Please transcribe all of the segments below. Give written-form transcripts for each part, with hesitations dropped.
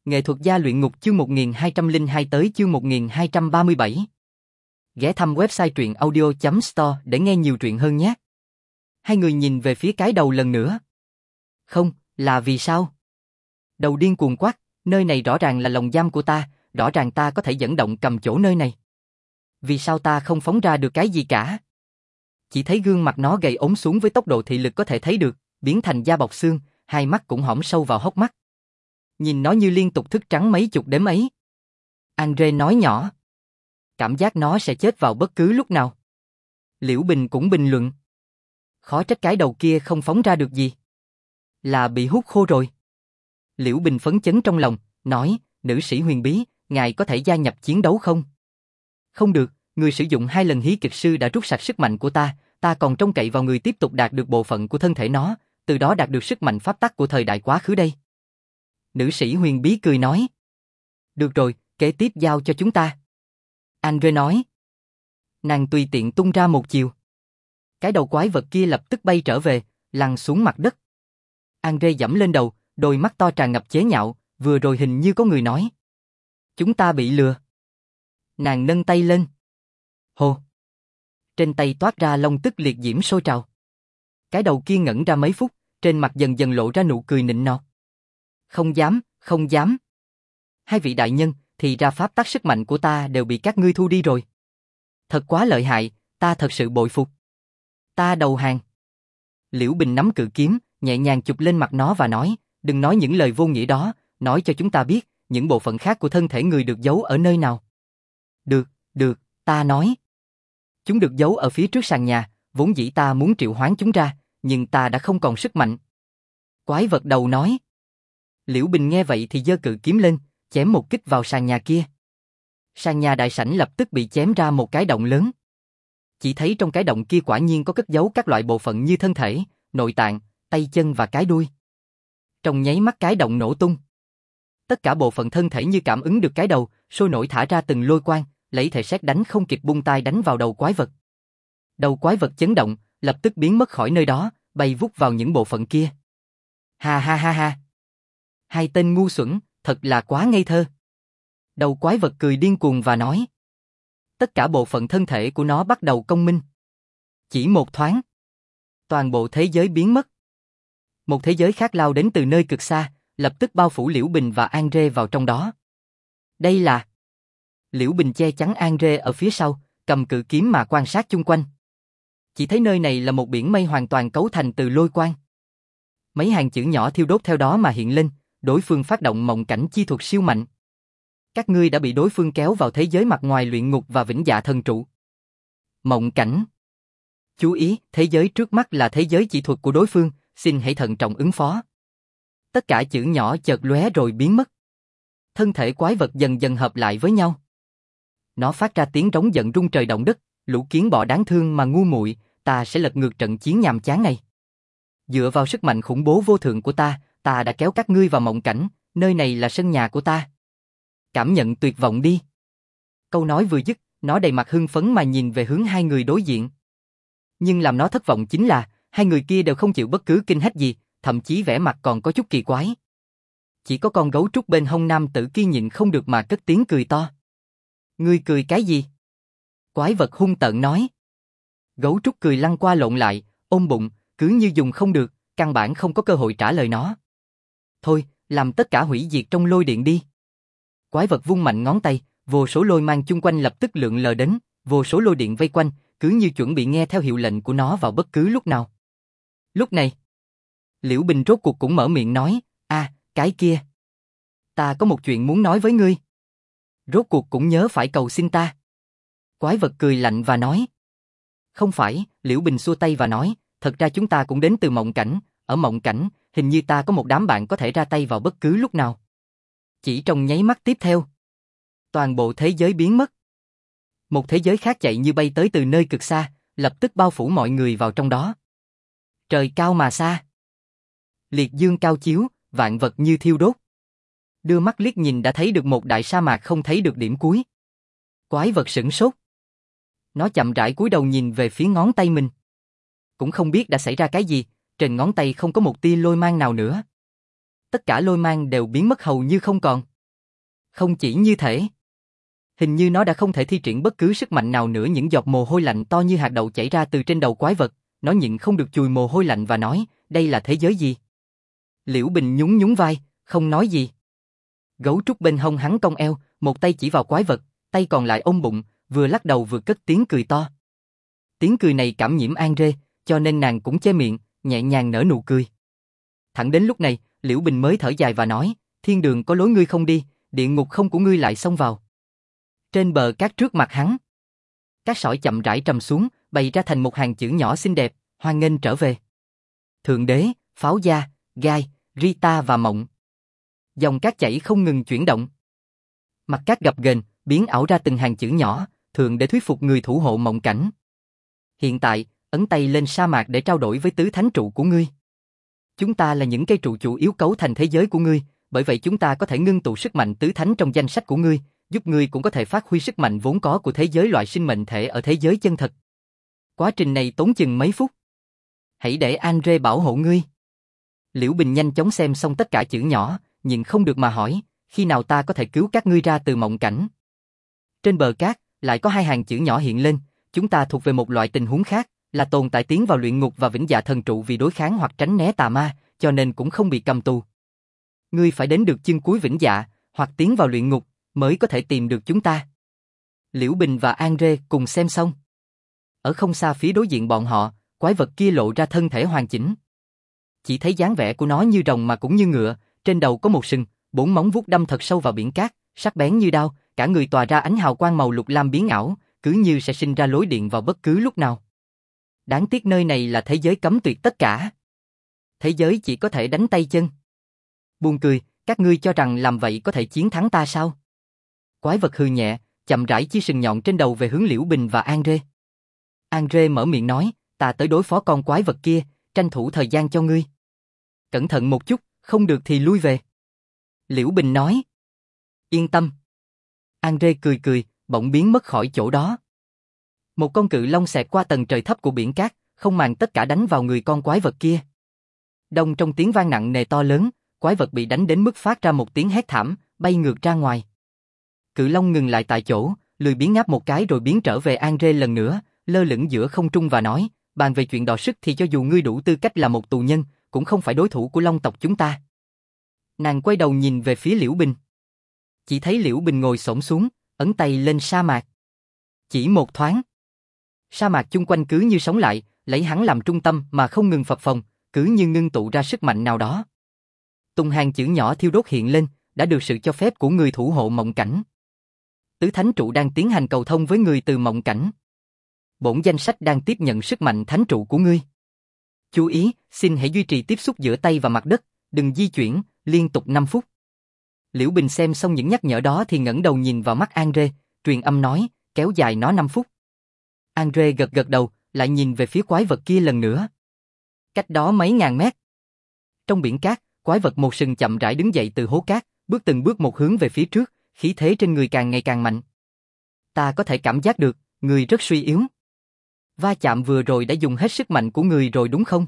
Nghệ thuật gia luyện ngục chương 1202 tới chương 1237. Ghé thăm website truyện audio.store để nghe nhiều truyện hơn nhé. Hai người nhìn về phía cái đầu lần nữa. Không, là vì sao? Đầu điên cuồng quát, nơi này rõ ràng là lồng giam của ta, rõ ràng ta có thể dẫn động cầm chỗ nơi này. Vì sao ta không phóng ra được cái gì cả? Chỉ thấy gương mặt nó gầy ốm xuống với tốc độ thị lực có thể thấy được, biến thành da bọc xương, hai mắt cũng hõm sâu vào hốc mắt. Nhìn nó như liên tục thức trắng mấy chục đêm ấy. Andre nói nhỏ. Cảm giác nó sẽ chết vào bất cứ lúc nào. Liễu Bình cũng bình luận. Khó trách cái đầu kia không phóng ra được gì. Là bị hút khô rồi. Liễu Bình phấn chấn trong lòng, nói, nữ sĩ huyền bí, ngài có thể gia nhập chiến đấu không? Không được, người sử dụng 2 lần hí kịch sư đã rút sạch sức mạnh của ta còn trông cậy vào người tiếp tục đạt được bộ phận của thân thể nó, từ đó đạt được sức mạnh pháp tắc của thời đại quá khứ đây. Nữ sĩ huyền bí cười nói. Được rồi, kế tiếp giao cho chúng ta. Andre nói. Nàng tùy tiện tung ra một chiều. Cái đầu quái vật kia lập tức bay trở về, lăn xuống mặt đất. Andre giẫm lên đầu, đôi mắt to tràn ngập chế nhạo, vừa rồi hình như có người nói. Chúng ta bị lừa. Nàng nâng tay lên. Hồ. Trên tay toát ra long tức liệt diễm sôi trào. Cái đầu kia ngẩn ra mấy phút, trên mặt dần dần lộ ra nụ cười nịnh nọt. Không dám, không dám. Hai vị đại nhân, thì ra pháp tắc sức mạnh của ta đều bị các ngươi thu đi rồi. Thật quá lợi hại, ta thật sự bội phục. Ta đầu hàng. Liễu Bình nắm cự kiếm, nhẹ nhàng chụp lên mặt nó và nói, đừng nói những lời vô nghĩa đó, nói cho chúng ta biết, những bộ phận khác của thân thể người được giấu ở nơi nào. Được, ta nói. Chúng được giấu ở phía trước sàn nhà, vốn dĩ ta muốn triệu hoán chúng ra, nhưng ta đã không còn sức mạnh. Quái vật đầu nói. Liễu Bình nghe vậy thì giơ cự kiếm lên, chém một kích vào sàn nhà kia. Sàn nhà đại sảnh lập tức bị chém ra một cái động lớn. Chỉ thấy trong cái động kia quả nhiên có cất giấu các loại bộ phận như thân thể, nội tạng, tay chân và cái đuôi. Trong nháy mắt cái động nổ tung. Tất cả bộ phận thân thể như cảm ứng được cái đầu, sôi nổi thả ra từng lôi quang, lấy thể sét đánh không kịp bung tay đánh vào đầu quái vật. Đầu quái vật chấn động, lập tức biến mất khỏi nơi đó, bay vút vào những bộ phận kia. Ha ha ha ha. Hai tên ngu xuẩn, thật là quá ngây thơ. Đầu quái vật cười điên cuồng và nói. Tất cả bộ phận thân thể của nó bắt đầu công minh. Chỉ một thoáng. Toàn bộ thế giới biến mất. Một thế giới khác lao đến từ nơi cực xa, lập tức bao phủ Liễu Bình và Andre vào trong đó. Đây là... Liễu Bình che chắn Andre ở phía sau, cầm cự kiếm mà quan sát chung quanh. Chỉ thấy nơi này là một biển mây hoàn toàn cấu thành từ lôi quang. Mấy hàng chữ nhỏ thiêu đốt theo đó mà hiện lên, đối phương phát động mộng cảnh chi thuật siêu mạnh. Các ngươi đã bị đối phương kéo vào thế giới mặt ngoài luyện ngục và vĩnh dạ thần trụ. Mộng cảnh. Chú ý, thế giới trước mắt là thế giới chỉ thuật của đối phương, xin hãy thận trọng ứng phó. Tất cả chữ nhỏ chợt lóe rồi biến mất. Thân thể quái vật dần dần hợp lại với nhau. Nó phát ra tiếng rống giận rung trời động đất, lũ kiến bọ đáng thương mà ngu muội, ta sẽ lật ngược trận chiến nhàm chán này. Dựa vào sức mạnh khủng bố vô thượng của ta đã kéo các ngươi vào mộng cảnh, nơi này là sân nhà của ta. Cảm nhận tuyệt vọng đi. Câu nói vừa dứt, nó đầy mặt hưng phấn mà nhìn về hướng hai người đối diện. Nhưng làm nó thất vọng chính là, hai người kia đều không chịu bất cứ kinh hách gì, thậm chí vẻ mặt còn có chút kỳ quái. Chỉ có con gấu trúc bên hông nam tử kia nhịn không được mà cất tiếng cười to. Ngươi cười cái gì? Quái vật hung tợn nói. Gấu trúc cười lăn qua lộn lại, ôm bụng, cứ như dùng không được, căn bản không có cơ hội trả lời nó. Thôi, làm tất cả hủy diệt trong lôi điện đi. Quái vật vung mạnh ngón tay, vô số lôi mang chung quanh lập tức lượn lờ đến, vô số lôi điện vây quanh, cứ như chuẩn bị nghe theo hiệu lệnh của nó vào bất cứ lúc nào. Lúc này, Liễu Bình rốt cuộc cũng mở miệng nói, cái kia. Ta có một chuyện muốn nói với ngươi. Rốt cuộc cũng nhớ phải cầu xin ta. Quái vật cười lạnh và nói. Không phải, Liễu Bình xua tay và nói, thật ra chúng ta cũng đến từ mộng cảnh, ở mộng cảnh, hình như ta có một đám bạn có thể ra tay vào bất cứ lúc nào. Chỉ trong nháy mắt tiếp theo, toàn bộ thế giới biến mất. Một thế giới khác chạy như bay tới từ nơi cực xa, lập tức bao phủ mọi người vào trong đó. Trời cao mà xa. Liệt dương cao chiếu, vạn vật như thiêu đốt. Đưa mắt liếc nhìn đã thấy được một đại sa mạc không thấy được điểm cuối. Quái vật sửng sốt. Nó chậm rãi cúi đầu nhìn về phía ngón tay mình. Cũng không biết đã xảy ra cái gì, trên ngón tay không có một tia lôi mang nào nữa. Tất cả lôi mang đều biến mất hầu như không còn. Không chỉ như thể. Hình như nó đã không thể thi triển bất cứ sức mạnh nào nữa, những giọt mồ hôi lạnh to như hạt đậu chảy ra từ trên đầu quái vật, nó nhịn không được chùi mồ hôi lạnh và nói, đây là thế giới gì? Liễu Bình nhún nhún vai, không nói gì. Gấu trúc bên hông hắn cong eo, một tay chỉ vào quái vật, tay còn lại ôm bụng, vừa lắc đầu vừa cất tiếng cười to. Tiếng cười này cảm nhiễm Andre, cho nên nàng cũng che miệng, nhẹ nhàng nở nụ cười. Thẳng đến lúc này, Liễu Bình mới thở dài và nói, thiên đường có lối ngươi không đi, địa ngục không của ngươi lại xông vào. Trên bờ cát trước mặt hắn, cát sỏi chậm rãi trầm xuống, bày ra thành một hàng chữ nhỏ xinh đẹp, hoan nghênh trở về. Thượng đế, Pháo Gia, Gai, Rita và Mộng. Dòng cát chảy không ngừng chuyển động. Mặt cát gập ghềnh, biến ảo ra từng hàng chữ nhỏ, thường để thuyết phục người thủ hộ mộng cảnh. Hiện tại, ấn tay lên sa mạc để trao đổi với tứ thánh trụ của ngươi. Chúng ta là những cây trụ chủ yếu cấu thành thế giới của ngươi, bởi vậy chúng ta có thể ngưng tụ sức mạnh tứ thánh trong danh sách của ngươi, giúp ngươi cũng có thể phát huy sức mạnh vốn có của thế giới loại sinh mệnh thể ở thế giới chân thật. Quá trình này tốn chừng mấy phút. Hãy để Andre bảo hộ ngươi. Liễu Bình nhanh chóng xem xong tất cả chữ nhỏ, nhưng không được mà hỏi, khi nào ta có thể cứu các ngươi ra từ mộng cảnh? Trên bờ cát, lại có hai hàng chữ nhỏ hiện lên, chúng ta thuộc về một loại tình huống khác, là tồn tại tiến vào luyện ngục và vĩnh dạ thần trụ vì đối kháng hoặc tránh né tà ma, cho nên cũng không bị cầm tù. Ngươi phải đến được chân cuối vĩnh dạ, hoặc tiến vào luyện ngục, mới có thể tìm được chúng ta. Liễu Bình và Andre cùng xem xong. Ở không xa phía đối diện bọn họ, quái vật kia lộ ra thân thể hoàn chỉnh. Chỉ thấy dáng vẻ của nó như rồng mà cũng như ngựa, trên đầu có một sừng, 4 móng vuốt đâm thật sâu vào biển cát, sắc bén như đao, cả người tỏa ra ánh hào quang màu lục lam biến ảo, cứ như sẽ sinh ra lối điện vào bất cứ lúc nào. Đáng tiếc nơi này là thế giới cấm tuyệt tất cả. Thế giới chỉ có thể đánh tay chân. Buồn cười, các ngươi cho rằng làm vậy có thể chiến thắng ta sao? Quái vật hừ nhẹ, chậm rãi chia sừng nhọn trên đầu về hướng Liễu Bình và Andre. Andre mở miệng nói, ta tới đối phó con quái vật kia, tranh thủ thời gian cho ngươi. Cẩn thận một chút, không được thì lui về. Liễu Bình nói. Yên tâm. Andre cười cười, bỗng biến mất khỏi chỗ đó. Một con cự long xẹt qua tầng trời thấp của biển cát, không màng tất cả đánh vào người con quái vật kia. Đông trong tiếng vang nặng nề to lớn, quái vật bị đánh đến mức phát ra một tiếng hét thảm, bay ngược ra ngoài. Cự long ngừng lại tại chỗ, lười biếng ngáp một cái rồi biến trở về Andre lần nữa, lơ lửng giữa không trung và nói, bàn về chuyện đọ sức thì cho dù ngươi đủ tư cách là một tù nhân, cũng không phải đối thủ của long tộc chúng ta. Nàng quay đầu nhìn về phía Liễu Bình. Chỉ thấy Liễu Bình ngồi xổm xuống, ấn tay lên sa mạc. Chỉ một thoáng, sa mạc chung quanh cứ như sống lại, lấy hắn làm trung tâm mà không ngừng phập phồng, cứ như ngưng tụ ra sức mạnh nào đó. Từng hàng chữ nhỏ thiêu đốt hiện lên, đã được sự cho phép của người thủ hộ mộng cảnh. Tứ thánh trụ đang tiến hành cầu thông với người từ mộng cảnh. Bổn danh sách đang tiếp nhận sức mạnh thánh trụ của ngươi. Chú ý, xin hãy duy trì tiếp xúc giữa tay và mặt đất, đừng di chuyển, liên tục 5 phút. Liễu Bình xem xong những nhắc nhở đó thì ngẩng đầu nhìn vào mắt Andre, truyền âm nói, kéo dài nó 5 phút. Andre gật gật đầu, lại nhìn về phía quái vật kia lần nữa. Cách đó mấy ngàn mét. Trong biển cát, quái vật một sừng chậm rãi đứng dậy từ hố cát, bước từng bước một hướng về phía trước, khí thế trên người càng ngày càng mạnh. Ta có thể cảm giác được, người rất suy yếu. Va chạm vừa rồi đã dùng hết sức mạnh của người rồi đúng không?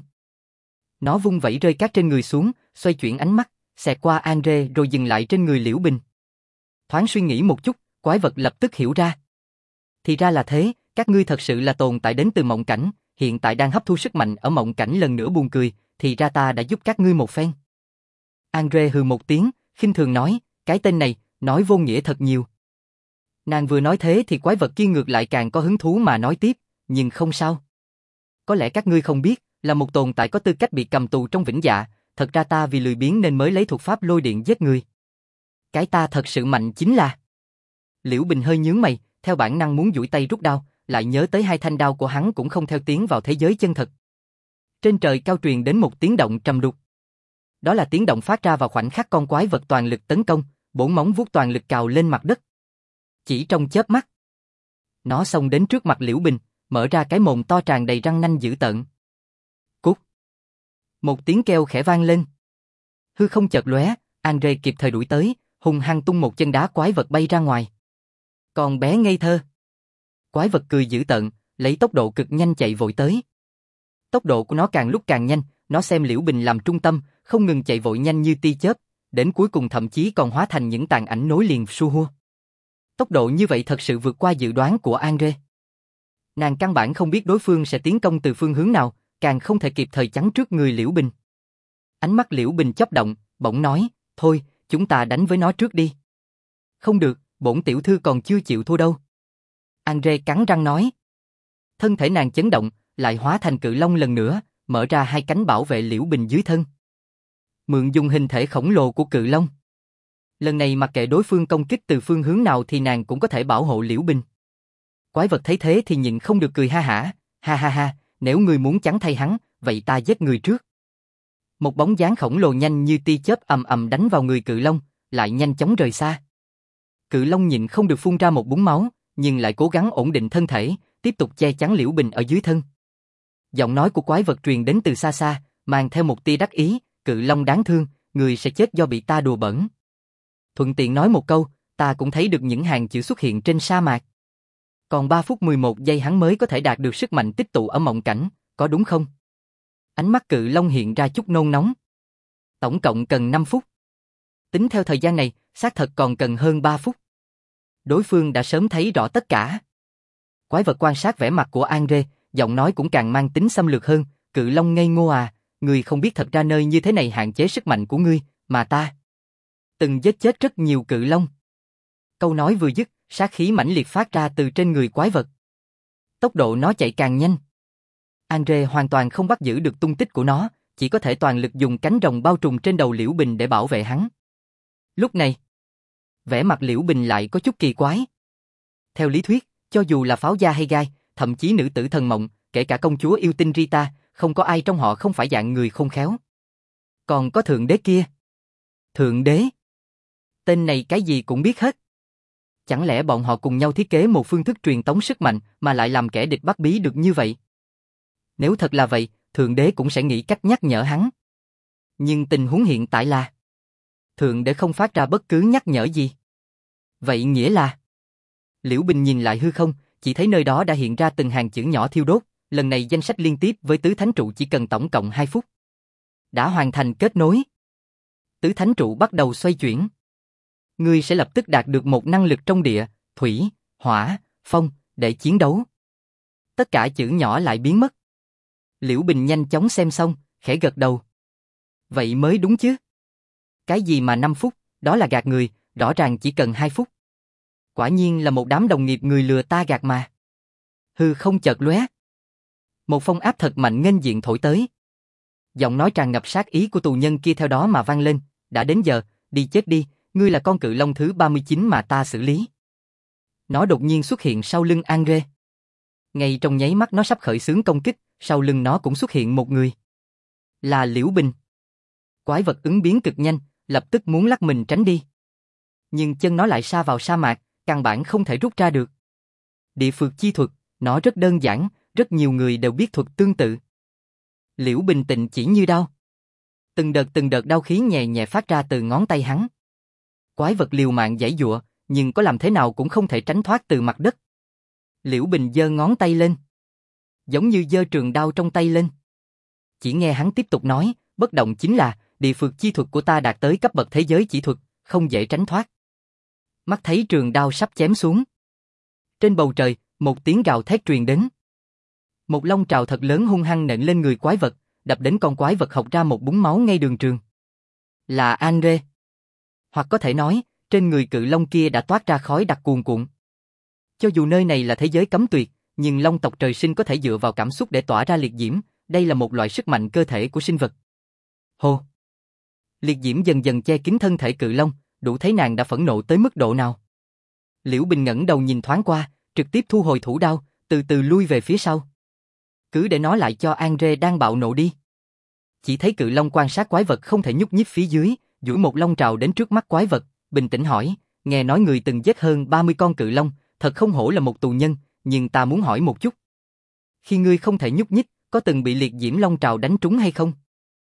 Nó vung vẩy rơi cát trên người xuống, xoay chuyển ánh mắt, xẹt qua Andre rồi dừng lại trên người Liễu Bình. Thoáng suy nghĩ một chút, quái vật lập tức hiểu ra. Thì ra là thế, các ngươi thật sự là tồn tại đến từ mộng cảnh, hiện tại đang hấp thu sức mạnh ở mộng cảnh lần nữa. Buồn cười, thì ra ta đã giúp các ngươi một phen. Andre hừ một tiếng, khinh thường nói, cái tên này, nói vô nghĩa thật nhiều. Nàng vừa nói thế thì quái vật kia ngược lại càng có hứng thú mà nói tiếp, nhưng không sao. Có lẽ các ngươi không biết, là một tồn tại có tư cách bị cầm tù trong vĩnh dạ, thật ra ta vì lười biếng nên mới lấy thuật pháp lôi điện giết người. Cái ta thật sự mạnh chính là... Liễu Bình hơi nhướng mày, theo bản năng muốn duỗi tay rút đao, lại nhớ tới hai thanh đao của hắn cũng không theo tiến vào thế giới chân thật. Trên trời cao truyền đến một tiếng động trầm đục. Đó là tiếng động phát ra vào khoảnh khắc con quái vật toàn lực tấn công, 4 móng vuốt toàn lực cào lên mặt đất. Chỉ trong chớp mắt, nó xông đến trước mặt Liễu Bình, mở ra cái mồm to tràn đầy răng nanh dữ tợn. Cút! Một tiếng kêu khẽ vang lên. Hư không chợt lóe, Andre kịp thời đuổi tới, hung hăng tung một chân đá quái vật bay ra ngoài. Con bé ngây thơ. Quái vật cười dữ tợn, lấy tốc độ cực nhanh chạy vội tới. Tốc độ của nó càng lúc càng nhanh, nó xem Liễu Bình làm trung tâm, không ngừng chạy vội nhanh như tia chớp, đến cuối cùng thậm chí còn hóa thành những tàn ảnh nối liền su hua. Tốc độ như vậy thật sự vượt qua dự đoán của Andre. Nàng căn bản không biết đối phương sẽ tiến công từ phương hướng nào, càng không thể kịp thời chắn trước người Liễu Bình. Ánh mắt Liễu Bình chớp động, bỗng nói, thôi, chúng ta đánh với nó trước đi. Không được, bổn tiểu thư còn chưa chịu thua đâu. Andre cắn răng nói. Thân thể nàng chấn động, lại hóa thành cự long lần nữa, mở ra hai cánh bảo vệ Liễu Bình dưới thân. Mượn dùng hình thể khổng lồ của cự long. Lần này mặc kệ đối phương công kích từ phương hướng nào thì nàng cũng có thể bảo hộ Liễu Bình. Quái vật thấy thế thì nhịn không được cười ha hả, ha ha ha, nếu ngươi muốn chắn thay hắn, vậy ta giết người trước. Một bóng dáng khổng lồ nhanh như tia chớp ầm ầm đánh vào người cự long, lại nhanh chóng rời xa. Cự long nhịn không được phun ra một búng máu, nhưng lại cố gắng ổn định thân thể, tiếp tục che chắn Liễu Bình ở dưới thân. Giọng nói của quái vật truyền đến từ xa xa, mang theo một tia đắc ý, cự long đáng thương, người sẽ chết do bị ta đùa bỡn. Thuận tiện nói một câu, ta cũng thấy được những hàng chữ xuất hiện trên sa mạc. Còn 3 phút 11 giây hắn mới có thể đạt được sức mạnh tích tụ ở mộng cảnh, có đúng không? Ánh mắt cự long hiện ra chút nôn nóng. Tổng cộng cần 5 phút. Tính theo thời gian này, xác thật còn cần hơn 3 phút. Đối phương đã sớm thấy rõ tất cả. Quái vật quan sát vẻ mặt của Andre, giọng nói cũng càng mang tính xâm lược hơn, cự long ngây ngô à, ngươi không biết thật ra nơi như thế này hạn chế sức mạnh của ngươi, mà ta từng giết chết rất nhiều cự long. Câu nói vừa dứt, sát khí mãnh liệt phát ra từ trên người quái vật. Tốc độ nó chạy càng nhanh. Andre hoàn toàn không bắt giữ được tung tích của nó, chỉ có thể toàn lực dùng cánh rồng bao trùm trên đầu Liễu Bình để bảo vệ hắn. Lúc này, vẻ mặt Liễu Bình lại có chút kỳ quái. Theo lý thuyết, cho dù là pháo gia hay gai, thậm chí nữ tử thần mộng, kể cả công chúa yêu tinh Rita, không có ai trong họ không phải dạng người khôn khéo. Còn có thượng đế kia. Thượng đế? Tên này cái gì cũng biết hết. Chẳng lẽ bọn họ cùng nhau thiết kế một phương thức truyền tống sức mạnh mà lại làm kẻ địch bắt bí được như vậy? Nếu thật là vậy, thượng đế cũng sẽ nghĩ cách nhắc nhở hắn. Nhưng tình huống hiện tại là thượng đế không phát ra bất cứ nhắc nhở gì. Vậy nghĩa là Liễu Bình nhìn lại hư không, chỉ thấy nơi đó đã hiện ra từng hàng chữ nhỏ thiêu đốt, lần này danh sách liên tiếp với tứ thánh trụ chỉ cần tổng cộng 2 phút. Đã hoàn thành kết nối. Tứ thánh trụ bắt đầu xoay chuyển. Ngươi sẽ lập tức đạt được một năng lực trong địa, thủy, hỏa, phong, để chiến đấu. Tất cả chữ nhỏ lại biến mất. Liễu Bình nhanh chóng xem xong, khẽ gật đầu. Vậy mới đúng chứ. Cái gì mà 5 phút, đó là gạt người, rõ ràng chỉ cần 2 phút. Quả nhiên là một đám đồng nghiệp người lừa ta gạt mà. Hư không chợt lóe. Một phong áp thật mạnh nghênh diện thổi tới. Giọng nói tràn ngập sát ý của tù nhân kia theo đó mà vang lên, đã đến giờ, đi chết đi, ngươi là con cự long thứ 39 mà ta xử lý. Nó đột nhiên xuất hiện sau lưng Andre. Ngay trong nháy mắt nó sắp khởi xướng công kích, sau lưng nó cũng xuất hiện một người. Là Liễu Bình. Quái vật ứng biến cực nhanh, lập tức muốn lắc mình tránh đi. Nhưng chân nó lại sa vào sa mạc, căn bản không thể rút ra được. Địa phược chi thuật, nó rất đơn giản, rất nhiều người đều biết thuật tương tự. Liễu Bình tịnh chỉ như đao. Từng đợt đao khí nhẹ nhẹ phát ra từ ngón tay hắn. Quái vật liều mạng giãy giụa, nhưng có làm thế nào cũng không thể tránh thoát từ mặt đất. Liễu Bình giơ ngón tay lên, giống như giơ trường đao trong tay lên. Chỉ nghe hắn tiếp tục nói, bất động chính là, địa phược chi thuật của ta đạt tới cấp bậc thế giới chỉ thuật, không dễ tránh thoát. Mắt thấy trường đao sắp chém xuống. Trên bầu trời, một tiếng gào thét truyền đến. Một long trào thật lớn hung hăng nện lên người quái vật, đập đến con quái vật hộc ra một búng máu ngay đường trường. Là Andre. Hoặc có thể nói, trên người cự long kia đã toát ra khói đặc cuồn cuộn. Cho dù nơi này là thế giới cấm tuyệt, nhưng long tộc trời sinh có thể dựa vào cảm xúc để tỏa ra liệt diễm, đây là một loại sức mạnh cơ thể của sinh vật. Hô! Liệt diễm dần dần che kín thân thể cự long, đủ thấy nàng đã phẫn nộ tới mức độ nào. Liễu Bình ngẩng đầu nhìn thoáng qua, trực tiếp thu hồi thủ đao, từ từ lui về phía sau. Cứ để nó lại cho Andre đang bạo nộ đi. Chỉ thấy cự long quan sát quái vật không thể nhúc nhích phía dưới, duỗi một long trào đến trước mắt quái vật, bình tĩnh hỏi, nghe nói người từng giết hơn 30 con cự long, thật không hổ là một tù nhân, nhưng ta muốn hỏi một chút. Khi ngươi không thể nhúc nhích, có từng bị liệt diễm long trào đánh trúng hay không?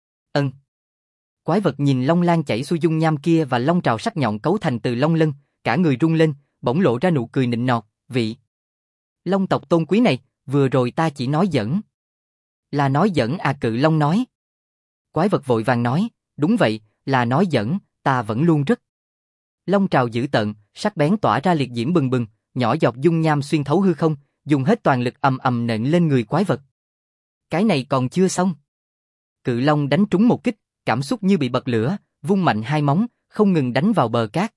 Quái vật nhìn long lan chảy xuôi dung nham kia và long trào sắc nhọn cấu thành từ long lân, cả người rung lên, bỗng lộ ra nụ cười nịnh nọt, vị long tộc tôn quý này, vừa rồi ta chỉ nói giỡn. Là nói giỡn à, cự long nói. Quái vật vội vàng nói, đúng vậy, là nói giỡn, ta vẫn luôn rất. Long trào dữ tợn, sắc bén tỏa ra liệt diễm bừng bừng, nhỏ giọt dung nham xuyên thấu hư không, dùng hết toàn lực ầm ầm nện lên người quái vật. Cái này còn chưa xong. Cự long đánh trúng một kích, cảm xúc như bị bật lửa, vung mạnh hai móng, không ngừng đánh vào bờ cát.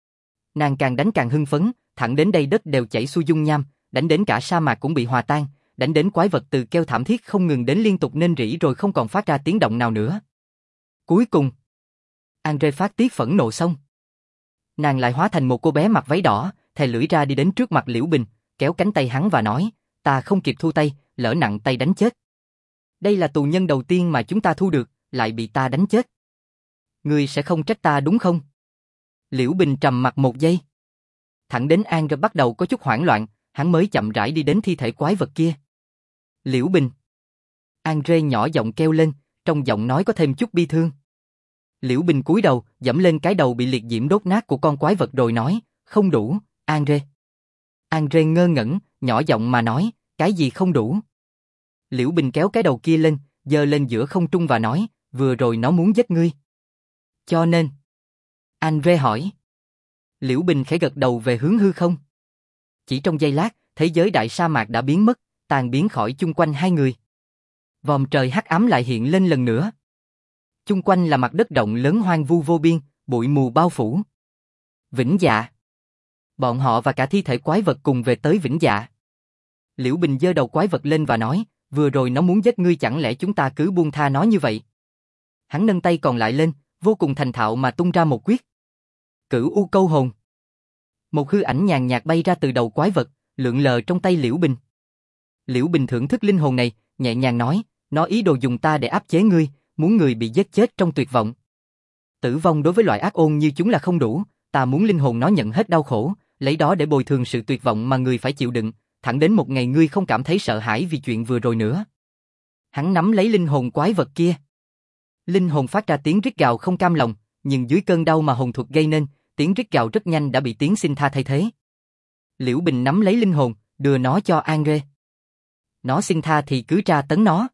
Nàng càng đánh càng hưng phấn, thẳng đến đây đất đều chảy xuôi dung nham, đánh đến cả sa mạc cũng bị hòa tan, đánh đến quái vật từ kêu thảm thiết không ngừng đến liên tục nên rỉ rồi không còn phát ra tiếng động nào nữa. Cuối cùng, Andre phát tiết phẫn nộ xong. Nàng lại hóa thành một cô bé mặc váy đỏ, thè lưỡi ra đi đến trước mặt Liễu Bình, kéo cánh tay hắn và nói, ta không kịp thu tay, lỡ nặng tay đánh chết. Đây là tù nhân đầu tiên mà chúng ta thu được, lại bị ta đánh chết. Ngươi sẽ không trách ta đúng không? Liễu Bình trầm mặt một giây. Thẳng đến Andre bắt đầu có chút hoảng loạn, hắn mới chậm rãi đi đến thi thể quái vật kia. Liễu Bình. Andre nhỏ giọng kêu lên, trong giọng nói có thêm chút bi thương. Liễu Bình cúi đầu, dẫm lên cái đầu bị liệt diễm đốt nát của con quái vật rồi nói, không đủ, Andre. Andre ngơ ngẩn, nhỏ giọng mà nói, cái gì không đủ? Liễu Bình kéo cái đầu kia lên, giơ lên giữa không trung và nói, vừa rồi nó muốn giết ngươi. Cho nên. Andre hỏi. Liễu Bình khẽ gật đầu về hướng hư không. Chỉ trong giây lát, thế giới đại sa mạc đã biến mất, tan biến khỏi chung quanh hai người. Vòm trời hắc ám lại hiện lên lần nữa. Chung quanh là mặt đất rộng lớn hoang vu vô biên, bụi mù bao phủ. Vĩnh Dạ. Bọn họ và cả thi thể quái vật cùng về tới Vĩnh Dạ. Liễu Bình giơ đầu quái vật lên và nói, vừa rồi nó muốn giết ngươi, chẳng lẽ chúng ta cứ buông tha nó như vậy? Hắn nâng tay còn lại lên, vô cùng thành thạo mà tung ra một quyết. Cửu U Câu Hồn. Một hư ảnh nhàn nhạt bay ra từ đầu quái vật, lượn lờ trong tay Liễu Bình. Liễu Bình thưởng thức linh hồn này, nhẹ nhàng nói, nó ý đồ dùng ta để áp chế ngươi, muốn người bị giết chết trong tuyệt vọng. Tử vong đối với loại ác ôn như chúng là không đủ, ta muốn linh hồn nó nhận hết đau khổ, lấy đó để bồi thường sự tuyệt vọng mà người phải chịu đựng, thẳng đến một ngày ngươi không cảm thấy sợ hãi vì chuyện vừa rồi nữa. Hắn nắm lấy linh hồn quái vật kia. Linh hồn phát ra tiếng rít gào không cam lòng, nhưng dưới cơn đau mà hồn thuật gây nên, tiếng rít gào rất nhanh đã bị tiếng xin tha thay thế. Liễu Bình nắm lấy linh hồn, đưa nó cho Andre. Nó xin tha thì cứ tra tấn nó.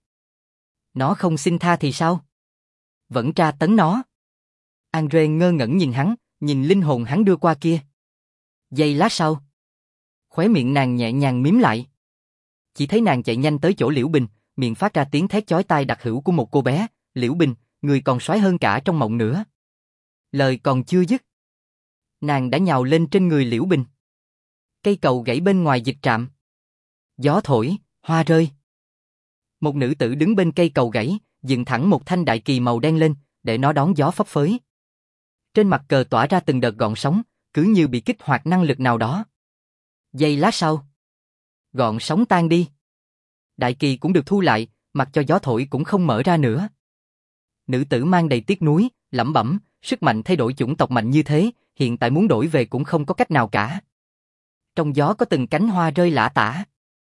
Nó không xin tha thì sao? Vẫn tra tấn nó. Andre ngơ ngẩn nhìn hắn, nhìn linh hồn hắn đưa qua kia. Giây lát sau, khóe miệng nàng nhẹ nhàng mím lại. Chỉ thấy nàng chạy nhanh tới chỗ Liễu Bình, miệng phát ra tiếng thét chói tai đặc hữu của một cô bé. Liễu Bình, người còn soái hơn cả trong mộng nữa. Lời còn chưa dứt, nàng đã nhào lên trên người Liễu Bình. Cây cầu gãy bên ngoài dịch trạm. Gió thổi, hoa rơi. Một nữ tử đứng bên cây cầu gãy, dựng thẳng một thanh đại kỳ màu đen lên, để nó đón gió phấp phới. Trên mặt cờ tỏa ra từng đợt gợn sóng, cứ như bị kích hoạt năng lực nào đó. Giây lát sau, gợn sóng tan đi. Đại kỳ cũng được thu lại, mặc cho gió thổi cũng không mở ra nữa. Nữ tử mang đầy tiếc nuối, lẩm bẩm, sức mạnh thay đổi chủng tộc mạnh như thế, hiện tại muốn đổi về cũng không có cách nào cả. Trong gió có từng cánh hoa rơi lả tả.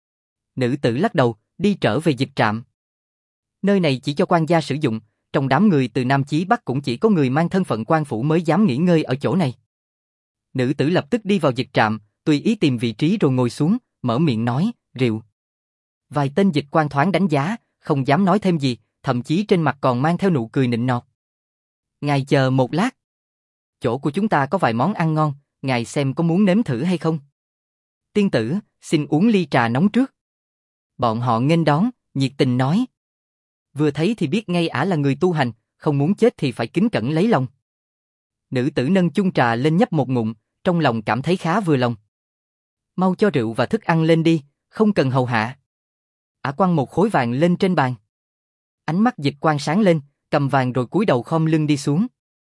Nữ tử lắc đầu, đi trở về dịch trạm. Nơi này chỉ cho quan gia sử dụng, trong đám người từ Nam chí Bắc cũng chỉ có người mang thân phận quan phủ mới dám nghỉ ngơi ở chỗ này. Nữ tử lập tức đi vào dịch trạm, tùy ý tìm vị trí rồi ngồi xuống, mở miệng nói, rượu. Vài tên dịch quan thoáng đánh giá, không dám nói thêm gì, thậm chí trên mặt còn mang theo nụ cười nịnh nọt. Ngài chờ một lát. Chỗ của chúng ta có vài món ăn ngon, ngài xem có muốn nếm thử hay không? Tiên tử, xin uống ly trà nóng trước. Bọn họ nghênh đón, nhiệt tình nói. Vừa thấy thì biết ngay ả là người tu hành, không muốn chết thì phải kính cẩn lấy lòng. Nữ tử nâng chung trà lên nhấp một ngụm, trong lòng cảm thấy khá vừa lòng. Mau cho rượu và thức ăn lên đi, không cần hầu hạ. Ả quăng một khối vàng lên trên bàn. Ánh mắt dịch quan sáng lên, cầm vàng rồi cúi đầu khom lưng đi xuống.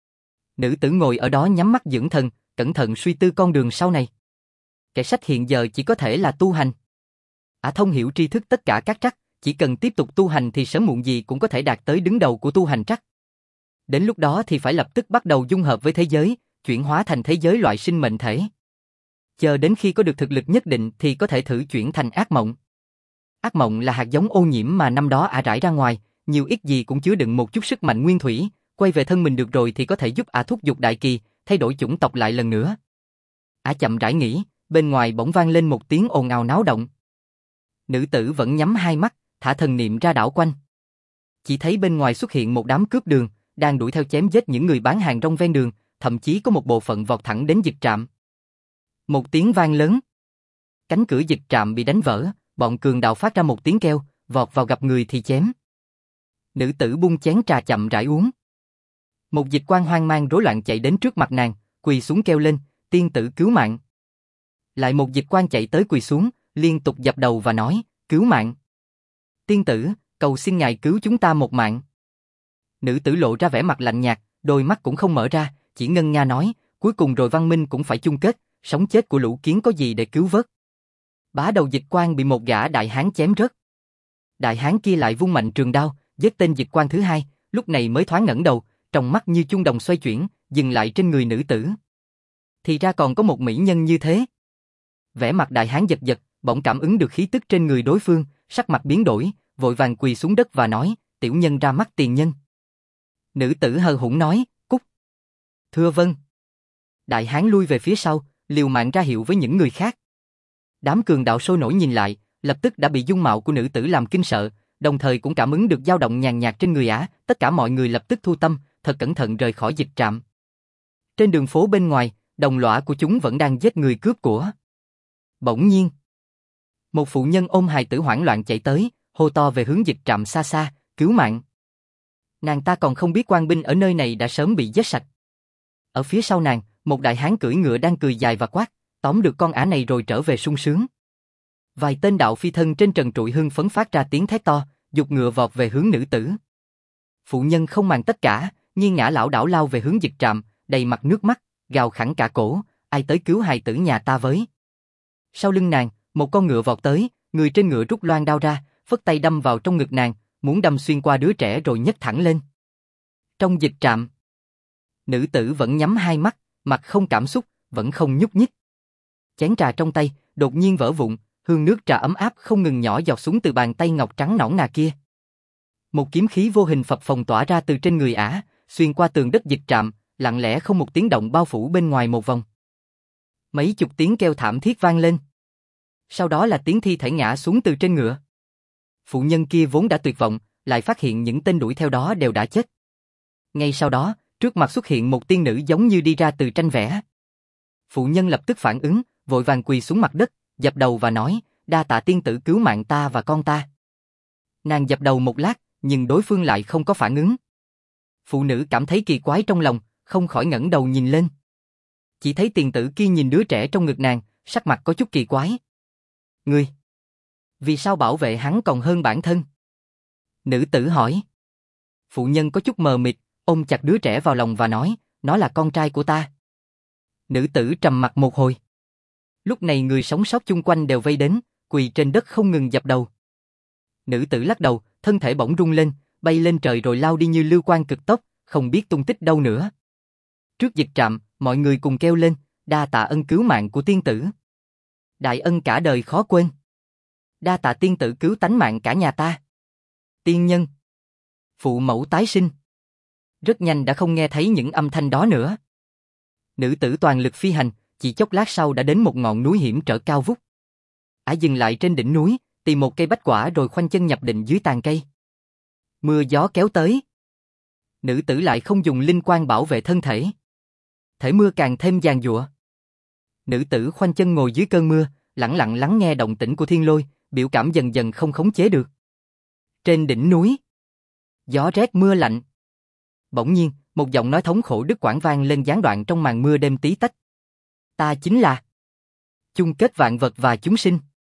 Nữ tử ngồi ở đó nhắm mắt dưỡng thần, cẩn thận suy tư con đường sau này. Kẻ sách hiện giờ chỉ có thể là tu hành. Ả thông hiểu tri thức tất cả các trắc, chỉ cần tiếp tục tu hành thì sớm muộn gì cũng có thể đạt tới đứng đầu của tu hành trắc. Đến lúc đó thì phải lập tức bắt đầu dung hợp với thế giới, chuyển hóa thành thế giới loại sinh mệnh thể. Chờ đến khi có được thực lực nhất định thì có thể thử chuyển thành ác mộng. Ác mộng là hạt giống ô nhiễm mà năm đó ả rải ra ngoài, nhiều ít gì cũng chứa đựng một chút sức mạnh nguyên thủy, quay về thân mình được rồi thì có thể giúp ả thúc giục đại kỳ, thay đổi chủng tộc lại lần nữa. Ả chậm rãi nghĩ, bên ngoài bỗng vang lên một tiếng ồn ào náo động. Nữ tử vẫn nhắm hai mắt, thả thần niệm ra đảo quanh. Chỉ thấy bên ngoài xuất hiện một đám cướp đường, đang đuổi theo chém giết những người bán hàng rong ven đường, thậm chí có một bộ phận vọt thẳng đến dịch trạm. Một tiếng vang lớn. Cánh cửa dịch trạm bị đánh vỡ, bọn cường đạo phát ra một tiếng kêu, vọt vào gặp người thì chém. Nữ tử bung chén trà chậm rãi uống. Một dịch quan hoang mang rối loạn chạy đến trước mặt nàng, quỳ xuống kêu lên, tiên tử cứu mạng. Lại một dịch quan chạy tới quỳ xuống, liên tục dập đầu và nói, cứu mạng. Tiên tử, cầu xin ngài cứu chúng ta một mạng. Nữ tử lộ ra vẻ mặt lạnh nhạt, đôi mắt cũng không mở ra, chỉ ngân nga nói, cuối cùng rồi văn minh cũng phải chung kết, sống chết của lũ kiến có gì để cứu vớt. Bá đầu dịch quan bị một gã đại hán chém rớt. Đại hán kia lại vung mạnh trường đao, giết tên dịch quan thứ hai, lúc này mới thoáng ngẩng đầu, trong mắt như chuông đồng xoay chuyển, dừng lại trên người nữ tử. Thì ra còn có một mỹ nhân như thế. Vẻ mặt đại hán giật giật, bỗng cảm ứng được khí tức trên người đối phương, sắc mặt biến đổi, vội vàng quỳ xuống đất và nói, tiểu nhân ra mắt tiền nhân. Nữ tử hờ hững nói, cút. Thưa vâng. Đại hán lui về phía sau, liều mạng ra hiệu với những người khác. Đám cường đạo sôi nổi nhìn lại, lập tức đã bị dung mạo của nữ tử làm kinh sợ, đồng thời cũng cảm ứng được dao động nhàn nhạt trên người ả, tất cả mọi người lập tức thu tâm, thật cẩn thận rời khỏi dịch trạm. Trên đường phố bên ngoài, đồng lõa của chúng vẫn đang giết người cướp của. Bỗng nhiên, một phụ nhân ôm hài tử hoảng loạn chạy tới, hô to về hướng dịch trạm xa xa, cứu mạng. Nàng ta còn không biết quan binh ở nơi này đã sớm bị giết sạch. Ở phía sau nàng, một đại hán cưỡi ngựa đang cười dài và quát, tóm được con ả này rồi trở về sung sướng. Vài tên đạo phi thân trên trần trụi hưng phấn phát ra tiếng thét to, giục ngựa vọt về hướng nữ tử. Phụ nhân không màng tất cả, nghiêng ngã lảo đảo lao về hướng dịch trạm, đầy mặt nước mắt, gào khẳng cả cổ, ai tới cứu hài tử nhà ta với. Sau lưng nàng, một con ngựa vọt tới, người trên ngựa rút loan đao ra, phất tay đâm vào trong ngực nàng, muốn đâm xuyên qua đứa trẻ rồi nhấc thẳng lên. Trong dịch trạm, nữ tử vẫn nhắm hai mắt, mặt không cảm xúc, vẫn không nhúc nhích. Chén trà trong tay đột nhiên vỡ vụn, hương nước trà ấm áp không ngừng nhỏ giọt xuống từ bàn tay ngọc trắng nõn nà kia. Một kiếm khí vô hình phập phồng tỏa ra từ trên người ả, xuyên qua tường đất dịch trạm, lặng lẽ không một tiếng động bao phủ bên ngoài một vòng. Mấy chục tiếng kêu thảm thiết vang lên. Sau đó là tiếng thi thể ngã xuống từ trên ngựa. Phụ nhân kia vốn đã tuyệt vọng, lại phát hiện những tên đuổi theo đó đều đã chết. Ngay sau đó, trước mặt xuất hiện một tiên nữ giống như đi ra từ tranh vẽ. Phụ nhân lập tức phản ứng, vội vàng quỳ xuống mặt đất, dập đầu và nói, đa tạ tiên tử cứu mạng ta và con ta. Nàng dập đầu một lát, nhưng đối phương lại không có phản ứng. Phụ nữ cảm thấy kỳ quái trong lòng, không khỏi ngẩng đầu nhìn lên. Chỉ thấy tiền tử kia nhìn đứa trẻ trong ngực nàng, sắc mặt có chút kỳ quái. Ngươi, vì sao bảo vệ hắn còn hơn bản thân? Nữ tử hỏi. Phụ nhân có chút mờ mịt, ôm chặt đứa trẻ vào lòng và nói, nó là con trai của ta. Nữ tử trầm mặc một hồi. Lúc này người sống sót chung quanh đều vây đến, quỳ trên đất không ngừng dập đầu. Nữ tử lắc đầu, thân thể bỗng rung lên, bay lên trời rồi lao đi như lưu quang cực tốc, không biết tung tích đâu nữa. Trước dịch trạm, mọi người cùng kêu lên, đa tạ ân cứu mạng của tiên tử. Đại ân cả đời khó quên. Đa tạ tiên tử cứu tánh mạng cả nhà ta. Tiên nhân. Phụ mẫu tái sinh. Rất nhanh đã không nghe thấy những âm thanh đó nữa. Nữ tử toàn lực phi hành, chỉ chốc lát sau đã đến một ngọn núi hiểm trở cao vút. Ả dừng lại trên đỉnh núi, tìm một cây bách quả rồi khoanh chân nhập định dưới tàn cây. Mưa gió kéo tới. Nữ tử lại không dùng linh quan bảo vệ thân thể. Thể mưa càng thêm giàn giụa. Nữ tử khoanh chân ngồi dưới cơn mưa, lặng lặng lắng nghe động tĩnh của thiên lôi, biểu cảm dần dần không khống chế được. Trên đỉnh núi, gió rét mưa lạnh. Bỗng nhiên, một giọng nói thống khổ đứt quãng vang lên gián đoạn trong màn mưa đêm tí tách. Ta chính là chung kết vạn vật và chúng sinh.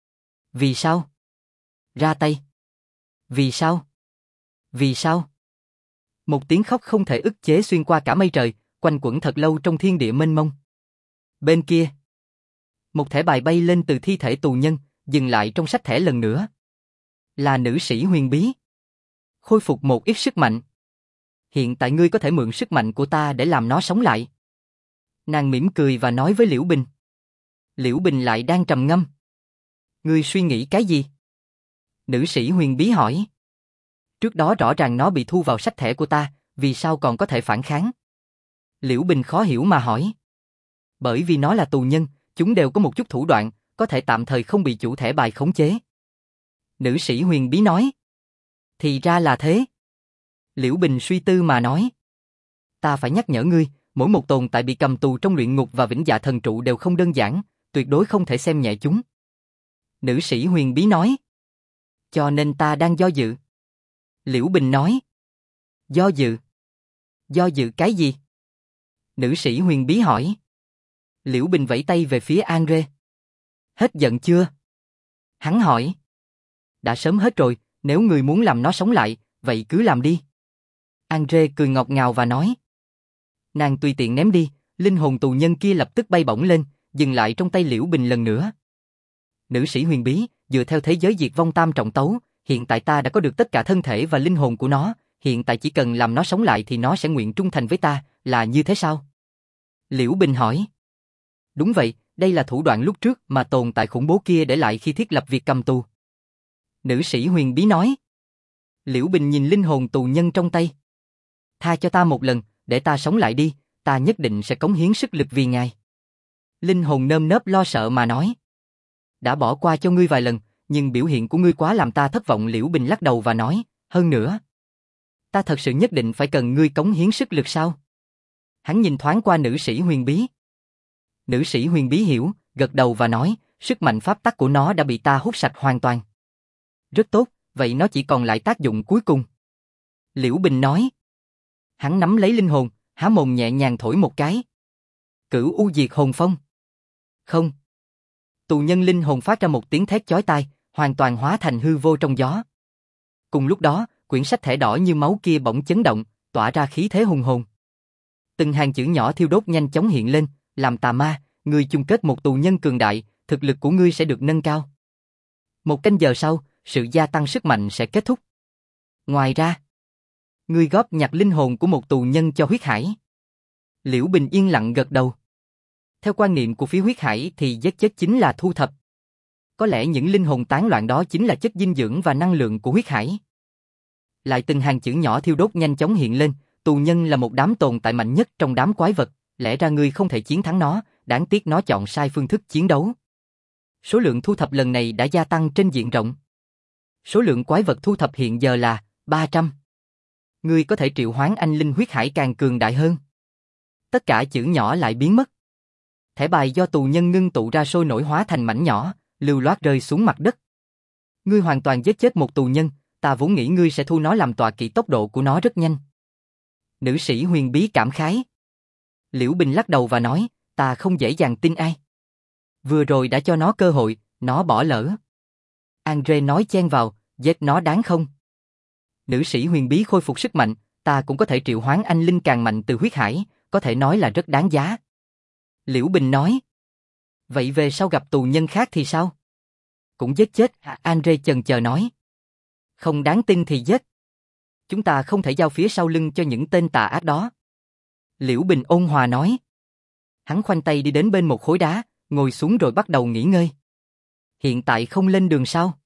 Vì sao? Ra tay. Vì sao? Vì sao? Một tiếng khóc không thể ức chế xuyên qua cả mây trời, quanh quẩn thật lâu trong thiên địa mênh mông. Bên kia, một thẻ bài bay lên từ thi thể tù nhân, dừng lại trong sách thẻ lần nữa. Là nữ sĩ huyền bí. Khôi phục một ít sức mạnh. Hiện tại ngươi có thể mượn sức mạnh của ta để làm nó sống lại. Nàng mỉm cười và nói với Liễu Bình. Liễu Bình lại đang trầm ngâm. Ngươi suy nghĩ cái gì? Nữ sĩ huyền bí hỏi. Trước đó rõ ràng nó bị thu vào sách thẻ của ta, vì sao còn có thể phản kháng? Liễu Bình khó hiểu mà hỏi. Bởi vì nó là tù nhân, chúng đều có một chút thủ đoạn, có thể tạm thời không bị chủ thẻ bài khống chế. Nữ sĩ huyền bí nói. Thì ra là thế. Liễu Bình suy tư mà nói. Ta phải nhắc nhở ngươi, Mỗi một tồn tại bị cầm tù trong luyện ngục và vĩnh dạ thần trụ đều không đơn giản, tuyệt đối không thể xem nhẹ chúng. Nữ sĩ huyền bí nói. Cho nên ta đang do dự. Liễu Bình nói. Do dự? Do dự cái gì? Nữ sĩ huyền bí hỏi. Liễu Bình vẫy tay về phía Andre. Hết giận chưa? Hắn hỏi. Đã sớm hết rồi, nếu người muốn làm nó sống lại, vậy cứ làm đi. Andre cười ngọt ngào và nói. Nàng tùy tiện ném đi, linh hồn tù nhân kia lập tức bay bổng lên, dừng lại trong tay Liễu Bình lần nữa. Nữ sĩ huyền bí, dựa theo thế giới diệt vong tam trọng tấu, hiện tại ta đã có được tất cả thân thể và linh hồn của nó, hiện tại chỉ cần làm nó sống lại thì nó sẽ nguyện trung thành với ta, là như thế sao? Liễu Bình hỏi. Đúng vậy, đây là thủ đoạn lúc trước mà tồn tại khủng bố kia để lại khi thiết lập việc cầm tù. Nữ sĩ huyền bí nói. Liễu Bình nhìn linh hồn tù nhân trong tay. Tha cho ta một lần, để ta sống lại đi, ta nhất định sẽ cống hiến sức lực vì ngài. Linh hồn nơm nớp lo sợ mà nói. Đã bỏ qua cho ngươi vài lần, nhưng biểu hiện của ngươi quá làm ta thất vọng. Liễu Bình lắc đầu và nói, hơn nữa. Ta thật sự nhất định phải cần ngươi cống hiến sức lực sao? Hắn nhìn thoáng qua nữ sĩ huyền bí. Nữ sĩ huyền bí hiểu, gật đầu và nói, sức mạnh pháp tắc của nó đã bị ta hút sạch hoàn toàn. Rất tốt, vậy nó chỉ còn lại tác dụng cuối cùng. Liễu Bình nói. Hắn nắm lấy linh hồn, há mồm nhẹ nhàng thổi một cái. Cửu U Diệt Hồn Phong. Không. Tù nhân linh hồn phát ra một tiếng thét chói tai, hoàn toàn hóa thành hư vô trong gió. Cùng lúc đó, quyển sách thẻ đỏ như máu kia bỗng chấn động, tỏa ra khí thế hùng hồn. Từng hàng chữ nhỏ thiêu đốt nhanh chóng hiện lên, làm tà ma, ngươi chung kết một tù nhân cường đại, thực lực của ngươi sẽ được nâng cao. Một canh giờ sau, sự gia tăng sức mạnh sẽ kết thúc. Ngoài ra, ngươi góp nhặt linh hồn của một tù nhân cho huyết hải. Liễu Bình yên lặng gật đầu. Theo quan niệm của phía huyết hải thì giết chết chính là thu thập. Có lẽ những linh hồn tán loạn đó chính là chất dinh dưỡng và năng lượng của huyết hải. Lại từng hàng chữ nhỏ thiêu đốt nhanh chóng hiện lên, tù nhân là một đám tồn tại mạnh nhất trong đám quái vật, lẽ ra ngươi không thể chiến thắng nó, đáng tiếc nó chọn sai phương thức chiến đấu. Số lượng thu thập lần này đã gia tăng trên diện rộng. Số lượng quái vật thu thập hiện giờ là 300. Ngươi có thể triệu hoán anh linh huyết hải càng cường đại hơn. Tất cả chữ nhỏ lại biến mất. Thẻ bài do tù nhân ngưng tụ ra sôi nổi hóa thành mảnh nhỏ, lưu loát rơi xuống mặt đất. Ngươi hoàn toàn giết chết một tù nhân, ta vốn nghĩ ngươi sẽ thu nó làm tọa kỵ, tốc độ của nó rất nhanh. Nữ sĩ huyền bí cảm khái. Liễu Bình lắc đầu và nói, ta không dễ dàng tin ai. Vừa rồi đã cho nó cơ hội, nó bỏ lỡ. Andre nói chen vào, giết nó đáng không? Nữ sĩ huyền bí khôi phục sức mạnh, ta cũng có thể triệu hoán anh linh càng mạnh từ huyết hải, có thể nói là rất đáng giá. Liễu Bình nói. Vậy về sau gặp tù nhân khác thì sao? Cũng giết chết, Andre chần chờ nói. Không đáng tin thì giết. Chúng ta không thể giao phía sau lưng cho những tên tà ác đó. Liễu Bình ôn hòa nói. Hắn khoanh tay đi đến bên một khối đá, ngồi xuống rồi bắt đầu nghỉ ngơi. Hiện tại không lên đường sao?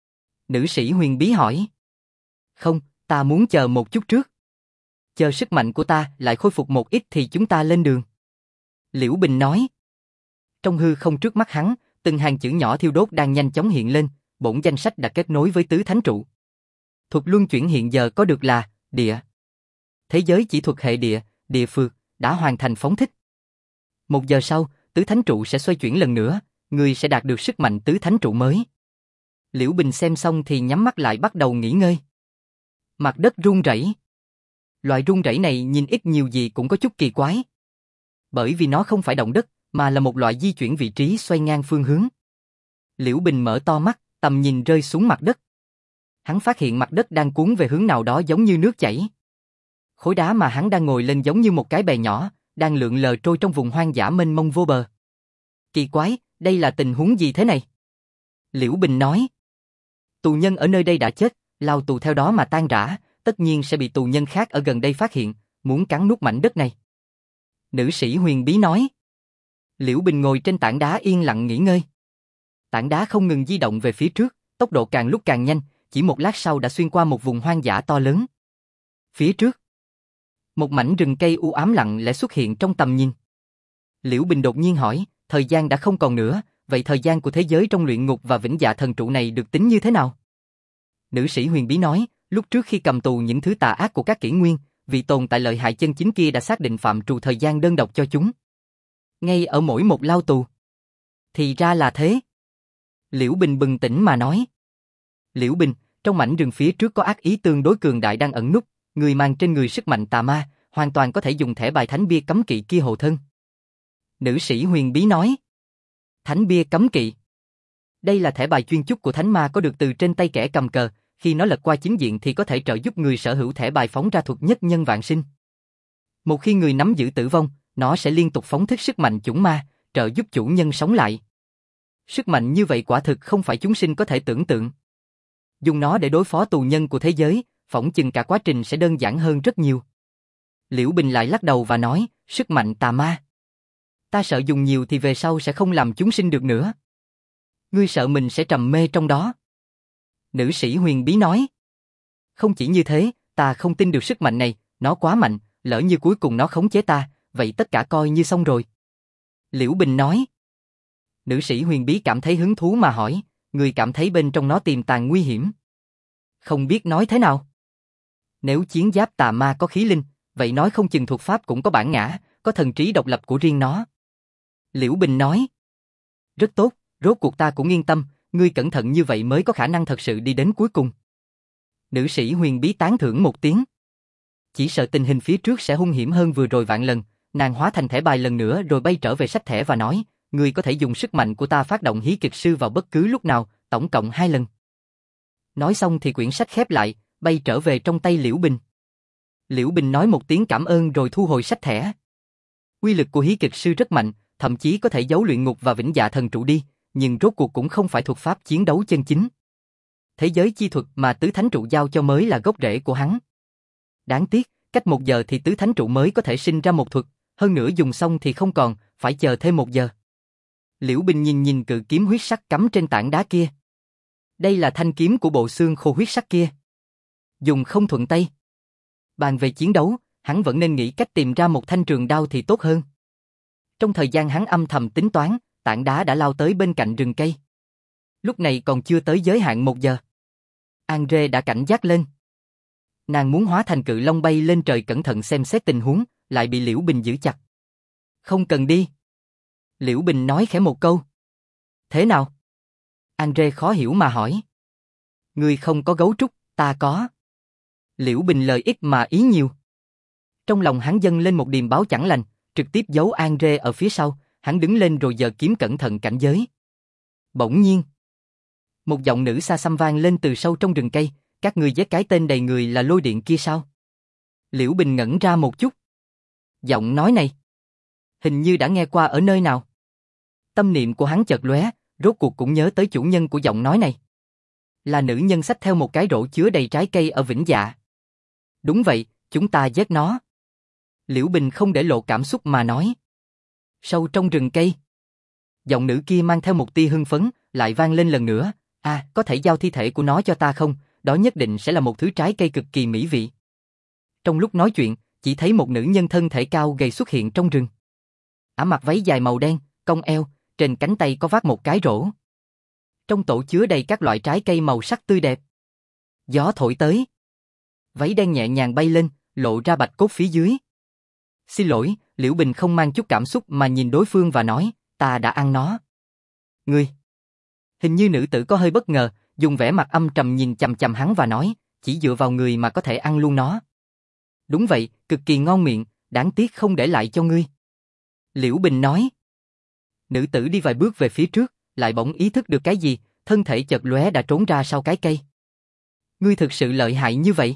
Nữ sĩ huyền bí hỏi. Không, ta muốn chờ một chút trước. Chờ sức mạnh của ta lại khôi phục một ít thì chúng ta lên đường. Liễu Bình nói. Trong hư không trước mắt hắn, từng hàng chữ nhỏ thiêu đốt đang nhanh chóng hiện lên, bổn danh sách đã kết nối với tứ thánh trụ. Thuật luân chuyển hiện giờ có được là địa. Thế giới chỉ thuật hệ địa, địa phược, đã hoàn thành phóng thích. 1 giờ sau, tứ thánh trụ sẽ xoay chuyển lần nữa, người sẽ đạt được sức mạnh tứ thánh trụ mới. Liễu Bình xem xong thì nhắm mắt lại bắt đầu nghỉ ngơi. Mặt đất rung rẩy. Loại rung rẩy này nhìn ít nhiều gì cũng có chút kỳ quái. Bởi vì nó không phải động đất, mà là một loại di chuyển vị trí xoay ngang phương hướng. Liễu Bình mở to mắt, tầm nhìn rơi xuống mặt đất. Hắn phát hiện mặt đất đang cuốn về hướng nào đó giống như nước chảy. Khối đá mà hắn đang ngồi lên giống như một cái bè nhỏ, đang lượn lờ trôi trong vùng hoang dã mênh mông vô bờ. Kỳ quái, đây là tình huống gì thế này? Liễu Bình nói. Tù nhân ở nơi đây đã chết, lao tù theo đó mà tan rã, tất nhiên sẽ bị tù nhân khác ở gần đây phát hiện, muốn cắn nuốt mảnh đất này. Nữ sĩ huyền bí nói. Liễu Bình ngồi trên tảng đá yên lặng nghỉ ngơi. Tảng đá không ngừng di động về phía trước, tốc độ càng lúc càng nhanh, chỉ một lát sau đã xuyên qua một vùng hoang dã to lớn. Phía trước, một mảnh rừng cây u ám lặng lẽ xuất hiện trong tầm nhìn. Liễu Bình đột nhiên hỏi, thời gian đã không còn nữa, vậy thời gian của thế giới trong luyện ngục và vĩnh dạ thần trụ này được tính như thế nào? Nữ sĩ huyền bí nói, lúc trước khi cầm tù những thứ tà ác của các kỷ nguyên, vị tồn tại lợi hại chân chính kia đã xác định phạm trù thời gian đơn độc cho chúng. Ngay ở mỗi một lao tù. Thì ra là thế. Liễu Bình bừng tỉnh mà nói. Liễu Bình, trong mảnh rừng phía trước có ác ý tương đối cường đại đang ẩn núp, người mang trên người sức mạnh tà ma, hoàn toàn có thể dùng thẻ bài thánh bia cấm kỵ kia hộ thân. Nữ sĩ huyền bí nói. Thánh bia cấm kỵ. Đây là thẻ bài chuyên chúc của thánh ma có được từ trên tay kẻ cầm cờ, khi nó lật qua chính diện thì có thể trợ giúp người sở hữu thẻ bài phóng ra thuật nhất nhân vạn sinh. Một khi người nắm giữ tử vong, nó sẽ liên tục phóng thích sức mạnh chủng ma, trợ giúp chủ nhân sống lại. Sức mạnh như vậy quả thực không phải chúng sinh có thể tưởng tượng. Dùng nó để đối phó tù nhân của thế giới, phỏng chừng cả quá trình sẽ đơn giản hơn rất nhiều. Liễu Bình lại lắc đầu và nói, sức mạnh tà ma. Ta sợ dùng nhiều thì về sau sẽ không làm chúng sinh được nữa. Ngươi sợ mình sẽ trầm mê trong đó. Nữ sĩ huyền bí nói. Không chỉ như thế, ta không tin được sức mạnh này, nó quá mạnh, lỡ như cuối cùng nó khống chế ta, vậy tất cả coi như xong rồi. Liễu Bình nói. Nữ sĩ huyền bí cảm thấy hứng thú mà hỏi, người cảm thấy bên trong nó tiềm tàng nguy hiểm. Không biết nói thế nào. Nếu chiến giáp tà ma có khí linh, vậy nói không chừng thuật pháp cũng có bản ngã, có thần trí độc lập của riêng nó. Liễu Bình nói. Rất tốt, rốt cuộc ta cũng yên tâm, ngươi cẩn thận như vậy mới có khả năng thật sự đi đến cuối cùng. Nữ sĩ huyền bí tán thưởng một tiếng. Chỉ sợ tình hình phía trước sẽ hung hiểm hơn vừa rồi vạn lần, nàng hóa thành thẻ bài lần nữa rồi bay trở về sách thẻ và nói, ngươi có thể dùng sức mạnh của ta phát động hí kịch sư vào bất cứ lúc nào, tổng cộng 2 lần. Nói xong thì quyển sách khép lại, bay trở về trong tay Liễu Bình. Liễu Bình nói một tiếng cảm ơn rồi thu hồi sách thẻ. Uy lực của hí kịch sư rất mạnh, thậm chí có thể giấu luyện ngục và vĩnh dạ thần trụ đi, nhưng rốt cuộc cũng không phải thuật pháp chiến đấu chân chính. Thế giới chi thuật mà tứ thánh trụ giao cho mới là gốc rễ của hắn. Đáng tiếc, cách 1 giờ thì tứ thánh trụ mới có thể sinh ra một thuật, hơn nữa dùng xong thì không còn, phải chờ thêm 1 giờ. Liễu Bình nhìn cự kiếm huyết sắc cắm trên tảng đá kia. Đây là thanh kiếm của bộ xương khô huyết sắc kia. Dùng không thuận tay. Bàn về chiến đấu, hắn vẫn nên nghĩ cách tìm ra một thanh trường đao thì tốt hơn. Trong thời gian hắn âm thầm tính toán, tảng đá đã lao tới bên cạnh rừng cây. Lúc này còn chưa tới giới hạn 1 giờ. Andre đã cảnh giác lên. Nàng muốn hóa thành cự long bay lên trời cẩn thận xem xét tình huống, lại bị Liễu Bình giữ chặt. Không cần đi. Liễu Bình nói khẽ một câu. Thế nào? Andre khó hiểu mà hỏi. Ngươi không có gấu trúc, ta có. Liễu Bình lời ít mà ý nhiều. Trong lòng hắn dâng lên một điềm báo chẳng lành, trực tiếp giấu Andre ở phía sau, hắn đứng lên rồi giơ kiếm cẩn thận cảnh giới. Bỗng nhiên, một giọng nữ xa xăm vang lên từ sâu trong rừng cây, các ngươi giết cái tên đầy người là lôi điện kia sao? Liễu Bình ngẩn ra một chút. Giọng nói này, hình như đã nghe qua ở nơi nào. Tâm niệm của hắn chợt lóe, rốt cuộc cũng nhớ tới chủ nhân của giọng nói này. Là nữ nhân xách theo một cái rổ chứa đầy trái cây ở Vĩnh Dạ. Đúng vậy, chúng ta giết nó. Liễu Bình không để lộ cảm xúc mà nói. Sâu trong rừng cây. Giọng nữ kia mang theo một tia hưng phấn, lại vang lên lần nữa. Có thể giao thi thể của nó cho ta không? Đó nhất định sẽ là một thứ trái cây cực kỳ mỹ vị. Trong lúc nói chuyện, chỉ thấy một nữ nhân thân thể cao gầy xuất hiện trong rừng. Ả mặc váy dài màu đen, cong eo, trên cánh tay có vác một cái rổ. Trong tổ chứa đầy các loại trái cây màu sắc tươi đẹp. Gió thổi tới. Váy đen nhẹ nhàng bay lên, lộ ra bạch cốt phía dưới. Xin lỗi, Liễu Bình không mang chút cảm xúc mà nhìn đối phương và nói, ta đã ăn nó. Ngươi. Hình như nữ tử có hơi bất ngờ, dùng vẻ mặt âm trầm nhìn chằm chằm hắn và nói, chỉ dựa vào người mà có thể ăn luôn nó. Đúng vậy, cực kỳ ngon miệng, đáng tiếc không để lại cho ngươi. Liễu Bình nói. Nữ tử đi vài bước về phía trước, lại bỗng ý thức được cái gì, thân thể chợt lóe đã trốn ra sau cái cây. Ngươi thực sự lợi hại như vậy?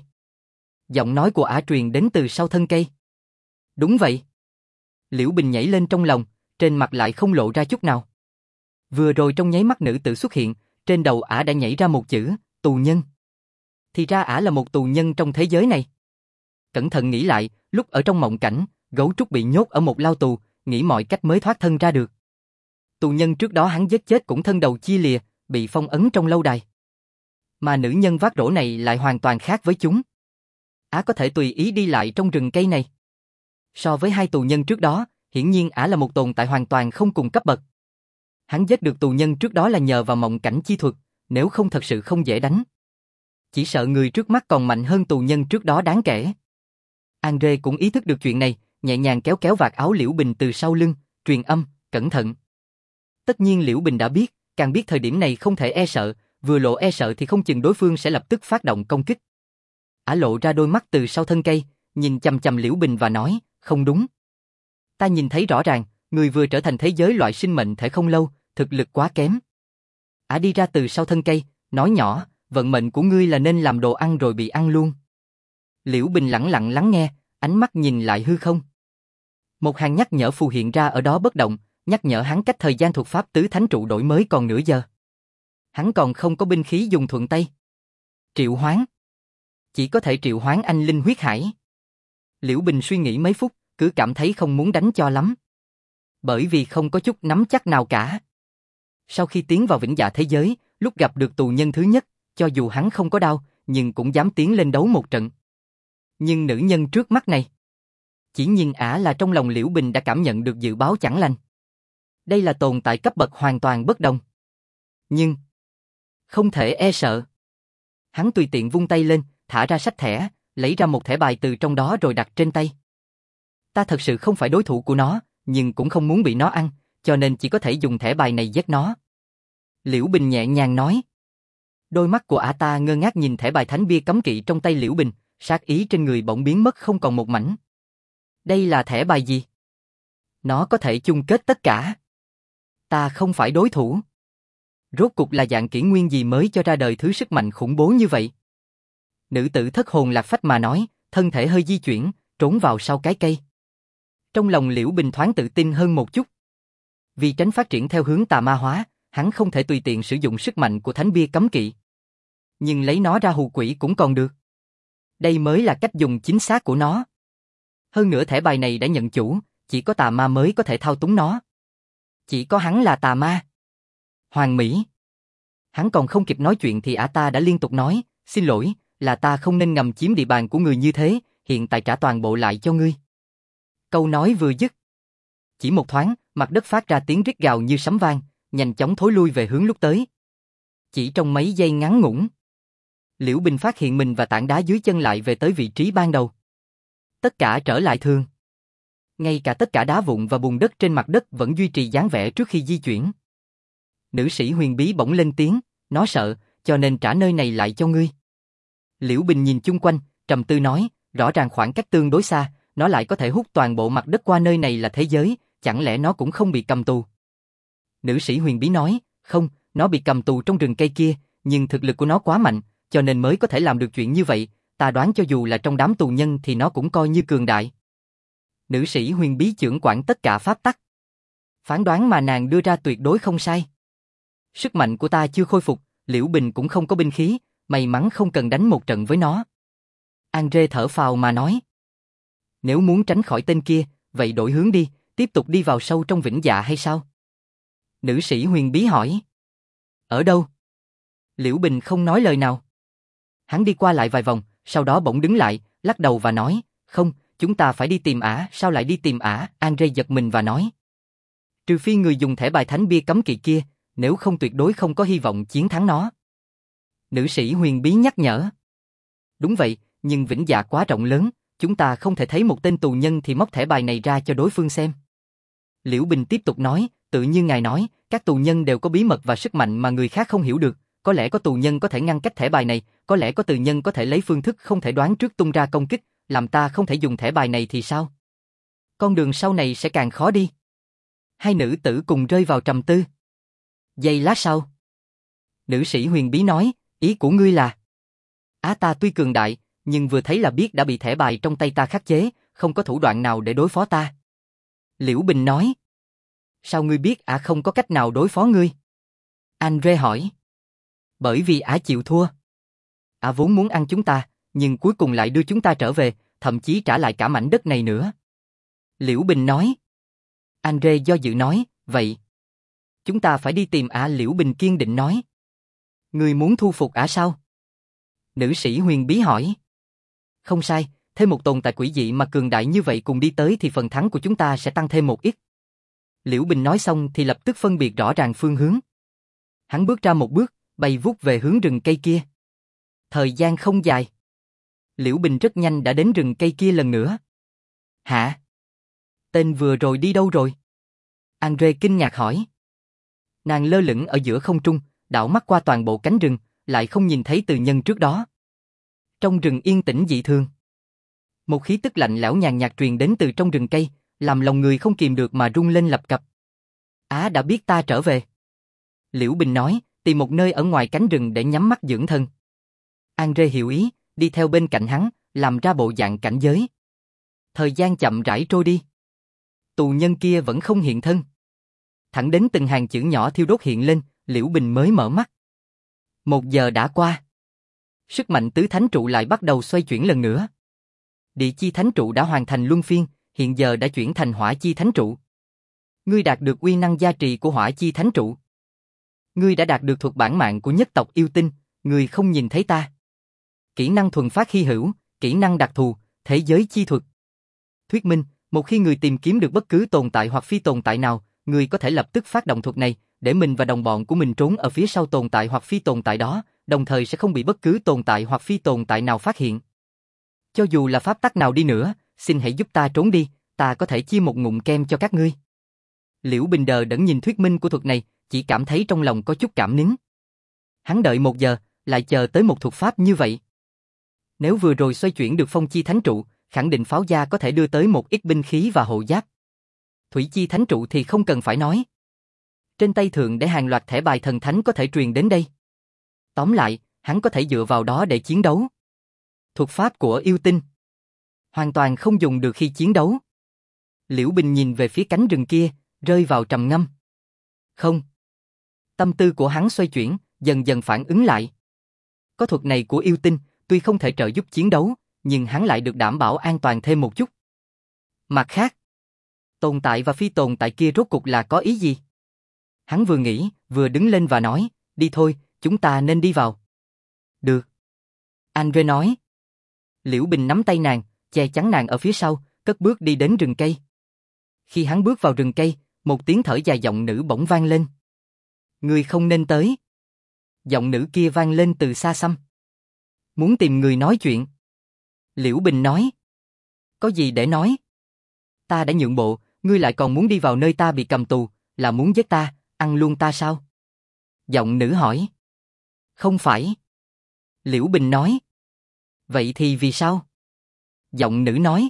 Giọng nói của Ả truyền đến từ sau thân cây. Đúng vậy. Liễu Bình nhảy lên trong lòng, trên mặt lại không lộ ra chút nào. Vừa rồi trong nháy mắt nữ tử xuất hiện, trên đầu Ả đã nhảy ra một chữ, tù nhân. Thì ra Ả là một tù nhân trong thế giới này. Cẩn thận nghĩ lại, lúc ở trong mộng cảnh, gấu trúc bị nhốt ở một lao tù, nghĩ mọi cách mới thoát thân ra được. Tù nhân trước đó hắn giết chết cũng thân đầu chia lìa, bị phong ấn trong lâu đài. Mà nữ nhân vác rổ này lại hoàn toàn khác với chúng. Ả có thể tùy ý đi lại trong rừng cây này. So với 2 tù nhân trước đó, hiển nhiên Ả là một tồn tại hoàn toàn không cùng cấp bậc. Hắn giết được tù nhân trước đó là nhờ vào mộng cảnh chi thuật, nếu không thật sự không dễ đánh. Chỉ sợ người trước mắt còn mạnh hơn tù nhân trước đó đáng kể. Andre cũng ý thức được chuyện này, nhẹ nhàng kéo kéo vạt áo Liễu Bình từ sau lưng, truyền âm, cẩn thận. Tất nhiên Liễu Bình đã biết, càng biết thời điểm này không thể e sợ, vừa lộ e sợ thì không chừng đối phương sẽ lập tức phát động công kích. Ả lộ ra đôi mắt từ sau thân cây, nhìn chằm chằm Liễu Bình và nói, không đúng. Ta nhìn thấy rõ ràng, người vừa trở thành thế giới loại sinh mệnh thể không lâu, thực lực quá kém. Ả đi ra từ sau thân cây, nói nhỏ, vận mệnh của ngươi là nên làm đồ ăn rồi bị ăn luôn. Liễu Bình lẳng lặng lắng nghe, ánh mắt nhìn lại hư không. Một hàng nhắc nhở phù hiện ra ở đó bất động, nhắc nhở hắn cách thời gian thuật pháp tứ thánh trụ đổi mới còn nửa giờ. Hắn còn không có binh khí dùng thuận tay. Triệu hoán. Chỉ có thể triệu hoán anh linh huyết hải. Liễu Bình suy nghĩ mấy phút, cứ cảm thấy không muốn đánh cho lắm. Bởi vì không có chút nắm chắc nào cả. Sau khi tiến vào vĩnh dạ thế giới, lúc gặp được tù nhân thứ nhất, cho dù hắn không có đao, nhưng cũng dám tiến lên đấu một trận. Nhưng nữ nhân trước mắt này, chỉ nhìn ả là trong lòng Liễu Bình đã cảm nhận được dự báo chẳng lành. Đây là tồn tại cấp bậc hoàn toàn bất đồng. Nhưng không thể e sợ. Hắn tùy tiện vung tay lên, thả ra sách thẻ, lấy ra một thẻ bài từ trong đó rồi đặt trên tay. Ta thật sự không phải đối thủ của nó, nhưng cũng không muốn bị nó ăn, cho nên chỉ có thể dùng thẻ bài này giết nó. Liễu Bình nhẹ nhàng nói. Đôi mắt của ả ta ngơ ngác nhìn thẻ bài thánh bia cấm kỵ trong tay Liễu Bình, sát ý trên người bỗng biến mất không còn một mảnh. Đây là thẻ bài gì? Nó có thể chung kết tất cả. Ta không phải đối thủ. Rốt cục là dạng kỷ nguyên gì mới cho ra đời thứ sức mạnh khủng bố như vậy? Nữ tử thất hồn lạc phách mà nói, thân thể hơi di chuyển, trốn vào sau cái cây. Trong lòng Liễu Bình thoáng tự tin hơn một chút. Vì tránh phát triển theo hướng tà ma hóa, hắn không thể tùy tiện sử dụng sức mạnh của thánh bia cấm kỵ. Nhưng lấy nó ra hù quỷ cũng còn được. Đây mới là cách dùng chính xác của nó. Hơn nữa thẻ bài này đã nhận chủ, chỉ có tà ma mới có thể thao túng nó. Chỉ có hắn là tà ma. Hoàng Mỹ. Hắn còn không kịp nói chuyện thì ả ta đã liên tục nói, xin lỗi, là ta không nên ngầm chiếm địa bàn của người như thế, hiện tại trả toàn bộ lại cho ngươi. Câu nói vừa dứt. Chỉ một thoáng, mặt đất phát ra tiếng rít gào như sấm vang, nhanh chóng thối lui về hướng lúc tới. Chỉ trong mấy giây ngắn ngủn, Liễu Bình phát hiện mình và tảng đá dưới chân lại về tới vị trí ban đầu. Tất cả trở lại thường. Ngay cả tất cả đá vụn và bùn đất trên mặt đất vẫn duy trì dáng vẻ trước khi di chuyển. Nữ sĩ huyền bí bỗng lên tiếng, nó sợ, cho nên trả nơi này lại cho ngươi. Liễu Bình nhìn chung quanh, trầm tư nói, rõ ràng khoảng cách tương đối xa, nó lại có thể hút toàn bộ mặt đất qua nơi này là thế giới, chẳng lẽ nó cũng không bị cầm tù? Nữ sĩ huyền bí nói, không, nó bị cầm tù trong rừng cây kia, nhưng thực lực của nó quá mạnh, cho nên mới có thể làm được chuyện như vậy, ta đoán cho dù là trong đám tù nhân thì nó cũng coi như cường đại. Nữ sĩ huyền bí chưởng quản tất cả pháp tắc. Phán đoán mà nàng đưa ra tuyệt đối không sai. Sức mạnh của ta chưa khôi phục, Liễu Bình cũng không có binh khí, may mắn không cần đánh một trận với nó. Andre thở phào mà nói. Nếu muốn tránh khỏi tên kia, vậy đổi hướng đi, tiếp tục đi vào sâu trong vĩnh dạ hay sao? Nữ sĩ huyền bí hỏi. Ở đâu? Liễu Bình không nói lời nào. Hắn đi qua lại vài vòng, sau đó bỗng đứng lại, lắc đầu và nói, không, chúng ta phải đi tìm ả, sao lại đi tìm ả? Andre giật mình và nói. Trừ phi người dùng thẻ bài thánh bia cấm kỵ kia, nếu không tuyệt đối không có hy vọng chiến thắng nó. Nữ sĩ huyền bí nhắc nhở. Đúng vậy, nhưng vĩnh dạ quá rộng lớn, chúng ta không thể thấy một tên tù nhân thì móc thẻ bài này ra cho đối phương xem. Liễu Bình tiếp tục nói, tự như ngài nói, các tù nhân đều có bí mật và sức mạnh mà người khác không hiểu được, có lẽ có tù nhân có thể ngăn cách thẻ bài này, có lẽ có tù nhân có thể lấy phương thức không thể đoán trước tung ra công kích, làm ta không thể dùng thẻ bài này thì sao? Con đường sau này sẽ càng khó đi. Hai nữ tử cùng rơi vào trầm tư. Giây lát sau, nữ sĩ huyền bí nói, ý của ngươi là? Ta tuy cường đại, nhưng vừa thấy là biết đã bị thẻ bài trong tay ta khắc chế, không có thủ đoạn nào để đối phó ta. Liễu Bình nói. Sao ngươi biết không có cách nào đối phó ngươi? Andre hỏi. Bởi vì chịu thua. Vốn muốn ăn chúng ta, nhưng cuối cùng lại đưa chúng ta trở về, thậm chí trả lại cả mảnh đất này nữa. Liễu Bình nói. Andre do dự nói, vậy chúng ta phải đi tìm Liễu Bình kiên định nói. Ngươi muốn thu phục sao? Nữ sĩ huyền bí hỏi. Không sai, thêm một tồn tại quỷ dị mà cường đại như vậy cùng đi tới thì phần thắng của chúng ta sẽ tăng thêm một ít. Liễu Bình nói xong thì lập tức phân biệt rõ ràng phương hướng. Hắn bước ra một bước, bay vút về hướng rừng cây kia. Thời gian không dài. Liễu Bình rất nhanh đã đến rừng cây kia lần nữa. Hả? Tên vừa rồi đi đâu rồi? Andre kinh ngạc hỏi. Nàng lơ lửng ở giữa không trung, đảo mắt qua toàn bộ cánh rừng, lại không nhìn thấy Từ Nhân trước đó. Trong rừng yên tĩnh dị thường. Một khí tức lạnh lẽo nhàn nhạt truyền đến từ trong rừng cây, làm lòng người không kìm được mà rung lên lập cập. Đã biết ta trở về. Liễu Bình nói, tìm một nơi ở ngoài cánh rừng để nhắm mắt dưỡng thân. Andre hiểu ý, đi theo bên cạnh hắn, làm ra bộ dạng cảnh giới. Thời gian chậm rãi trôi đi. Tù nhân kia vẫn không hiện thân. Thẳng đến từng hàng chữ nhỏ thiêu đốt hiện lên, Liễu Bình mới mở mắt. 1 giờ đã qua. Sức mạnh tứ thánh trụ lại bắt đầu xoay chuyển lần nữa. Địa chi thánh trụ đã hoàn thành luân phiên, hiện giờ đã chuyển thành hỏa chi thánh trụ. Ngươi đạt được uy năng gia trì của hỏa chi thánh trụ. Ngươi đã đạt được thuật bản mạng của nhất tộc yêu tinh, ngươi không nhìn thấy ta. Kỹ năng thuần phát hy hữu, kỹ năng đặc thù, thế giới chi thuật. Thuyết minh, một khi người tìm kiếm được bất cứ tồn tại hoặc phi tồn tại nào, người có thể lập tức phát động thuật này, để mình và đồng bọn của mình trốn ở phía sau tồn tại hoặc phi tồn tại đó, đồng thời sẽ không bị bất cứ tồn tại hoặc phi tồn tại nào phát hiện. Cho dù là pháp tắc nào đi nữa, xin hãy giúp ta trốn đi, ta có thể chia một ngụm kem cho các ngươi. Liễu Bình đờ đẫn nhìn thuyết minh của thuật này, chỉ cảm thấy trong lòng có chút cảm nín. Hắn đợi 1 giờ, lại chờ tới một thuật pháp như vậy. Nếu vừa rồi xoay chuyển được phong chi thánh trụ, khẳng định pháo gia có thể đưa tới một ít binh khí và hộ giáp. Thủy chi thánh trụ thì không cần phải nói. Trên tay thượng để hàng loạt thẻ bài thần thánh có thể truyền đến đây. Tóm lại, hắn có thể dựa vào đó để chiến đấu. Thuật pháp của yêu tinh hoàn toàn không dùng được khi chiến đấu. Liễu Bình nhìn về phía cánh rừng kia, rơi vào trầm ngâm. Không. Tâm tư của hắn xoay chuyển, dần dần phản ứng lại. Có thuật này của yêu tinh, tuy không thể trợ giúp chiến đấu, nhưng hắn lại được đảm bảo an toàn thêm một chút. Mặt khác, tồn tại và phi tồn tại kia rốt cục là có ý gì? Hắn vừa nghĩ, vừa đứng lên và nói, đi thôi, chúng ta nên đi vào. Được. Andre nói. Liễu Bình nắm tay nàng, che chắn nàng ở phía sau, cất bước đi đến rừng cây. Khi hắn bước vào rừng cây, một tiếng thở dài giọng nữ bỗng vang lên. Ngươi không nên tới. Giọng nữ kia vang lên từ xa xăm. Muốn tìm người nói chuyện. Liễu Bình nói. Có gì để nói? Ta đã nhượng bộ, ngươi lại còn muốn đi vào nơi ta bị cầm tù, là muốn giết ta, ăn luôn ta sao? Giọng nữ hỏi. Không phải. Liễu Bình nói. Vậy thì vì sao? Giọng nữ nói.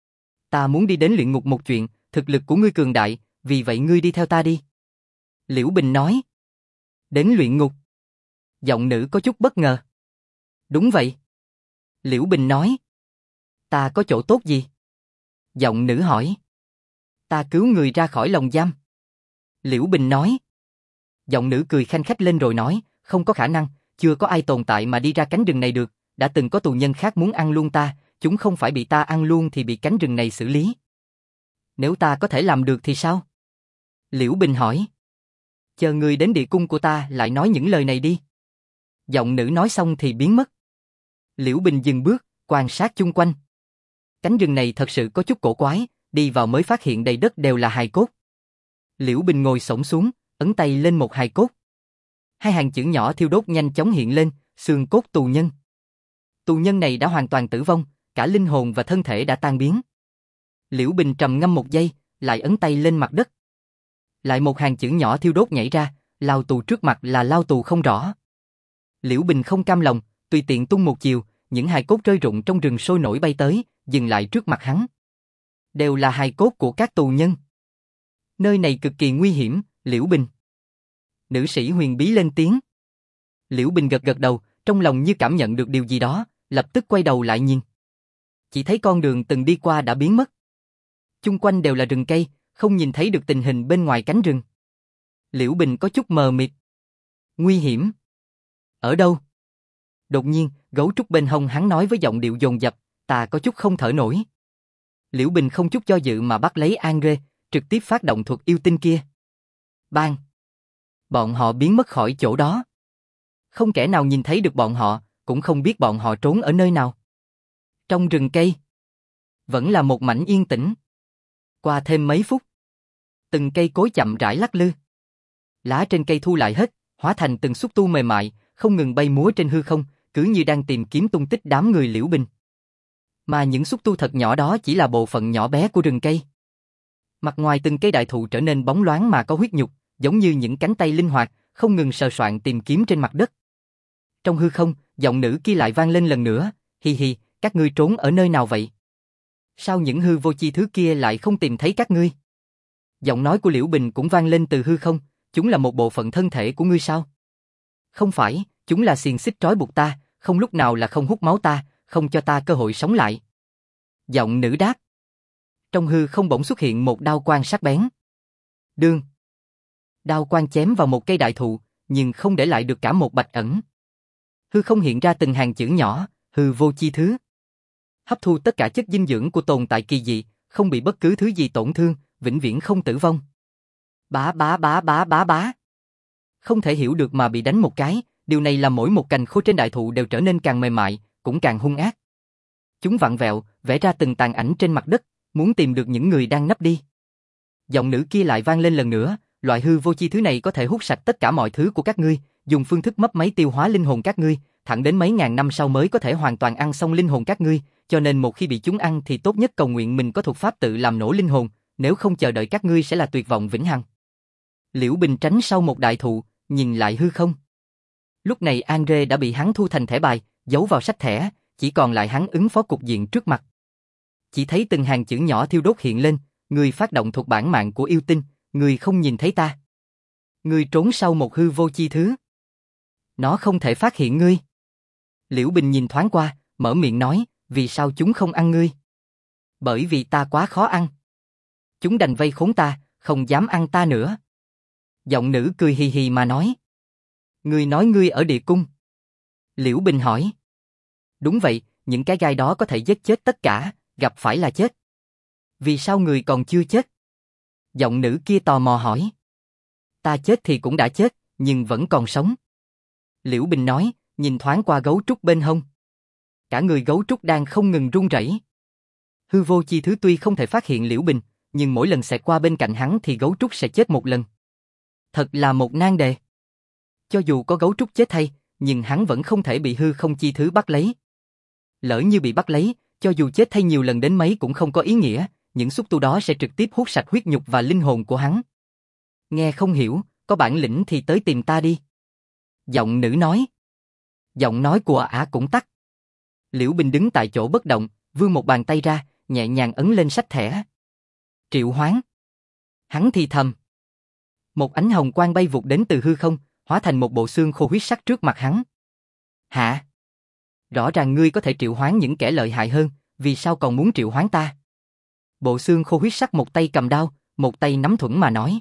Ta muốn đi đến luyện ngục một chuyện, thực lực của ngươi cường đại, vì vậy ngươi đi theo ta đi. Liễu Bình nói. Đến luyện ngục. Giọng nữ có chút bất ngờ. Đúng vậy. Liễu Bình nói. Ta có chỗ tốt gì? Giọng nữ hỏi. Ta cứu người ra khỏi lồng giam. Liễu Bình nói. Giọng nữ cười khanh khách lên rồi nói, không có khả năng, chưa có ai tồn tại mà đi ra cánh rừng này được, đã từng có tù nhân khác muốn ăn luôn ta, chúng không phải bị ta ăn luôn thì bị cánh rừng này xử lý. Nếu ta có thể làm được thì sao? Liễu Bình hỏi. Chờ người đến địa cung của ta lại nói những lời này đi. Giọng nữ nói xong thì biến mất. Liễu Bình dừng bước, quan sát chung quanh. Cánh rừng này thật sự có chút cổ quái, đi vào mới phát hiện đầy đất đều là hài cốt. Liễu Bình ngồi xổm xuống, ấn tay lên một hài cốt. 2 hàng chữ nhỏ thiêu đốt nhanh chóng hiện lên, xương cốt tù nhân. Tù nhân này đã hoàn toàn tử vong, cả linh hồn và thân thể đã tan biến. Liễu Bình trầm ngâm 1 giây, lại ấn tay lên mặt đất. Lại một hàng chữ nhỏ thiêu đốt nhảy ra, lao tù trước mặt là lao tù không rõ. Liễu Bình không cam lòng, tùy tiện tung một chiều, những hài cốt rơi rụng trong rừng sôi nổi bay tới, dừng lại trước mặt hắn. Đều là hài cốt của các tù nhân. Nơi này cực kỳ nguy hiểm, Liễu Bình. Nữ sĩ huyền bí lên tiếng. Liễu Bình gật gật đầu, trong lòng như cảm nhận được điều gì đó, lập tức quay đầu lại nhìn. Chỉ thấy con đường từng đi qua đã biến mất. Chung quanh đều là rừng cây, không nhìn thấy được tình hình bên ngoài cánh rừng. Liễu Bình có chút mờ mịt. Nguy hiểm? Ở đâu? Đột nhiên, gấu trúc bên hông hắn nói với giọng điệu dồn dập, ta có chút không thở nổi. Liễu Bình không chút do dự mà bắt lấy Andre, trực tiếp phát động thuật yêu tinh kia. Bang! Bọn họ biến mất khỏi chỗ đó. Không kẻ nào nhìn thấy được bọn họ, cũng không biết bọn họ trốn ở nơi nào. Trong rừng cây, vẫn là một mảnh yên tĩnh. Qua thêm mấy phút, từng cây cối chậm rãi lắc lư. Lá trên cây thu lại hết, hóa thành từng xúc tu mềm mại, không ngừng bay múa trên hư không, cứ như đang tìm kiếm tung tích đám người Liễu Bình. Mà những xúc tu thật nhỏ đó chỉ là bộ phận nhỏ bé của rừng cây. Mặt ngoài từng cây đại thụ trở nên bóng loáng mà có huyết nhục, giống như những cánh tay linh hoạt, không ngừng sờ soạn tìm kiếm trên mặt đất. Trong hư không, giọng nữ kia lại vang lên lần nữa, hi hi, các ngươi trốn ở nơi nào vậy? Sao những hư vô chi thứ kia lại không tìm thấy các ngươi? Giọng nói của Liễu Bình cũng vang lên từ hư không, chúng là một bộ phận thân thể của ngươi sao? Không phải, chúng là xiềng xích trói buộc ta, không lúc nào là không hút máu ta, không cho ta cơ hội sống lại. Giọng nữ đáp. Trong hư không bỗng xuất hiện một đao quang sắc bén. Đương. Đao quang chém vào một cây đại thụ, nhưng không để lại được cả một bạch ẩn. Hư không hiện ra từng hàng chữ nhỏ, hư vô chi thứ. Hấp thu tất cả chất dinh dưỡng của tồn tại kỳ dị, không bị bất cứ thứ gì tổn thương, vĩnh viễn không tử vong. Bá bá bá bá bá bá. Không thể hiểu được mà bị đánh một cái, điều này làm mỗi một cành khô trên đại thụ đều trở nên càng mềm mại, cũng càng hung ác. Chúng vặn vẹo, vẽ ra từng tàn ảnh trên mặt đất, muốn tìm được những người đang nấp đi. Giọng nữ kia lại vang lên lần nữa, loại hư vô chi thứ này có thể hút sạch tất cả mọi thứ của các ngươi, dùng phương thức mấp máy tiêu hóa linh hồn các ngươi, thẳng đến mấy ngàn năm sau mới có thể hoàn toàn ăn xong linh hồn các ngươi, cho nên một khi bị chúng ăn thì tốt nhất cầu nguyện mình có thuật pháp tự làm nổ linh hồn, nếu không chờ đợi các ngươi sẽ là tuyệt vọng vĩnh hằng. Liễu Bình tránh sau một đại thụ, nhìn lại hư không. Lúc này Andre đã bị hắn thu thành thẻ bài, giấu vào sách thẻ, chỉ còn lại hắn ứng phó cục diện trước mặt. Chỉ thấy từng hàng chữ nhỏ thiêu đốt hiện lên, người phát động thuộc bản mạng của yêu tinh, người không nhìn thấy ta. Người trốn sau một hư vô chi thứ. Nó không thể phát hiện ngươi. Liễu Bình nhìn thoáng qua, mở miệng nói, vì sao chúng không ăn ngươi? Bởi vì ta quá khó ăn. Chúng đành vây khốn ta, không dám ăn ta nữa. Giọng nữ cười hì hì mà nói. Ngươi nói ngươi ở địa cung. Liễu Bình hỏi. Đúng vậy, những cái gai đó có thể giết chết tất cả, gặp phải là chết. Vì sao người còn chưa chết? Giọng nữ kia tò mò hỏi. Ta chết thì cũng đã chết, nhưng vẫn còn sống. Liễu Bình nói, nhìn thoáng qua gấu trúc bên hông. Cả người gấu trúc đang không ngừng run rẩy. Hư vô chi thứ tuy không thể phát hiện Liễu Bình, nhưng mỗi lần xẹt qua bên cạnh hắn thì gấu trúc sẽ chết một lần. Thật là một nan đề. Cho dù có gấu trúc chết thay, nhưng hắn vẫn không thể bị hư không chi thứ bắt lấy. Lỡ như bị bắt lấy, cho dù chết thay nhiều lần đến mấy cũng không có ý nghĩa, những xúc tu đó sẽ trực tiếp hút sạch huyết nhục và linh hồn của hắn. Nghe không hiểu, có bản lĩnh thì tới tìm ta đi. Giọng nữ nói. Giọng nói của ả cũng tắt. Liễu Bình đứng tại chỗ bất động, vươn một bàn tay ra, nhẹ nhàng ấn lên sách thẻ. Triệu hoán. Hắn thì thầm. Một ánh hồng quang bay vụt đến từ hư không, hóa thành một bộ xương khô huyết sắc trước mặt hắn. Hả? Rõ ràng ngươi có thể triệu hoán những kẻ lợi hại hơn, vì sao còn muốn triệu hoán ta? Bộ xương khô huyết sắc một tay cầm đao, một tay nắm thuẫn mà nói.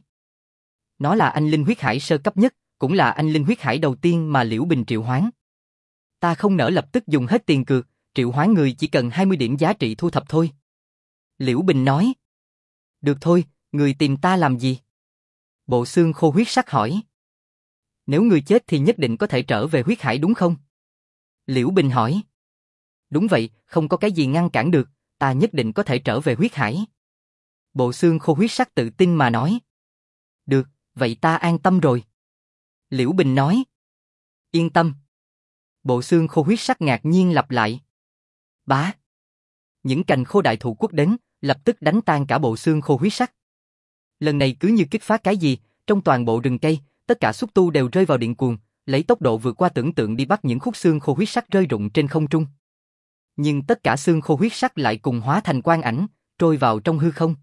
Nó là anh linh huyết hải sơ cấp nhất, cũng là anh linh huyết hải đầu tiên mà Liễu Bình triệu hoán. Ta không nỡ lập tức dùng hết tiền cược, triệu hoán người chỉ cần 20 điểm giá trị thu thập thôi. Liễu Bình nói. Được thôi, người tìm ta làm gì? Bộ xương khô huyết sắc hỏi. Nếu người chết thì nhất định có thể trở về huyết hải đúng không? Liễu Bình hỏi. Đúng vậy, không có cái gì ngăn cản được, ta nhất định có thể trở về huyết hải. Bộ xương khô huyết sắc tự tin mà nói. Được, vậy ta an tâm rồi. Liễu Bình nói. Yên tâm. Bộ xương khô huyết sắc ngạc nhiên lặp lại. Bá. Những cành khô đại thụ quất đến, lập tức đánh tan cả bộ xương khô huyết sắc. Lần này cứ như kích phát cái gì, trong toàn bộ rừng cây, tất cả xúc tu đều rơi vào điện cuồng, lấy tốc độ vượt qua tưởng tượng đi bắt những khúc xương khô huyết sắc rơi rụng trên không trung. Nhưng tất cả xương khô huyết sắc lại cùng hóa thành quang ảnh, trôi vào trong hư không.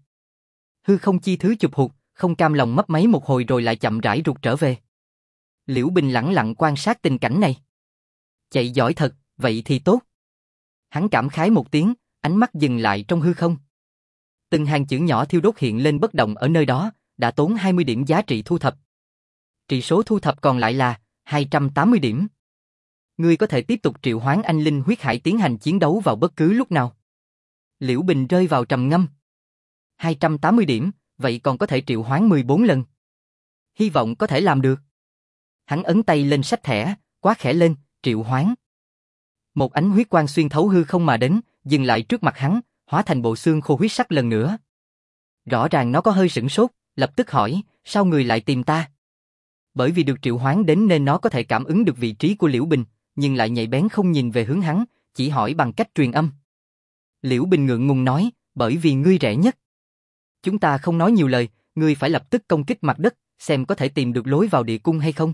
Hư không chi thứ chụp hụt, không cam lòng mấp máy một hồi rồi lại chậm rãi rụt trở về. Liễu Bình lẳng lặng quan sát tình cảnh này. Chạy giỏi thật, vậy thì tốt. Hắn cảm khái một tiếng, ánh mắt dừng lại trong hư không. Từng hàng chữ nhỏ thiêu đốt hiện lên bất động ở nơi đó, đã tốn 20 điểm giá trị thu thập. Trị số thu thập còn lại là 280 điểm. Ngươi có thể tiếp tục triệu hoán anh linh huyết hải tiến hành chiến đấu vào bất cứ lúc nào. Liễu Bình rơi vào trầm ngâm. 280 điểm, vậy còn có thể triệu hoán 14 lần. Hy vọng có thể làm được. Hắn ấn tay lên sách thẻ, quát khẽ lên, triệu hoán. Một ánh huyết quang xuyên thấu hư không mà đến, dừng lại trước mặt hắn, hóa thành bộ xương khô huyết sắc lần nữa. Rõ ràng nó có hơi sửng sốt, lập tức hỏi, sao người lại tìm ta? Bởi vì được triệu hoán đến nên nó có thể cảm ứng được vị trí của Liễu Bình, nhưng lại nhạy bén không nhìn về hướng hắn, chỉ hỏi bằng cách truyền âm. Liễu Bình ngượng ngùng nói, bởi vì ngươi rẻ nhất. Chúng ta không nói nhiều lời, ngươi phải lập tức công kích mặt đất, xem có thể tìm được lối vào địa cung hay không.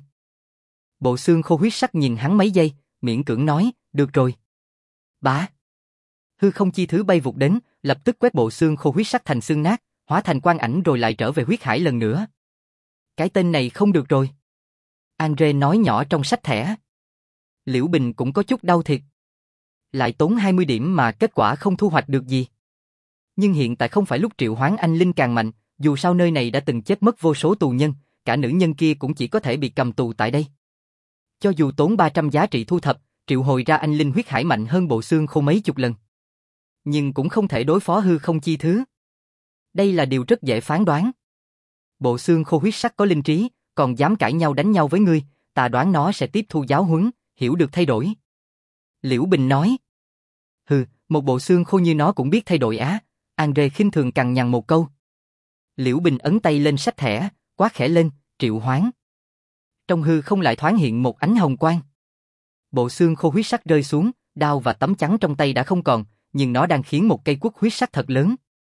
Bộ xương khô huyết sắc nhìn hắn mấy giây, miễn cưỡng nói, được rồi. Bá. Hư không chi thứ bay vụt đến, lập tức quét bộ xương khô huyết sắc thành xương nát, hóa thành quang ảnh rồi lại trở về huyết hải lần nữa. Cái tên này không được rồi. Andre nói nhỏ trong sách thẻ. Liễu Bình cũng có chút đau thiệt. Lại tốn 20 điểm mà kết quả không thu hoạch được gì. Nhưng hiện tại không phải lúc triệu hoán anh linh càng mạnh, dù sao nơi này đã từng chết mất vô số tù nhân, cả nữ nhân kia cũng chỉ có thể bị cầm tù tại đây. Cho dù tốn 300 giá trị thu thập, triệu hồi ra anh linh huyết hải mạnh hơn bộ xương khô mấy chục lần. Nhưng cũng không thể đối phó hư không chi thứ. Đây là điều rất dễ phán đoán. Bộ xương khô huyết sắc có linh trí, còn dám cãi nhau đánh nhau với ngươi, ta đoán nó sẽ tiếp thu giáo huấn, hiểu được thay đổi. Liễu Bình nói. Hừ, một bộ xương khô như nó cũng biết thay đổi á. Andre khinh thường cằn nhằn một câu. Liễu Bình ấn tay lên sách thẻ, quát khẽ lên, triệu hoán. Trong hư không lại thoáng hiện một ánh hồng quang. Bộ xương khô huyết sắc rơi xuống, đao và tấm chắn trong tay đã không còn, nhưng nó đang khiến một cây cuốc huyết sắc thật lớn.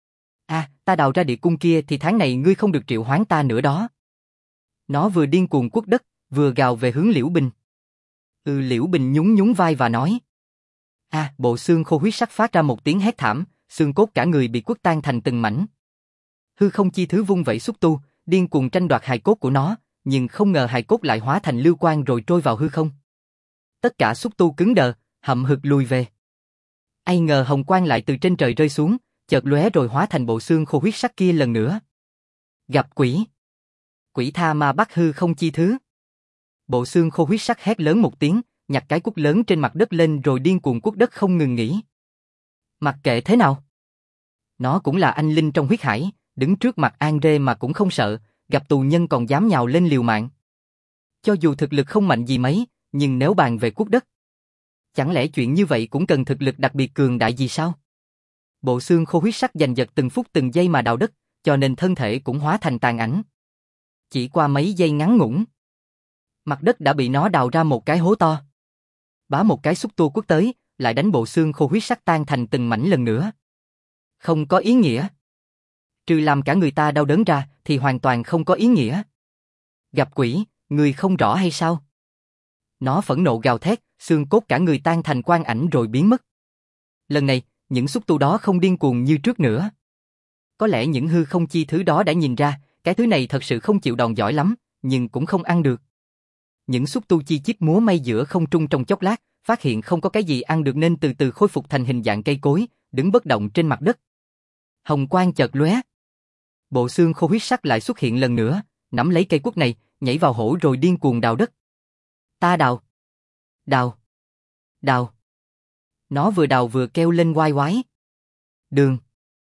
Ta đào ra địa cung kia thì tháng này ngươi không được triệu hoán ta nữa đó. Nó vừa điên cuồng quất đất, vừa gào về hướng Liễu Bình. Liễu Bình nhún nhún vai và nói. Bộ xương khô huyết sắc phát ra một tiếng hét thảm, xương cốt cả người bị quất tan thành từng mảnh. Hư không chi thứ vung vẩy xúc tu, điên cuồng tranh đoạt hài cốt của nó, nhưng không ngờ hài cốt lại hóa thành lưu quang rồi trôi vào hư không. Tất cả xúc tu cứng đờ, hậm hực lùi về. Ai ngờ hồng quang lại từ trên trời rơi xuống, chợt lóe rồi hóa thành bộ xương khô huyết sắc kia lần nữa. Gặp quỷ. Quỷ tha ma bắt hư không chi thứ. Bộ xương khô huyết sắc hét lớn một tiếng, nhặt cái cuốc lớn trên mặt đất lên rồi điên cuồng cuốc đất không ngừng nghỉ. Mặc kệ thế nào, nó cũng là anh linh trong huyết hải, đứng trước mặt Andre mà cũng không sợ, gặp tù nhân còn dám nhào lên liều mạng. Cho dù thực lực không mạnh gì mấy, nhưng nếu bàn về cuốc đất, chẳng lẽ chuyện như vậy cũng cần thực lực đặc biệt cường đại gì sao? Bộ xương khô huyết sắc giành giật từng phút từng giây mà đào đất, cho nên thân thể cũng hóa thành tàn ảnh. Chỉ qua mấy giây ngắn ngủn, mặt đất đã bị nó đào ra một cái hố to. Bá một cái xúc tua quất tới, lại đánh bộ xương khô huyết sắc tan thành từng mảnh lần nữa. Không có ý nghĩa. Trừ làm cả người ta đau đớn ra, thì hoàn toàn không có ý nghĩa. Gặp quỷ, người không rõ hay sao? Nó phẫn nộ gào thét, xương cốt cả người tan thành quang ảnh rồi biến mất. Lần này, những xúc tu đó không điên cuồng như trước nữa. Có lẽ những hư không chi thứ đó đã nhìn ra, cái thứ này thật sự không chịu đòn giỏi lắm, nhưng cũng không ăn được. Những xúc tu chi chít múa may giữa không trung trong chốc lát, phát hiện không có cái gì ăn được nên từ từ khôi phục thành hình dạng cây cối, đứng bất động trên mặt đất. Hồng quang chợt lóe. Bộ xương khô huyết sắc lại xuất hiện lần nữa, nắm lấy cây cuốc này, nhảy vào hổ rồi điên cuồng đào đất. Ta đào. Đào. Đào. Nó vừa đào vừa kêu lên oai oái. Đường.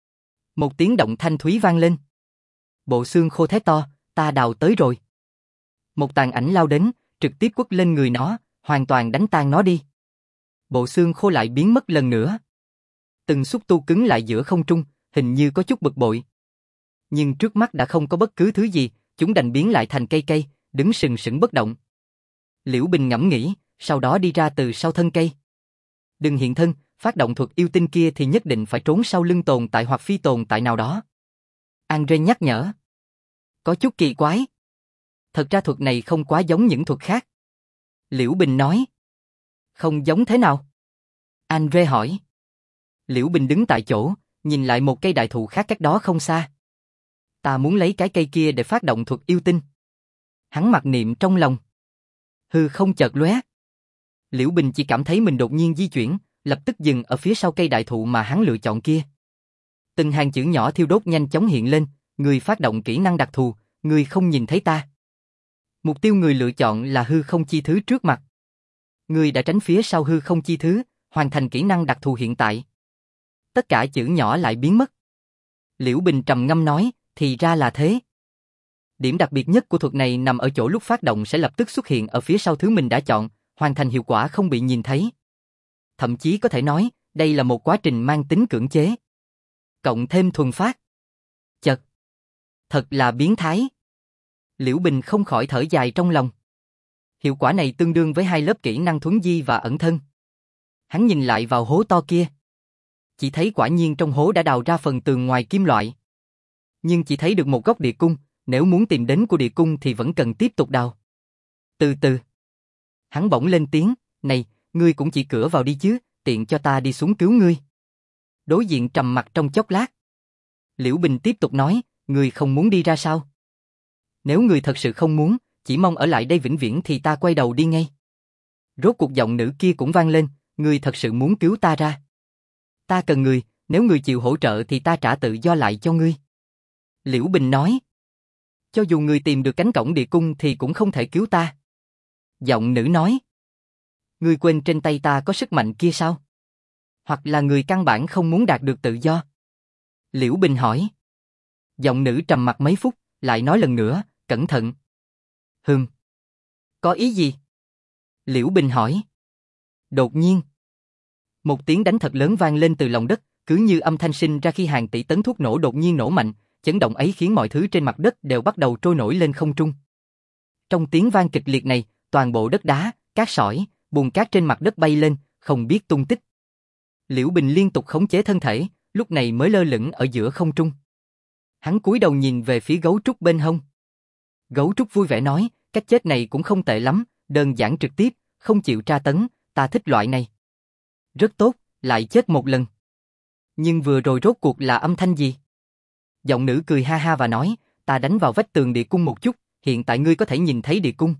Một tiếng động thanh thúy vang lên. Bộ xương khô thét to, ta đào tới rồi. Một tàn ảnh lao đến, trực tiếp quất lên người nó, hoàn toàn đánh tan nó đi. Bộ xương khô lại biến mất lần nữa. Từng xúc tu cứng lại giữa không trung, hình như có chút bực bội. Nhưng trước mắt đã không có bất cứ thứ gì, chúng đành biến lại thành cây cây, đứng sừng sững bất động. Liễu Bình ngẫm nghĩ, sau đó đi ra từ sau thân cây. Đừng hiện thân, phát động thuật yêu tinh kia thì nhất định phải trốn sau lưng tồn tại hoặc phi tồn tại nào đó. Andre nhắc nhở. Có chút kỳ quái. Thật ra thuật này không quá giống những thuật khác. Liễu Bình nói. Không giống thế nào? Andre hỏi. Liễu Bình đứng tại chỗ, nhìn lại một cây đại thụ khác cách đó không xa. Ta muốn lấy cái cây kia để phát động thuật yêu tinh. Hắn mặc niệm trong lòng. Hư không chợt lóe. Liễu Bình chỉ cảm thấy mình đột nhiên di chuyển, lập tức dừng ở phía sau cây đại thụ mà hắn lựa chọn kia. Từng hàng chữ nhỏ thiêu đốt nhanh chóng hiện lên, người phát động kỹ năng đặc thù, người không nhìn thấy ta. Mục tiêu người lựa chọn là hư không chi thứ trước mặt. Người đã tránh phía sau hư không chi thứ, hoàn thành kỹ năng đặc thù hiện tại. Tất cả chữ nhỏ lại biến mất. Liễu Bình trầm ngâm nói, thì ra là thế. Điểm đặc biệt nhất của thuật này nằm ở chỗ lúc phát động sẽ lập tức xuất hiện ở phía sau thứ mình đã chọn, hoàn thành hiệu quả không bị nhìn thấy. Thậm chí có thể nói, đây là một quá trình mang tính cưỡng chế. Cộng thêm thuần phát. Chật. Thật là biến thái. Liễu Bình không khỏi thở dài trong lòng. Hiệu quả này tương đương với 2 lớp kỹ năng thuấn di và ẩn thân. Hắn nhìn lại vào hố to kia. Chỉ thấy quả nhiên trong hố đã đào ra phần tường ngoài kim loại. Nhưng chỉ thấy được một góc địa cung, nếu muốn tìm đến của địa cung thì vẫn cần tiếp tục đào. Từ từ. Hắn bỗng lên tiếng, này, ngươi cũng chỉ cửa vào đi chứ, tiện cho ta đi xuống cứu ngươi. Đối diện trầm mặc trong chốc lát. Liễu Bình tiếp tục nói, ngươi không muốn đi ra sao? Nếu ngươi thật sự không muốn, chỉ mong ở lại đây vĩnh viễn thì ta quay đầu đi ngay. Rốt cuộc giọng nữ kia cũng vang lên, ngươi thật sự muốn cứu ta ra. Ta cần ngươi, nếu ngươi chịu hỗ trợ thì ta trả tự do lại cho ngươi. Liễu Bình nói, cho dù ngươi tìm được cánh cổng địa cung thì cũng không thể cứu ta. Giọng nữ nói, ngươi quên trên tay ta có sức mạnh kia sao? Hoặc là ngươi căn bản không muốn đạt được tự do? Liễu Bình hỏi. Giọng nữ trầm mặc mấy phút, lại nói lần nữa, cẩn thận. Có ý gì? Liễu Bình hỏi. Đột nhiên, một tiếng đánh thật lớn vang lên từ lòng đất, cứ như âm thanh sinh ra khi hàng tỷ tấn thuốc nổ đột nhiên nổ mạnh, chấn động ấy khiến mọi thứ trên mặt đất đều bắt đầu trôi nổi lên không trung. Trong tiếng vang kịch liệt này, toàn bộ đất đá, cát sỏi, bùn cát trên mặt đất bay lên, không biết tung tích. Liễu Bình liên tục khống chế thân thể, lúc này mới lơ lửng ở giữa không trung. Hắn cúi đầu nhìn về phía gấu trúc bên hông. Gấu trúc vui vẻ nói, cách chết này cũng không tệ lắm, đơn giản trực tiếp, không chịu tra tấn, ta thích loại này. Rất tốt, lại chết một lần. Nhưng vừa rồi rốt cuộc là âm thanh gì? Giọng nữ cười ha ha và nói, ta đánh vào vách tường địa cung một chút, hiện tại ngươi có thể nhìn thấy địa cung.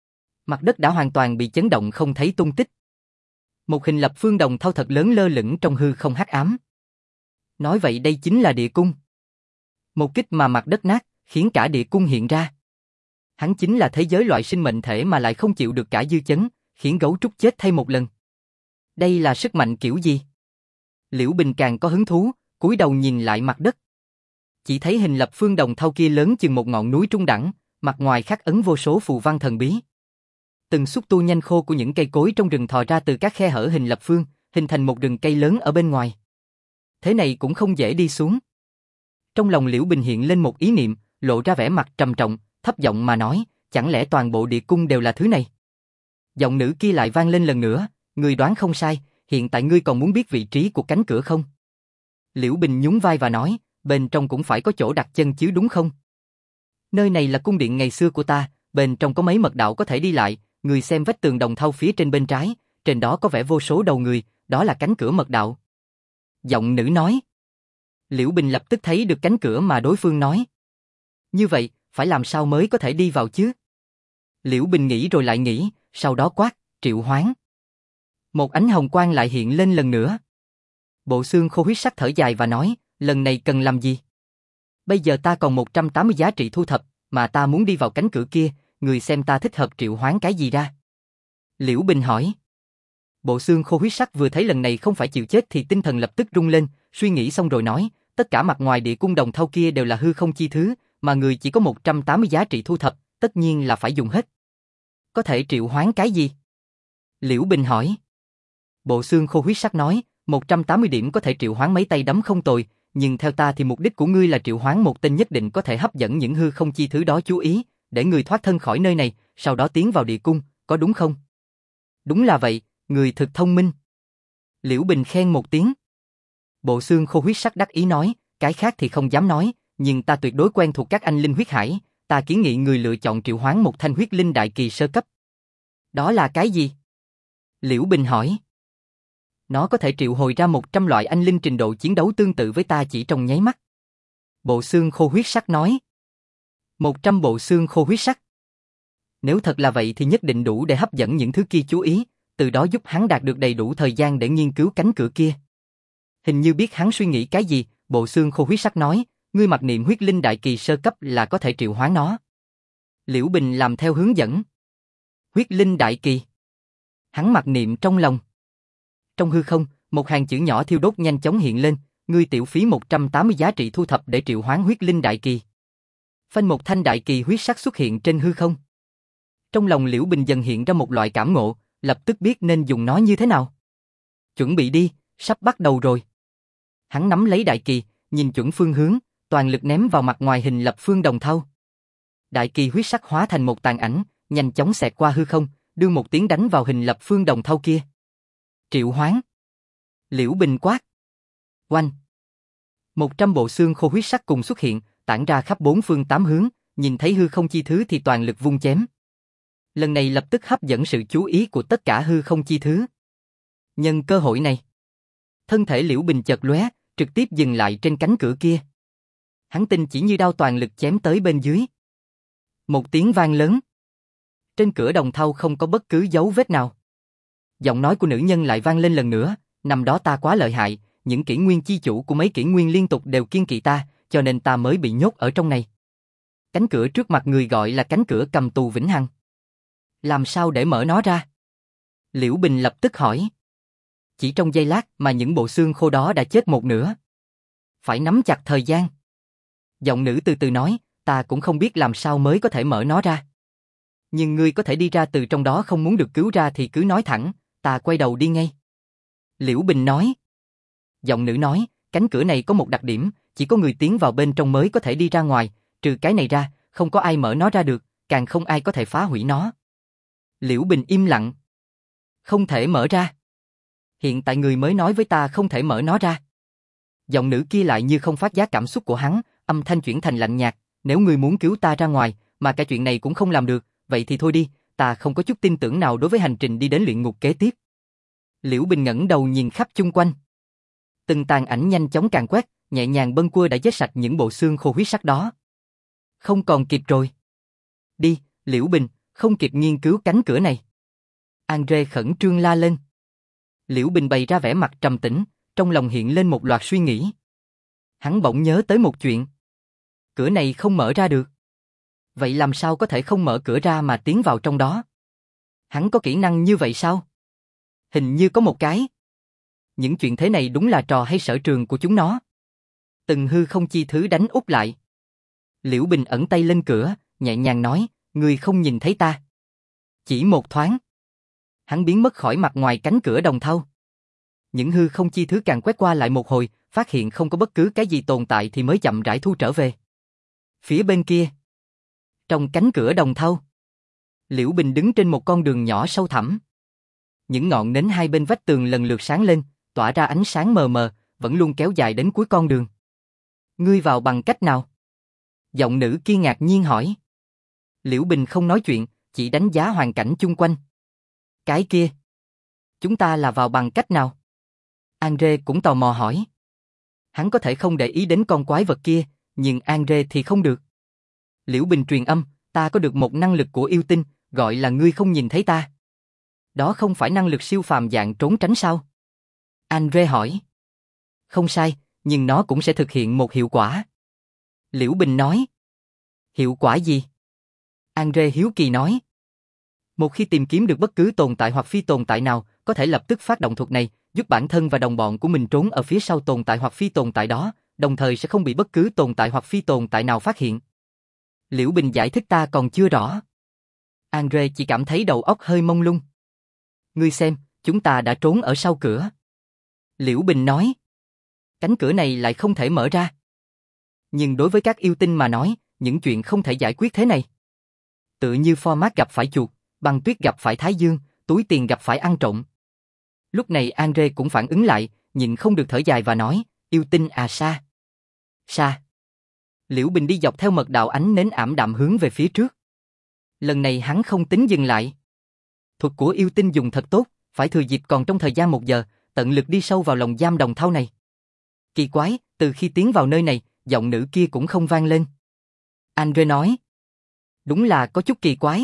Mặt đất đã hoàn toàn bị chấn động không thấy tung tích. Một hình lập phương đồng thau thật lớn lơ lửng trong hư không hắc ám. Nói vậy đây chính là địa cung. Một kích mà mặt đất nát, khiến cả địa cung hiện ra. Hắn chính là thế giới loại sinh mệnh thể mà lại không chịu được cả dư chấn, khiến gấu trúc chết thay một lần. Đây là sức mạnh kiểu gì? Liễu Bình càng có hứng thú, cúi đầu nhìn lại mặt đất. Chỉ thấy hình lập phương đồng thau kia lớn chừng một ngọn núi trung đẳng, mặt ngoài khắc ấn vô số phù văn thần bí. Từng xúc tu nhanh khô của những cây cối trong rừng thò ra từ các khe hở hình lập phương, hình thành một rừng cây lớn ở bên ngoài. Thế này cũng không dễ đi xuống. Trong lòng Liễu Bình hiện lên một ý niệm, lộ ra vẻ mặt trầm trọng, thấp giọng mà nói, chẳng lẽ toàn bộ địa cung đều là thứ này? Giọng nữ kia lại vang lên lần nữa, ngươi đoán không sai, hiện tại ngươi còn muốn biết vị trí của cánh cửa không? Liễu Bình nhún vai và nói, bên trong cũng phải có chỗ đặt chân chứ đúng không? Nơi này là cung điện ngày xưa của ta, bên trong có mấy mật đạo có thể đi lại, ngươi xem vách tường đồng thau phía trên bên trái, trên đó có vẽ vô số đầu người, đó là cánh cửa mật đạo. Giọng nữ nói. Liễu Bình lập tức thấy được cánh cửa mà đối phương nói. Như vậy, phải làm sao mới có thể đi vào chứ? Liễu Bình nghĩ rồi lại nghĩ, sau đó quát, triệu hoán. Một ánh hồng quang lại hiện lên lần nữa. Bộ xương khô huyết sắc thở dài và nói, lần này cần làm gì? Bây giờ ta còn 180 giá trị thu thập, mà ta muốn đi vào cánh cửa kia, người xem ta thích hợp triệu hoán cái gì ra? Liễu Bình hỏi. Bộ xương khô huyết sắc vừa thấy lần này không phải chịu chết thì tinh thần lập tức rung lên, suy nghĩ xong rồi nói, tất cả mặt ngoài địa cung đồng thau kia đều là hư không chi thứ, mà người chỉ có 180 giá trị thu thập, tất nhiên là phải dùng hết. Có thể triệu hoán cái gì? Liễu Bình hỏi. Bộ xương khô huyết sắc nói, 180 điểm có thể triệu hoán mấy tay đấm không tồi, nhưng theo ta thì mục đích của ngươi là triệu hoán một tên nhất định có thể hấp dẫn những hư không chi thứ đó chú ý, để người thoát thân khỏi nơi này, sau đó tiến vào địa cung, có đúng không? Đúng là vậy, người thực thông minh. Liễu Bình khen một tiếng. Bộ xương khô huyết sắc đắc ý nói, cái khác thì không dám nói, nhưng ta tuyệt đối quen thuộc các anh linh huyết hải, ta kiến nghị người lựa chọn triệu hoán một thanh huyết linh đại kỳ sơ cấp. Đó là cái gì? Liễu Bình hỏi. Nó có thể triệu hồi ra 100 loại anh linh trình độ chiến đấu tương tự với ta chỉ trong nháy mắt. Bộ xương khô huyết sắc nói. 100 bộ xương khô huyết sắc. Nếu thật là vậy thì nhất định đủ để hấp dẫn những thứ kia chú ý, từ đó giúp hắn đạt được đầy đủ thời gian để nghiên cứu cánh cửa kia. Hình như biết hắn suy nghĩ cái gì, bộ xương khô huyết sắc nói, ngươi mặc niệm huyết linh đại kỳ sơ cấp là có thể triệu hoán nó. Liễu Bình làm theo hướng dẫn. Huyết linh đại kỳ. Hắn mặc niệm trong lòng. Trong hư không, một hàng chữ nhỏ thiêu đốt nhanh chóng hiện lên, ngươi tiểu phí 180 giá trị thu thập để triệu hoán huyết linh đại kỳ. Phanh một thanh đại kỳ huyết sắc xuất hiện trên hư không. Trong lòng Liễu Bình dần hiện ra một loại cảm ngộ, lập tức biết nên dùng nó như thế nào. Chuẩn bị đi, sắp bắt đầu rồi. Hắn nắm lấy đại kỳ, nhìn chuẩn phương hướng, toàn lực ném vào mặt ngoài hình lập phương đồng thau. Đại kỳ huyết sắc hóa thành một tàn ảnh, nhanh chóng xẹt qua hư không, đưa một tiếng đánh vào hình lập phương đồng thau kia. Triệu hoán. Liễu Bình quát. Oanh! 100 bộ xương khô huyết sắc cùng xuất hiện, tản ra khắp bốn phương tám hướng, nhìn thấy hư không chi thứ thì toàn lực vung chém. Lần này lập tức hấp dẫn sự chú ý của tất cả hư không chi thứ. Nhân cơ hội này, thân thể Liễu Bình chợt lóe, trực tiếp dừng lại trên cánh cửa kia. Hắn tinh chỉ như đao toàn lực chém tới bên dưới. Một tiếng vang lớn. Trên cửa đồng thau không có bất cứ dấu vết nào. Giọng nói của nữ nhân lại vang lên lần nữa, năm đó ta quá lợi hại, những kỷ nguyên chi chủ của mấy kỷ nguyên liên tục đều kiêng kỵ ta, cho nên ta mới bị nhốt ở trong này. Cánh cửa trước mặt người gọi là cánh cửa cầm tù vĩnh hằng. Làm sao để mở nó ra? Liễu Bình lập tức hỏi. Chỉ trong giây lát mà những bộ xương khô đó đã chết một nửa. Phải nắm chặt thời gian. Giọng nữ từ từ nói, ta cũng không biết làm sao mới có thể mở nó ra. Nhưng ngươi có thể đi ra từ trong đó, không muốn được cứu ra thì cứ nói thẳng, ta quay đầu đi ngay. Liễu Bình nói. Giọng nữ nói, cánh cửa này có một đặc điểm, chỉ có người tiến vào bên trong mới có thể đi ra ngoài, trừ cái này ra, không có ai mở nó ra được, càng không ai có thể phá hủy nó. Liễu Bình im lặng. Không thể mở ra. Hiện tại người mới nói với ta không thể mở nó ra. Giọng nữ kia lại như không phát giác cảm xúc của hắn, âm thanh chuyển thành lạnh nhạt, nếu ngươi muốn cứu ta ra ngoài, mà cả chuyện này cũng không làm được, vậy thì thôi đi, ta không có chút tin tưởng nào đối với hành trình đi đến luyện ngục kế tiếp. Liễu Bình ngẩng đầu nhìn khắp chung quanh. Từng tàn ảnh nhanh chóng càn quét, nhẹ nhàng bâng quơ đã giết sạch những bộ xương khô huyết sắc đó. Không còn kịp rồi. Đi, Liễu Bình, không kịp nghiên cứu cánh cửa này. Andre khẩn trương la lên. Liễu Bình bày ra vẻ mặt trầm tĩnh, trong lòng hiện lên một loạt suy nghĩ. Hắn bỗng nhớ tới một chuyện. Cửa này không mở ra được. Vậy làm sao có thể không mở cửa ra mà tiến vào trong đó? Hắn có kỹ năng như vậy sao? Hình như có một cái. Những chuyện thế này đúng là trò hay sở trường của chúng nó. Từng hư không chi thứ đánh úp lại. Liễu Bình ẩn tay lên cửa, nhẹ nhàng nói, ngươi không nhìn thấy ta. Chỉ một thoáng. Hắn biến mất khỏi mặt ngoài cánh cửa đồng thau. Những hư không chi thứ càng quét qua lại một hồi, phát hiện không có bất cứ cái gì tồn tại thì mới chậm rãi thu trở về. Phía bên kia, trong cánh cửa đồng thau, Liễu Bình đứng trên một con đường nhỏ sâu thẳm. Những ngọn nến hai bên vách tường lần lượt sáng lên, tỏa ra ánh sáng mờ mờ, vẫn luôn kéo dài đến cuối con đường. Ngươi vào bằng cách nào? Giọng nữ kia ngạc nhiên hỏi. Liễu Bình không nói chuyện, chỉ đánh giá hoàn cảnh chung quanh. Cái kia, chúng ta là vào bằng cách nào? Andre cũng tò mò hỏi. Hắn có thể không để ý đến con quái vật kia, nhưng Andre thì không được. Liễu Bình truyền âm, ta có được một năng lực của yêu tinh, gọi là ngươi không nhìn thấy ta. Đó không phải năng lực siêu phàm dạng trốn tránh sao? Andre hỏi. Không sai, nhưng nó cũng sẽ thực hiện một hiệu quả. Liễu Bình nói. Hiệu quả gì? Andre hiếu kỳ nói. Một khi tìm kiếm được bất cứ tồn tại hoặc phi tồn tại nào, có thể lập tức phát động thuật này, giúp bản thân và đồng bọn của mình trốn ở phía sau tồn tại hoặc phi tồn tại đó, đồng thời sẽ không bị bất cứ tồn tại hoặc phi tồn tại nào phát hiện. Liễu Bình giải thích ta còn chưa rõ. Andre chỉ cảm thấy đầu óc hơi mông lung. Ngươi xem, chúng ta đã trốn ở sau cửa. Liễu Bình nói. Cánh cửa này lại không thể mở ra. Nhưng đối với các yêu tinh mà nói, những chuyện không thể giải quyết thế này. Tựa như format gặp phải chuột, băng tuyết gặp phải thái dương, túi tiền gặp phải ăn trộm. Lúc này Andre cũng phản ứng lại, nhịn không được thở dài và nói, yêu tinh à Sa. Sa. Liễu Bình đi dọc theo mật đạo ánh nến ảm đạm hướng về phía trước. Lần này hắn không tính dừng lại. Thuật của yêu tinh dùng thật tốt, phải thừa dịp còn trong thời gian 1 giờ, tận lực đi sâu vào lòng giam đồng thau này. Kỳ quái, từ khi tiến vào nơi này, giọng nữ kia cũng không vang lên. Andre nói. Đúng là có chút kỳ quái.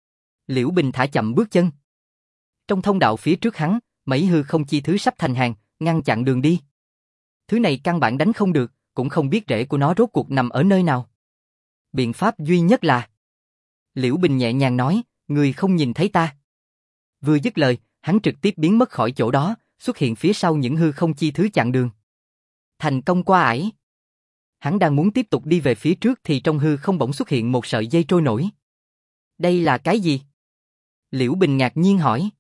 Liễu Bình thả chậm bước chân. Trong thông đạo phía trước hắn, mấy hư không chi thứ sắp thành hàng, ngăn chặn đường đi. Thứ này căn bản đánh không được, cũng không biết rễ của nó rốt cuộc nằm ở nơi nào. Biện pháp duy nhất là... Liễu Bình nhẹ nhàng nói, người không nhìn thấy ta. Vừa dứt lời, hắn trực tiếp biến mất khỏi chỗ đó, xuất hiện phía sau những hư không chi thứ chặn đường. Thành công qua ải. Hắn đang muốn tiếp tục đi về phía trước thì trong hư không bỗng xuất hiện một sợi dây trôi nổi. Đây là cái gì? Liễu Bình ngạc nhiên hỏi.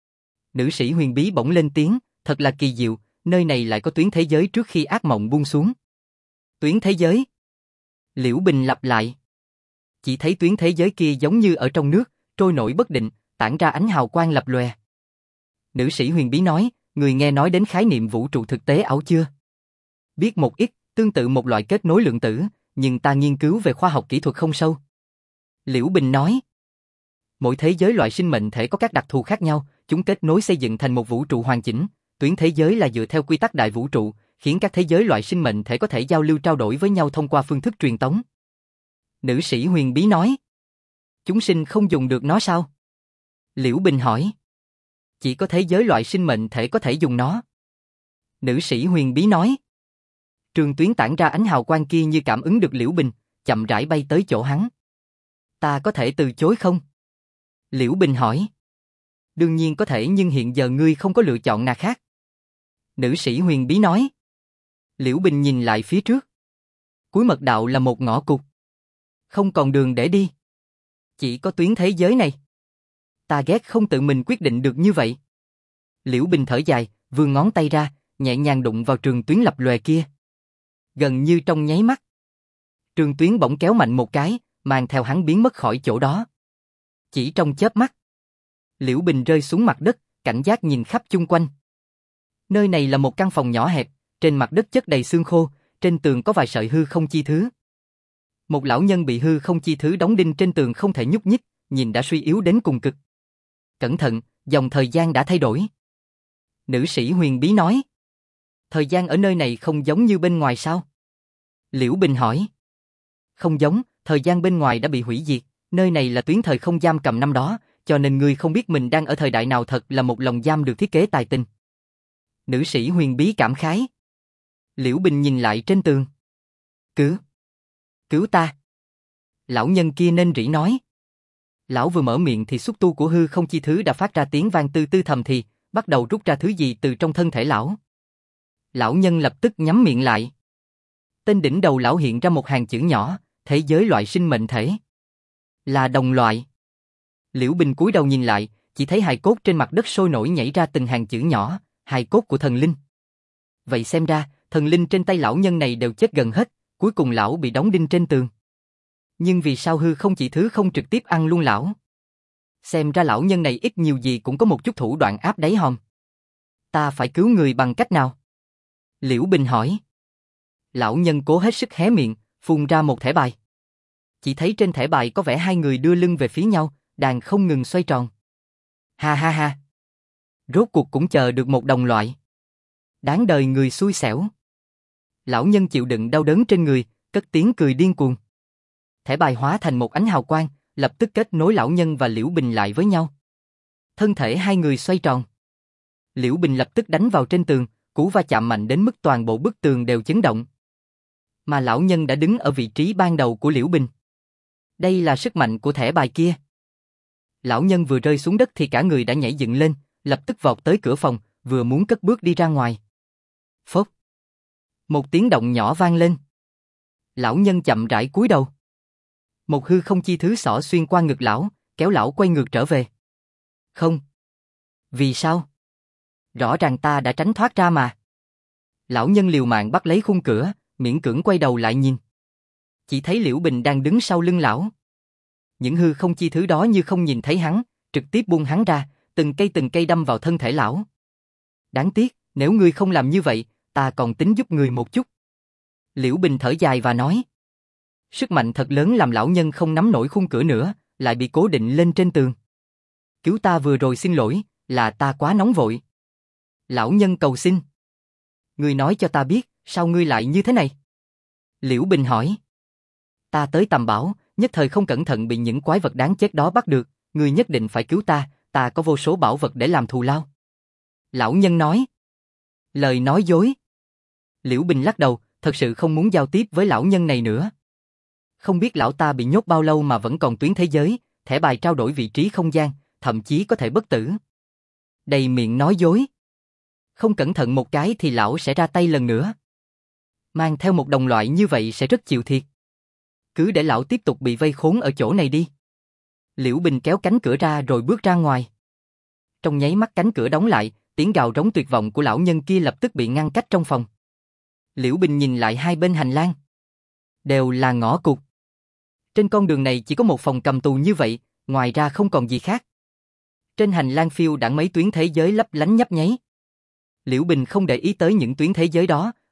Nữ sĩ huyền bí bỗng lên tiếng, thật là kỳ diệu, nơi này lại có tuyến thế giới trước khi ác mộng buông xuống. Tuyến thế giới? Liễu Bình lặp lại. Chỉ thấy tuyến thế giới kia giống như ở trong nước, trôi nổi bất định, tản ra ánh hào quang lập lòe. Nữ sĩ huyền bí nói, người nghe nói đến khái niệm vũ trụ thực tế ảo chưa? Biết một ít, tương tự một loại kết nối lượng tử, nhưng ta nghiên cứu về khoa học kỹ thuật không sâu. Liễu Bình nói. Mỗi thế giới loại sinh mệnh thể có các đặc thù khác nhau, chúng kết nối xây dựng thành một vũ trụ hoàn chỉnh. Tuyến thế giới là dựa theo quy tắc đại vũ trụ, khiến các thế giới loại sinh mệnh thể có thể giao lưu trao đổi với nhau thông qua phương thức truyền tống. Nữ sĩ huyền bí nói. Chúng sinh không dùng được nó sao? Liễu Bình hỏi. Chỉ có thế giới loại sinh mệnh thể có thể dùng nó. Nữ sĩ huyền bí nói. Trường tuyến tản ra ánh hào quang kia như cảm ứng được Liễu Bình, chậm rãi bay tới chỗ hắn. Ta có thể từ chối không? Liễu Bình hỏi. Đương nhiên có thể, nhưng hiện giờ ngươi không có lựa chọn nào khác. Nữ sĩ huyền bí nói. Liễu Bình nhìn lại phía trước. Cuối mật đạo là một ngõ cụt. Không còn đường để đi. Chỉ có tuyến thế giới này. Ta ghét không tự mình quyết định được như vậy. Liễu Bình thở dài, vươn ngón tay ra, nhẹ nhàng đụng vào trường tuyến lập lòe kia. Gần như trong nháy mắt. Trường tuyến bỗng kéo mạnh một cái, mang theo hắn biến mất khỏi chỗ đó. Chỉ trong chớp mắt. Liễu Bình rơi xuống mặt đất, cảnh giác nhìn khắp chung quanh. Nơi này là một căn phòng nhỏ hẹp, trên mặt đất chất đầy xương khô, trên tường có vài sợi hư không chi thứ. Một lão nhân bị hư không chi thứ đóng đinh trên tường không thể nhúc nhích, nhìn đã suy yếu đến cùng cực. Cẩn thận, dòng thời gian đã thay đổi. Nữ sĩ huyền bí nói. Thời gian ở nơi này không giống như bên ngoài sao? Liễu Bình hỏi. Không giống, thời gian bên ngoài đã bị hủy diệt, nơi này là tuyến thời không giam cầm năm đó, cho nên ngươi không biết mình đang ở thời đại nào, thật là một lồng giam được thiết kế tài tình. Nữ sĩ huyền bí cảm khái. Liễu Bình nhìn lại trên tường. Cứu ta. Lão nhân kia nên rỉ nói. Lão vừa mở miệng thì xúc tu của hư không chi thứ đã phát ra tiếng vang tư tư thầm thì, bắt đầu rút ra thứ gì từ trong thân thể lão. Lão nhân lập tức nhắm miệng lại. Tên đỉnh đầu lão hiện ra một hàng chữ nhỏ, thế giới loại sinh mệnh thể. Là đồng loại. Liễu Bình cúi đầu nhìn lại, chỉ thấy hài cốt trên mặt đất sôi nổi nhảy ra từng hàng chữ nhỏ, hài cốt của thần linh. Vậy xem ra, thần linh trên tay lão nhân này đều chết gần hết, cuối cùng lão bị đóng đinh trên tường. Nhưng vì sao hư không chỉ thứ không trực tiếp ăn luôn lão? Xem ra lão nhân này ít nhiều gì cũng có một chút thủ đoạn áp đáy hòm. Ta phải cứu người bằng cách nào? Liễu Bình hỏi. Lão nhân cố hết sức hé miệng, phun ra một thẻ bài. Chỉ thấy trên thẻ bài có vẻ hai người đưa lưng về phía nhau, đang không ngừng xoay tròn. Ha ha ha. Rốt cuộc cũng chờ được một đồng loại. Đáng đời người xui xẻo. Lão nhân chịu đựng đau đớn trên người, cất tiếng cười điên cuồng. Thẻ bài hóa thành một ánh hào quang, lập tức kết nối lão nhân và Liễu Bình lại với nhau. Thân thể hai người xoay tròn. Liễu Bình lập tức đánh vào trên tường, cú va chạm mạnh đến mức toàn bộ bức tường đều chấn động. Mà lão nhân đã đứng ở vị trí ban đầu của Liễu Bình. Đây là sức mạnh của thẻ bài kia. Lão nhân vừa rơi xuống đất thì cả người đã nhảy dựng lên, lập tức vọt tới cửa phòng, vừa muốn cất bước đi ra ngoài. Phốc. Một tiếng động nhỏ vang lên. Lão nhân chậm rãi cúi đầu. Một hư không chi thứ xỏ xuyên qua ngực lão, kéo lão quay ngược trở về. Không. Vì sao? Rõ ràng ta đã tránh thoát ra mà. Lão nhân liều mạng bắt lấy khung cửa, miễn cưỡng quay đầu lại nhìn. Chỉ thấy Liễu Bình đang đứng sau lưng lão. Những hư không chi thứ đó như không nhìn thấy hắn, trực tiếp buông hắn ra, từng cây đâm vào thân thể lão. Đáng tiếc, nếu ngươi không làm như vậy, ta còn tính giúp người một chút. Liễu Bình thở dài và nói. Sức mạnh thật lớn làm lão nhân không nắm nổi khung cửa nữa, lại bị cố định lên trên tường. Cứu ta vừa rồi, xin lỗi, là ta quá nóng vội. Lão nhân cầu xin. Ngươi nói cho ta biết, sao ngươi lại như thế này? Liễu Bình hỏi. Ta tới tầm bảo, nhất thời không cẩn thận bị những quái vật đáng chết đó bắt được, ngươi nhất định phải cứu ta có vô số bảo vật để làm thù lao. Lão nhân nói. Lời nói dối. Liễu Bình lắc đầu, thật sự không muốn giao tiếp với lão nhân này nữa. Không biết lão ta bị nhốt bao lâu mà vẫn còn tuyến thế giới, thẻ bài trao đổi vị trí không gian, thậm chí có thể bất tử. Đầy miệng nói dối. Không cẩn thận một cái thì lão sẽ ra tay lần nữa. Mang theo một đồng loại như vậy sẽ rất chịu thiệt. Cứ để lão tiếp tục bị vây khốn ở chỗ này đi. Liễu Bình kéo cánh cửa ra rồi bước ra ngoài. Trong nháy mắt cánh cửa đóng lại, tiếng gào rống tuyệt vọng của lão nhân kia lập tức bị ngăn cách trong phòng. Liễu Bình nhìn lại hai bên hành lang. Đều là ngõ cụt. Trên con đường này chỉ có một phòng cầm tù như vậy, ngoài ra không còn gì khác. Trên hành lang phiêu đãng mấy tuyến thế giới lấp lánh nhấp nháy. Liễu Bình không để ý tới những tuyến thế giới đó,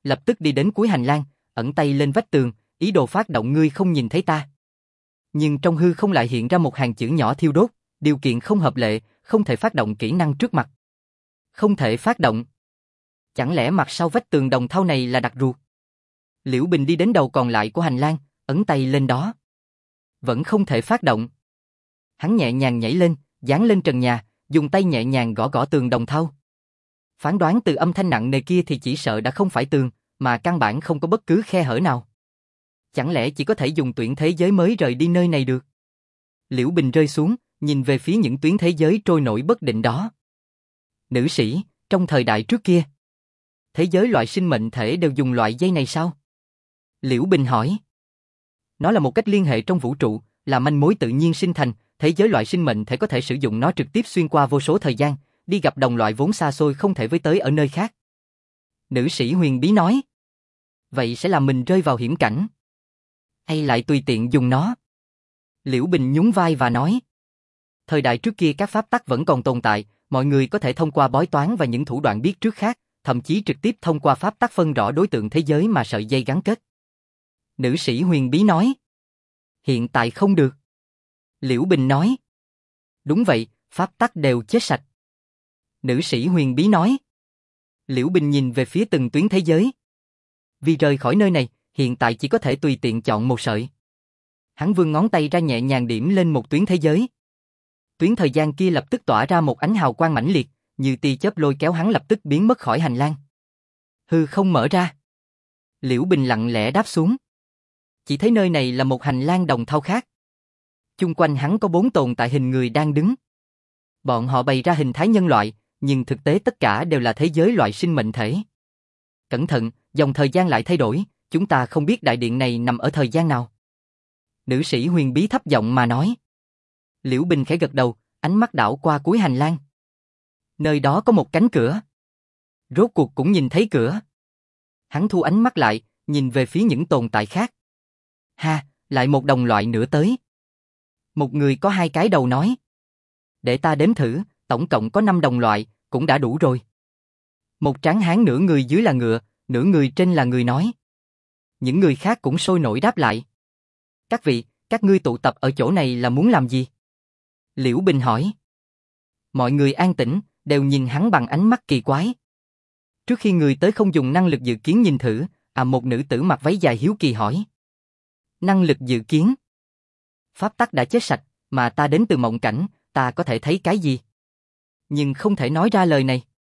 lập tức đi đến cuối hành lang, ẩn tay lên vách tường, ý đồ phát động ngươi không nhìn thấy ta. Nhưng trong hư không lại hiện ra một hàng chữ nhỏ thiêu đốt, điều kiện không hợp lệ, không thể phát động kỹ năng trước mặt. Không thể phát động. Chẳng lẽ mặt sau vách tường đồng thau này là đặt ruột? Liễu Bình đi đến đầu còn lại của hành lang, ấn tay lên đó. Vẫn không thể phát động. Hắn nhẹ nhàng nhảy lên, dán lên trần nhà, dùng tay nhẹ nhàng gõ gõ tường đồng thau. Phán đoán từ âm thanh nặng nề kia thì chỉ sợ đã không phải tường, mà căn bản không có bất cứ khe hở nào. Chẳng lẽ chỉ có thể dùng tuyến thế giới mới rời đi nơi này được? Liễu Bình rơi xuống, nhìn về phía những tuyến thế giới trôi nổi bất định đó. Nữ sĩ, trong thời đại trước kia, thế giới loại sinh mệnh thể đều dùng loại dây này sao? Liễu Bình hỏi. Nó là một cách liên hệ trong vũ trụ, là manh mối tự nhiên sinh thành, thế giới loại sinh mệnh thể có thể sử dụng nó trực tiếp xuyên qua vô số thời gian, đi gặp đồng loại vốn xa xôi không thể với tới ở nơi khác. Nữ sĩ huyền bí nói. Vậy sẽ làm mình rơi vào hiểm cảnh. Hay lại tùy tiện dùng nó? Liễu Bình nhún vai và nói. Thời đại trước kia các pháp tắc vẫn còn tồn tại, mọi người có thể thông qua bói toán và những thủ đoạn biết trước khác, thậm chí trực tiếp thông qua pháp tắc phân rõ đối tượng thế giới mà sợi dây gắn kết. Nữ sĩ huyền bí nói. Hiện tại không được. Liễu Bình nói. Đúng vậy, pháp tắc đều chết sạch. Nữ sĩ huyền bí nói. Liễu Bình nhìn về phía từng tuyến thế giới. Vì rời khỏi nơi này, hiện tại chỉ có thể tùy tiện chọn một sợi. Hắn vươn ngón tay ra nhẹ nhàng điểm lên một tuyến thế giới. Tuyến thời gian kia lập tức tỏa ra một ánh hào quang mãnh liệt, như tia chớp lôi kéo hắn lập tức biến mất khỏi hành lang. Hư không mở ra. Liễu Bình lặng lẽ đáp xuống. Chỉ thấy nơi này là một hành lang đồng thau khác. Chung quanh hắn có 4 tồn tại hình người đang đứng. Bọn họ bày ra hình thái nhân loại, nhưng thực tế tất cả đều là thế giới loại sinh mệnh thể. Cẩn thận, dòng thời gian lại thay đổi, chúng ta không biết đại điện này nằm ở thời gian nào. Nữ sĩ huyền bí thấp giọng mà nói. Liễu Bình khẽ gật đầu, ánh mắt đảo qua cuối hành lang. Nơi đó có một cánh cửa. Rốt cuộc cũng nhìn thấy cửa. Hắn thu ánh mắt lại, nhìn về phía những tồn tại khác. Ha, lại một đồng loại nữa tới. Một người có 2 cái đầu nói. Để ta đếm thử, tổng cộng có 5 đồng loại, cũng đã đủ rồi. Một tráng hán nửa người dưới là ngựa, nửa người trên là người nói. Những người khác cũng sôi nổi đáp lại. Các vị, các ngươi tụ tập ở chỗ này là muốn làm gì? Liễu Bình hỏi. Mọi người an tĩnh, đều nhìn hắn bằng ánh mắt kỳ quái. Trước khi người tới không dùng năng lực dự kiến nhìn thử, một nữ tử mặc váy dài hiếu kỳ hỏi. Năng lực dự kiến? Pháp tắc đã chết sạch, mà ta đến từ mộng cảnh, ta có thể thấy cái gì? Nhưng không thể nói ra lời này.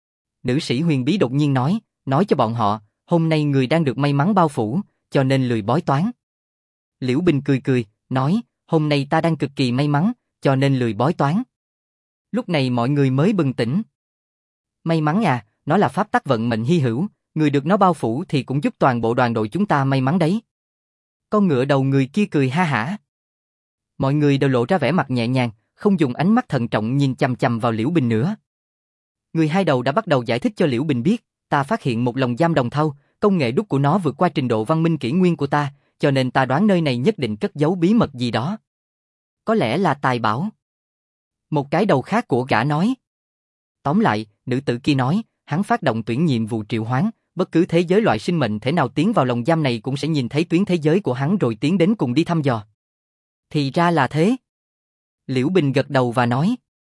Nữ sĩ huyền bí đột nhiên nói cho bọn họ, hôm nay người đang được may mắn bao phủ, cho nên lười bói toán. Liễu Bình cười cười, nói, hôm nay ta đang cực kỳ may mắn, cho nên lười bói toán. Lúc này mọi người mới bừng tỉnh. May mắn à, nó là pháp tắc vận mệnh hy hữu, người được nó bao phủ thì cũng giúp toàn bộ đoàn đội chúng ta may mắn đấy. Con ngựa đầu người kia cười ha hả. Mọi người đều lộ ra vẻ mặt nhẹ nhàng, không dùng ánh mắt thận trọng nhìn chằm chằm vào Liễu Bình nữa. Người 2 đầu đã bắt đầu giải thích cho Liễu Bình biết, ta phát hiện một lồng giam đồng thau, công nghệ đúc của nó vượt qua trình độ văn minh kỷ nguyên của ta, cho nên ta đoán nơi này nhất định cất giấu bí mật gì đó. Có lẽ là tài bảo. Một cái đầu khác của gã nói. Tóm lại, nữ tử kia nói, hắn phát động tuyển nhiệm vụ triệu hoán, bất cứ thế giới loại sinh mệnh thể nào tiến vào lồng giam này cũng sẽ nhìn thấy tuyến thế giới của hắn rồi tiến đến cùng đi thăm dò. Thì ra là thế. Liễu Bình gật đầu và nói.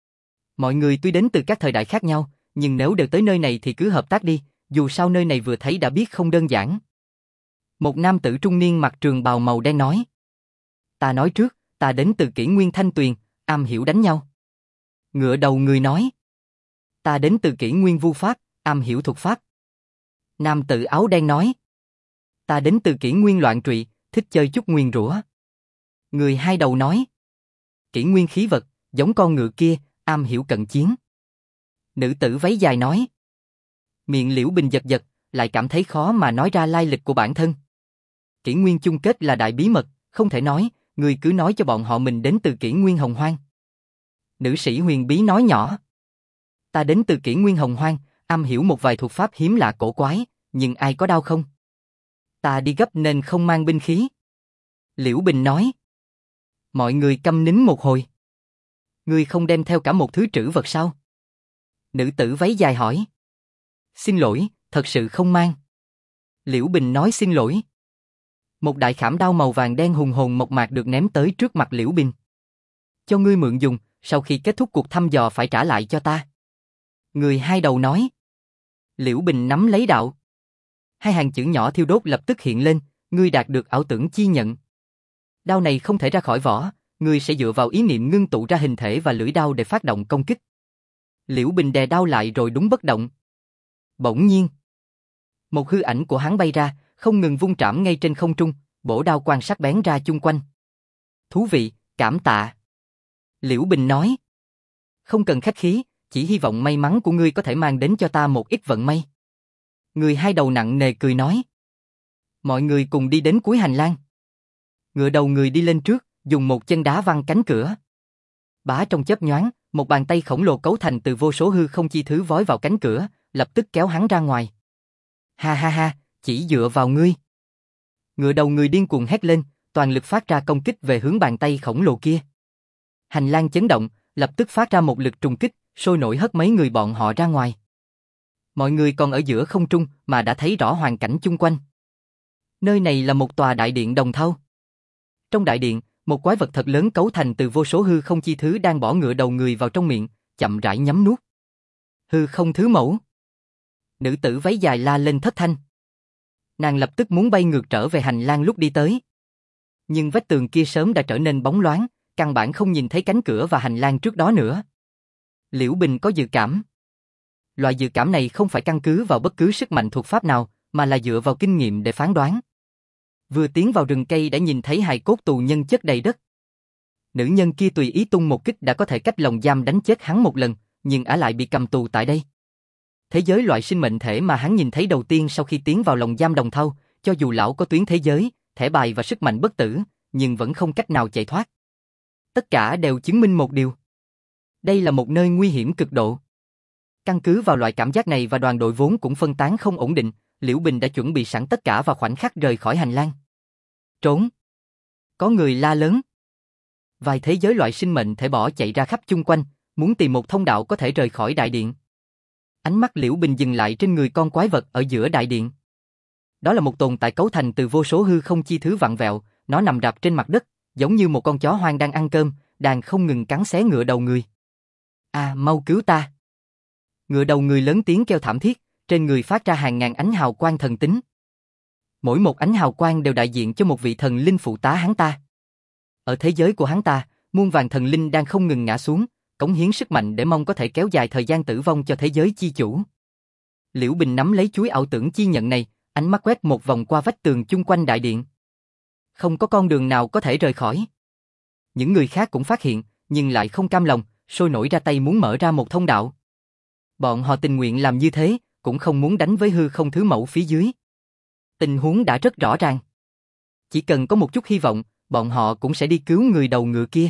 Mọi người tuy đến từ các thời đại khác nhau, nhưng nếu đều tới nơi này thì cứ hợp tác đi, dù sao nơi này vừa thấy đã biết không đơn giản. Một nam tử trung niên mặc trường bào màu đen nói. Ta nói trước, ta đến từ kỷ nguyên Thanh Tuyền, am hiểu đánh nhau. Ngựa đầu người nói. Ta đến từ kỷ nguyên Vu Pháp, am hiểu thuật pháp. Nam tử áo đen nói. Ta đến từ kỷ nguyên Loạn Trụy, thích chơi chút nguyền rủa. Người 2 đầu nói. Kỷ nguyên Khí Vật, giống con ngựa kia, am hiểu cận chiến. Nữ tử váy dài nói. Miệng Liễu Bình giật giật, lại cảm thấy khó mà nói ra lai lịch của bản thân. Kỷ nguyên chung kết là đại bí mật, không thể nói, người cứ nói cho bọn họ mình đến từ kỷ nguyên Hồng Hoang. Nữ sĩ huyền bí nói nhỏ. Ta đến từ kỷ nguyên Hồng Hoang, am hiểu một vài thuật pháp hiếm lạ cổ quái, nhưng ai có đau không? Ta đi gấp nên không mang binh khí. Liễu Bình nói. Mọi người câm nín một hồi. Ngươi không đem theo cả một thứ trữ vật sao? Nữ tử váy dài hỏi. Xin lỗi, thật sự không mang. Liễu Bình nói xin lỗi. Một đại khảm đao màu vàng đen hùng hồn mộc mạc được ném tới trước mặt Liễu Bình. Cho ngươi mượn dùng, sau khi kết thúc cuộc thăm dò phải trả lại cho ta. Người hai đầu nói. Liễu Bình nắm lấy đạo. Hai hàng chữ nhỏ thiêu đốt lập tức hiện lên, ngươi đạt được ảo tưởng chi nhận. Đao này không thể ra khỏi vỏ, ngươi sẽ dựa vào ý niệm ngưng tụ ra hình thể và lưỡi đao để phát động công kích. Liễu Bình đè đao lại rồi đúng bất động. Bỗng nhiên, một hư ảnh của hắn bay ra, không ngừng vung trảm ngay trên không trung, bổ đao quan sắc bén ra chung quanh. Thú vị, cảm tạ. Liễu Bình nói. Không cần khách khí, chỉ hy vọng may mắn của ngươi có thể mang đến cho ta một ít vận may. Người hai đầu nặng nề cười nói. Mọi người cùng đi đến cuối hành lang. Ngựa đầu người đi lên trước, dùng một chân đá văng cánh cửa. Bá trong chớp nhoáng, một bàn tay khổng lồ cấu thành từ vô số hư không chi thứ vói vào cánh cửa, lập tức kéo hắn ra ngoài. Ha ha ha, chỉ dựa vào ngươi. Ngựa đầu người điên cuồng hét lên, toàn lực phát ra công kích về hướng bàn tay khổng lồ kia. Hành lang chấn động, lập tức phát ra một lực trùng kích, sôi nổi hất mấy người bọn họ ra ngoài. Mọi người còn ở giữa không trung mà đã thấy rõ hoàn cảnh chung quanh. Nơi này là một tòa đại điện đồng thau. Trong đại điện, một quái vật thật lớn cấu thành từ vô số hư không chi thứ đang bỏ ngựa đầu người vào trong miệng, chậm rãi nhấm nuốt. Hư không thứ mẫu. Nữ tử váy dài la lên thất thanh. Nàng lập tức muốn bay ngược trở về hành lang lúc đi tới. Nhưng vách tường kia sớm đã trở nên bóng loáng, căn bản không nhìn thấy cánh cửa và hành lang trước đó nữa. Liễu Bình có dự cảm. Loại dự cảm này không phải căn cứ vào bất cứ sức mạnh thuật pháp nào, mà là dựa vào kinh nghiệm để phán đoán. Vừa tiến vào rừng cây đã nhìn thấy hài cốt tù nhân chất đầy đất. Nữ nhân kia tùy ý tung một kích đã có thể cách lồng giam đánh chết hắn một lần, nhưng ả lại bị cầm tù tại đây. Thế giới loại sinh mệnh thể mà hắn nhìn thấy đầu tiên sau khi tiến vào lồng giam đồng thau, cho dù lão có tuyến thế giới, thẻ bài và sức mạnh bất tử, nhưng vẫn không cách nào chạy thoát. Tất cả đều chứng minh một điều. Đây là một nơi nguy hiểm cực độ. Căn cứ vào loại cảm giác này và đoàn đội vốn cũng phân tán không ổn định, Liễu Bình đã chuẩn bị sẵn tất cả vào khoảnh khắc rời khỏi hành lang. Trốn! Có người la lớn. Vài thế giới loại sinh mệnh thể bỏ chạy ra khắp chung quanh, muốn tìm một thông đạo có thể rời khỏi đại điện. Ánh mắt Liễu Bình dừng lại trên người con quái vật ở giữa đại điện. Đó là một tồn tại cấu thành từ vô số hư không chi thứ vặn vẹo, nó nằm rạp trên mặt đất, giống như một con chó hoang đang ăn cơm, đang không ngừng cắn xé ngựa đầu người. À, mau cứu ta! Ngựa đầu người lớn tiếng kêu thảm thiết, trên người phát ra hàng ngàn ánh hào quang thần tính. Mỗi một ánh hào quang đều đại diện cho một vị thần linh phụ tá hắn ta. Ở thế giới của hắn ta, muôn vàn thần linh đang không ngừng ngã xuống, cống hiến sức mạnh để mong có thể kéo dài thời gian tử vong cho thế giới chi chủ. Liễu Bình nắm lấy chuối ảo tưởng chi nhận này, ánh mắt quét một vòng qua vách tường chung quanh đại điện. Không có con đường nào có thể rời khỏi. Những người khác cũng phát hiện, nhưng lại không cam lòng, sôi nổi ra tay muốn mở ra một thông đạo. Bọn họ tình nguyện làm như thế, cũng không muốn đánh với hư không thứ mẫu phía dưới. Tình huống đã rất rõ ràng. Chỉ cần có một chút hy vọng, bọn họ cũng sẽ đi cứu người đầu ngựa kia.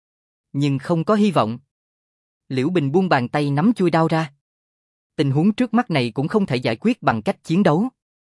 Nhưng không có hy vọng. Liễu Bình buông bàn tay nắm chuôi đao ra. Tình huống trước mắt này cũng không thể giải quyết bằng cách chiến đấu.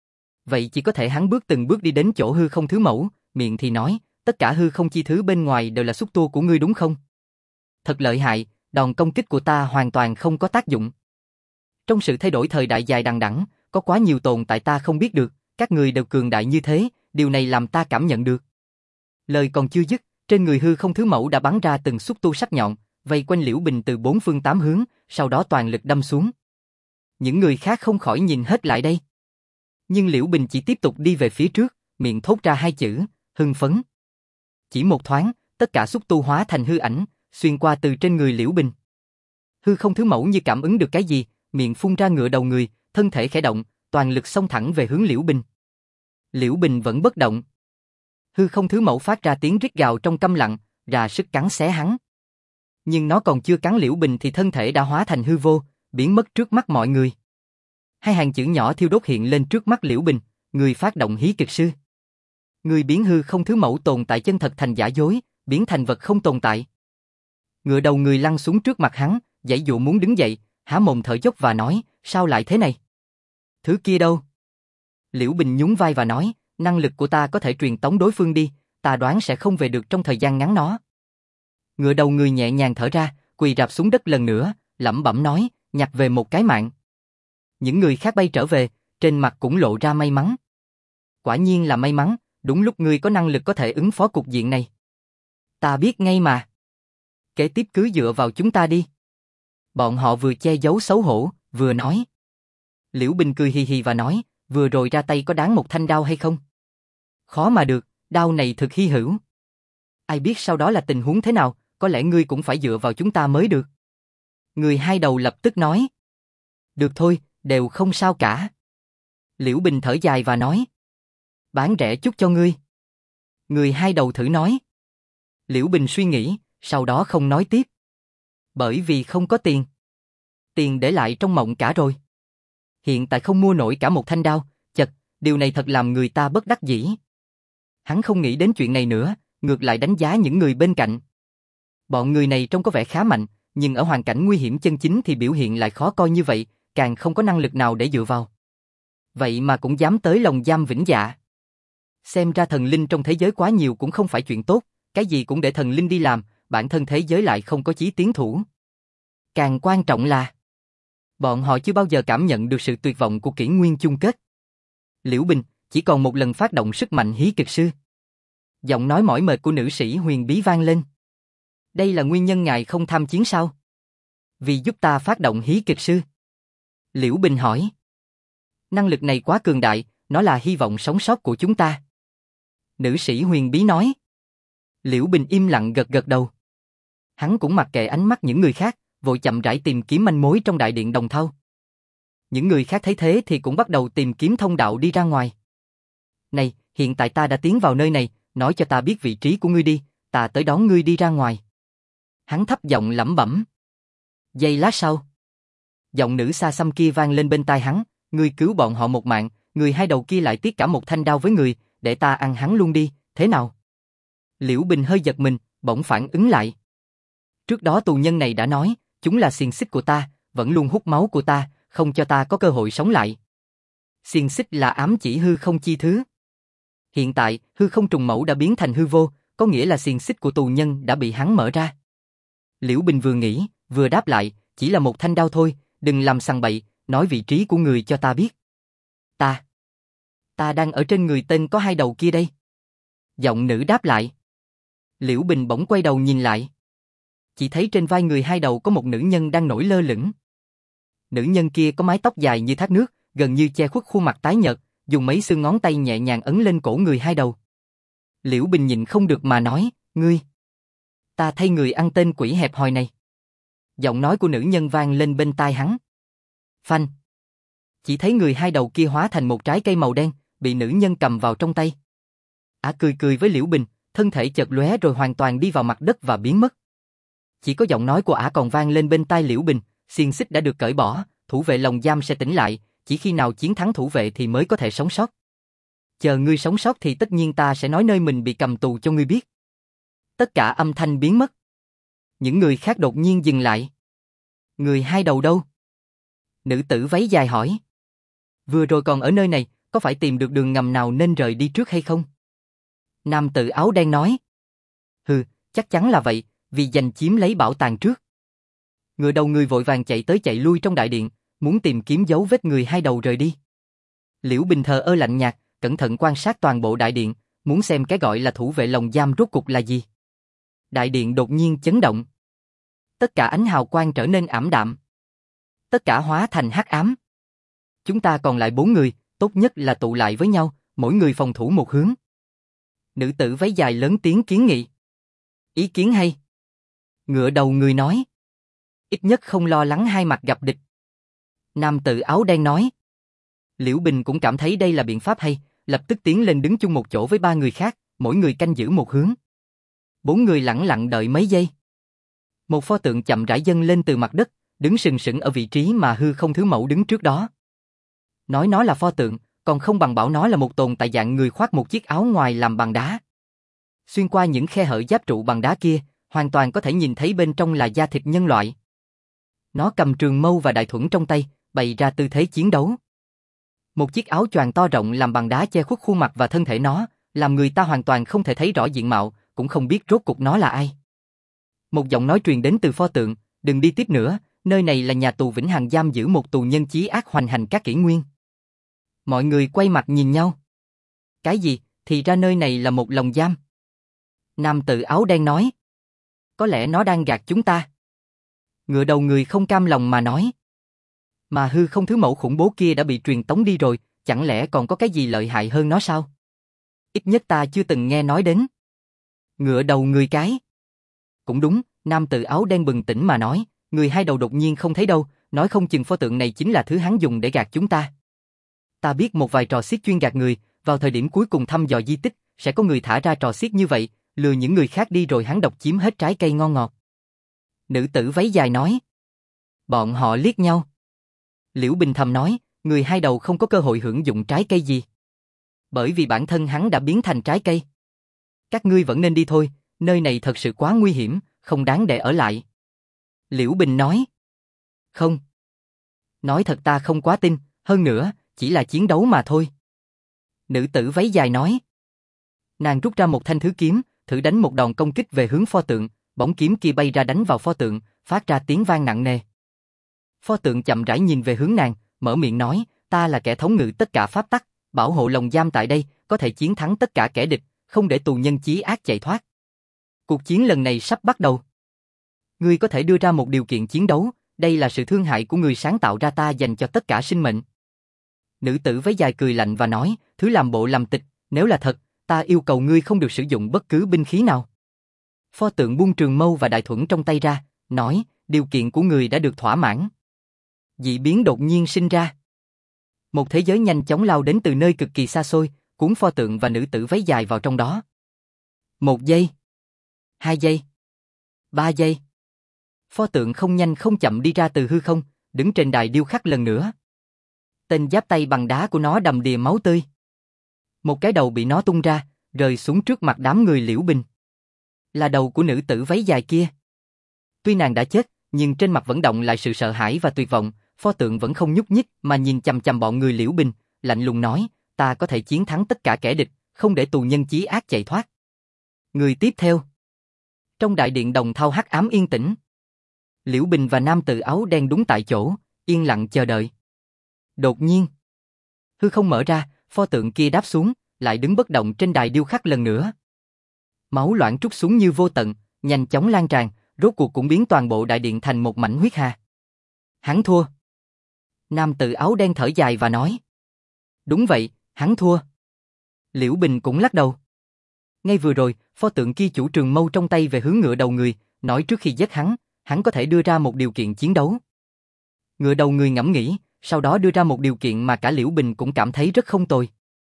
Vậy chỉ có thể hắn bước từng bước đi đến chỗ hư không thứ mẫu, miệng thì nói, tất cả hư không chi thứ bên ngoài đều là xúc tua của ngươi đúng không? Thật lợi hại, đòn công kích của ta hoàn toàn không có tác dụng. Trong sự thay đổi thời đại dài đằng đẵng, có quá nhiều tồn tại ta không biết được, các người đều cường đại như thế, điều này làm ta cảm nhận được. Lời còn chưa dứt, trên người hư không thứ mẫu đã bắn ra từng xúc tu sắc nhọn, vây quanh Liễu Bình từ bốn phương tám hướng, sau đó toàn lực đâm xuống. Những người khác không khỏi nhìn hết lại đây. Nhưng Liễu Bình chỉ tiếp tục đi về phía trước, miệng thốt ra hai chữ, hưng phấn. Chỉ một thoáng, tất cả xúc tu hóa thành hư ảnh, xuyên qua từ trên người Liễu Bình. Hư không thứ mẫu như cảm ứng được cái gì, miệng phun ra ngựa đầu người, thân thể khẽ động, toàn lực xông thẳng về hướng Liễu Bình. Liễu Bình vẫn bất động. Hư không thứ mẫu phát ra tiếng rít gào trong câm lặng, ra sức cắn xé hắn. Nhưng nó còn chưa cắn Liễu Bình thì thân thể đã hóa thành hư vô, biến mất trước mắt mọi người. Hai hàng chữ nhỏ thiêu đốt hiện lên trước mắt Liễu Bình, người phát động hí kịch sư. Người biến hư không thứ mẫu tồn tại chân thật thành giả dối, biến thành vật không tồn tại. Ngựa đầu người lăn xuống trước mặt hắn, giãy dụa muốn đứng dậy, há mồm thở dốc và nói, sao lại thế này? Thứ kia đâu? Liễu Bình nhún vai và nói, năng lực của ta có thể truyền tống đối phương đi, ta đoán sẽ không về được trong thời gian ngắn đó. Ngựa đầu người nhẹ nhàng thở ra, quỳ rạp xuống đất lần nữa, lẩm bẩm nói, nhặt về một cái mạng. Những người khác bay trở về, trên mặt cũng lộ ra may mắn. Quả nhiên là may mắn, đúng lúc ngươi có năng lực có thể ứng phó cục diện này. Ta biết ngay mà. Kế tiếp cứ dựa vào chúng ta đi. Bọn họ vừa che giấu xấu hổ, vừa nói. Liễu Bình cười hì hì và nói, vừa rồi ra tay có đáng một thanh đao hay không? Khó mà được, đao này thực hy hữu. Ai biết sau đó là tình huống thế nào, có lẽ ngươi cũng phải dựa vào chúng ta mới được. Người hai đầu lập tức nói. Được thôi, đều không sao cả. Liễu Bình thở dài và nói. Bán rẻ chút cho ngươi. Người hai đầu thử nói. Liễu Bình suy nghĩ, sau đó không nói tiếp. Bởi vì không có tiền. Tiền để lại trong mộng cả rồi. Hiện tại không mua nổi cả một thanh đao, chật, điều này thật làm người ta bất đắc dĩ. Hắn không nghĩ đến chuyện này nữa, ngược lại đánh giá những người bên cạnh. Bọn người này trông có vẻ khá mạnh, nhưng ở hoàn cảnh nguy hiểm chân chính thì biểu hiện lại khó coi như vậy, càng không có năng lực nào để dựa vào. Vậy mà cũng dám tới lồng giam Vĩnh Dạ. Xem ra thần linh trong thế giới quá nhiều cũng không phải chuyện tốt, cái gì cũng để thần linh đi làm, bản thân thế giới lại không có chí tiến thủ. Càng quan trọng là bọn họ chưa bao giờ cảm nhận được sự tuyệt vọng của kỷ nguyên chung kết. Liễu Bình, chỉ còn một lần phát động sức mạnh hí kịch sư. Giọng nói mỏi mệt của nữ sĩ huyền bí vang lên. Đây là nguyên nhân ngài không tham chiến sao? Vì giúp ta phát động hí kịch sư. Liễu Bình hỏi. Năng lực này quá cường đại, nó là hy vọng sống sót của chúng ta. Nữ sĩ huyền bí nói. Liễu Bình im lặng gật gật đầu. Hắn cũng mặc kệ ánh mắt những người khác, vội chậm rãi tìm kiếm manh mối trong đại điện Đồng Thau. Những người khác thấy thế thì cũng bắt đầu tìm kiếm thông đạo đi ra ngoài. Này, hiện tại ta đã tiến vào nơi này, nói cho ta biết vị trí của ngươi đi, ta tới đón ngươi đi ra ngoài. Hắn thấp giọng lẩm bẩm. Giây lát sau, giọng nữ xa xăm kia vang lên bên tai hắn, ngươi cứu bọn họ một mạng, người hai đầu kia lại tiếc cả một thanh đao với người, để ta ăn hắn luôn đi, thế nào? Liễu Bình hơi giật mình, bỗng phản ứng lại. Trước đó tù nhân này đã nói, chúng là xiềng xích của ta, vẫn luôn hút máu của ta, không cho ta có cơ hội sống lại. Xiềng xích là ám chỉ hư không chi thứ. Hiện tại, hư không trùng mẫu đã biến thành hư vô, có nghĩa là xiềng xích của tù nhân đã bị hắn mở ra. Liễu Bình vừa nghĩ, vừa đáp lại, chỉ là một thanh đao thôi, đừng làm sằng bậy, nói vị trí của người cho ta biết. Ta đang ở trên người tên có hai đầu kia đây. Giọng nữ đáp lại. Liễu Bình bỗng quay đầu nhìn lại. Chỉ thấy trên vai người hai đầu có một nữ nhân đang nổi lơ lửng. Nữ nhân kia có mái tóc dài như thác nước, gần như che khuất khuôn mặt tái nhợt, dùng mấy xương ngón tay nhẹ nhàng ấn lên cổ người hai đầu. Liễu Bình nhịn không được mà nói, ngươi. Ta thay người ăn tên quỷ hẹp hòi này. Giọng nói của nữ nhân vang lên bên tai hắn. Phanh. Chỉ thấy người hai đầu kia hóa thành một trái cây màu đen, bị nữ nhân cầm vào trong tay. Ả cười cười với Liễu Bình, thân thể chợt lóe rồi hoàn toàn đi vào mặt đất và biến mất. Chỉ có giọng nói của Ả còn vang lên bên tai Liễu Bình, xiềng xích đã được cởi bỏ, thủ vệ lồng giam sẽ tỉnh lại, chỉ khi nào chiến thắng thủ vệ thì mới có thể sống sót. Chờ ngươi sống sót thì tất nhiên ta sẽ nói nơi mình bị cầm tù cho ngươi biết. Tất cả âm thanh biến mất. Những người khác đột nhiên dừng lại. Người hai đầu đâu? Nữ tử váy dài hỏi. Vừa rồi còn ở nơi này, có phải tìm được đường ngầm nào nên rời đi trước hay không? Nam tử áo đen nói. Hừ, chắc chắn là vậy, vì giành chiếm lấy bảo tàng trước. Ngựa đầu người vội vàng chạy tới chạy lui trong đại điện, muốn tìm kiếm dấu vết người hai đầu rời đi. Liễu Bình thờ ơ lạnh nhạt, cẩn thận quan sát toàn bộ đại điện, muốn xem cái gọi là thủ vệ lồng giam rốt cục là gì. Đại điện đột nhiên chấn động. Tất cả ánh hào quang trở nên ảm đạm. Tất cả hóa thành hắc ám. Chúng ta còn lại 4 người, tốt nhất là tụ lại với nhau, mỗi người phòng thủ một hướng. Nữ tử váy dài lớn tiếng kiến nghị. Ý kiến hay. Ngựa đầu người nói. Ít nhất không lo lắng hai mặt gặp địch. Nam tử áo đen nói. Liễu Bình cũng cảm thấy đây là biện pháp hay, lập tức tiến lên đứng chung một chỗ với 3 người khác, mỗi người canh giữ một hướng. 4 người lặng lặng đợi mấy giây. Một pho tượng chậm rãi dâng lên từ mặt đất, đứng sừng sững ở vị trí mà hư không thứ mẫu đứng trước đó. Nói nó là pho tượng, còn không bằng bảo nó là một tồn tại dạng người khoác một chiếc áo ngoài làm bằng đá. Xuyên qua những khe hở giáp trụ bằng đá kia, hoàn toàn có thể nhìn thấy bên trong là da thịt nhân loại. Nó cầm trường mâu và đại thuẫn trong tay, bày ra tư thế chiến đấu. Một chiếc áo choàng to rộng làm bằng đá che khuất khuôn mặt và thân thể nó, làm người ta hoàn toàn không thể thấy rõ diện mạo, cũng không biết rốt cuộc nó là ai. Một giọng nói truyền đến từ pho tượng, đừng đi tiếp nữa, nơi này là nhà tù vĩnh hằng giam giữ một tù nhân chí ác hoành hành các kỷ nguyên. Mọi người quay mặt nhìn nhau. Cái gì, thì ra nơi này là một lồng giam? Nam tử áo đen nói. Có lẽ nó đang gạt chúng ta. Ngựa đầu người không cam lòng mà nói. Mà hư không thứ mẫu khủng bố kia đã bị truyền tống đi rồi, chẳng lẽ còn có cái gì lợi hại hơn nó sao? Ít nhất ta chưa từng nghe nói đến. Ngựa đầu người cái. Cũng đúng, nam tử áo đen bừng tỉnh mà nói, người hai đầu đột nhiên không thấy đâu, nói không chừng pho tượng này chính là thứ hắn dùng để gạt chúng ta. Ta biết một vài trò xiết chuyên gạt người, vào thời điểm cuối cùng thăm dò di tích, sẽ có người thả ra trò xiết như vậy, lừa những người khác đi rồi hắn độc chiếm hết trái cây ngon ngọt. Nữ tử váy dài nói. Bọn họ liếc nhau. Liễu Bình thầm nói, người hai đầu không có cơ hội hưởng dụng trái cây gì. Bởi vì bản thân hắn đã biến thành trái cây. Các ngươi vẫn nên đi thôi, nơi này thật sự quá nguy hiểm, không đáng để ở lại. Liễu Bình nói. Không. Nói thật ta không quá tin, hơn nữa, chỉ là chiến đấu mà thôi. Nữ tử váy dài nói. Nàng rút ra một thanh thứ kiếm, thử đánh một đòn công kích về hướng pho tượng, bóng kiếm kia bay ra đánh vào pho tượng, phát ra tiếng vang nặng nề. Pho tượng chậm rãi nhìn về hướng nàng, mở miệng nói, ta là kẻ thống ngự tất cả pháp tắc, bảo hộ lồng giam tại đây, có thể chiến thắng tất cả kẻ địch, không để tù nhân chí ác chạy thoát. Cuộc chiến lần này sắp bắt đầu. Ngươi có thể đưa ra một điều kiện chiến đấu, đây là sự thương hại của người sáng tạo ra ta dành cho tất cả sinh mệnh. Nữ tử váy dài cười lạnh và nói, thứ làm bộ làm tịch, nếu là thật, ta yêu cầu ngươi không được sử dụng bất cứ binh khí nào. Pho tượng buông trường mâu và đại thuẫn trong tay ra, nói, điều kiện của người đã được thỏa mãn. Dị biến đột nhiên sinh ra. Một thế giới nhanh chóng lao đến từ nơi cực kỳ xa xôi, cuốn pho tượng và nữ tử váy dài vào trong đó. 1 giây. 2 giây. 3 giây. Pho tượng không nhanh không chậm đi ra từ hư không, đứng trên đài điêu khắc lần nữa. Tên giáp tay bằng đá của nó đầm đìa máu tươi. Một cái đầu bị nó tung ra, rơi xuống trước mặt đám người Liễu Bình. Là đầu của nữ tử váy dài kia. Tuy nàng đã chết, nhưng trên mặt vẫn động lại sự sợ hãi và tuyệt vọng, pho tượng vẫn không nhúc nhích mà nhìn chằm chằm bọn người Liễu Bình, lạnh lùng nói, ta có thể chiến thắng tất cả kẻ địch, không để tù nhân chí ác chạy thoát. Người tiếp theo. Trong đại điện đồng thau hắc ám yên tĩnh. Liễu Bình và nam tử áo đen đúng tại chỗ, yên lặng chờ đợi. Đột nhiên, hư không mở ra, pho tượng kia đáp xuống, lại đứng bất động trên đài điêu khắc lần nữa. Máu loãng trút xuống như vô tận, nhanh chóng lan tràn, rốt cuộc cũng biến toàn bộ đại điện thành một mảnh huyết hà. Hắn thua. Nam tử áo đen thở dài và nói. Đúng vậy, hắn thua. Liễu Bình cũng lắc đầu. Ngay vừa rồi, pho tượng kia chủ trường mâu trong tay về hướng ngựa đầu người, nói trước khi giết hắn có thể đưa ra một điều kiện chiến đấu. Ngựa đầu người ngẫm nghĩ, sau đó đưa ra một điều kiện mà cả Liễu Bình cũng cảm thấy rất không tồi.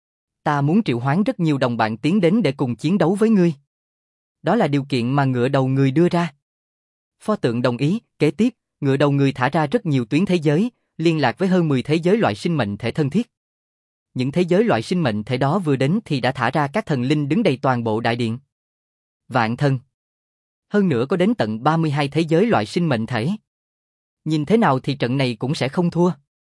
Ta muốn triệu hoán rất nhiều đồng bạn tiến đến để cùng chiến đấu với ngươi. Đó là điều kiện mà ngựa đầu người đưa ra. Pho tượng đồng ý, kế tiếp, ngựa đầu người thả ra rất nhiều tuyến thế giới, liên lạc với hơn 10 thế giới loại sinh mệnh thể thân thiết. Những thế giới loại sinh mệnh thể đó vừa đến thì đã thả ra các thần linh đứng đầy toàn bộ đại điện. Vạn thần. Hơn nữa có đến tận 32 thế giới loại sinh mệnh thể. Nhìn thế nào thì trận này cũng sẽ không thua.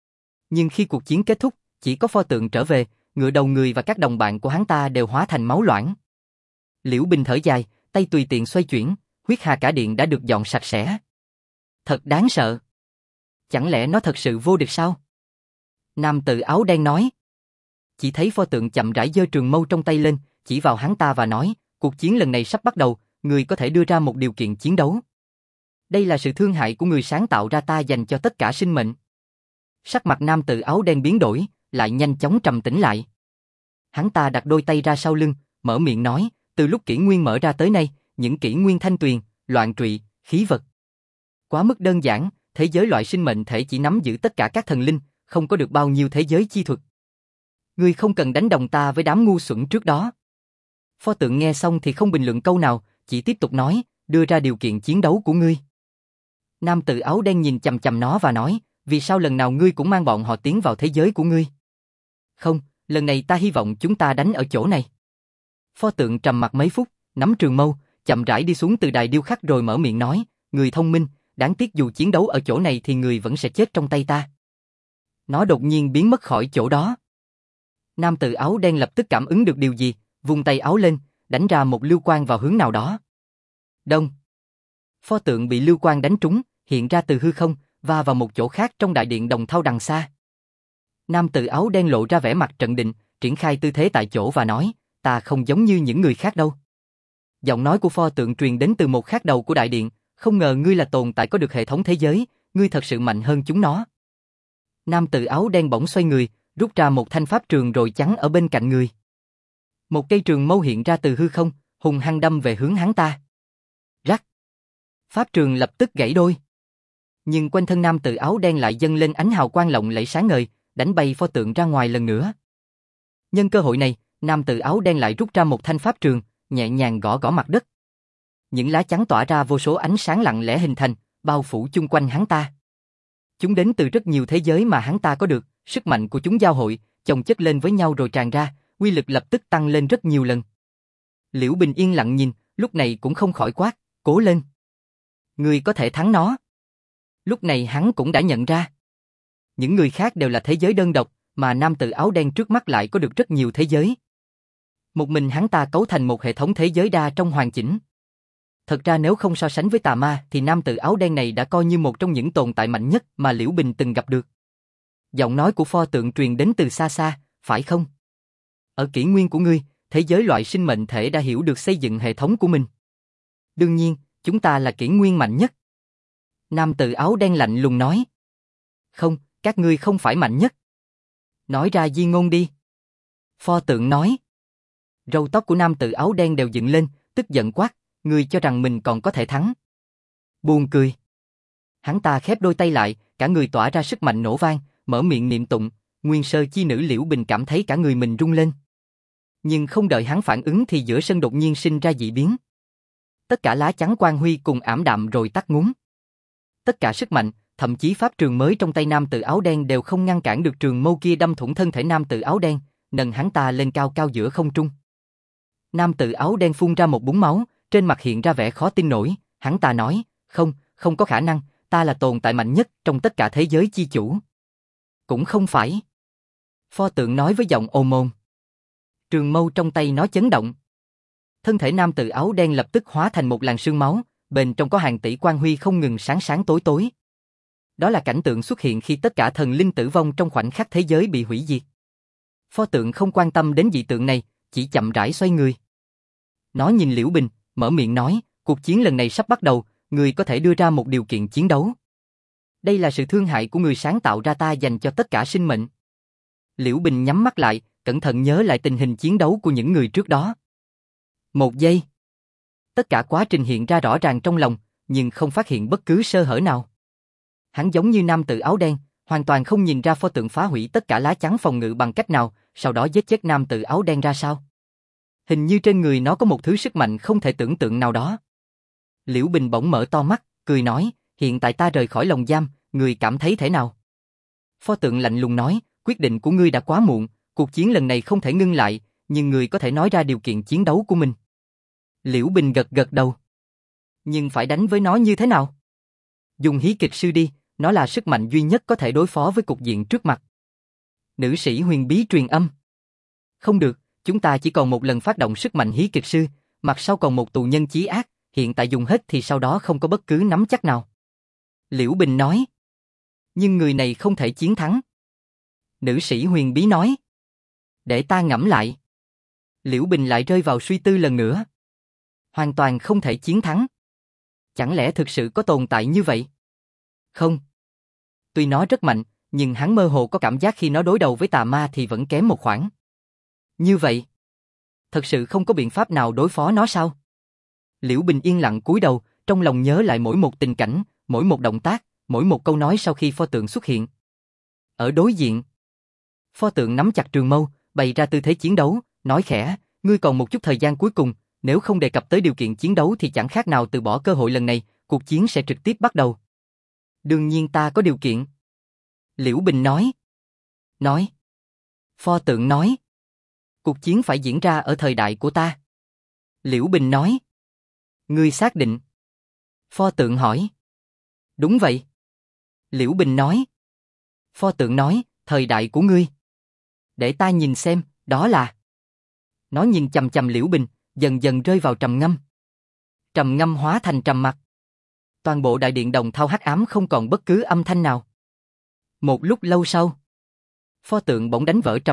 Nhưng khi cuộc chiến kết thúc, chỉ có pho tượng trở về, ngựa đầu người và các đồng bạn của hắn ta đều hóa thành máu loãng. Liễu Bình thở dài, tay tùy tiện xoay chuyển, huyết hà cả điện đã được dọn sạch sẽ. Thật đáng sợ. Chẳng lẽ nó thật sự vô địch sao? Nam tử áo đen nói. Chỉ thấy pho tượng chậm rãi giơ trường mâu trong tay lên, chỉ vào hắn ta và nói, cuộc chiến lần này sắp bắt đầu, người có thể đưa ra một điều kiện chiến đấu. Đây là sự thương hại của người sáng tạo ra ta dành cho tất cả sinh mệnh. Sắc mặt nam tử áo đen biến đổi, lại nhanh chóng trầm tĩnh lại. Hắn ta đặt đôi tay ra sau lưng, mở miệng nói, từ lúc kỷ nguyên mở ra tới nay, những kỷ nguyên thanh tuyền, loạn trụy, khí vật. Quá mức đơn giản, thế giới loại sinh mệnh thể chỉ nắm giữ tất cả các thần linh, không có được bao nhiêu thế giới chi thuật. Ngươi không cần đánh đồng ta với đám ngu xuẩn trước đó. Pho tượng nghe xong thì không bình luận câu nào, chỉ tiếp tục nói, đưa ra điều kiện chiến đấu của ngươi. Nam tử áo đen nhìn chằm chằm nó và nói, vì sao lần nào ngươi cũng mang bọn họ tiến vào thế giới của ngươi? Không, lần này ta hy vọng chúng ta đánh ở chỗ này. Pho tượng trầm mặc mấy phút, nắm trường mâu, chậm rãi đi xuống từ đài điêu khắc rồi mở miệng nói, người thông minh, đáng tiếc dù chiến đấu ở chỗ này thì người vẫn sẽ chết trong tay ta. Nó đột nhiên biến mất khỏi chỗ đó. Nam tử áo đen lập tức cảm ứng được điều gì, vung tay áo lên, đánh ra một lưu quang vào hướng nào đó. Đông. Pho tượng bị lưu quang đánh trúng, hiện ra từ hư không, và vào một chỗ khác trong đại điện đồng thau đằng xa. Nam tử áo đen lộ ra vẻ mặt trận định, triển khai tư thế tại chỗ và nói, ta không giống như những người khác đâu. Giọng nói của pho tượng truyền đến từ một khác đầu của đại điện, không ngờ ngươi là tồn tại có được hệ thống thế giới, ngươi thật sự mạnh hơn chúng nó. Nam tử áo đen bỗng xoay người, rút ra một thanh pháp trường rồi chắn ở bên cạnh người. Một cây trường mâu hiện ra từ hư không, hùng hăng đâm về hướng hắn ta. Rắc. Pháp trường lập tức gãy đôi. Nhưng quanh thân nam tử áo đen lại dâng lên ánh hào quang lộng lẫy sáng ngời, đánh bay pho tượng ra ngoài lần nữa. Nhân cơ hội này, nam tử áo đen lại rút ra một thanh pháp trường, nhẹ nhàng gõ gõ mặt đất. Những lá chắn tỏa ra vô số ánh sáng lặng lẽ hình thành, bao phủ chung quanh hắn ta. Chúng đến từ rất nhiều thế giới mà hắn ta có được, sức mạnh của chúng giao hội, chồng chất lên với nhau rồi tràn ra, uy lực lập tức tăng lên rất nhiều lần. Liễu Bình yên lặng nhìn, lúc này cũng không khỏi quát, cố lên. Ngươi có thể thắng nó. Lúc này hắn cũng đã nhận ra. Những người khác đều là thế giới đơn độc, mà nam tử áo đen trước mắt lại có được rất nhiều thế giới. Một mình hắn ta cấu thành một hệ thống thế giới đa trong hoàn chỉnh. Thật ra nếu không so sánh với tà ma thì nam tử áo đen này đã coi như một trong những tồn tại mạnh nhất mà Liễu Bình từng gặp được. Giọng nói của pho tượng truyền đến từ xa xa, phải không? Ở kỷ nguyên của ngươi, thế giới loại sinh mệnh thể đã hiểu được xây dựng hệ thống của mình. Đương nhiên, chúng ta là kỷ nguyên mạnh nhất. Nam tử áo đen lạnh lùng nói. Không, các ngươi không phải mạnh nhất. Nói ra di ngôn đi. Pho tượng nói. Râu tóc của nam tử áo đen đều dựng lên, tức giận quát, ngươi cho rằng mình còn có thể thắng. Buồn cười. Hắn ta khép đôi tay lại, cả người tỏa ra sức mạnh nổ vang, mở miệng niệm tụng, nguyên sơ chi nữ Liễu Bình cảm thấy cả người mình rung lên. Nhưng không đợi hắn phản ứng thì giữa sân đột nhiên sinh ra dị biến. Tất cả lá chắn quang huy cùng ảm đạm rồi tắt ngúm. Tất cả sức mạnh, thậm chí pháp trường mới trong tay nam tử áo đen đều không ngăn cản được trường mâu kia đâm thủng thân thể nam tử áo đen, nâng hắn ta lên cao cao giữa không trung. Nam tử áo đen phun ra một búng máu, trên mặt hiện ra vẻ khó tin nổi, hắn ta nói, không có khả năng, ta là tồn tại mạnh nhất trong tất cả thế giới chi chủ. Cũng không phải. Pho tượng nói với giọng ồm ồm. Trường mâu trong tay nó chấn động. Thân thể nam tử áo đen lập tức hóa thành một làn sương máu, bên trong có hàng tỷ quang huy không ngừng sáng sáng tối tối. Đó là cảnh tượng xuất hiện khi tất cả thần linh tử vong trong khoảnh khắc thế giới bị hủy diệt. Pho tượng không quan tâm đến dị tượng này, chỉ chậm rãi xoay người. Nó nhìn Liễu Bình, mở miệng nói, cuộc chiến lần này sắp bắt đầu, người có thể đưa ra một điều kiện chiến đấu. Đây là sự thương hại của người sáng tạo ra ta dành cho tất cả sinh mệnh. Liễu Bình nhắm mắt lại, cẩn thận nhớ lại tình hình chiến đấu của những người trước đó. Một giây. Tất cả quá trình hiện ra rõ ràng trong lòng, nhưng không phát hiện bất cứ sơ hở nào. Hắn giống như nam tử áo đen, hoàn toàn không nhìn ra pho tượng phá hủy tất cả lá chắn phòng ngự bằng cách nào, sau đó giết chết nam tử áo đen ra sao. Hình như trên người nó có một thứ sức mạnh không thể tưởng tượng nào đó. Liễu Bình bỗng mở to mắt, cười nói, hiện tại ta rời khỏi lồng giam, người cảm thấy thế nào? Pho tượng lạnh lùng nói, quyết định của ngươi đã quá muộn, cuộc chiến lần này không thể ngưng lại, nhưng người có thể nói ra điều kiện chiến đấu của mình. Liễu Bình gật gật đầu. Nhưng phải đánh với nó như thế nào? Dùng hí kịch sư đi, nó là sức mạnh duy nhất có thể đối phó với cục diện trước mặt. Nữ sĩ huyền bí truyền âm. Không được, chúng ta chỉ còn một lần phát động sức mạnh hí kịch sư, mặt sau còn một tù nhân chí ác, hiện tại dùng hết thì sau đó không có bất cứ nắm chắc nào. Liễu Bình nói. Nhưng người này không thể chiến thắng. Nữ sĩ huyền bí nói. Để ta ngẫm lại. Liễu Bình lại rơi vào suy tư lần nữa. Hoàn toàn không thể chiến thắng. Chẳng lẽ thực sự có tồn tại như vậy? Không. Tuy nó rất mạnh, nhưng hắn mơ hồ có cảm giác khi nó đối đầu với tà ma thì vẫn kém một khoảng. Như vậy, thật sự không có biện pháp nào đối phó nó sao? Liễu Bình yên lặng cúi đầu, trong lòng nhớ lại mỗi một tình cảnh, mỗi một động tác, mỗi một câu nói sau khi pho tượng xuất hiện. Ở đối diện, pho tượng nắm chặt trường mâu, bày ra tư thế chiến đấu, nói khẽ, ngươi còn một chút thời gian cuối cùng, nếu không đề cập tới điều kiện chiến đấu thì chẳng khác nào từ bỏ cơ hội lần này, cuộc chiến sẽ trực tiếp bắt đầu. Đương nhiên ta có điều kiện. Liễu Bình nói. Nói. Pho tượng nói. Cuộc chiến phải diễn ra ở thời đại của ta. Liễu Bình nói. Ngươi xác định. Pho tượng hỏi. Đúng vậy. Liễu Bình nói. Pho tượng nói, thời đại của ngươi. Để ta nhìn xem, đó là. Nó nhìn chằm chằm Liễu Bình, dần dần rơi vào trầm ngâm. Trầm ngâm hóa thành trầm mặc. Toàn bộ đại điện đồng thau hắc ám không còn bất cứ âm thanh nào. Một lúc lâu sau, pho tượng bỗng đánh vỡ trầm mặc,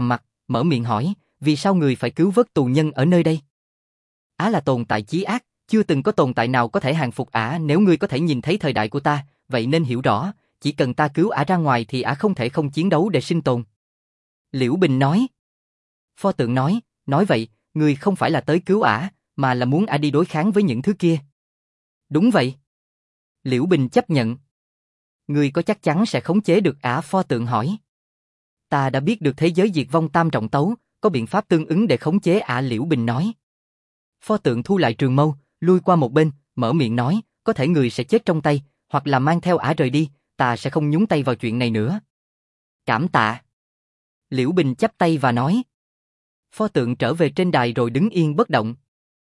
mở miệng hỏi, vì sao người phải cứu vớt tù nhân ở nơi đây? Á là tồn tại chí ác, chưa từng có tồn tại nào có thể hàng phục Ả. Nếu ngươi có thể nhìn thấy thời đại của ta, vậy nên hiểu rõ, chỉ cần ta cứu Ả ra ngoài thì Ả không thể không chiến đấu để sinh tồn. Liễu Bình nói. Pho tượng nói vậy, ngươi không phải là tới cứu Ả, mà là muốn Ả đi đối kháng với những thứ kia. Đúng vậy. Liễu Bình chấp nhận. Ngươi có chắc chắn sẽ khống chế được Ả? Pho tượng hỏi. Ta đã biết được thế giới diệt vong tam trọng tấu, có biện pháp tương ứng để khống chế Ả. Liễu Bình nói. Pho tượng thu lại trường mâu, lui qua một bên, mở miệng nói, có thể người sẽ chết trong tay, hoặc là mang theo Ả rời đi, ta sẽ không nhúng tay vào chuyện này nữa. Cảm tạ. Liễu Bình chắp tay và nói. Pho tượng trở về trên đài rồi đứng yên bất động.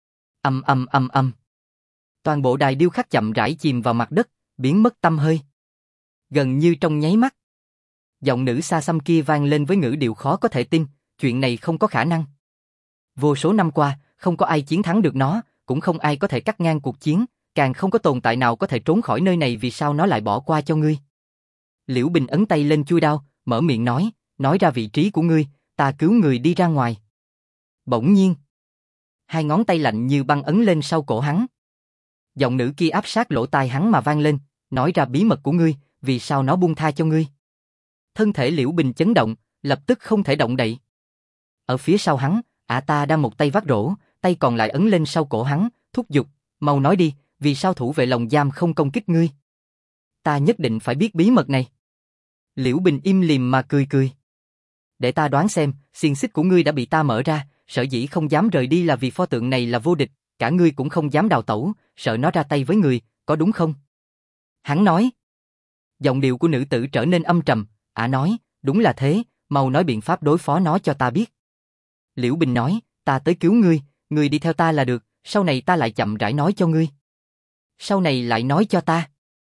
Âm. Toàn bộ đài điêu khắc chậm rãi chìm vào mặt đất, biến mất tăm hơi. Gần như trong nháy mắt. Giọng nữ xa xăm kia vang lên với ngữ điệu khó có thể tin, chuyện này không có khả năng. Vô số năm qua, không có ai chiến thắng được nó, cũng không ai có thể cắt ngang cuộc chiến, càng không có tồn tại nào có thể trốn khỏi nơi này, vì sao nó lại bỏ qua cho ngươi? Liễu Bình ấn tay lên chuôi đao, mở miệng nói ra vị trí của ngươi, ta cứu người đi ra ngoài. Bỗng nhiên, hai ngón tay lạnh như băng ấn lên sau cổ hắn. Giọng nữ kia áp sát lỗ tai hắn mà vang lên, nói ra bí mật của ngươi, vì sao nó buông tha cho ngươi? Thân thể Liễu Bình chấn động, lập tức không thể động đậy. Ở phía sau hắn, Ả ta đang một tay vác rổ, tay còn lại ấn lên sau cổ hắn, thúc giục, mau nói đi, vì sao thủ vệ lồng giam không công kích ngươi? Ta nhất định phải biết bí mật này. Liễu Bình im lìm mà cười. Để ta đoán xem, xiềng xích của ngươi đã bị ta mở ra, sở dĩ không dám rời đi là vì pho tượng này là vô địch, cả ngươi cũng không dám đào tẩu, sợ nó ra tay với người, có đúng không? Hắn nói. Giọng điệu của nữ tử trở nên âm trầm, Ả nói, đúng là thế, mau nói biện pháp đối phó nó cho ta biết. Liễu Bình nói, ta tới cứu ngươi, ngươi đi theo ta là được, sau này ta lại chậm rãi nói cho ngươi. Sau này lại nói cho ta.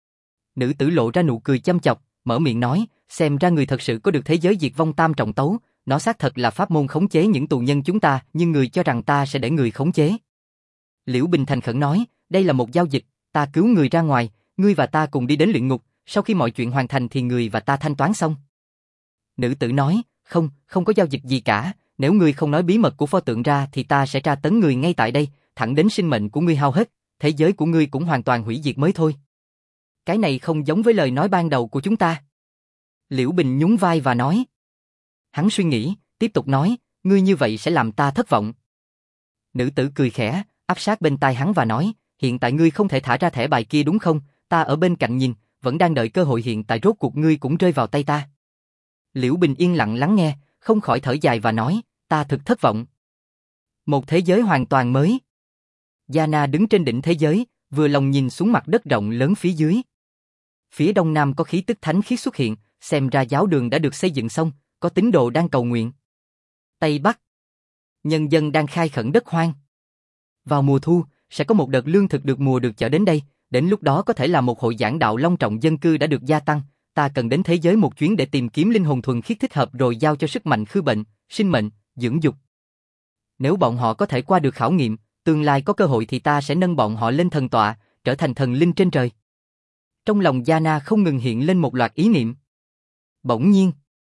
Nữ tử lộ ra nụ cười châm chọc, mở miệng nói, xem ra người thật sự có được thế giới diệt vong tam trọng tấu, nó xác thật là pháp môn khống chế những tù nhân chúng ta, nhưng người cho rằng ta sẽ để người khống chế. Liễu Bình thành khẩn nói, đây là một giao dịch, ta cứu người ra ngoài, ngươi và ta cùng đi đến luyện ngục, sau khi mọi chuyện hoàn thành thì người và ta thanh toán xong. Nữ tử nói, không có giao dịch gì cả, nếu ngươi không nói bí mật của pho tượng ra thì ta sẽ tra tấn người ngay tại đây, thẳng đến sinh mệnh của ngươi hao hết, thế giới của ngươi cũng hoàn toàn hủy diệt mới thôi. Cái này không giống với lời nói ban đầu của chúng ta. Liễu Bình nhún vai và nói. Hắn suy nghĩ, tiếp tục nói, ngươi như vậy sẽ làm ta thất vọng. Nữ tử cười khẽ, áp sát bên tai hắn và nói, hiện tại ngươi không thể thả ra thẻ bài kia đúng không, ta ở bên cạnh nhìn, vẫn đang đợi cơ hội, hiện tại rốt cuộc ngươi cũng rơi vào tay ta. Liễu Bình yên lặng lắng nghe, không khỏi thở dài và nói, ta thực thất vọng. Một thế giới hoàn toàn mới. Yana đứng trên đỉnh thế giới, vừa lòng nhìn xuống mặt đất rộng lớn phía dưới. Phía đông nam có khí tức thánh khiết xuất hiện, xem ra giáo đường đã được xây dựng xong, có tín đồ đang cầu nguyện. Tây Bắc, nhân dân đang khai khẩn đất hoang. Vào mùa thu, sẽ có một đợt lương thực được mùa được chở đến đây, đến lúc đó có thể là một hội giảng đạo long trọng, dân cư đã được gia tăng, ta cần đến thế giới một chuyến để tìm kiếm linh hồn thuần khiết thích hợp rồi giao cho sức mạnh khư bệnh, sinh mệnh, dưỡng dục. Nếu bọn họ có thể qua được khảo nghiệm, tương lai có cơ hội thì ta sẽ nâng bọn họ lên thần tọa, trở thành thần linh trên trời. Trong lòng Yana không ngừng hiện lên một loạt ý niệm. Bỗng nhiên,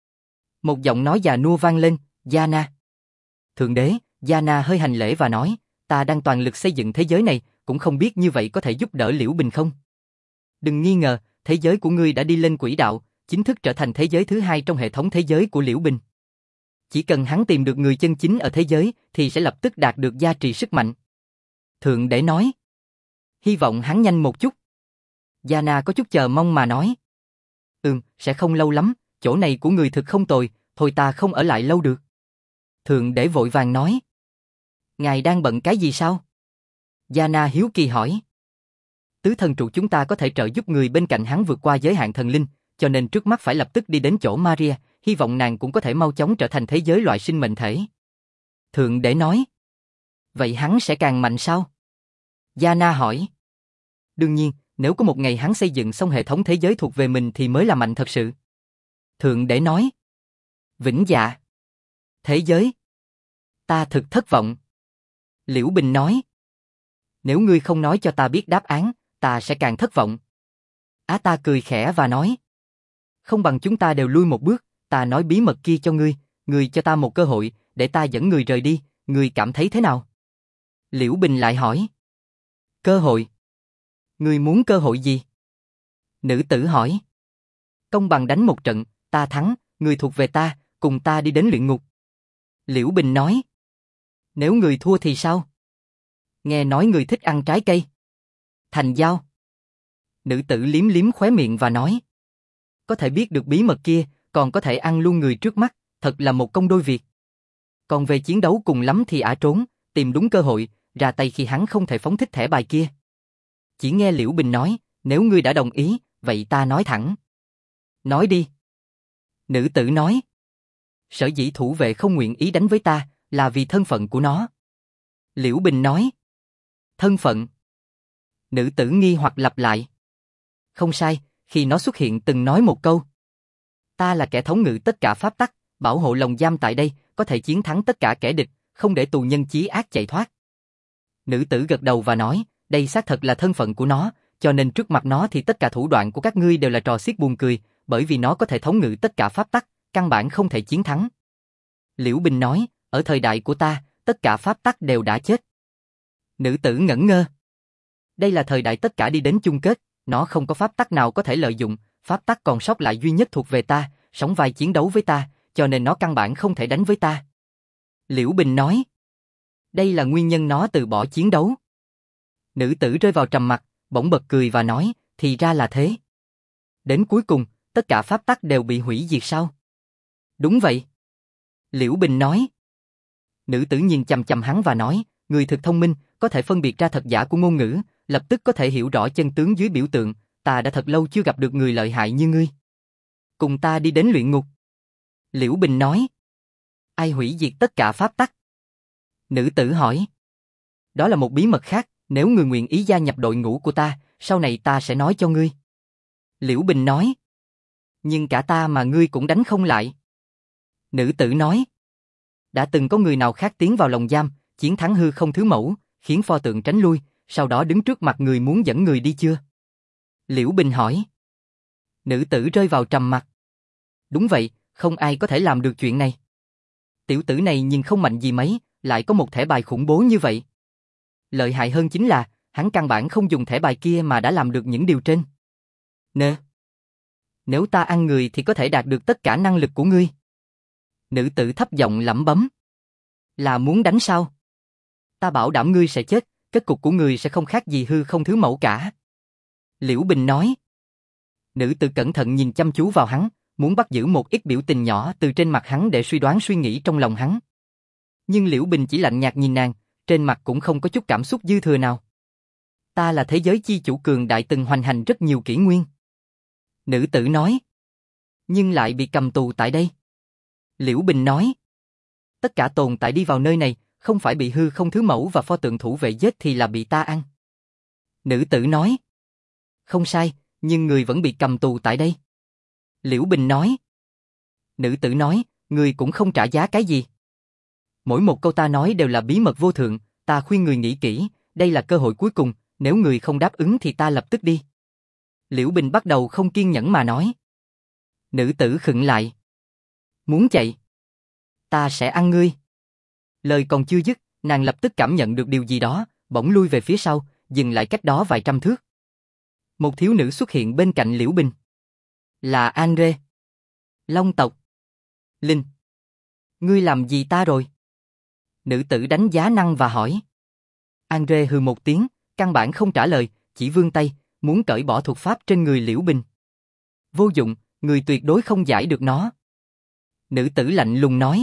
một giọng nói già nua vang lên, Yana. Thượng đế, Yana hơi hành lễ và nói, ta đang toàn lực xây dựng thế giới này, cũng không biết như vậy có thể giúp đỡ Liễu Bình không? Đừng nghi ngờ, thế giới của ngươi đã đi lên quỹ đạo, chính thức trở thành thế giới thứ hai trong hệ thống thế giới của Liễu Bình. Chỉ cần hắn tìm được người chân chính ở thế giới, thì sẽ lập tức đạt được gia trì sức mạnh. Thượng đế nói. Hy vọng hắn nhanh một chút. Yana có chút chờ mong mà nói. Sẽ không lâu lắm, chỗ này của người thực không tồi, thôi ta không ở lại lâu được. Thượng đế vội vàng nói. Ngài đang bận cái gì sao? Yana hiếu kỳ hỏi. Tứ thần trụ chúng ta có thể trợ giúp người bên cạnh hắn vượt qua giới hạn thần linh, cho nên trước mắt phải lập tức đi đến chỗ Maria, hy vọng nàng cũng có thể mau chóng trở thành thế giới loại sinh mệnh thể. Thượng đế nói. Vậy hắn sẽ càng mạnh sao? Yana hỏi. Đương nhiên, nếu có một ngày hắn xây dựng xong hệ thống thế giới thuộc về mình thì mới là mạnh thật sự. Thượng đế nói. Vĩnh dạ. Thế giới. Ta thực thất vọng. Liễu Bình nói. Nếu ngươi không nói cho ta biết đáp án, ta sẽ càng thất vọng. Á ta cười khẽ và nói. Không bằng chúng ta đều lui một bước, ta nói bí mật kia cho ngươi người cho ta một cơ hội, để ta dẫn người rời đi, người cảm thấy thế nào? Liễu Bình lại hỏi. Cơ hội? Người muốn cơ hội gì? Nữ tử hỏi. Công bằng đánh một trận, ta thắng, người thuộc về ta, cùng ta đi đến luyện ngục. Liễu Bình nói. Nếu người thua thì sao? Nghe nói người thích ăn trái cây. Thành giao. Nữ tử liếm liếm khóe miệng và nói. Có thể biết được bí mật kia, còn có thể ăn luôn người trước mắt, thật là một công đôi việc. Còn về chiến đấu cùng lắm thì ả trốn, tìm đúng cơ hội, ra tay khi hắn không thể phóng thích thẻ bài kia. Chỉ nghe Liễu Bình nói, nếu ngươi đã đồng ý, vậy ta nói thẳng. Nói đi. Nữ tử nói. Sở dĩ thủ vệ không nguyện ý đánh với ta, là vì thân phận của nó. Liễu Bình nói. Thân phận. Nữ tử nghi hoặc lặp lại. Không sai, khi nó xuất hiện từng nói một câu. Ta là kẻ thống ngự tất cả pháp tắc, bảo hộ lồng giam tại đây, có thể chiến thắng tất cả kẻ địch, không để tù nhân chí ác chạy thoát. Nữ tử gật đầu và nói, đây xác thật là thân phận của nó, cho nên trước mặt nó thì tất cả thủ đoạn của các ngươi đều là trò xiết buồn cười, bởi vì nó có thể thống ngự tất cả pháp tắc, căn bản không thể chiến thắng. Liễu Bình nói, ở thời đại của ta, tất cả pháp tắc đều đã chết. Nữ tử ngẩn ngơ. Đây là thời đại tất cả đi đến chung kết, nó không có pháp tắc nào có thể lợi dụng, pháp tắc còn sót lại duy nhất thuộc về ta, sóng vai chiến đấu với ta, cho nên nó căn bản không thể đánh với ta. Liễu Bình nói. Đây là nguyên nhân nó từ bỏ chiến đấu. Nữ tử rơi vào trầm mặc, bỗng bật cười và nói, thì ra là thế. Đến cuối cùng, tất cả pháp tắc đều bị hủy diệt sao? Đúng vậy. Liễu Bình nói. Nữ tử nhìn chằm chằm hắn và nói, người thực thông minh, có thể phân biệt ra thật giả của ngôn ngữ, lập tức có thể hiểu rõ chân tướng dưới biểu tượng, ta đã thật lâu chưa gặp được người lợi hại như ngươi. Cùng ta đi đến luyện ngục. Liễu Bình nói. Ai hủy diệt tất cả pháp tắc? Nữ tử hỏi. Đó là một bí mật khác, nếu ngươi nguyện ý gia nhập đội ngũ của ta, sau này ta sẽ nói cho ngươi. Liễu Bình nói. Nhưng cả ta mà ngươi cũng đánh không lại. Nữ tử nói. Đã từng có người nào khác tiến vào lồng giam, chiến thắng hư không thứ mẫu, khiến pho tượng tránh lui, sau đó đứng trước mặt người muốn dẫn người đi chưa? Liễu Bình hỏi. Nữ tử rơi vào trầm mặc. Đúng vậy, không ai có thể làm được chuyện này. Tiểu tử này nhìn không mạnh gì mấy, lại có một thẻ bài khủng bố như vậy. Lợi hại hơn chính là, hắn căn bản không dùng thẻ bài kia mà đã làm được những điều trên. Nếu ta ăn người thì có thể đạt được tất cả năng lực của ngươi. Nữ tử thấp giọng lẩm bẩm. Là muốn đánh sao? Ta bảo đảm ngươi sẽ chết, kết cục của ngươi sẽ không khác gì hư không thứ mẫu cả. Liễu Bình nói. Nữ tử cẩn thận nhìn chăm chú vào hắn, muốn bắt giữ một ít biểu tình nhỏ từ trên mặt hắn để suy đoán suy nghĩ trong lòng hắn. Nhưng Liễu Bình chỉ lạnh nhạt nhìn nàng, trên mặt cũng không có chút cảm xúc dư thừa nào. Ta là thế giới chi chủ cường đại từng hoành hành rất nhiều kỷ nguyên. Nữ tử nói. Nhưng lại bị cầm tù tại đây. Liễu Bình nói. Tất cả tồn tại đi vào nơi này, không phải bị hư không thứ mẫu và pho tượng thủ vệ giết thì là bị ta ăn. Nữ tử nói. Không sai, nhưng người vẫn bị cầm tù tại đây. Liễu Bình nói. Nữ tử nói, người cũng không trả giá cái gì. Mỗi một câu ta nói đều là bí mật vô thượng, ta khuyên người nghĩ kỹ, đây là cơ hội cuối cùng, nếu người không đáp ứng thì ta lập tức đi. Liễu Bình bắt đầu không kiên nhẫn mà nói. Nữ tử khựng lại. Muốn chạy? Ta sẽ ăn ngươi. Lời còn chưa dứt, nàng lập tức cảm nhận được điều gì đó, bỗng lui về phía sau, dừng lại cách đó vài trăm thước. Một thiếu nữ xuất hiện bên cạnh Liễu Bình. Là Andre. Long tộc. Linh. Ngươi làm gì ta rồi? Nữ tử đánh giá năng và hỏi. Andre hừ một tiếng, căn bản không trả lời, chỉ vươn tay, muốn cởi bỏ thuật pháp trên người Liễu Bình. Vô dụng, người tuyệt đối không giải được nó. Nữ tử lạnh lùng nói.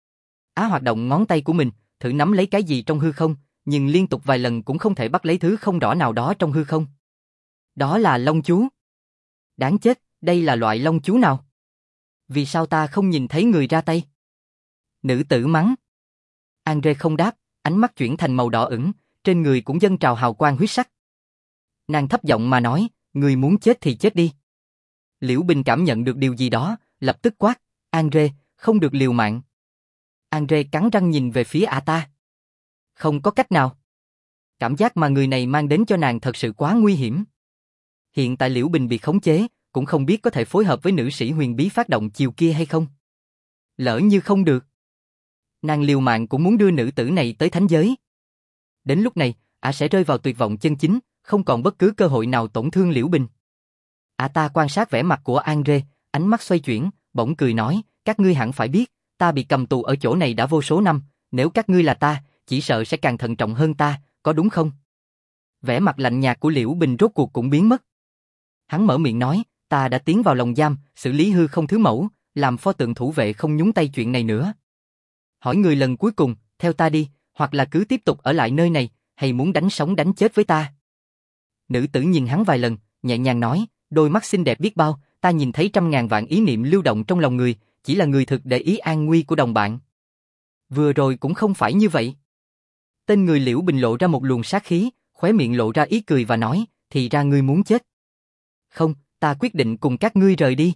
Á hoạt động ngón tay của mình, thử nắm lấy cái gì trong hư không, nhưng liên tục vài lần cũng không thể bắt lấy thứ không rõ nào đó trong hư không. Đó là long chú. Đáng chết, đây là loại long chú nào? Vì sao ta không nhìn thấy người ra tay? Nữ tử mắng. Andre không đáp, ánh mắt chuyển thành màu đỏ ửng, trên người cũng dâng trào hào quang huyết sắc. Nàng thấp giọng mà nói, người muốn chết thì chết đi. Liễu Bình cảm nhận được điều gì đó, lập tức quát, Andre, không được liều mạng. Andre cắn răng nhìn về phía ả ta. Không có cách nào. Cảm giác mà người này mang đến cho nàng thật sự quá nguy hiểm. Hiện tại Liễu Bình bị khống chế, cũng không biết có thể phối hợp với nữ sĩ huyền bí phát động chiều kia hay không. Lỡ như không được. Nàng liều mạng cũng muốn đưa nữ tử này tới thánh giới. Đến lúc này, ả sẽ rơi vào tuyệt vọng chân chính, không còn bất cứ cơ hội nào tổn thương Liễu Bình. Ta quan sát vẻ mặt của Andre, ánh mắt xoay chuyển, bỗng cười nói, các ngươi hẳn phải biết, ta bị cầm tù ở chỗ này đã vô số năm, nếu các ngươi là ta, chỉ sợ sẽ càng thận trọng hơn ta, có đúng không? Vẻ mặt lạnh nhạt của Liễu Bình rốt cuộc cũng biến mất. Hắn mở miệng nói, ta đã tiến vào lồng giam, xử lý hư không thứ mẫu, làm pho tượng thủ vệ không nhúng tay chuyện này nữa. Hỏi người lần cuối cùng, theo ta đi, hoặc là cứ tiếp tục ở lại nơi này, hay muốn đánh sống đánh chết với ta? Nữ tử nhìn hắn vài lần, nhẹ nhàng nói, đôi mắt xinh đẹp biết bao, ta nhìn thấy trăm ngàn vạn ý niệm lưu động trong lòng người, chỉ là người thực để ý an nguy của đồng bạn. Vừa rồi cũng không phải như vậy. Tên người Liễu Bình lộ ra một luồng sát khí, khóe miệng lộ ra ý cười và nói, thì ra ngươi muốn chết. Không, ta quyết định cùng các ngươi rời đi.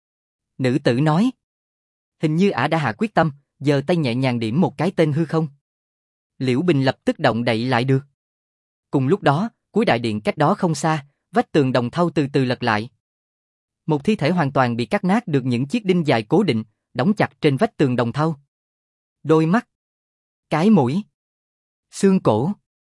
Nữ tử nói. Hình như ả đã hạ quyết tâm, giơ tay nhẹ nhàng điểm một cái tên hư không. Liễu Bình lập tức động đậy lại được. Cùng lúc đó, cuối đại điện cách đó không xa, vách tường đồng thau từ từ lật lại. Một thi thể hoàn toàn bị cắt nát được những chiếc đinh dài cố định, đóng chặt trên vách tường đồng thau. Đôi mắt, cái mũi, xương cổ,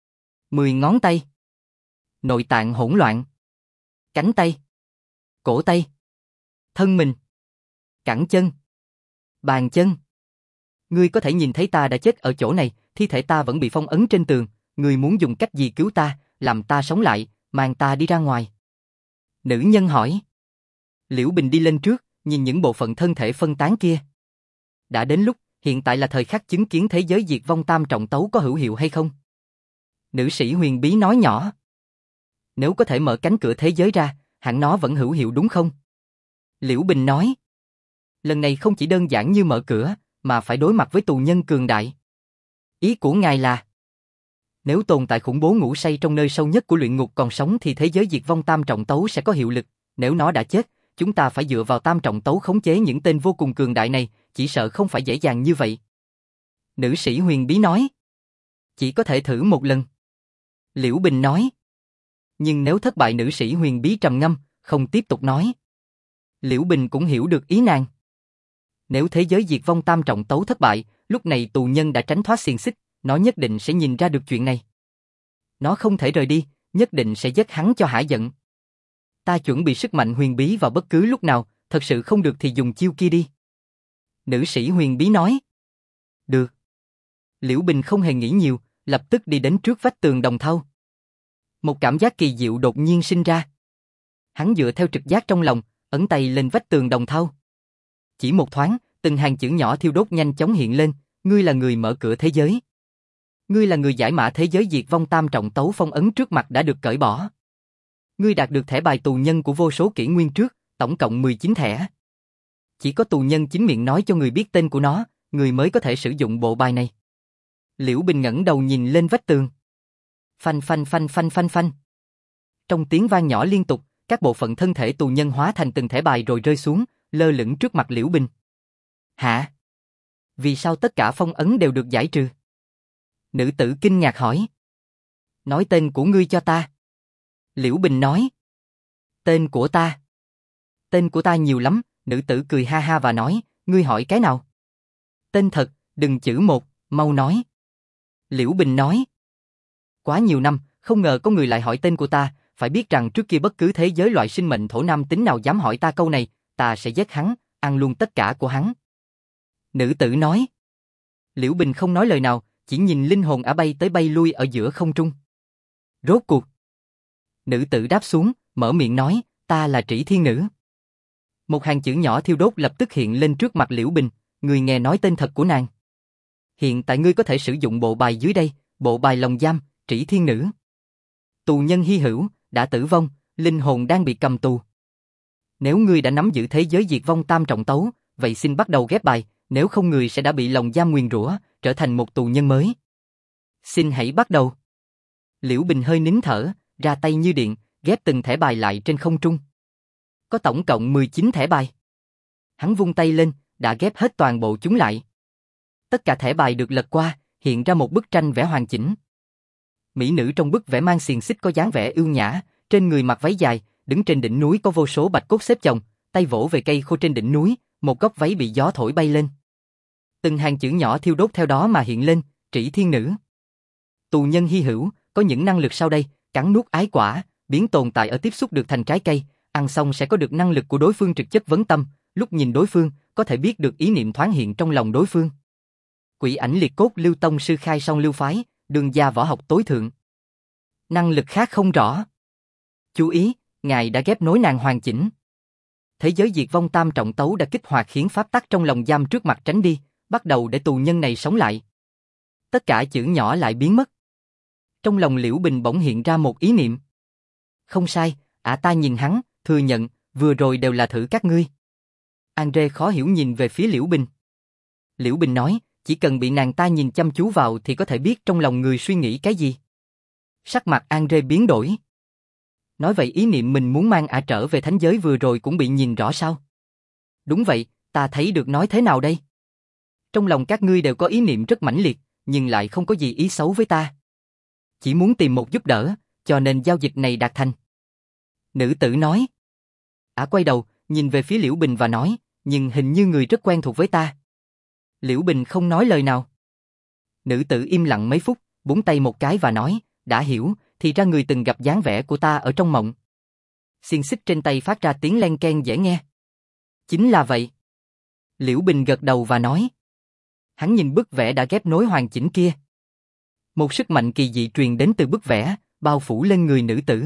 10 ngón tay, nội tạng hỗn loạn, cánh tay, cổ tay, thân mình, cẳng chân, bàn chân. Ngươi có thể nhìn thấy ta đã chết ở chỗ này, thi thể ta vẫn bị phong ấn trên tường, ngươi muốn dùng cách gì cứu ta, làm ta sống lại, mang ta đi ra ngoài? Nữ nhân hỏi. Liễu Bình đi lên trước, nhìn những bộ phận thân thể phân tán kia. Đã đến lúc, hiện tại là thời khắc chứng kiến thế giới diệt vong tam trọng tấu có hữu hiệu hay không. Nữ sĩ huyền bí nói nhỏ. Nếu có thể mở cánh cửa thế giới ra, hẳn nó vẫn hữu hiệu đúng không? Liễu Bình nói. Lần này không chỉ đơn giản như mở cửa, mà phải đối mặt với tù nhân cường đại. Ý của ngài là, nếu tồn tại khủng bố ngủ say trong nơi sâu nhất của luyện ngục còn sống thì thế giới diệt vong tam trọng tấu sẽ có hiệu lực, nếu nó đã chết, chúng ta phải dựa vào tam trọng tấu khống chế những tên vô cùng cường đại này, chỉ sợ không phải dễ dàng như vậy. Nữ sĩ huyền bí nói. Chỉ có thể thử một lần. Liễu Bình nói. Nhưng nếu thất bại, nữ sĩ huyền bí trầm ngâm, không tiếp tục nói. Liễu Bình cũng hiểu được ý nàng. Nếu thế giới diệt vong tam trọng tấu thất bại, lúc này tù nhân đã tránh thoát xiềng xích, nó nhất định sẽ nhìn ra được chuyện này. Nó không thể rời đi, nhất định sẽ giết hắn cho hả giận. Ta chuẩn bị sức mạnh huyền bí vào bất cứ lúc nào, thật sự không được thì dùng chiêu kia đi. Nữ sĩ huyền bí nói. Được. Liễu Bình không hề nghĩ nhiều, lập tức đi đến trước vách tường đồng thau. Một cảm giác kỳ diệu đột nhiên sinh ra. Hắn dựa theo trực giác trong lòng, ấn tay lên vách tường đồng thau. Chỉ một thoáng, từng hàng chữ nhỏ thiêu đốt nhanh chóng hiện lên, ngươi là người mở cửa thế giới. Ngươi là người giải mã thế giới diệt vong tam trọng tấu phong ấn trước mặt đã được cởi bỏ. Ngươi đạt được thẻ bài tù nhân của vô số kỷ nguyên trước, tổng cộng 19 thẻ. Chỉ có tù nhân chính miệng nói cho người biết tên của nó, người mới có thể sử dụng bộ bài này. Liễu Bình ngẩng đầu nhìn lên vách tường. Phanh phanh phanh phanh phanh phanh. Trong tiếng vang nhỏ liên tục, các bộ phận thân thể tù nhân hóa thành từng thẻ bài rồi rơi xuống, lơ lửng trước mặt Liễu Bình. Hả? Vì sao tất cả phong ấn đều được giải trừ? Nữ tử kinh ngạc hỏi. Nói tên của ngươi cho ta. Liễu Bình nói. Tên của ta? Tên của ta nhiều lắm, nữ tử cười ha ha và nói, ngươi hỏi cái nào? Tên thật, đừng chữ một, mau nói. Liễu Bình nói. Quá nhiều năm, không ngờ có người lại hỏi tên của ta, phải biết rằng trước kia bất cứ thế giới loại sinh mệnh thổ nam tính nào dám hỏi ta câu này, ta sẽ giết hắn, ăn luôn tất cả của hắn. Nữ tử nói. Liễu Bình không nói lời nào, chỉ nhìn linh hồn ả bay tới bay lui ở giữa không trung. Rốt cuộc. Nữ tử đáp xuống, mở miệng nói, ta là Trĩ Thiên Nữ. Một hàng chữ nhỏ thiêu đốt lập tức hiện lên trước mặt Liễu Bình, người nghe nói tên thật của nàng. Hiện tại ngươi có thể sử dụng bộ bài dưới đây, bộ bài lồng giam, Trĩ Thiên Nữ. Tù nhân hy hữu, đã tử vong, linh hồn đang bị cầm tù. Nếu ngươi đã nắm giữ thế giới diệt vong tam trọng tấu, vậy xin bắt đầu ghép bài, nếu không người sẽ đã bị lồng giam nguyền rủa, trở thành một tù nhân mới. Xin hãy bắt đầu. Liễu Bình hơi nín thở, ra tay như điện, ghép từng thẻ bài lại trên không trung. Có tổng cộng 19 thẻ bài. Hắn vung tay lên, đã ghép hết toàn bộ chúng lại. Tất cả thẻ bài được lật qua, hiện ra một bức tranh vẽ hoàn chỉnh. Mỹ nữ trong bức vẽ mang xiềng xích có dáng vẻ ưu nhã, trên người mặc váy dài, đứng trên đỉnh núi có vô số bạch cốt xếp chồng, tay vỗ về cây khô trên đỉnh núi, một góc váy bị gió thổi bay lên. Từng hàng chữ nhỏ thiêu đốt theo đó mà hiện lên, Trĩ Thiên Nữ. Tù nhân hy hữu, có những năng lực sau đây, cắn nuốt ái quả, biến tồn tại ở tiếp xúc được thành trái cây, ăn xong sẽ có được năng lực của đối phương trực chất vấn tâm, lúc nhìn đối phương, có thể biết được ý niệm thoáng hiện trong lòng đối phương. Quỷ ảnh liệt cốt Lưu Tông sư khai song lưu phái, đường gia võ học tối thượng. Năng lực khác không rõ. Chú ý, ngài đã ghép nối nàng hoàn chỉnh. Thế giới diệt vong tam trọng tấu đã kích hoạt khiến pháp tắc trong lòng giam trước mặt tránh đi, bắt đầu để tù nhân này sống lại. Tất cả chữ nhỏ lại biến mất. Trong lòng Liễu Bình bỗng hiện ra một ý niệm. Không sai, ta nhìn hắn, thừa nhận, vừa rồi đều là thử các ngươi. Andre khó hiểu nhìn về phía Liễu Bình. Liễu Bình nói, chỉ cần bị nàng ta nhìn chăm chú vào thì có thể biết trong lòng người suy nghĩ cái gì. Sắc mặt Andre biến đổi. Nói vậy ý niệm mình muốn mang trở về thánh giới vừa rồi cũng bị nhìn rõ sao? Đúng vậy, ta thấy được nói thế nào đây? Trong lòng các ngươi đều có ý niệm rất mãnh liệt, nhưng lại không có gì ý xấu với ta. Chỉ muốn tìm một giúp đỡ, cho nên giao dịch này đạt thành. Nữ tử nói. Quay đầu, nhìn về phía Liễu Bình và nói, nhưng hình như người rất quen thuộc với ta. Liễu Bình không nói lời nào. Nữ tử im lặng mấy phút, búng tay một cái và nói, đã hiểu, thì ra người từng gặp dáng vẻ của ta ở trong mộng. Xiên xích trên tay phát ra tiếng len ken dễ nghe. Chính là vậy. Liễu Bình gật đầu và nói. Hắn nhìn bức vẽ đã ghép nối hoàn chỉnh kia. Một sức mạnh kỳ dị truyền đến từ bức vẽ, bao phủ lên người nữ tử.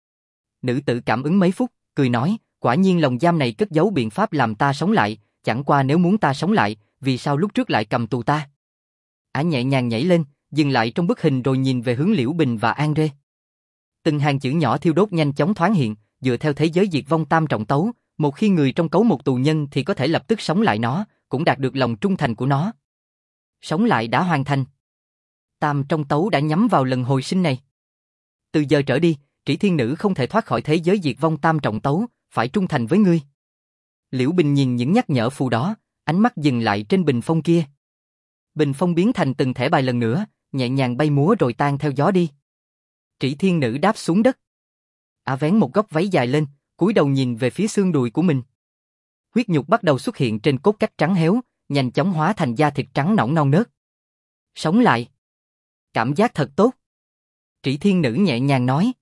Nữ tử cảm ứng mấy phút, cười nói, quả nhiên lồng giam này cất giấu biện pháp làm ta sống lại, chẳng qua nếu muốn ta sống lại, vì sao lúc trước lại cầm tù ta? Nhẹ nhàng nhảy lên, dừng lại trong bức hình rồi nhìn về hướng Liễu Bình và An Rê. Từng hàng chữ nhỏ thiêu đốt nhanh chóng thoáng hiện, dựa theo thế giới diệt vong tam trọng tấu, một khi người trong cấu một tù nhân thì có thể lập tức sống lại nó, cũng đạt được lòng trung thành của nó. Sống lại đã hoàn thành. Tam trong tấu đã nhắm vào lần hồi sinh này. Từ giờ trở đi, Trĩ Thiên Nữ không thể thoát khỏi thế giới diệt vong tam trọng tấu, phải trung thành với ngươi. Liễu Bình nhìn những nhắc nhở phù đó, ánh mắt dừng lại trên bình phong kia. Bình phong biến thành từng thẻ bài lần nữa, nhẹ nhàng bay múa rồi tan theo gió đi. Trĩ Thiên Nữ đáp xuống đất. Vén một góc váy dài lên, cúi đầu nhìn về phía xương đùi của mình. Huyết nhục bắt đầu xuất hiện trên cốt cách trắng héo, nhanh chóng hóa thành da thịt trắng nõn non nớt. Sống lại. Cảm giác thật tốt. Trĩ Thiên Nữ nhẹ nhàng nói.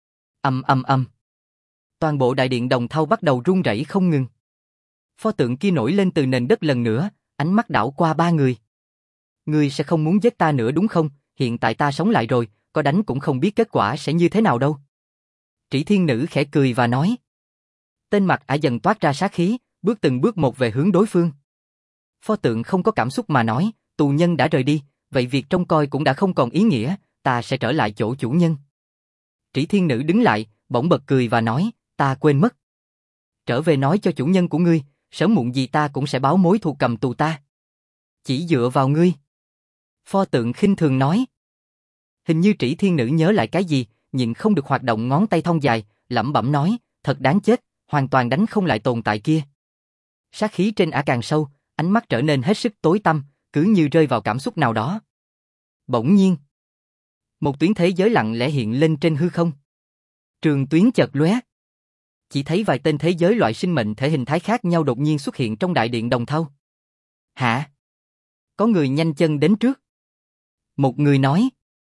Ầm. Toàn bộ đại điện Đồng Thau bắt đầu rung rẩy không ngừng. Pho tượng kia nổi lên từ nền đất lần nữa, ánh mắt đảo qua ba người. Ngươi sẽ không muốn giết ta nữa đúng không? Hiện tại ta sống lại rồi, có đánh cũng không biết kết quả sẽ như thế nào đâu. Trĩ Thiên Nữ khẽ cười và nói. Tên mặt dần toát ra sát khí, bước từng bước một về hướng đối phương. Pho tượng không có cảm xúc mà nói, tù nhân đã rời đi, vậy việc trông coi cũng đã không còn ý nghĩa, ta sẽ trở lại chỗ chủ nhân. Trĩ Thiên Nữ đứng lại, bỗng bật cười và nói, ta quên mất. Trở về nói cho chủ nhân của ngươi, sớm muộn gì ta cũng sẽ báo mối thù cầm tù ta. Chỉ dựa vào ngươi. Pho tượng khinh thường nói. Hình như Trĩ Thiên Nữ nhớ lại cái gì, nhịn không được hoạt động ngón tay thon dài, lẩm bẩm nói, thật đáng chết, hoàn toàn đánh không lại tồn tại kia. Sát khí trên càng sâu, ánh mắt trở nên hết sức tối tăm, cứ như rơi vào cảm xúc nào đó. Bỗng nhiên, một tuyến thế giới lặng lẽ hiện lên trên hư không. Trường tuyến chợt lóe. Chỉ thấy vài tên thế giới loại sinh mệnh thể hình thái khác nhau đột nhiên xuất hiện trong đại điện Đồng Thau. Hả? Có người nhanh chân đến trước. Một người nói.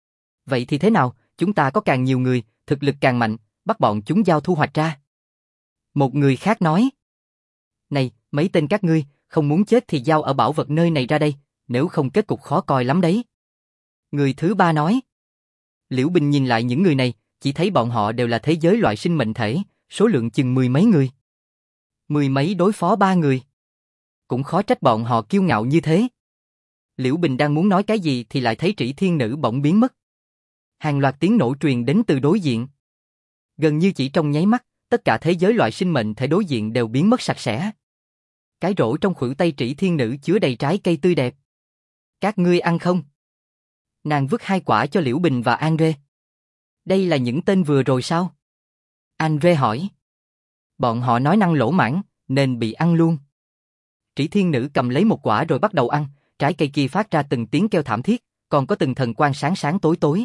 Vậy thì thế nào, chúng ta có càng nhiều người, thực lực càng mạnh, bắt bọn chúng giao thu hoạch ra. Một người khác nói. Này, mấy tên các ngươi, không muốn chết thì giao ở bảo vật nơi này ra đây, nếu không kết cục khó coi lắm đấy. Người thứ ba nói. Liễu Bình nhìn lại những người này, chỉ thấy bọn họ đều là thế giới loại sinh mệnh thể, số lượng chừng mười mấy người. Mười mấy đối phó ba người. Cũng khó trách bọn họ kiêu ngạo như thế. Liễu Bình đang muốn nói cái gì thì lại thấy Trĩ Thiên Nữ bỗng biến mất. Hàng loạt tiếng nổ truyền đến từ đối diện. Gần như chỉ trong nháy mắt, tất cả thế giới loại sinh mệnh thể đối diện đều biến mất sạch sẽ. Cái rổ trong khuỷu tay Trĩ Thiên Nữ chứa đầy trái cây tươi đẹp. Các ngươi ăn không? Nàng vứt 2 quả cho Liễu Bình và An Rê. Đây là những tên vừa rồi sao? An Rê hỏi. Bọn họ nói năng lỗ mãng, nên bị ăn luôn. Trĩ Thiên Nữ cầm lấy 1 quả rồi bắt đầu ăn, trái cây kia phát ra từng tiếng kêu thảm thiết, còn có từng thần quang sáng sáng tối tối.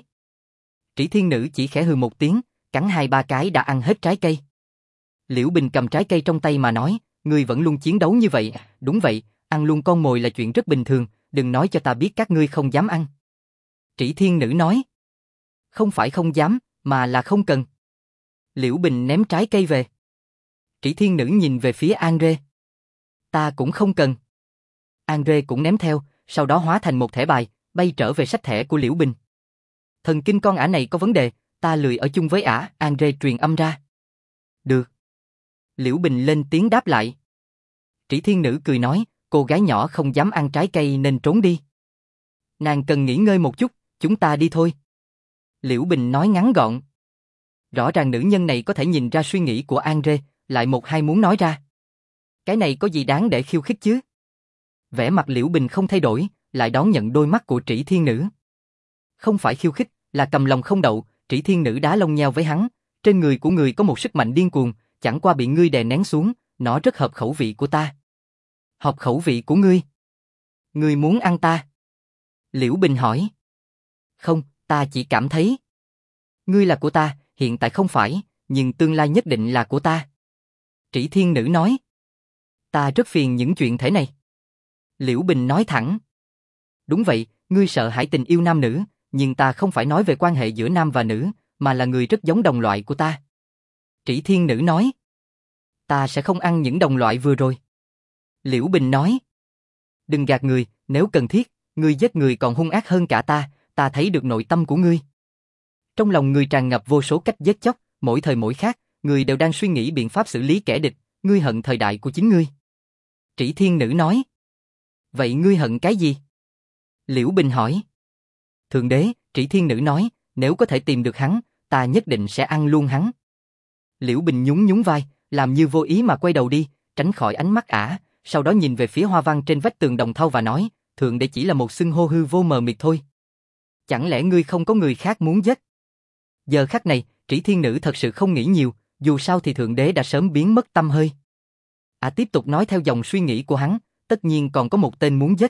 Trĩ Thiên Nữ chỉ khẽ hừ một tiếng, cắn 2-3 cái đã ăn hết trái cây. Liễu Bình cầm trái cây trong tay mà nói, ngươi vẫn luôn chiến đấu như vậy, đúng vậy, ăn luôn con mồi là chuyện rất bình thường, đừng nói cho ta biết các ngươi không dám ăn. Trĩ Thiên Nữ nói. Không phải không dám, mà là không cần. Liễu Bình ném trái cây về. Trĩ Thiên Nữ nhìn về phía Andre. Ta cũng không cần. Andre cũng ném theo, sau đó hóa thành một thẻ bài, bay trở về sách thẻ của Liễu Bình. Thần kinh con ả này có vấn đề, ta lười ở chung với ả, Andre truyền âm ra. Được. Liễu Bình lên tiếng đáp lại. Trĩ Thiên Nữ cười nói, cô gái nhỏ không dám ăn trái cây nên trốn đi. Nàng cần nghỉ ngơi một chút, chúng ta đi thôi. Liễu Bình nói ngắn gọn. Rõ ràng nữ nhân này có thể nhìn ra suy nghĩ của Andre, lại một hai muốn nói ra. Cái này có gì đáng để khiêu khích chứ? Vẻ mặt Liễu Bình không thay đổi, lại đón nhận đôi mắt của Trĩ Thiên Nữ. Không phải khiêu khích, là cầm lòng không đậu, Trĩ Thiên Nữ đá lông nheo với hắn. Trên người của người có một sức mạnh điên cuồng, chẳng qua bị ngươi đè nén xuống, nó rất hợp khẩu vị của ta. Hợp khẩu vị của ngươi? Ngươi muốn ăn ta? Liễu Bình hỏi. Không, ta chỉ cảm thấy. Ngươi là của ta, hiện tại không phải, nhưng tương lai nhất định là của ta. Trĩ Thiên Nữ nói. Ta rất phiền những chuyện thế này. Liễu Bình nói thẳng. Đúng vậy, ngươi sợ hãi tình yêu nam nữ, nhưng ta không phải nói về quan hệ giữa nam và nữ, mà là người rất giống đồng loại của ta. Trĩ Thiên Nữ nói. Ta sẽ không ăn những đồng loại vừa rồi. Liễu Bình nói. Đừng gạt người, nếu cần thiết, ngươi giết người còn hung ác hơn cả ta thấy được nội tâm của ngươi. Trong lòng ngươi tràn ngập vô số cách giết chóc, mỗi thời mỗi khác, ngươi đều đang suy nghĩ biện pháp xử lý kẻ địch, ngươi hận thời đại của chính ngươi. Trĩ Thiên Nữ nói. Vậy ngươi hận cái gì? Liễu Bình hỏi. Thượng đế, Trĩ Thiên Nữ nói, nếu có thể tìm được hắn, ta nhất định sẽ ăn luôn hắn. Liễu Bình nhún nhún vai, làm như vô ý mà quay đầu đi, tránh khỏi ánh mắt ả, sau đó nhìn về phía hoa văn trên vách tường đồng thau và nói, thượng đế chỉ là một xưng hô hư vô mờ mịt thôi. Chẳng lẽ ngươi không có người khác muốn giết? Giờ khắc này, Trĩ Thiên Nữ thật sự không nghĩ nhiều, dù sao thì thượng đế đã sớm biến mất tăm hơi. Tiếp tục nói theo dòng suy nghĩ của hắn, tất nhiên còn có một tên muốn giết.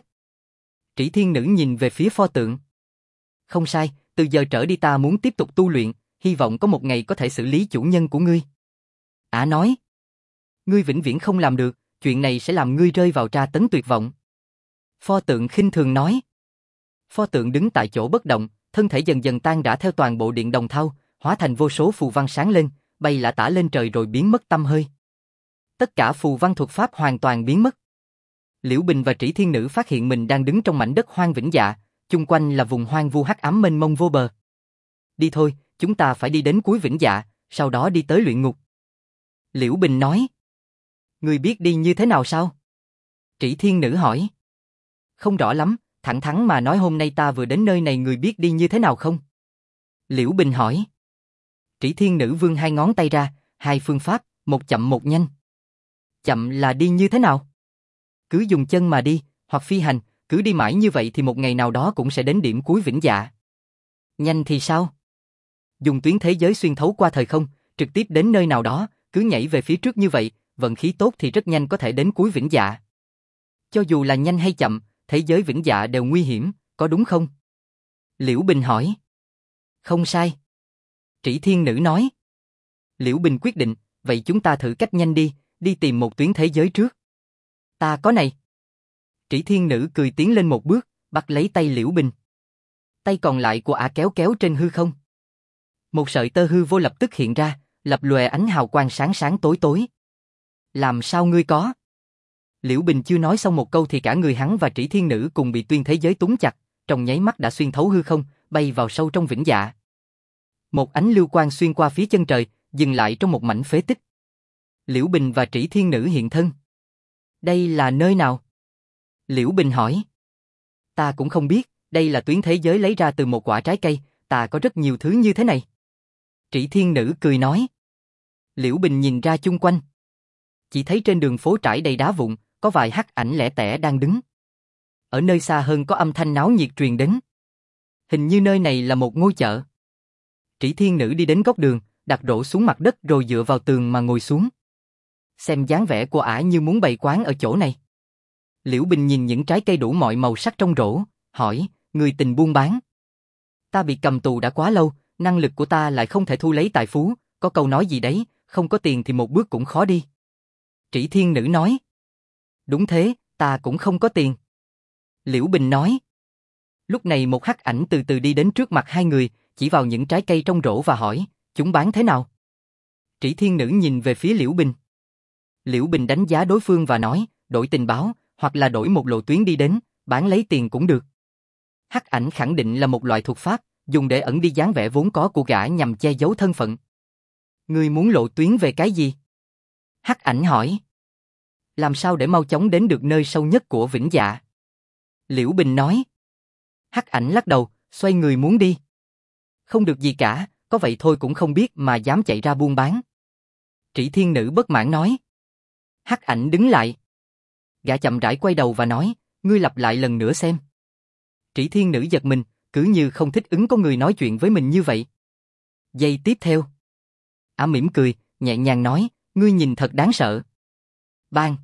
Trĩ Thiên Nữ nhìn về phía pho tượng. Không sai, từ giờ trở đi ta muốn tiếp tục tu luyện, hy vọng có một ngày có thể xử lý chủ nhân của ngươi. Nói. Ngươi vĩnh viễn không làm được, chuyện này sẽ làm ngươi rơi vào tra tấn tuyệt vọng. Pho tượng khinh thường nói. Pho tượng đứng tại chỗ bất động, thân thể dần dần tan rã theo toàn bộ điện đồng thau, hóa thành vô số phù văn sáng lên, bay lả tả lên trời rồi biến mất tăm hơi. Tất cả phù văn thuật pháp hoàn toàn biến mất. Liễu Bình và Trĩ Thiên Nữ phát hiện mình đang đứng trong mảnh đất hoang vĩnh dạ, chung quanh là vùng hoang vu hắc ám mênh mông vô bờ. Đi thôi, chúng ta phải đi đến cuối vĩnh dạ, sau đó đi tới luyện ngục. Liễu Bình nói. Ngươi biết đi như thế nào sao? Trĩ Thiên Nữ hỏi. Không rõ lắm, thẳng thắn mà nói hôm nay ta vừa đến nơi này, người biết đi như thế nào không? Liễu Bình hỏi. Trĩ Thiên Nữ vươn hai ngón tay ra, hai phương pháp, một chậm một nhanh. Chậm là đi như thế nào? Cứ dùng chân mà đi, hoặc phi hành, cứ đi mãi như vậy thì một ngày nào đó cũng sẽ đến điểm cuối vĩnh dạ. Nhanh thì sao? Dùng tuyến thế giới xuyên thấu qua thời không, trực tiếp đến nơi nào đó, cứ nhảy về phía trước như vậy, vận khí tốt thì rất nhanh có thể đến cuối vĩnh dạ. Cho dù là nhanh hay chậm, thế giới vĩnh dạ đều nguy hiểm, có đúng không? Liễu Bình hỏi. Không sai. Trĩ Thiên Nữ nói. Liễu Bình quyết định, vậy chúng ta thử cách nhanh đi, đi tìm một tuyến thế giới trước. Ta có này. Trĩ Thiên Nữ cười tiến lên một bước, bắt lấy tay Liễu Bình. Tay còn lại của ả kéo kéo trên hư không. Một sợi tơ hư vô lập tức hiện ra, lập lòe ánh hào quang sáng sáng tối tối. Làm sao ngươi có? Liễu Bình chưa nói xong một câu thì cả người hắn và Trĩ Thiên Nữ cùng bị tuyến thế giới túm chặt, trong nháy mắt đã xuyên thấu hư không, bay vào sâu trong vĩnh dạ. Một ánh lưu quang xuyên qua phía chân trời, dừng lại trong một mảnh phế tích. Liễu Bình và Trĩ Thiên Nữ hiện thân. Đây là nơi nào? Liễu Bình hỏi. Ta cũng không biết, đây là tuyến thế giới lấy ra từ một quả trái cây, ta có rất nhiều thứ như thế này. Trĩ Thiên Nữ cười nói. Liễu Bình nhìn ra chung quanh. Chỉ thấy trên đường phố trải đầy đá vụn, có vài hắc ảnh lẻ tẻ đang đứng. Ở nơi xa hơn có âm thanh náo nhiệt truyền đến. Hình như nơi này là một ngôi chợ. Trĩ Thiên Nữ đi đến góc đường, đặt rổ xuống mặt đất rồi dựa vào tường mà ngồi xuống. Xem dáng vẻ của ả như muốn bày quán ở chỗ này. Liễu Bình nhìn những trái cây đủ mọi màu sắc trong rổ, hỏi, người tình buôn bán. Ta bị cầm tù đã quá lâu, năng lực của ta lại không thể thu lấy tài phú, có câu nói gì đấy, không có tiền thì một bước cũng khó đi. Trĩ Thiên Nữ nói. Đúng thế, ta cũng không có tiền. Liễu Bình nói. Lúc này một hắc ảnh từ từ đi đến trước mặt hai người, chỉ vào những trái cây trong rổ và hỏi, chúng bán thế nào? Trĩ Thiên Nữ nhìn về phía Liễu Bình. Liễu Bình đánh giá đối phương và nói, đổi tình báo, hoặc là đổi một lộ tuyến đi đến, bán lấy tiền cũng được. Hắc ảnh khẳng định là một loại thuật pháp, dùng để ẩn đi dáng vẻ vốn có của gã nhằm che giấu thân phận. Ngươi muốn lộ tuyến về cái gì? Hắc ảnh hỏi. Làm sao để mau chóng đến được nơi sâu nhất của Vĩnh Dạ? Liễu Bình nói. Hắc ảnh lắc đầu, xoay người muốn đi. Không được gì cả, có vậy thôi cũng không biết mà dám chạy ra buôn bán. Trĩ Thiên Nữ bất mãn nói. Hắc ảnh đứng lại. Gã chậm rãi quay đầu và nói, ngươi lặp lại lần nữa xem. Trĩ Thiên Nữ giật mình, cứ như không thích ứng có người nói chuyện với mình như vậy. Giây tiếp theo. Ả mỉm cười, nhẹ nhàng nói, ngươi nhìn thật đáng sợ. Bang.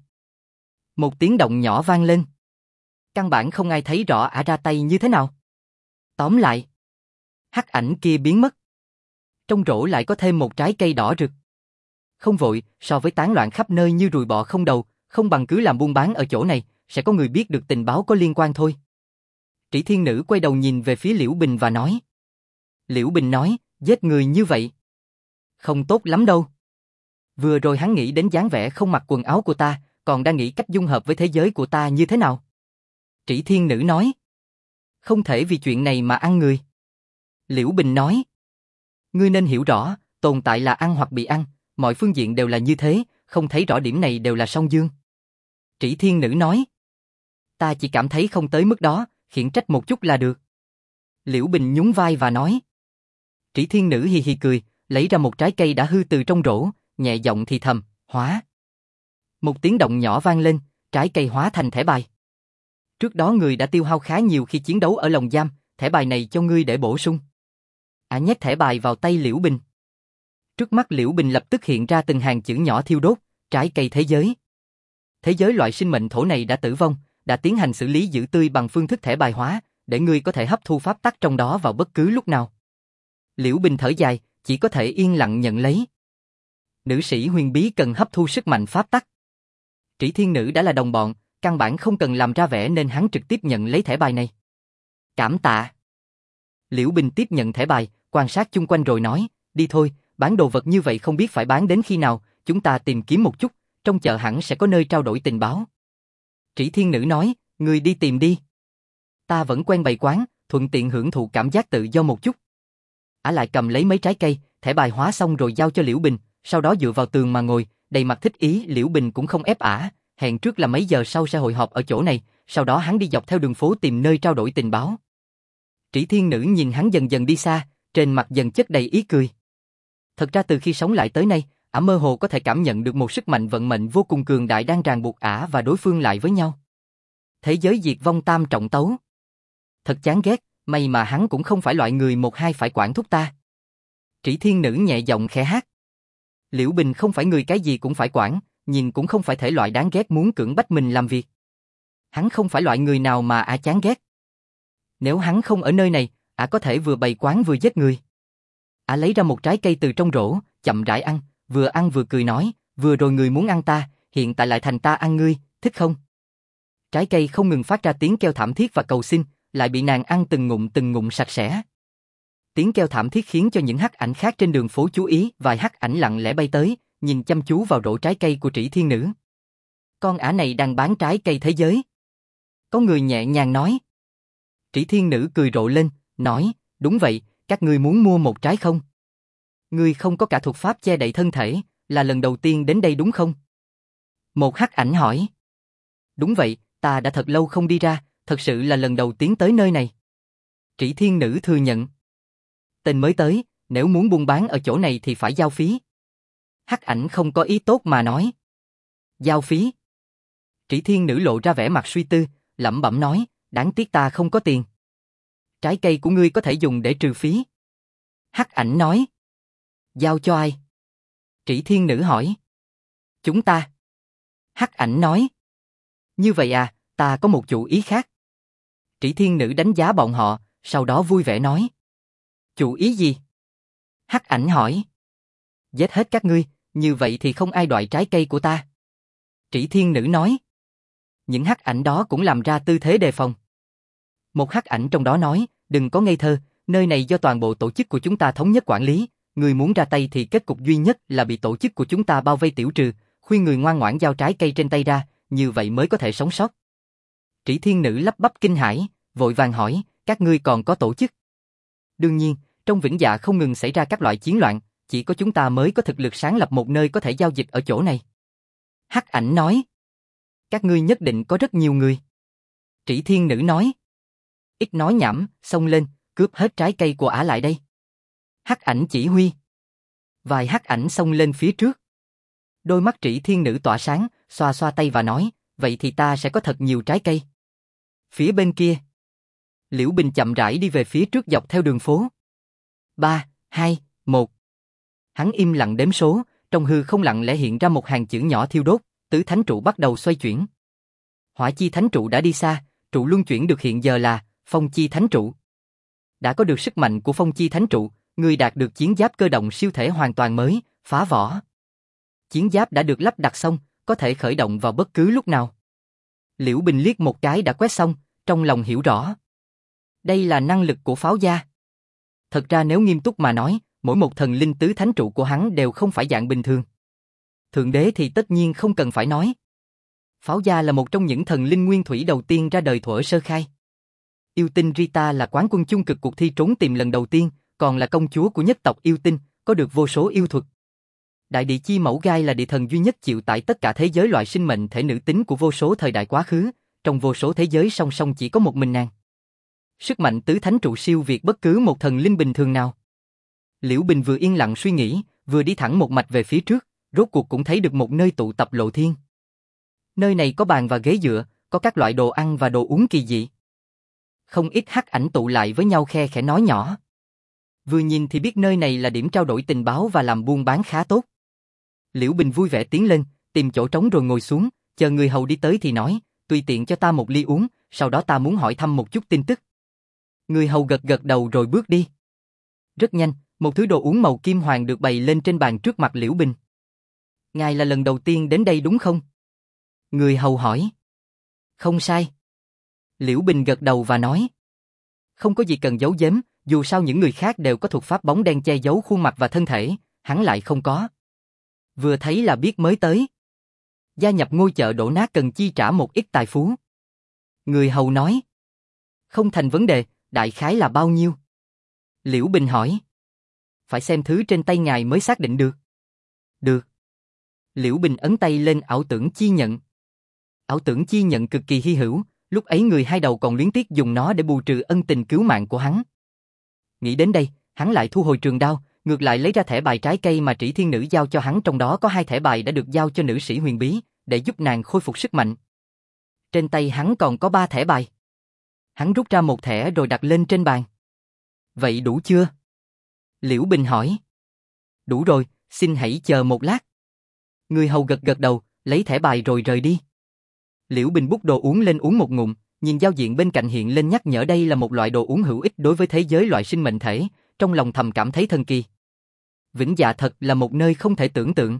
Một tiếng động nhỏ vang lên. Căn bản không ai thấy rõ Ả ra tay như thế nào. Tóm lại. Hắc ảnh kia biến mất. Trong rổ lại có thêm một trái cây đỏ rực. Không vội, so với tán loạn khắp nơi như ruồi bọ không đầu, không bằng cứ làm buôn bán ở chỗ này, sẽ có người biết được tình báo có liên quan thôi. Trĩ Thiên Nữ quay đầu nhìn về phía Liễu Bình và nói. Liễu Bình nói, giết người như vậy. Không tốt lắm đâu. Vừa rồi hắn nghĩ đến dáng vẻ không mặc quần áo của ta, còn đang nghĩ cách dung hợp với thế giới của ta như thế nào. Trĩ Thiên Nữ nói. Không thể vì chuyện này mà ăn người. Liễu Bình nói. Ngươi nên hiểu rõ, tồn tại là ăn hoặc bị ăn, mọi phương diện đều là như thế, không thấy rõ điểm này đều là song dương. Trĩ Thiên Nữ nói. Ta chỉ cảm thấy không tới mức đó, khiển trách một chút là được. Liễu Bình nhún vai và nói. Trĩ Thiên Nữ hì hì cười, lấy ra một trái cây đã hư từ trong rổ, nhẹ giọng thì thầm, hóa. Một tiếng động nhỏ vang lên, trái cây hóa thành thẻ bài. Trước đó người đã tiêu hao khá nhiều khi chiến đấu ở lồng giam, thẻ bài này cho ngươi để bổ sung. Ả nhét thẻ bài vào tay Liễu Bình. Trước mắt Liễu Bình lập tức hiện ra từng hàng chữ nhỏ thiêu đốt, trái cây thế giới. Thế giới loại sinh mệnh thổ này đã tử vong, đã tiến hành xử lý giữ tươi bằng phương thức thẻ bài hóa, để ngươi có thể hấp thu pháp tắc trong đó vào bất cứ lúc nào. Liễu Bình thở dài, chỉ có thể yên lặng nhận lấy. Nữ sĩ huyền bí cần hấp thu sức mạnh pháp tắc. Trĩ Thiên Nữ đã là đồng bọn, căn bản không cần làm ra vẻ nên hắn trực tiếp nhận lấy thẻ bài này. Cảm tạ. Liễu Bình tiếp nhận thẻ bài, quan sát chung quanh rồi nói, đi thôi, bán đồ vật như vậy không biết phải bán đến khi nào, chúng ta tìm kiếm một chút, trong chợ hẳn sẽ có nơi trao đổi tình báo. Trĩ Thiên Nữ nói, người đi tìm đi. Ta vẫn quen bày quán, thuận tiện hưởng thụ cảm giác tự do một chút. Ả lại cầm lấy mấy trái cây, thẻ bài hóa xong rồi giao cho Liễu Bình, sau đó dựa vào tường mà ngồi, đầy mặt thích ý. Liễu Bình cũng không ép Ả, hẹn trước là mấy giờ sau sẽ hội họp ở chỗ này, sau đó hắn đi dọc theo đường phố tìm nơi trao đổi tình báo. Trĩ Thiên Nữ nhìn hắn dần dần đi xa, trên mặt dần chất đầy ý cười. Thật ra từ khi sống lại tới nay, Ả mơ hồ có thể cảm nhận được một sức mạnh vận mệnh vô cùng cường đại đang ràng buộc Ả và đối phương lại với nhau. Thế giới diệt vong tam trọng tấu. Thật chán ghét, may mà hắn cũng không phải loại người một hai phải quản thúc ta. Trĩ Thiên Nữ nhẹ giọng khẽ hát. Liễu Bình không phải người cái gì cũng phải quản, nhìn cũng không phải thể loại đáng ghét muốn cưỡng bách mình làm việc. Hắn không phải loại người nào mà Ả chán ghét. Nếu hắn không ở nơi này, Ả có thể vừa bày quán vừa giết người. Ả lấy ra một trái cây từ trong rổ, chậm rãi ăn vừa cười nói, vừa rồi người muốn ăn ta, hiện tại lại thành ta ăn ngươi, thích không? Trái cây không ngừng phát ra tiếng kêu thảm thiết và cầu xin, lại bị nàng ăn từng ngụm sạch sẽ. Tiếng kêu thảm thiết khiến cho những hắc ảnh khác trên đường phố chú ý, vài hắc ảnh lặng lẽ bay tới, nhìn chăm chú vào rổ trái cây của Trĩ Thiên Nữ. Con Ả này đang bán trái cây thế giới. Có người nhẹ nhàng nói. Trĩ Thiên Nữ cười rộ lên, nói, đúng vậy, các ngươi muốn mua một trái không? Ngươi không có cả thuật pháp che đậy thân thể, là lần đầu tiên đến đây đúng không? Một hắc ảnh hỏi. Đúng vậy, ta đã thật lâu không đi ra, thật sự là lần đầu tiến tới nơi này. Trĩ Thiên Nữ thừa nhận. Tên mới tới, nếu muốn buôn bán ở chỗ này thì phải giao phí. Hắc ảnh không có ý tốt mà nói. Giao phí. Trĩ Thiên Nữ lộ ra vẻ mặt suy tư, lẩm bẩm nói, đáng tiếc ta không có tiền. Trái cây của ngươi có thể dùng để trừ phí. Hắc ảnh nói. Giao cho ai? Trĩ Thiên Nữ hỏi. Chúng ta. Hắc ảnh nói. Như vậy à, ta có một chủ ý khác. Trĩ Thiên Nữ đánh giá bọn họ, sau đó vui vẻ nói. Chủ ý gì? Hắc ảnh hỏi. Giết hết các ngươi, như vậy thì không ai đoại trái cây của ta. Trĩ Thiên Nữ nói. Những hắc ảnh đó cũng làm ra tư thế đề phòng. Một hắc ảnh trong đó nói, đừng có ngây thơ, nơi này do toàn bộ tổ chức của chúng ta thống nhất quản lý, người muốn ra tay thì kết cục duy nhất là bị tổ chức của chúng ta bao vây tiểu trừ, khuyên người ngoan ngoãn giao trái cây trên tay ra, như vậy mới có thể sống sót. Trĩ Thiên Nữ lắp bắp kinh hãi, vội vàng hỏi, các ngươi còn có tổ chức? Đương nhiên, trong Vĩnh Dạ không ngừng xảy ra các loại chiến loạn, chỉ có chúng ta mới có thực lực sáng lập một nơi có thể giao dịch ở chỗ này. Hắc ảnh nói, các ngươi nhất định có rất nhiều người. Trĩ Thiên Nữ nói, ít nói nhảm, xông lên, cướp hết trái cây của ả lại đây. Hắc ảnh chỉ huy. Vài hắc ảnh xông lên phía trước. Đôi mắt Trĩ Thiên Nữ tỏa sáng, xoa xoa tay và nói, vậy thì ta sẽ có thật nhiều trái cây. Phía bên kia, Liễu Bình chậm rãi đi về phía trước dọc theo đường phố. 3, 2, 1. Hắn im lặng đếm số, trong hư không lặng lẽ hiện ra một hàng chữ nhỏ thiêu đốt, tứ thánh trụ bắt đầu xoay chuyển. Hỏa chi thánh trụ đã đi xa, trụ luân chuyển được hiện giờ là phong chi thánh trụ. Đã có được sức mạnh của phong chi thánh trụ, người đạt được chiến giáp cơ động siêu thể hoàn toàn mới, phá vỏ. Chiến giáp đã được lắp đặt xong, có thể khởi động vào bất cứ lúc nào. Liễu Bình liếc một cái đã quét xong, trong lòng hiểu rõ. Đây là năng lực của pháo gia. Thật ra nếu nghiêm túc mà nói, mỗi một thần linh tứ thánh trụ của hắn đều không phải dạng bình thường. Thượng đế thì tất nhiên không cần phải nói. Pháo gia là một trong những thần linh nguyên thủy đầu tiên ra đời thuở sơ khai. Yêu tinh Rita là quán quân chung cực cuộc thi trốn tìm lần đầu tiên, còn là công chúa của nhất tộc yêu tinh, có được vô số yêu thuật. Đại địa chi mẫu gai là địa thần duy nhất chịu tải tất cả thế giới loại sinh mệnh thể nữ tính của vô số thời đại quá khứ, trong vô số thế giới song song chỉ có một mình nàng. Sức mạnh tứ thánh trụ siêu việt bất cứ một thần linh bình thường nào. Liễu Bình vừa yên lặng suy nghĩ, vừa đi thẳng một mạch về phía trước, rốt cuộc cũng thấy được một nơi tụ tập lộ thiên. Nơi này có bàn và ghế dựa, có các loại đồ ăn và đồ uống kỳ dị. Không ít hắc ảnh tụ lại với nhau khe khẽ nói nhỏ. Vừa nhìn thì biết nơi này là điểm trao đổi tình báo và làm buôn bán khá tốt. Liễu Bình vui vẻ tiến lên, tìm chỗ trống rồi ngồi xuống, chờ người hầu đi tới thì nói, tùy tiện cho ta một ly uống, sau đó ta muốn hỏi thăm một chút tin tức. Người hầu gật gật đầu rồi bước đi. Rất nhanh, một thứ đồ uống màu kim hoàng được bày lên trên bàn trước mặt Liễu Bình. Ngài là lần đầu tiên đến đây đúng không? Người hầu hỏi. Không sai. Liễu Bình gật đầu và nói. Không có gì cần giấu giếm, dù sao những người khác đều có thuật pháp bóng đen che giấu khuôn mặt và thân thể, hắn lại không có. Vừa thấy là biết mới tới. Gia nhập ngôi chợ đổ nát cần chi trả một ít tài phú. Người hầu nói. Không thành vấn đề, đại khái là bao nhiêu? Liễu Bình hỏi. Phải xem thứ trên tay ngài mới xác định được. Được. Liễu Bình ấn tay lên ảo tưởng chi nhận. Ảo tưởng chi nhận cực kỳ hy hữu, lúc ấy người hai đầu còn luyến tiếc dùng nó để bù trừ ân tình cứu mạng của hắn. Nghĩ đến đây, hắn lại thu hồi trường đao, ngược lại lấy ra thẻ bài trái cây mà Trĩ Thiên Nữ giao cho hắn, trong đó có 2 thẻ bài đã được giao cho nữ sĩ huyền bí, để giúp nàng khôi phục sức mạnh. Trên tay hắn còn có 3 thẻ bài. Hắn rút ra một thẻ rồi đặt lên trên bàn. Vậy đủ chưa? Liễu Bình hỏi. Đủ rồi, xin hãy chờ một lát. Người hầu gật gật đầu, lấy thẻ bài rồi rời đi. Liễu Bình bút đồ uống lên uống một ngụm, nhìn giao diện bên cạnh hiện lên nhắc nhở đây là một loại đồ uống hữu ích đối với thế giới loại sinh mệnh thể, trong lòng thầm cảm thấy thần kỳ. Vĩnh Dạ thật là một nơi không thể tưởng tượng.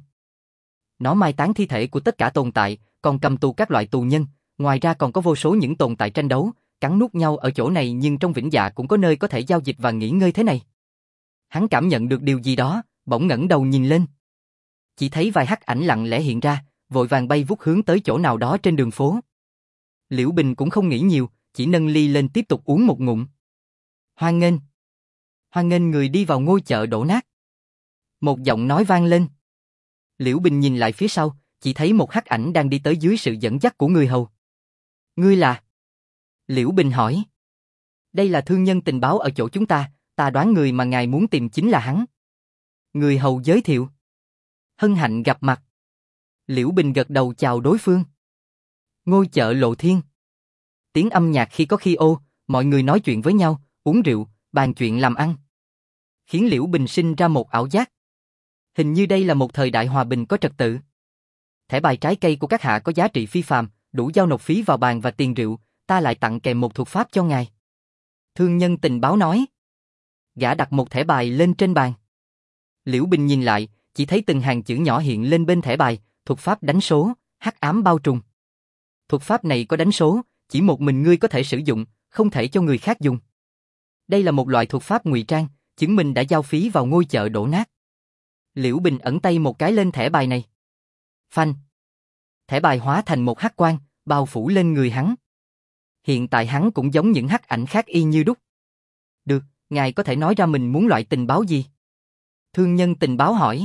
Nó mai táng thi thể của tất cả tồn tại, còn cầm tù các loại tù nhân, ngoài ra còn có vô số những tồn tại tranh đấu, cắn nuốt nhau ở chỗ này, nhưng trong Vĩnh Dạ cũng có nơi có thể giao dịch và nghỉ ngơi thế này. Hắn cảm nhận được điều gì đó, bỗng ngẩng đầu nhìn lên. Chỉ thấy vài hắc ảnh lặng lẽ hiện ra, vội vàng bay vút hướng tới chỗ nào đó trên đường phố. Liễu Bình cũng không nghĩ nhiều, chỉ nâng ly lên tiếp tục uống một ngụm. Hoan nghênh. Hoan nghênh người đi vào ngôi chợ đổ nát. Một giọng nói vang lên. Liễu Bình nhìn lại phía sau, chỉ thấy một hắc ảnh đang đi tới dưới sự dẫn dắt của người hầu. Ngươi là? Liễu Bình hỏi. Đây là thương nhân tình báo ở chỗ chúng ta đoán người mà ngài muốn tìm chính là hắn. Người hầu giới thiệu. Hân hạnh gặp mặt. Liễu Bình gật đầu chào đối phương. Ngôi chợ Lộ Thiên. Tiếng âm nhạc khi có khi ô, mọi người nói chuyện với nhau, uống rượu, bàn chuyện làm ăn. Khiến Liễu Bình sinh ra một ảo giác. Hình như đây là một thời đại hòa bình có trật tự. Thẻ bài trái cây của các hạ có giá trị phi phàm, đủ giao nộp phí vào bàn và tiền rượu, ta lại tặng kèm một thuật pháp cho ngài. Thương nhân tình báo nói. Gã đặt một thẻ bài lên trên bàn. Liễu Bình nhìn lại, chỉ thấy từng hàng chữ nhỏ hiện lên bên thẻ bài, thuật pháp đánh số, hắc ám bao trùm. Thuật pháp này có đánh số, chỉ một mình ngươi có thể sử dụng, không thể cho người khác dùng. Đây là một loại thuật pháp ngụy trang, chứng minh đã giao phí vào ngôi chợ đổ nát. Liễu Bình ẩn tay một cái lên thẻ bài này. Phanh. Thẻ bài hóa thành một hắc quang, bao phủ lên người hắn. Hiện tại hắn cũng giống những hắc ảnh khác y như đúc. Được, ngài có thể nói ra mình muốn loại tình báo gì? Thương nhân tình báo hỏi.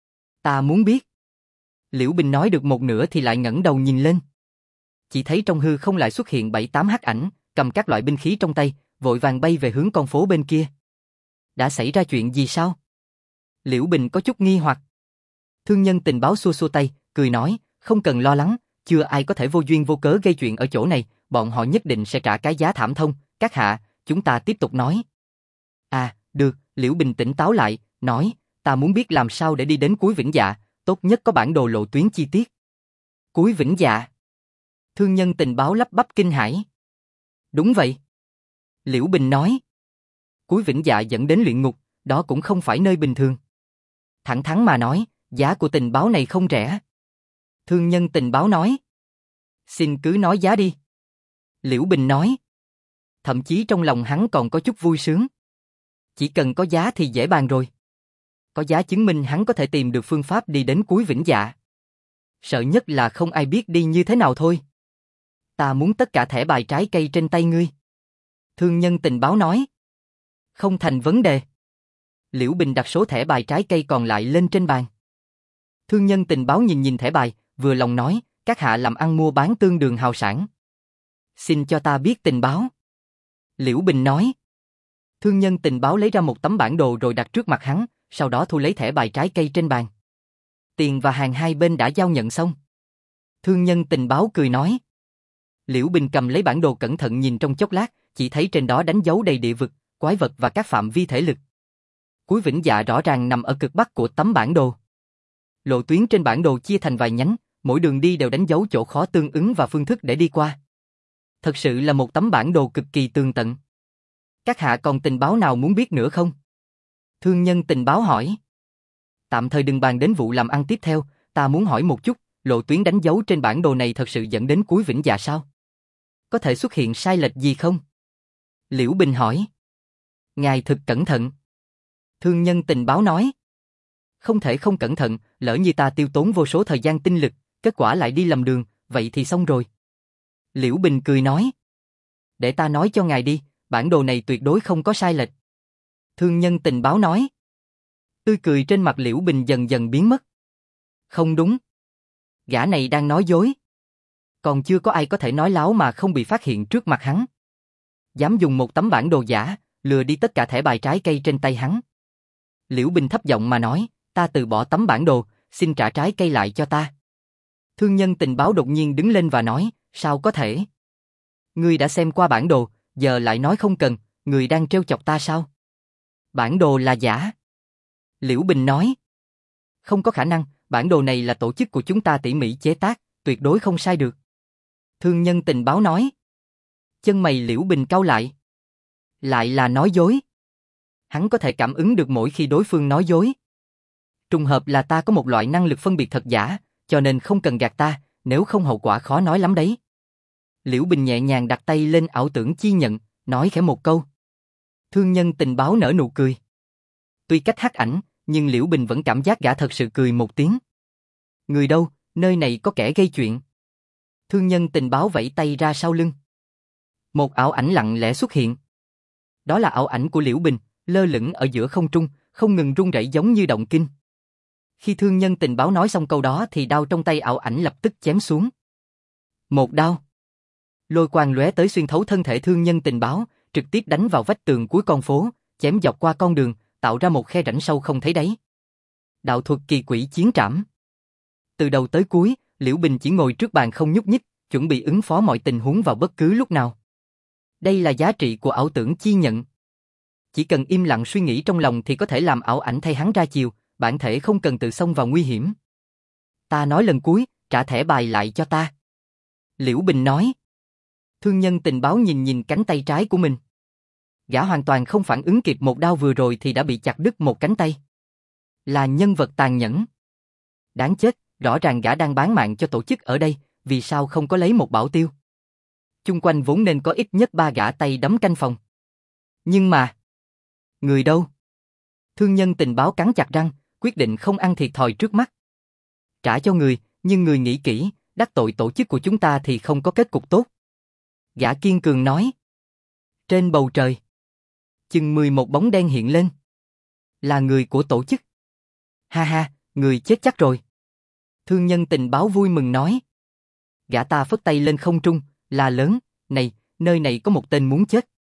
Ta muốn biết. Liễu Bình nói được một nửa thì lại ngẩng đầu nhìn lên. Chỉ thấy trong hư không lại xuất hiện 7-8 hắc ảnh, cầm các loại binh khí trong tay, vội vàng bay về hướng con phố bên kia. Đã xảy ra chuyện gì sao? Liễu Bình có chút nghi hoặc. Thương nhân tình báo xua xua tay, cười nói, không cần lo lắng, chưa ai có thể vô duyên vô cớ gây chuyện ở chỗ này, bọn họ nhất định sẽ trả cái giá thảm thông, các hạ, chúng ta tiếp tục nói. À, được, Liễu Bình tỉnh táo lại, nói, ta muốn biết làm sao để đi đến cuối Vĩnh Dạ, tốt nhất có bản đồ lộ tuyến chi tiết. Cuối Vĩnh Dạ? Thương nhân tình báo lắp bắp kinh hãi. Đúng vậy. Liễu Bình nói. Cuối Vĩnh Dạ dẫn đến luyện ngục, đó cũng không phải nơi bình thường. Thẳng thắn mà nói, giá của tình báo này không rẻ. Thương nhân tình báo nói. Xin cứ nói giá đi. Liễu Bình nói. Thậm chí trong lòng hắn còn có chút vui sướng. Chỉ cần có giá thì dễ bàn rồi. Có giá chứng minh hắn có thể tìm được phương pháp đi đến cuối Vĩnh Dạ. Sợ nhất là không ai biết đi như thế nào thôi. Ta muốn tất cả thẻ bài trái cây trên tay ngươi. Thương nhân tình báo nói. Không thành vấn đề. Liễu Bình đặt số thẻ bài trái cây còn lại lên trên bàn. Thương nhân tình báo nhìn nhìn thẻ bài, vừa lòng nói, các hạ làm ăn mua bán tương đương hào sản. Xin cho ta biết tình báo. Liễu Bình nói. Thương nhân tình báo lấy ra một tấm bản đồ rồi đặt trước mặt hắn, sau đó thu lấy thẻ bài trái cây trên bàn. Tiền và hàng hai bên đã giao nhận xong. Thương nhân tình báo cười nói. Liễu Bình cầm lấy bản đồ cẩn thận nhìn trong chốc lát, chỉ thấy trên đó đánh dấu đầy địa vực, quái vật và các phạm vi thể lực. Cuối Vĩnh Dạ rõ ràng nằm ở cực bắc của tấm bản đồ. Lộ tuyến trên bản đồ chia thành vài nhánh, mỗi đường đi đều đánh dấu chỗ khó tương ứng và phương thức để đi qua. Thật sự là một tấm bản đồ cực kỳ tường tận. Các hạ còn tình báo nào muốn biết nữa không? Thương nhân tình báo hỏi. Tạm thời đừng bàn đến vụ làm ăn tiếp theo, ta muốn hỏi một chút, lộ tuyến đánh dấu trên bản đồ này thật sự dẫn đến cuối Vĩnh Dạ sao? Có thể xuất hiện sai lệch gì không? Liễu Bình hỏi. Ngài thực cẩn thận. Thương nhân tình báo nói. Không thể không cẩn thận, lỡ như ta tiêu tốn vô số thời gian tinh lực, kết quả lại đi lầm đường, vậy thì xong rồi. Liễu Bình cười nói. Để ta nói cho ngài đi, bản đồ này tuyệt đối không có sai lệch. Thương nhân tình báo nói. Tươi cười trên mặt Liễu Bình dần dần biến mất. Không đúng. Gã này đang nói dối. Còn chưa có ai có thể nói láo mà không bị phát hiện trước mặt hắn. Dám dùng một tấm bản đồ giả, lừa đi tất cả thẻ bài trái cây trên tay hắn. Liễu Bình thấp giọng mà nói, ta từ bỏ tấm bản đồ, xin trả trái cây lại cho ta. Thương nhân tình báo đột nhiên đứng lên và nói, sao có thể? Ngươi đã xem qua bản đồ, giờ lại nói không cần, ngươi đang trêu chọc ta sao? Bản đồ là giả. Liễu Bình nói. Không có khả năng, bản đồ này là tổ chức của chúng ta tỉ mỉ chế tác, tuyệt đối không sai được. Thương nhân tình báo nói. Chân mày Liễu Bình cau lại. Lại là nói dối. Hắn có thể cảm ứng được mỗi khi đối phương nói dối. Trùng hợp là ta có một loại năng lực phân biệt thật giả, cho nên không cần gạt ta, nếu không hậu quả khó nói lắm đấy. Liễu Bình nhẹ nhàng đặt tay lên ảo tưởng chi nhận, nói khẽ một câu. Thương nhân tình báo nở nụ cười. Tuy cách hắc ảnh, nhưng Liễu Bình vẫn cảm giác gã thật sự cười một tiếng. Người đâu, nơi này có kẻ gây chuyện. Thương nhân tình báo vẫy tay ra sau lưng. Một ảo ảnh lặng lẽ xuất hiện. Đó là ảo ảnh của Liễu Bình, lơ lửng ở giữa không trung, không ngừng rung rẩy giống như động kinh. Khi thương nhân tình báo nói xong câu đó thì đao trong tay ảo ảnh lập tức chém xuống. Một đao. Lôi quang lóe tới xuyên thấu thân thể thương nhân tình báo, trực tiếp đánh vào vách tường cuối con phố, chém dọc qua con đường, tạo ra một khe rãnh sâu không thấy đáy. Đạo thuật kỳ quỷ chiến trảm. Từ đầu tới cuối, Liễu Bình chỉ ngồi trước bàn không nhúc nhích, chuẩn bị ứng phó mọi tình huống vào bất cứ lúc nào. Đây là giá trị của ảo tưởng chi nhận. Chỉ cần im lặng suy nghĩ trong lòng thì có thể làm ảo ảnh thay hắn ra chiều, bản thể không cần tự xông vào nguy hiểm. Ta nói lần cuối, trả thẻ bài lại cho ta. Liễu Bình nói. Thương nhân tình báo nhìn nhìn cánh tay trái của mình. Gã hoàn toàn không phản ứng kịp một đao vừa rồi thì đã bị chặt đứt một cánh tay. Là nhân vật tàn nhẫn. Đáng chết, rõ ràng gã đang bán mạng cho tổ chức ở đây, vì sao không có lấy một bảo tiêu? Chung quanh vốn nên có ít nhất 3 gã tay đấm canh phòng. Nhưng mà... Người đâu? Thương nhân tình báo cắn chặt răng, quyết định không ăn thiệt thòi trước mắt. Trả cho người, nhưng người nghĩ kỹ, đắc tội tổ chức của chúng ta thì không có kết cục tốt. Gã kiên cường nói. Trên bầu trời, chừng 11 bóng đen hiện lên. Là người của tổ chức. Ha ha, người chết chắc rồi. Thương nhân tình báo vui mừng nói. Gã ta phất tay lên không trung, la lớn, này, nơi này có một tên muốn chết.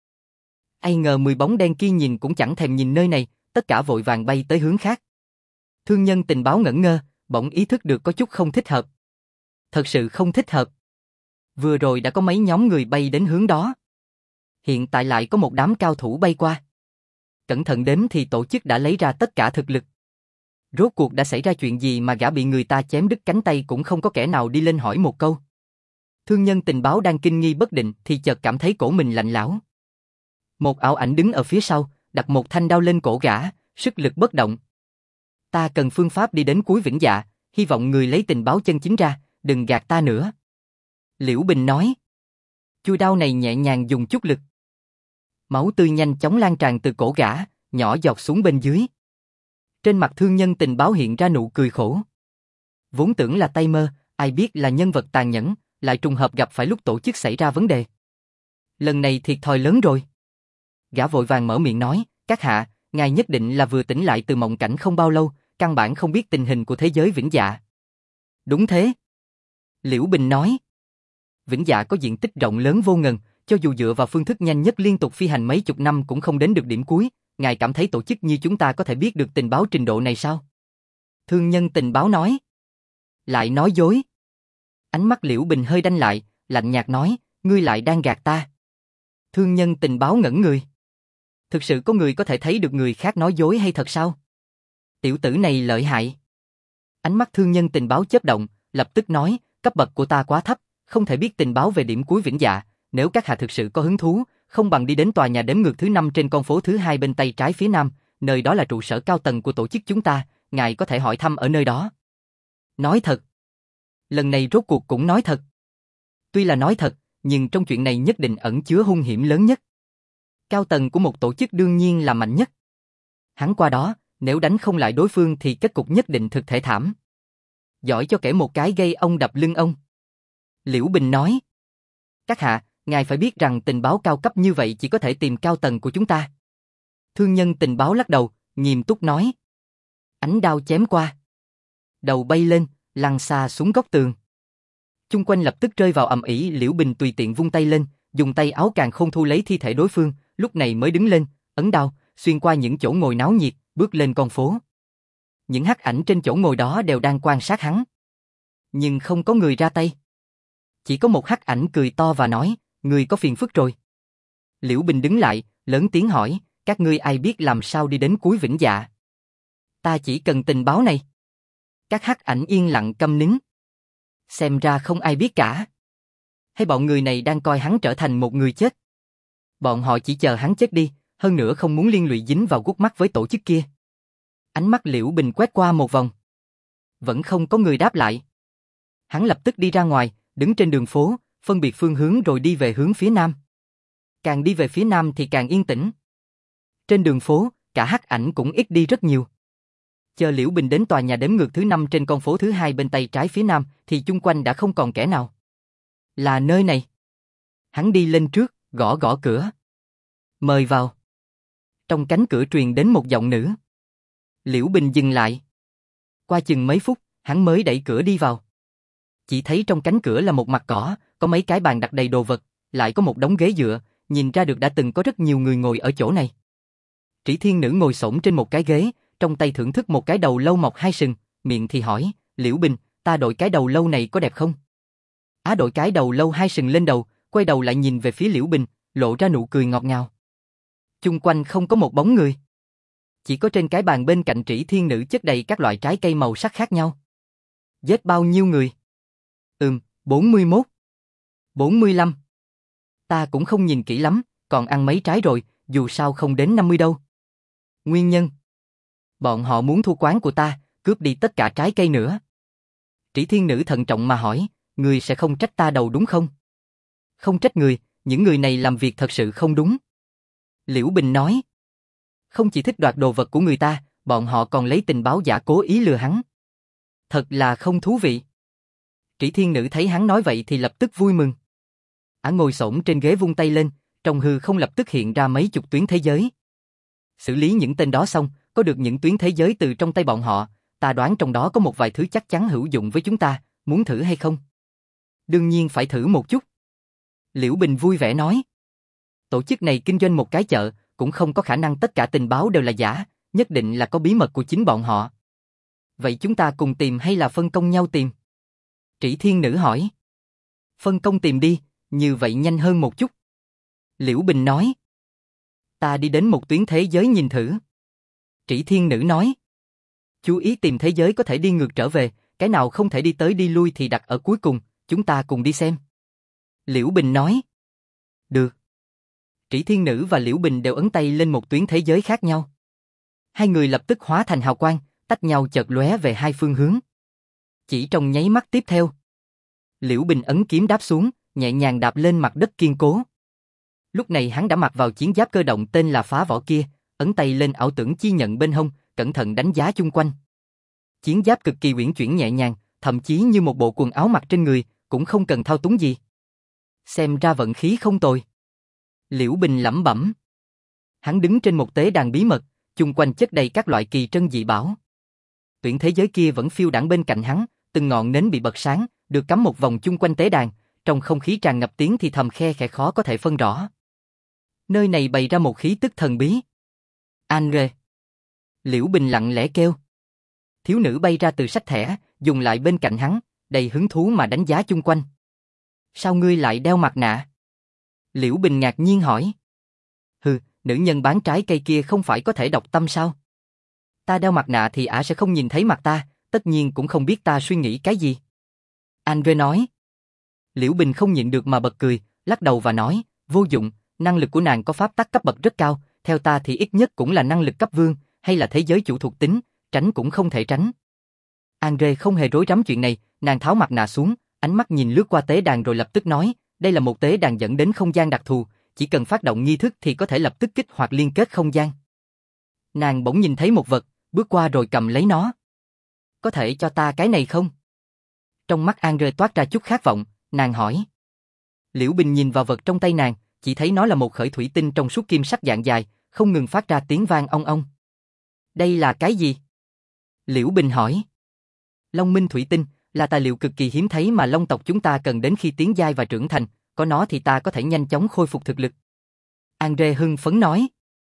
Ai ngờ 10 bóng đen kia nhìn cũng chẳng thèm nhìn nơi này, tất cả vội vàng bay tới hướng khác. Thương nhân tình báo ngẩn ngơ, bỗng ý thức được có chút không thích hợp. Thật sự không thích hợp. Vừa rồi đã có mấy nhóm người bay đến hướng đó. Hiện tại lại có một đám cao thủ bay qua. Cẩn thận đếm thì tổ chức đã lấy ra tất cả thực lực. Rốt cuộc đã xảy ra chuyện gì mà gã bị người ta chém đứt cánh tay cũng không có kẻ nào đi lên hỏi một câu. Thương nhân tình báo đang kinh nghi bất định thì chợt cảm thấy cổ mình lạnh lẽo. Một ảo ảnh đứng ở phía sau, đặt một thanh đao lên cổ gã, sức lực bất động. Ta cần phương pháp đi đến cuối Vĩnh Dạ, hy vọng người lấy tình báo chân chính ra, đừng gạt ta nữa. Liễu Bình nói. Chuôi đao này nhẹ nhàng dùng chút lực. Máu tươi nhanh chóng lan tràn từ cổ gã, nhỏ giọt xuống bên dưới. Trên mặt thương nhân tình báo hiện ra nụ cười khổ. Vốn tưởng là tay mơ, ai biết là nhân vật tàn nhẫn, lại trùng hợp gặp phải lúc tổ chức xảy ra vấn đề. Lần này thiệt thòi lớn rồi. Gã vội vàng mở miệng nói, các hạ, ngài nhất định là vừa tỉnh lại từ mộng cảnh không bao lâu, căn bản không biết tình hình của thế giới Vĩnh Dạ. Đúng thế. Liễu Bình nói. Vĩnh Dạ có diện tích rộng lớn vô ngần, cho dù dựa vào phương thức nhanh nhất liên tục phi hành mấy chục năm cũng không đến được điểm cuối, ngài cảm thấy tổ chức như chúng ta có thể biết được tình báo trình độ này sao? Thương nhân tình báo nói. Lại nói dối. Ánh mắt Liễu Bình hơi đanh lại, lạnh nhạt nói, ngươi lại đang gạt ta. Thương nhân tình báo ngẩn người. Thực sự có người có thể thấy được người khác nói dối hay thật sao? Tiểu tử này lợi hại. Ánh mắt thương nhân tình báo chớp động, lập tức nói, cấp bậc của ta quá thấp, không thể biết tình báo về điểm cuối Vĩnh Dạ, nếu các hạ thực sự có hứng thú, không bằng đi đến tòa nhà đếm ngược thứ 5 trên con phố thứ 2 bên tay trái phía nam, nơi đó là trụ sở cao tầng của tổ chức chúng ta, ngài có thể hỏi thăm ở nơi đó. Nói thật. Lần này rốt cuộc cũng nói thật. Tuy là nói thật, nhưng trong chuyện này nhất định ẩn chứa hung hiểm lớn nhất. Cao tầng của một tổ chức đương nhiên là mạnh nhất. Hắn qua đó, nếu đánh không lại đối phương thì kết cục nhất định thực thể thảm. Giỏi cho kể một cái gây ông đập lưng ông. Liễu Bình nói. Các hạ, ngài phải biết rằng tình báo cao cấp như vậy chỉ có thể tìm cao tầng của chúng ta. Thương nhân tình báo lắc đầu, nghiêm túc nói. Ánh đao chém qua. Đầu bay lên, lăn xa xuống góc tường. Chung quanh lập tức rơi vào ầm ĩ. Liễu Bình tùy tiện vung tay lên, dùng tay áo càn khôn thu lấy thi thể đối phương, lúc này mới đứng lên, ấn đao, xuyên qua những chỗ ngồi náo nhiệt, bước lên con phố. Những hắc ảnh trên chỗ ngồi đó đều đang quan sát hắn. Nhưng không có người ra tay. Chỉ có một hắc ảnh cười to và nói, người có phiền phức rồi. Liễu Bình đứng lại, lớn tiếng hỏi, các ngươi ai biết làm sao đi đến cuối Vĩnh Dạ? Ta chỉ cần tình báo này. Các hắc ảnh yên lặng câm nín. Xem ra không ai biết cả. Hay bọn người này đang coi hắn trở thành một người chết? Bọn họ chỉ chờ hắn chết đi, hơn nữa không muốn liên lụy dính vào guốc mắc với tổ chức kia. Ánh mắt Liễu Bình quét qua một vòng. Vẫn không có người đáp lại. Hắn lập tức đi ra ngoài, đứng trên đường phố, phân biệt phương hướng rồi đi về hướng phía nam. Càng đi về phía nam thì càng yên tĩnh. Trên đường phố, cả hắc ảnh cũng ít đi rất nhiều. Chờ Liễu Bình đến tòa nhà đếm ngược thứ 5 trên con phố thứ 2 bên tay trái phía nam, thì chung quanh đã không còn kẻ nào. Là nơi này. Hắn đi lên trước, gõ gõ cửa. Mời vào. Trong cánh cửa truyền đến một giọng nữ. Liễu Bình dừng lại. Qua chừng mấy phút, hắn mới đẩy cửa đi vào. Chỉ thấy trong cánh cửa là một mặt cỏ, có mấy cái bàn đặt đầy đồ vật, lại có một đống ghế dựa, nhìn ra được đã từng có rất nhiều người ngồi ở chỗ này. Trĩ Thiên Nữ ngồi xổm trên một cái ghế, trong tay thưởng thức một cái đầu lâu mọc hai sừng, miệng thì hỏi, Liễu Bình, ta đội cái đầu lâu này có đẹp không? Á đội cái đầu lâu hai sừng lên đầu, quay đầu lại nhìn về phía Liễu Bình, lộ ra nụ cười ngọt ngào. Chung quanh không có một bóng người. Chỉ có trên cái bàn bên cạnh Trĩ Thiên Nữ chất đầy các loại trái cây màu sắc khác nhau. Giết bao nhiêu người? 41. 45. Ta cũng không nhìn kỹ lắm, còn ăn mấy trái rồi, dù sao không đến 50 đâu. Nguyên nhân? Bọn họ muốn thu quán của ta, cướp đi tất cả trái cây nữa. Trĩ Thiên Nữ thận trọng mà hỏi, Ngươi sẽ không trách ta đâu đúng không? Không trách người, những người này làm việc thật sự không đúng. Liễu Bình nói. Không chỉ thích đoạt đồ vật của người ta, bọn họ còn lấy tình báo giả cố ý lừa hắn. Thật là không thú vị. Trĩ Thiên Nữ thấy hắn nói vậy thì lập tức vui mừng. Ả ngồi xổm trên ghế vung tay lên, trong hư không lập tức hiện ra mấy chục tuyến thế giới. Xử lý những tên đó xong, có được những tuyến thế giới từ trong tay bọn họ, ta đoán trong đó có một vài thứ chắc chắn hữu dụng với chúng ta, muốn thử hay không? Đương nhiên phải thử một chút. Liễu Bình vui vẻ nói. Tổ chức này kinh doanh một cái chợ, cũng không có khả năng tất cả tình báo đều là giả, nhất định là có bí mật của chính bọn họ. Vậy chúng ta cùng tìm hay là phân công nhau tìm? Trĩ Thiên Nữ hỏi. Phân công tìm đi, như vậy nhanh hơn một chút. Liễu Bình nói. Ta đi đến một tuyến thế giới nhìn thử. Trĩ Thiên Nữ nói. Chú ý tìm thế giới có thể đi ngược trở về, cái nào không thể đi tới đi lui thì đặt ở cuối cùng, chúng ta cùng đi xem. Liễu Bình nói. Được. Trĩ Thiên Nữ và Liễu Bình đều ấn tay lên một tuyến thế giới khác nhau. Hai người lập tức hóa thành hào quang, tách nhau chợt lóe về hai phương hướng. Chỉ trong nháy mắt tiếp theo, Liễu Bình ấn kiếm đáp xuống, nhẹ nhàng đạp lên mặt đất kiên cố. Lúc này hắn đã mặc vào chiến giáp cơ động tên là Phá Võ kia, ấn tay lên ảo tưởng chi nhận bên hông, cẩn thận đánh giá chung quanh. Chiến giáp cực kỳ uyển chuyển nhẹ nhàng, thậm chí như một bộ quần áo mặc trên người, cũng không cần thao túng gì. Xem ra vận khí không tồi. Liễu Bình lẩm bẩm. Hắn đứng trên một tế đàn bí mật, chung quanh chất đầy các loại kỳ trân dị bảo. Tuyển thế giới kia vẫn phiêu đãng bên cạnh hắn, từng ngọn nến bị bật sáng, được cắm một vòng chung quanh tế đàn, trong không khí tràn ngập tiếng thì thầm khe khẽ khó có thể phân rõ. Nơi này bày ra một khí tức thần bí. Andre. Liễu Bình lặng lẽ kêu. Thiếu nữ bay ra từ sách thẻ, dùng lại bên cạnh hắn, đầy hứng thú mà đánh giá chung quanh. Sao ngươi lại đeo mặt nạ? Liễu Bình ngạc nhiên hỏi. Hừ, nữ nhân bán trái cây kia không phải có thể đọc tâm sao? Ta đeo mặt nạ thì ả sẽ không nhìn thấy mặt ta, tất nhiên cũng không biết ta suy nghĩ cái gì. Andre nói. Liễu Bình không nhịn được mà bật cười, lắc đầu và nói, vô dụng, năng lực của nàng có pháp tắc cấp bậc rất cao, theo ta thì ít nhất cũng là năng lực cấp vương, hay là thế giới chủ thuộc tính, tránh cũng không thể tránh. Andre không hề rối rắm chuyện này, nàng tháo mặt nạ xuống, ánh mắt nhìn lướt qua tế đàn rồi lập tức nói, đây là một tế đàn dẫn đến không gian đặc thù, chỉ cần phát động nghi thức thì có thể lập tức kích hoạt liên kết không gian. Nàng bỗng nhìn thấy một vật, bước qua rồi cầm lấy nó. Có thể cho ta cái này không? Trong mắt Andre toát ra chút khát vọng, nàng hỏi. Liễu Bình nhìn vào vật trong tay nàng, chỉ thấy nó là một khởi thủy tinh trong suốt kim sắc dạng dài, không ngừng phát ra tiếng vang ong ong. Đây là cái gì? Liễu Bình hỏi. Long minh thủy tinh là tài liệu cực kỳ hiếm thấy mà Long tộc chúng ta cần đến khi tiến giai và trưởng thành, có nó thì ta có thể nhanh chóng khôi phục thực lực. Andre hưng phấn nói.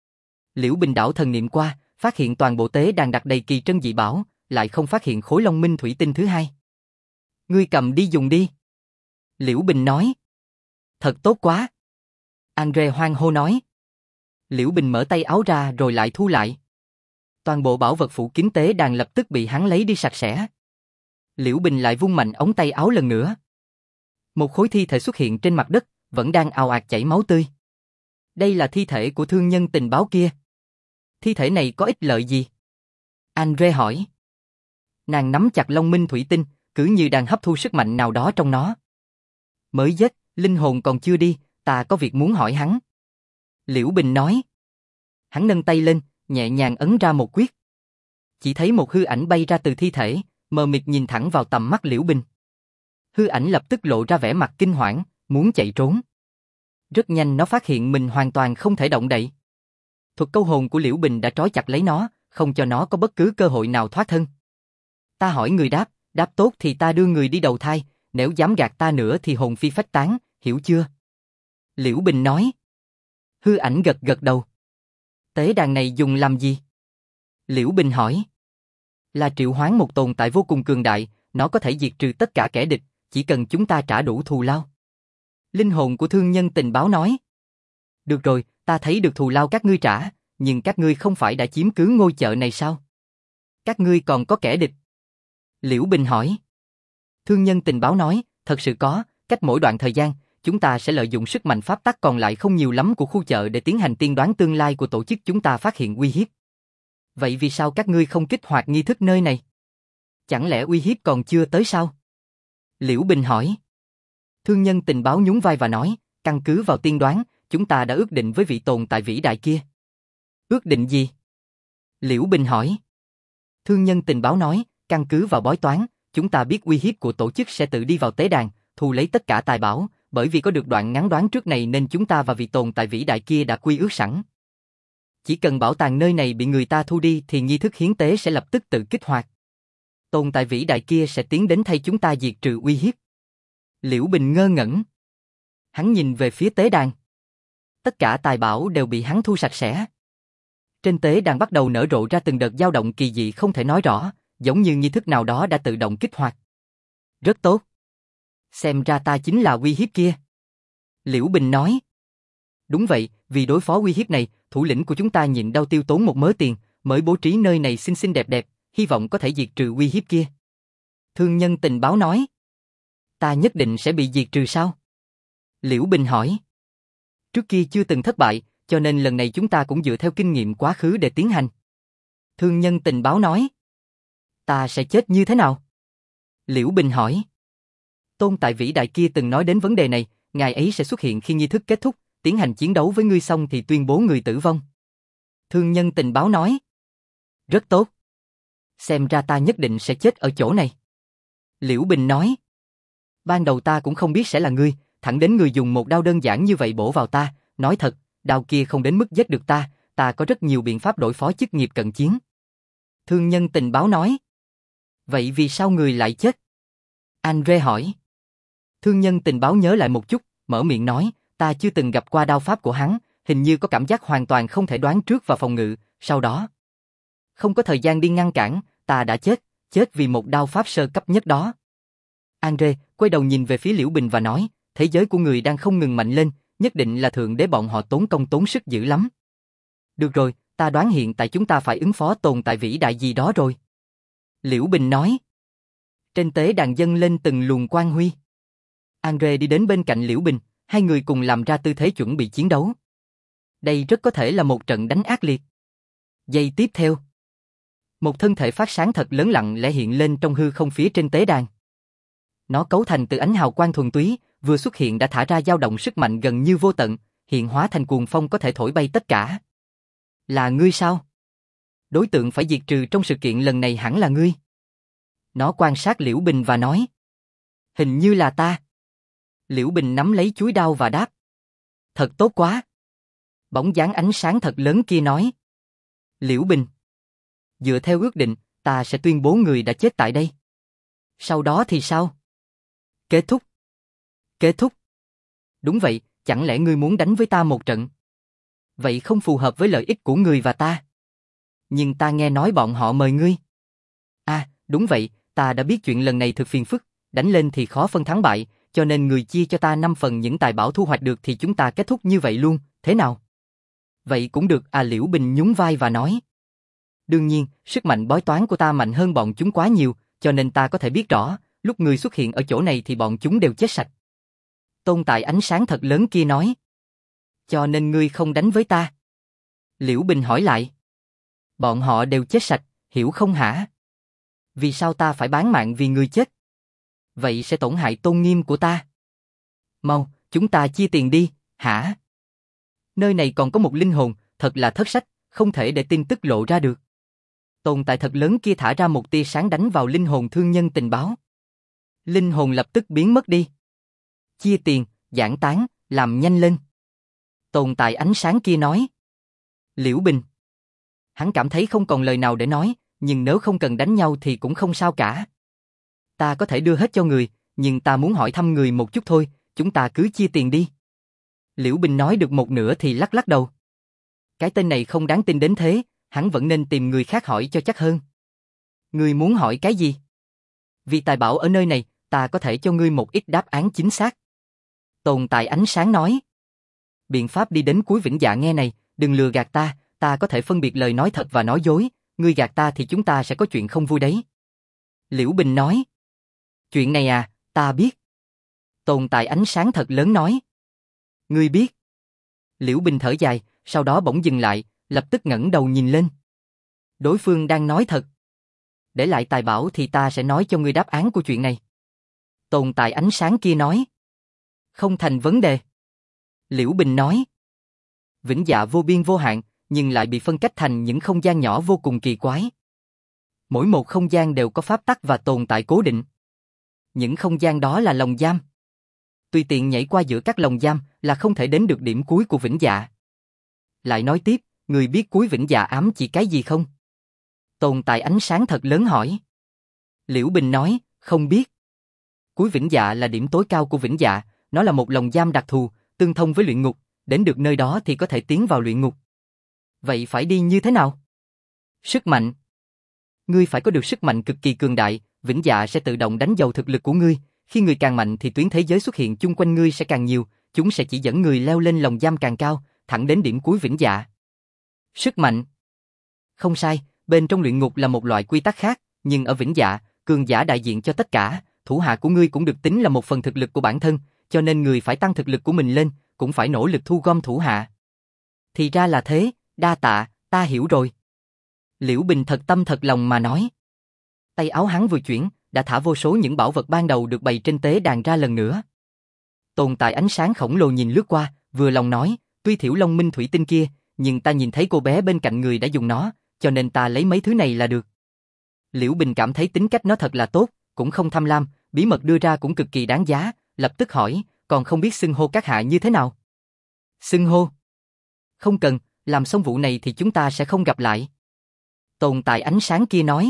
Liễu Bình đảo thần niệm qua, phát hiện toàn bộ tế đàn đặt đầy kỳ trân dị bảo, lại không phát hiện khối long minh thủy tinh thứ hai. Ngươi cầm đi dùng đi. Liễu Bình nói. Thật tốt quá. Andre hoan hô nói. Liễu Bình mở tay áo ra rồi lại thu lại. Toàn bộ bảo vật phủ kín tế đàn lập tức bị hắn lấy đi sạch sẽ. Liễu Bình lại vung mạnh ống tay áo lần nữa. Một khối thi thể xuất hiện trên mặt đất, vẫn đang ào ạt chảy máu tươi. Đây là thi thể của thương nhân tình báo kia. Thi thể này có ích lợi gì? Andre hỏi. Nàng nắm chặt long minh thủy tinh, cứ như đang hấp thu sức mạnh nào đó trong nó. Mới giết, linh hồn còn chưa đi, ta có việc muốn hỏi hắn. Liễu Bình nói. Hắn nâng tay lên, nhẹ nhàng ấn ra một quyết. Chỉ thấy một hư ảnh bay ra từ thi thể, mờ mịt nhìn thẳng vào tầm mắt Liễu Bình. Hư ảnh lập tức lộ ra vẻ mặt kinh hoảng, muốn chạy trốn. Rất nhanh nó phát hiện mình hoàn toàn không thể động đậy. Thuật câu hồn của Liễu Bình đã trói chặt lấy nó, không cho nó có bất cứ cơ hội nào thoát thân. Ta hỏi người đáp, đáp tốt thì ta đưa người đi đầu thai, nếu dám gạt ta nữa thì hồn phi phách tán, hiểu chưa? Liễu Bình nói. Hư ảnh gật gật đầu. Tế đàn này dùng làm gì? Liễu Bình hỏi. Là triệu hoán một tồn tại vô cùng cường đại, nó có thể diệt trừ tất cả kẻ địch, chỉ cần chúng ta trả đủ thù lao. Linh hồn của thương nhân tình báo nói. Được rồi, ta thấy được thù lao các ngươi trả, nhưng các ngươi không phải đã chiếm cứ ngôi chợ này sao? Các ngươi còn có kẻ địch? Liễu Bình hỏi. Thương nhân tình báo nói, thật sự có, cách mỗi đoạn thời gian, chúng ta sẽ lợi dụng sức mạnh pháp tắc còn lại không nhiều lắm của khu chợ để tiến hành tiên đoán tương lai của tổ chức chúng ta phát hiện uy hiếp. Vậy vì sao các ngươi không kích hoạt nghi thức nơi này? Chẳng lẽ uy hiếp còn chưa tới sao? Liễu Bình hỏi. Thương nhân tình báo nhún vai và nói, căn cứ vào tiên đoán, chúng ta đã ước định với vị tồn tại vĩ đại kia. Ước định gì? Liễu Bình hỏi. Thương nhân tình báo nói, căn cứ vào bói toán, chúng ta biết uy hiếp của tổ chức sẽ tự đi vào tế đàn, thu lấy tất cả tài bảo, bởi vì có được đoạn ngắn đoán trước này nên chúng ta và vị tồn tại vĩ đại kia đã quy ước sẵn. Chỉ cần bảo tàng nơi này bị người ta thu đi thì nghi thức hiến tế sẽ lập tức tự kích hoạt. Tồn tại vĩ đại kia sẽ tiến đến thay chúng ta diệt trừ uy hiếp. Liễu Bình ngơ ngẩn. Hắn nhìn về phía tế đàn. Tất cả tài bảo đều bị hắn thu sạch sẽ. Trên tế đàn bắt đầu nở rộ ra từng đợt dao động kỳ dị không thể nói rõ, giống như nghi thức nào đó đã tự động kích hoạt. Rất tốt. Xem ra ta chính là uy hiếp kia. Liễu Bình nói. Đúng vậy, vì đối phó uy hiếp này, thủ lĩnh của chúng ta nhịn đau tiêu tốn một mớ tiền, mới bố trí nơi này xinh xinh đẹp đẹp, hy vọng có thể diệt trừ uy hiếp kia. Thương nhân tình báo nói. Ta nhất định sẽ bị diệt trừ sao? Liễu Bình hỏi. Trước kia chưa từng thất bại, cho nên lần này chúng ta cũng dựa theo kinh nghiệm quá khứ để tiến hành. Thương nhân tình báo nói. Ta sẽ chết như thế nào? Liễu Bình hỏi. Tôn tại vĩ đại kia từng nói đến vấn đề này, ngài ấy sẽ xuất hiện khi nghi thức kết thúc, tiến hành chiến đấu với ngươi xong thì tuyên bố người tử vong. Thương nhân tình báo nói. Rất tốt. Xem ra ta nhất định sẽ chết ở chỗ này. Liễu Bình nói. Ban đầu ta cũng không biết sẽ là ngươi, thẳng đến người dùng một đao đơn giản như vậy bổ vào ta, nói thật, đao kia không đến mức giết được ta có rất nhiều biện pháp đối phó chức nghiệp cận chiến. Thương nhân tình báo nói. Vậy vì sao người lại chết? Andre hỏi. Thương nhân tình báo nhớ lại một chút, mở miệng nói, ta chưa từng gặp qua đao pháp của hắn, hình như có cảm giác hoàn toàn không thể đoán trước và phòng ngự, sau đó. Không có thời gian đi ngăn cản, ta đã chết vì một đao pháp sơ cấp nhất đó. Andre quay đầu nhìn về phía Liễu Bình và nói, thế giới của người đang không ngừng mạnh lên, nhất định là thượng đế bọn họ tốn công tốn sức dữ lắm. Được rồi, ta đoán hiện tại chúng ta phải ứng phó tồn tại vĩ đại gì đó rồi. Liễu Bình nói. Trên tế đàn dâng lên từng luồng quang huy. Andre đi đến bên cạnh Liễu Bình, hai người cùng làm ra tư thế chuẩn bị chiến đấu. Đây rất có thể là một trận đánh ác liệt. Giây tiếp theo, một thân thể phát sáng thật lớn lặng lẽ hiện lên trong hư không phía trên tế đàn. Nó cấu thành từ ánh hào quang thuần túy, vừa xuất hiện đã thả ra dao động sức mạnh gần như vô tận, hiện hóa thành cuồng phong có thể thổi bay tất cả. Là ngươi sao? Đối tượng phải diệt trừ trong sự kiện lần này hẳn là ngươi. Nó quan sát Liễu Bình và nói. Hình như là ta. Liễu Bình nắm lấy chuôi đao và đáp. Thật tốt quá. Bóng dáng ánh sáng thật lớn kia nói. Liễu Bình. Dựa theo ước định, ta sẽ tuyên bố người đã chết tại đây. Sau đó thì sao? Kết thúc. Kết thúc. Đúng vậy, chẳng lẽ ngươi muốn đánh với ta một trận? Vậy không phù hợp với lợi ích của ngươi và ta. Nhưng ta nghe nói bọn họ mời ngươi. À, đúng vậy, ta đã biết chuyện lần này thực phiền phức, đánh lên thì khó phân thắng bại, cho nên người chia cho ta 5 phần những tài bảo thu hoạch được thì chúng ta kết thúc như vậy luôn, thế nào? Vậy cũng được à, Liễu Bình nhún vai và nói. Đương nhiên, sức mạnh bói toán của ta mạnh hơn bọn chúng quá nhiều, cho nên ta có thể biết rõ, lúc người xuất hiện ở chỗ này thì bọn chúng đều chết sạch. Tôn tại ánh sáng thật lớn kia nói. Cho nên ngươi không đánh với ta? Liễu Bình hỏi lại. Bọn họ đều chết sạch, hiểu không hả? Vì sao ta phải bán mạng vì ngươi chết? Vậy sẽ tổn hại tôn nghiêm của ta. Mau, chúng ta chia tiền đi, hả? Nơi này còn có một linh hồn, thật là thất sách, không thể để tin tức lộ ra được. Tồn tại thật lớn kia thả ra một tia sáng đánh vào linh hồn thương nhân tình báo. Linh hồn lập tức biến mất đi. Chia tiền, giảng tán, làm nhanh lên. Tồn tại ánh sáng kia nói. Liễu Bình. Hắn cảm thấy không còn lời nào để nói, nhưng nếu không cần đánh nhau thì cũng không sao cả. Ta có thể đưa hết cho người, nhưng ta muốn hỏi thăm người một chút thôi, chúng ta cứ chia tiền đi. Liễu Bình nói được một nửa thì lắc lắc đầu. Cái tên này không đáng tin đến thế, hắn vẫn nên tìm người khác hỏi cho chắc hơn. Ngươi muốn hỏi cái gì? Vì tài bảo ở nơi này, ta có thể cho ngươi một ít đáp án chính xác. Tồn tại ánh sáng nói. Biện pháp đi đến cuối vĩnh dạ nghe này, đừng lừa gạt ta có thể phân biệt lời nói thật và nói dối, ngươi gạt ta thì chúng ta sẽ có chuyện không vui đấy. Liễu Bình nói. Chuyện này à, ta biết. Tồn tại ánh sáng thật lớn nói. Ngươi biết. Liễu Bình thở dài, sau đó bỗng dừng lại, lập tức ngẩng đầu nhìn lên. Đối phương đang nói thật. Để lại tài bảo thì ta sẽ nói cho ngươi đáp án của chuyện này. Tồn tại ánh sáng kia nói. Không thành vấn đề. Liễu Bình nói. Vĩnh dạ vô biên vô hạn, nhưng lại bị phân cách thành những không gian nhỏ vô cùng kỳ quái. Mỗi một không gian đều có pháp tắc và tồn tại cố định. Những không gian đó là lồng giam. Tùy tiện nhảy qua giữa các lồng giam là không thể đến được điểm cuối của vĩnh dạ. Lại nói tiếp, người biết cuối vĩnh dạ ám chỉ cái gì không? Tồn tại ánh sáng thật lớn hỏi. Liễu Bình nói, không biết. Cuối vĩnh dạ là điểm tối cao của vĩnh dạ, nó là một lồng giam đặc thù, tương thông với luyện ngục, đến được nơi đó thì có thể tiến vào luyện ngục. Vậy phải đi như thế nào? Sức mạnh. Ngươi phải có được sức mạnh cực kỳ cường đại, vĩnh dạ sẽ tự động đánh dầu thực lực của ngươi, khi ngươi càng mạnh thì tuyến thế giới xuất hiện chung quanh ngươi sẽ càng nhiều, chúng sẽ chỉ dẫn người leo lên lồng giam càng cao, thẳng đến điểm cuối vĩnh dạ. Sức mạnh. Không sai, bên trong luyện ngục là một loại quy tắc khác, nhưng ở vĩnh dạ, cường giả đại diện cho tất cả, thủ hạ của ngươi cũng được tính là một phần thực lực của bản thân, cho nên người phải tăng thực lực của mình lên, cũng phải nỗ lực thu gom thủ hạ. Thì ra là thế, đa tạ, ta hiểu rồi. Liễu Bình thật tâm thật lòng mà nói. Tay áo hắn vừa chuyển, đã thả vô số những bảo vật ban đầu được bày trên tế đàn ra lần nữa. Tồn tại ánh sáng khổng lồ nhìn lướt qua, vừa lòng nói, tuy thiểu long minh thủy tinh kia, nhưng ta nhìn thấy cô bé bên cạnh người đã dùng nó, cho nên ta lấy mấy thứ này là được. Liễu Bình cảm thấy tính cách nó thật là tốt, cũng không tham lam, bí mật đưa ra cũng cực kỳ đáng giá, lập tức hỏi, còn không biết xưng hô các hạ như thế nào? Xưng hô? Không cần, làm xong vụ này thì chúng ta sẽ không gặp lại. Tồn tại ánh sáng kia nói.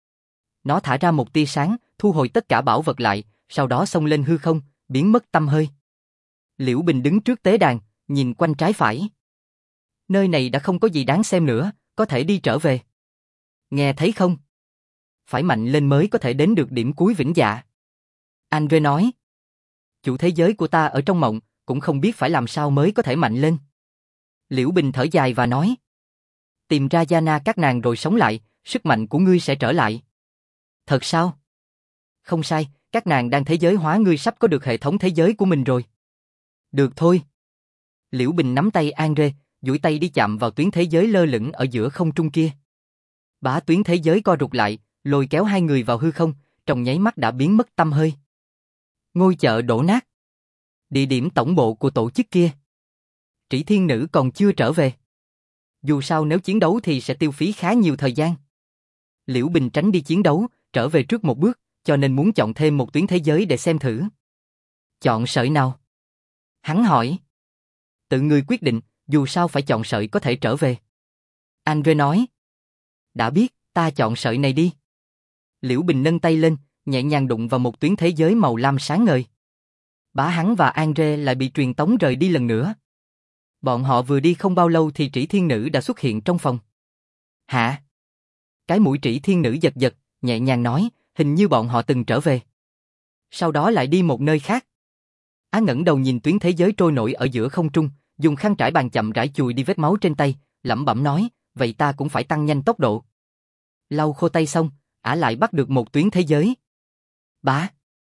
Nó thả ra một tia sáng, thu hồi tất cả bảo vật lại, sau đó xông lên hư không, biến mất tăm hơi. Liễu Bình đứng trước tế đàn, nhìn quanh trái phải. Nơi này đã không có gì đáng xem nữa, có thể đi trở về. Nghe thấy không? Phải mạnh lên mới có thể đến được điểm cuối vĩnh dạ. Andre nói. Chủ thế giới của ta ở trong mộng, cũng không biết phải làm sao mới có thể mạnh lên. Liễu Bình thở dài và nói. Tìm ra Yana các nàng rồi sống lại, sức mạnh của ngươi sẽ trở lại. Thật sao? Không sai, các nàng đang thế giới hóa, ngươi sắp có được hệ thống thế giới của mình rồi. Được thôi. Liễu Bình nắm tay Andre, duỗi tay đi chạm vào tuyến thế giới lơ lửng ở giữa không trung kia. Bá tuyến thế giới co rụt lại, lôi kéo hai người vào hư không, trong nháy mắt đã biến mất tăm hơi. Ngôi chợ đổ nát. Địa điểm tổng bộ của tổ chức kia. Trĩ Thiên Nữ còn chưa trở về. Dù sao nếu chiến đấu thì sẽ tiêu phí khá nhiều thời gian. Liễu Bình tránh đi chiến đấu, trở về trước một bước, cho nên muốn chọn thêm một tuyến thế giới để xem thử. Chọn sợi nào? Hắn hỏi. Tự ngươi quyết định, dù sao phải chọn sợi có thể trở về. Andre nói. Đã biết, ta chọn sợi này đi. Liễu Bình nâng tay lên, nhẹ nhàng đụng vào một tuyến thế giới màu lam sáng ngời. Bá hắn và Andre lại bị truyền tống rời đi lần nữa. Bọn họ vừa đi không bao lâu thì Trĩ Thiên Nữ đã xuất hiện trong phòng. Hả? Cái mũi Trĩ Thiên Nữ giật giật, nhẹ nhàng nói, hình như bọn họ từng trở về. Sau đó lại đi một nơi khác. Á ngẩng đầu nhìn tuyến thế giới trôi nổi ở giữa không trung, dùng khăn trải bàn chậm rãi chùi đi vết máu trên tay, lẩm bẩm nói, vậy ta cũng phải tăng nhanh tốc độ. Lau khô tay xong, Á lại bắt được một tuyến thế giới. Bá.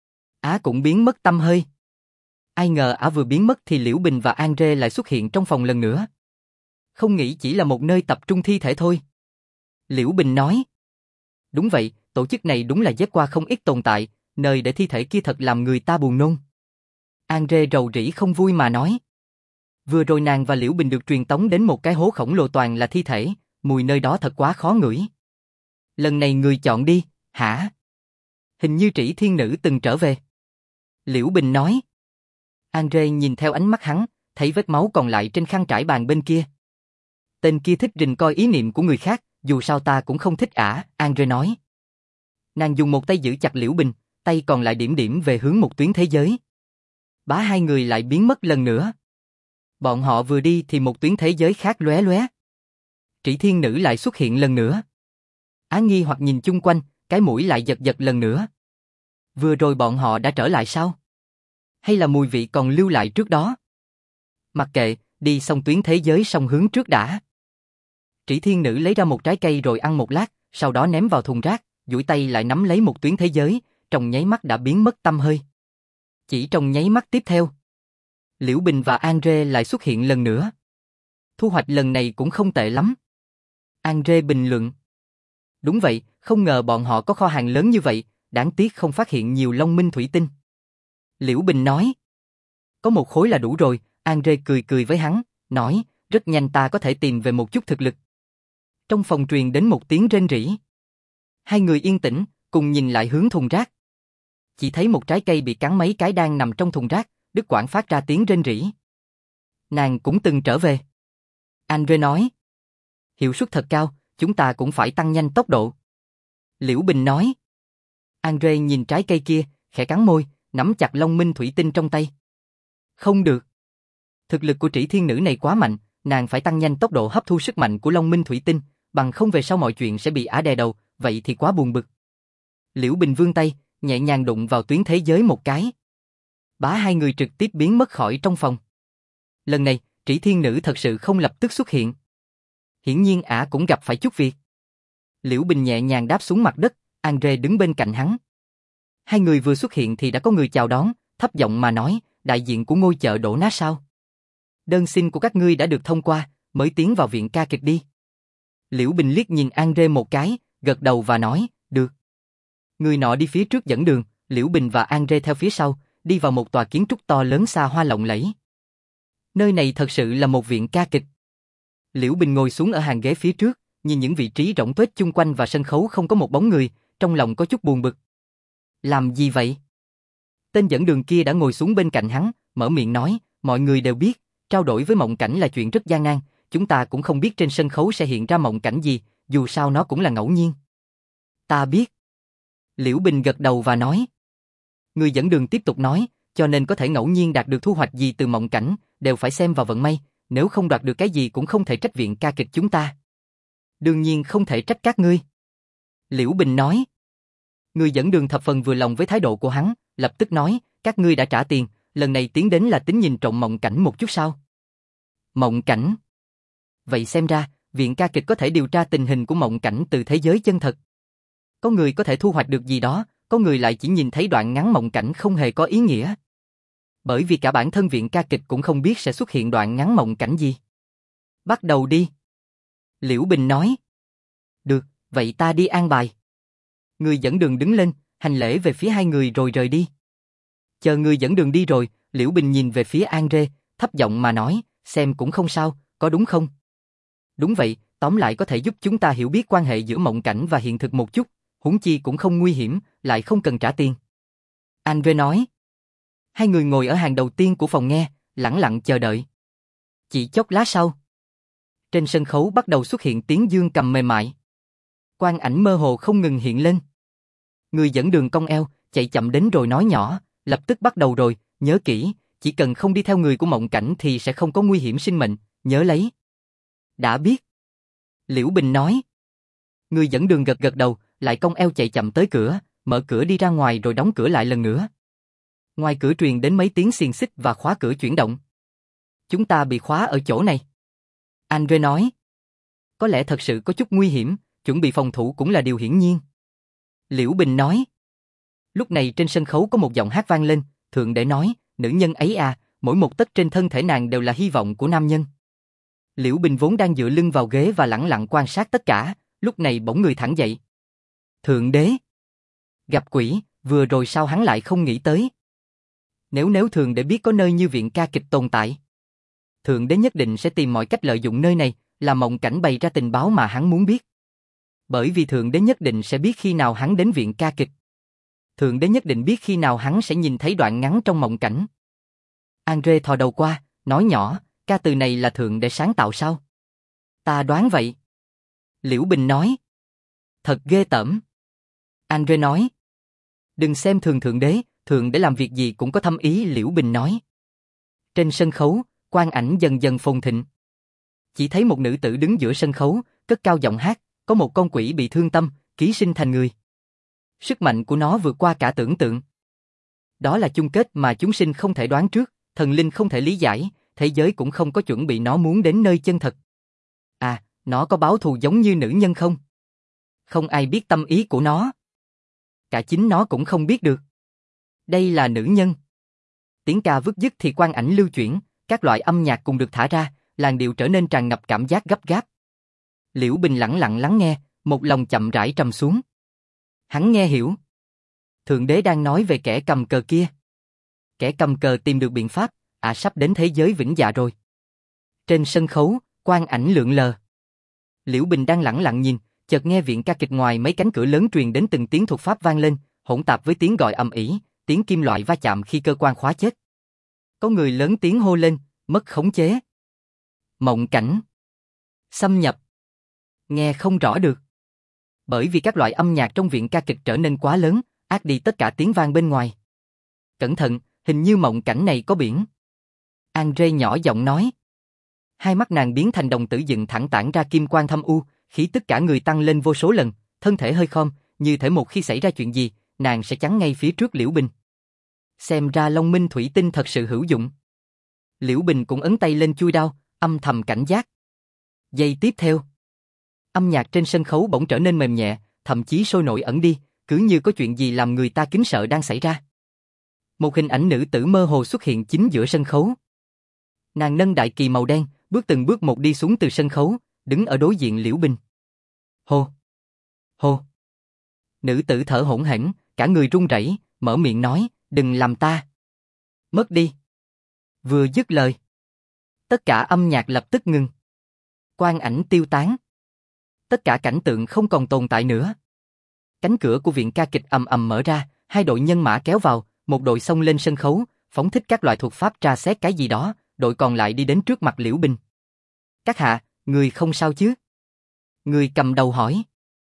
Á cũng biến mất tăm hơi. Ai ngờ Á vừa biến mất thì Liễu Bình và Andre lại xuất hiện trong phòng lần nữa. Không nghĩ chỉ là một nơi tập trung thi thể thôi. Liễu Bình nói. Đúng vậy, tổ chức này đúng là giết qua không ít tồn tại, nơi để thi thể kia thật làm người ta buồn nôn. Andre rầu rĩ không vui mà nói. Vừa rồi nàng và Liễu Bình được truyền tống đến một cái hố khổng lồ toàn là thi thể, mùi nơi đó thật quá khó ngửi. Lần này người chọn đi, hả? Hình như Trĩ Thiên Nữ từng trở về. Liễu Bình nói. Andre nhìn theo ánh mắt hắn, thấy vết máu còn lại trên khăn trải bàn bên kia. Tên kia thích rình coi ý niệm của người khác, dù sao ta cũng không thích ả, Andre nói. Nàng dùng một tay giữ chặt Liễu Bình, tay còn lại điểm điểm về hướng một tuyến thế giới. Bá hai người lại biến mất lần nữa. Bọn họ vừa đi thì một tuyến thế giới khác lóe lóe. Trĩ Thiên Nữ lại xuất hiện lần nữa. Á nghi hoặc nhìn chung quanh, cái mũi lại giật giật lần nữa. Vừa rồi bọn họ đã trở lại sao? Hay là mùi vị còn lưu lại trước đó? Mặc kệ, đi xong tuyến thế giới xong hướng trước đã. Trĩ Thiên Nữ lấy ra một trái cây rồi ăn một lát, sau đó ném vào thùng rác, duỗi tay lại nắm lấy một tuyến thế giới, trong nháy mắt đã biến mất tăm hơi. Chỉ trong nháy mắt tiếp theo, Liễu Bình và Andre lại xuất hiện lần nữa. Thu hoạch lần này cũng không tệ lắm. Andre bình luận. Đúng vậy, không ngờ bọn họ có kho hàng lớn như vậy, đáng tiếc không phát hiện nhiều long minh thủy tinh. Liễu Bình nói. Có một khối là đủ rồi, Andre cười cười với hắn, nói, rất nhanh ta có thể tìm về một chút thực lực. Trong phòng truyền đến một tiếng rên rỉ. Hai người yên tĩnh, cùng nhìn lại hướng thùng rác. Chỉ thấy một trái cây bị cắn mấy cái đang nằm trong thùng rác, đứt quãng phát ra tiếng rên rỉ. Nàng cũng từng trở về. Andre nói. Hiệu suất thật cao, chúng ta cũng phải tăng nhanh tốc độ. Liễu Bình nói. Andre nhìn trái cây kia, khẽ cắn môi, nắm chặt long minh thủy tinh trong tay. Không được. Thực lực của Trĩ Thiên Nữ này quá mạnh, nàng phải tăng nhanh tốc độ hấp thu sức mạnh của long minh thủy tinh, bằng không về sau mọi chuyện sẽ bị ả đè đầu, vậy thì quá buồn bực. Liễu Bình vươn tay, nhẹ nhàng đụng vào tuyến thế giới một cái. Bá hai người trực tiếp biến mất khỏi trong phòng. Lần này, Trĩ Thiên Nữ thật sự không lập tức xuất hiện. Hiển nhiên ả cũng gặp phải chút việc. Liễu Bình nhẹ nhàng đáp xuống mặt đất, Andre đứng bên cạnh hắn. Hai người vừa xuất hiện thì đã có người chào đón, thấp giọng mà nói, đại diện của ngôi chợ đổ nát sao? Đơn xin của các ngươi đã được thông qua, mới tiến vào viện ca kịch đi. Liễu Bình liếc nhìn Andre một cái, gật đầu và nói, được. Người nọ đi phía trước dẫn đường, Liễu Bình và Andre theo phía sau, đi vào một tòa kiến trúc to lớn xa hoa lộng lẫy. Nơi này thật sự là một viện ca kịch. Liễu Bình ngồi xuống ở hàng ghế phía trước, nhìn những vị trí rỗng tuếch chung quanh và sân khấu không có một bóng người, trong lòng có chút buồn bực. Làm gì vậy? Tên dẫn đường kia đã ngồi xuống bên cạnh hắn, mở miệng nói, mọi người đều biết, trao đổi với mộng cảnh là chuyện rất gian nan, chúng ta cũng không biết trên sân khấu sẽ hiện ra mộng cảnh gì, dù sao nó cũng là ngẫu nhiên. Ta biết. Liễu Bình gật đầu và nói. Người dẫn đường tiếp tục nói, cho nên có thể ngẫu nhiên đạt được thu hoạch gì từ mộng cảnh, đều phải xem vào vận may, nếu không đoạt được cái gì cũng không thể trách viện ca kịch chúng ta. Đương nhiên không thể trách các ngươi. Liễu Bình nói. Người dẫn đường thập phần vừa lòng với thái độ của hắn, lập tức nói, các ngươi đã trả tiền, lần này tiến đến là tính nhìn trộm mộng cảnh một chút sao? Mộng cảnh? Vậy xem ra, viện ca kịch có thể điều tra tình hình của mộng cảnh từ thế giới chân thật. Có người có thể thu hoạch được gì đó, có người lại chỉ nhìn thấy đoạn ngắn mộng cảnh không hề có ý nghĩa. Bởi vì cả bản thân viện ca kịch cũng không biết sẽ xuất hiện đoạn ngắn mộng cảnh gì. Bắt đầu đi. Liễu Bình nói. Được, vậy ta đi an bài. Người dẫn đường đứng lên, hành lễ về phía hai người rồi rời đi. Chờ người dẫn đường đi rồi, Liễu Bình nhìn về phía Andre, thấp giọng mà nói, xem cũng không sao, có đúng không? Đúng vậy, tóm lại có thể giúp chúng ta hiểu biết quan hệ giữa mộng cảnh và hiện thực một chút, huống chi cũng không nguy hiểm, lại không cần trả tiền. Andre nói. Hai người ngồi ở hàng đầu tiên của phòng nghe, lẳng lặng chờ đợi. Chỉ chốc lát sau, trên sân khấu bắt đầu xuất hiện tiếng dương cầm mềm mại. Quang ảnh mơ hồ không ngừng hiện lên. Người dẫn đường cong eo, chạy chậm đến rồi nói nhỏ, lập tức bắt đầu rồi, nhớ kỹ, chỉ cần không đi theo người của mộng cảnh thì sẽ không có nguy hiểm sinh mệnh, nhớ lấy. Đã biết. Liễu Bình nói. Người dẫn đường gật gật đầu, lại cong eo chạy chậm tới cửa, mở cửa đi ra ngoài rồi đóng cửa lại lần nữa. Ngoài cửa truyền đến mấy tiếng xiềng xích và khóa cửa chuyển động. Chúng ta bị khóa ở chỗ này. Andre nói. Có lẽ thật sự có chút nguy hiểm, chuẩn bị phòng thủ cũng là điều hiển nhiên. Liễu Bình nói. Lúc này trên sân khấu có một giọng hát vang lên, thượng đế nói, nữ nhân ấy à, mỗi một tấc trên thân thể nàng đều là hy vọng của nam nhân. Liễu Bình vốn đang dựa lưng vào ghế và lẳng lặng quan sát tất cả, lúc này bỗng người thẳng dậy. Thượng đế. Gặp quỷ, vừa rồi sao hắn lại không nghĩ tới. Nếu thượng đế biết có nơi như viện ca kịch tồn tại, thượng đế nhất định sẽ tìm mọi cách lợi dụng nơi này, làm mộng cảnh bày ra tình báo mà hắn muốn biết. Bởi vì thượng đế nhất định sẽ biết khi nào hắn đến viện ca kịch. Thượng đế nhất định biết khi nào hắn sẽ nhìn thấy đoạn ngắn trong mộng cảnh. Andre thò đầu qua, nói nhỏ, ca từ này là thượng đế sáng tạo sao? Ta đoán vậy. Liễu Bình nói. Thật ghê tởm. Andre nói. Đừng xem thường thượng đế làm việc gì cũng có thâm ý, Liễu Bình nói. Trên sân khấu, quang ảnh dần dần phồn thịnh. Chỉ thấy một nữ tử đứng giữa sân khấu, cất cao giọng hát, có một con quỷ bị thương tâm, ký sinh thành người. Sức mạnh của nó vượt qua cả tưởng tượng. Đó là chung kết mà chúng sinh không thể đoán trước, thần linh không thể lý giải, thế giới cũng không có chuẩn bị nó muốn đến nơi chân thật. À, nó có báo thù giống như nữ nhân không? Không ai biết tâm ý của nó. Cả chính nó cũng không biết được. Đây là nữ nhân. Tiếng ca vứt dứt thì quang ảnh lưu chuyển, các loại âm nhạc cùng được thả ra, làn điệu trở nên tràn ngập cảm giác gấp gáp. Liễu Bình lẳng lặng lắng nghe, một lòng chậm rãi trầm xuống. Hắn nghe hiểu. Thượng đế đang nói về kẻ cầm cờ kia. Kẻ cầm cờ tìm được biện pháp, sắp đến thế giới vĩnh dạ rồi. Trên sân khấu, quang ảnh lượn lờ. Liễu Bình đang lẳng lặng nhìn, chợt nghe viện ca kịch ngoài mấy cánh cửa lớn truyền đến từng tiếng thuật pháp vang lên, hỗn tạp với tiếng gọi ầm ĩ, tiếng kim loại va chạm khi cơ quan khóa chết. Có người lớn tiếng hô lên, mất khống chế. Mộng cảnh. Xâm nhập. Nghe không rõ được. Bởi vì các loại âm nhạc trong viện ca kịch trở nên quá lớn, át đi tất cả tiếng vang bên ngoài. Cẩn thận, hình như mộng cảnh này có biển. Andre nhỏ giọng nói. Hai mắt nàng biến thành đồng tử dựng thẳng tản ra kim quang thâm u, khí tức cả người tăng lên vô số lần, thân thể hơi khom, như thể một khi xảy ra chuyện gì, nàng sẽ chắn ngay phía trước Liễu Bình. Xem ra Long Minh thủy tinh thật sự hữu dụng. Liễu Bình cũng ấn tay lên chuôi đao, âm thầm cảnh giác. Giây tiếp theo, âm nhạc trên sân khấu bỗng trở nên mềm nhẹ, thậm chí sôi nổi ẩn đi, cứ như có chuyện gì làm người ta kính sợ đang xảy ra. Một hình ảnh nữ tử mơ hồ xuất hiện chính giữa sân khấu. Nàng nâng đại kỳ màu đen, bước từng bước một đi xuống từ sân khấu, đứng ở đối diện Liễu Bình. Hô! Hô! Nữ tử thở hổn hển, cả người run rẩy, mở miệng nói, đừng làm ta mất đi. Vừa dứt lời, tất cả âm nhạc lập tức ngừng. Quang ảnh tiêu tán. Tất cả cảnh tượng không còn tồn tại nữa. Cánh cửa của viện ca kịch ầm ầm mở ra, hai đội nhân mã kéo vào, một đội xông lên sân khấu, phóng thích các loại thuật pháp tra xét cái gì đó, đội còn lại đi đến trước mặt Liễu Bình. Các hạ, người không sao chứ? Người cầm đầu hỏi.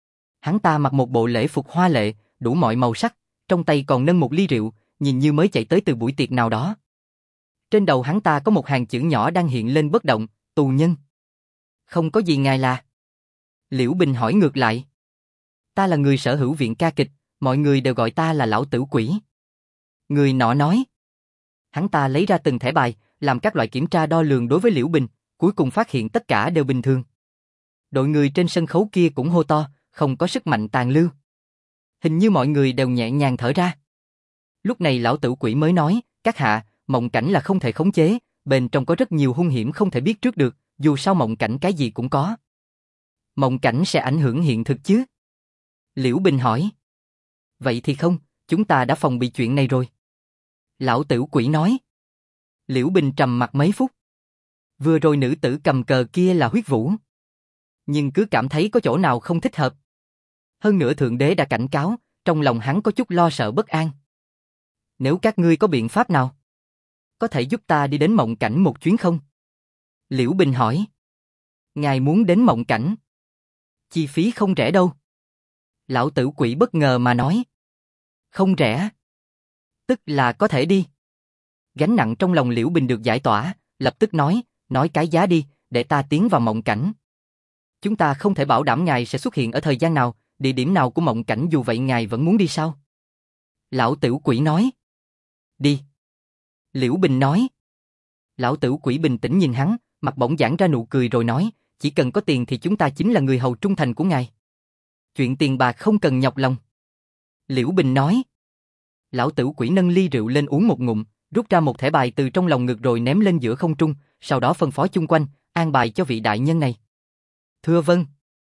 Hắn ta mặc một bộ lễ phục hoa lệ, đủ mọi màu sắc, trong tay còn nâng một ly rượu, nhìn như mới chạy tới từ buổi tiệc nào đó. Trên đầu hắn ta có một hàng chữ nhỏ đang hiện lên bất động, tù nhân. Không có gì ngài là. Liễu Bình hỏi ngược lại. Ta là người sở hữu viện ca kịch, mọi người đều gọi ta là lão tử quỷ. Người nọ nói. Hắn ta lấy ra từng thẻ bài, làm các loại kiểm tra đo lường đối với Liễu Bình, cuối cùng phát hiện tất cả đều bình thường. Đội người trên sân khấu kia cũng hô to, không có sức mạnh tàn lưu. Hình như mọi người đều nhẹ nhàng thở ra. Lúc này lão tử quỷ mới nói, các hạ, mộng cảnh là không thể khống chế, bên trong có rất nhiều hung hiểm không thể biết trước được, dù sao mộng cảnh cái gì cũng có. Mộng cảnh sẽ ảnh hưởng hiện thực chứ? Liễu Bình hỏi. Vậy thì không, chúng ta đã phòng bị chuyện này rồi. Lão tử quỷ nói. Liễu Bình trầm mặt mấy phút. Vừa rồi nữ tử cầm cờ kia là Huyết Vũ. Nhưng cứ cảm thấy có chỗ nào không thích hợp. Hơn nữa Thượng Đế đã cảnh cáo, trong lòng hắn có chút lo sợ bất an. Nếu các ngươi có biện pháp nào, có thể giúp ta đi đến mộng cảnh một chuyến không? Liễu Bình hỏi. Ngài muốn đến mộng cảnh? Chi phí không rẻ đâu. Lão tử quỷ bất ngờ mà nói. Không rẻ. Tức là có thể đi. Gánh nặng trong lòng Liễu Bình được giải tỏa, lập tức nói cái giá đi, để ta tiến vào mộng cảnh. Chúng ta không thể bảo đảm ngài sẽ xuất hiện ở thời gian nào, địa điểm nào của mộng cảnh, dù vậy ngài vẫn muốn đi sao? Lão tử quỷ nói. Đi. Liễu Bình nói. Lão tử quỷ bình tĩnh nhìn hắn, mặt bỗng giãn ra nụ cười rồi nói, chỉ cần có tiền thì chúng ta chính là người hầu trung thành của ngài. Chuyện tiền bạc không cần nhọc lòng. Liễu Bình nói. Lão tử quỷ nâng ly rượu lên uống một ngụm, rút ra một thẻ bài từ trong lòng ngực rồi ném lên giữa không trung, sau đó phân phó chung quanh, an bài cho vị đại nhân này. Thưa vâng.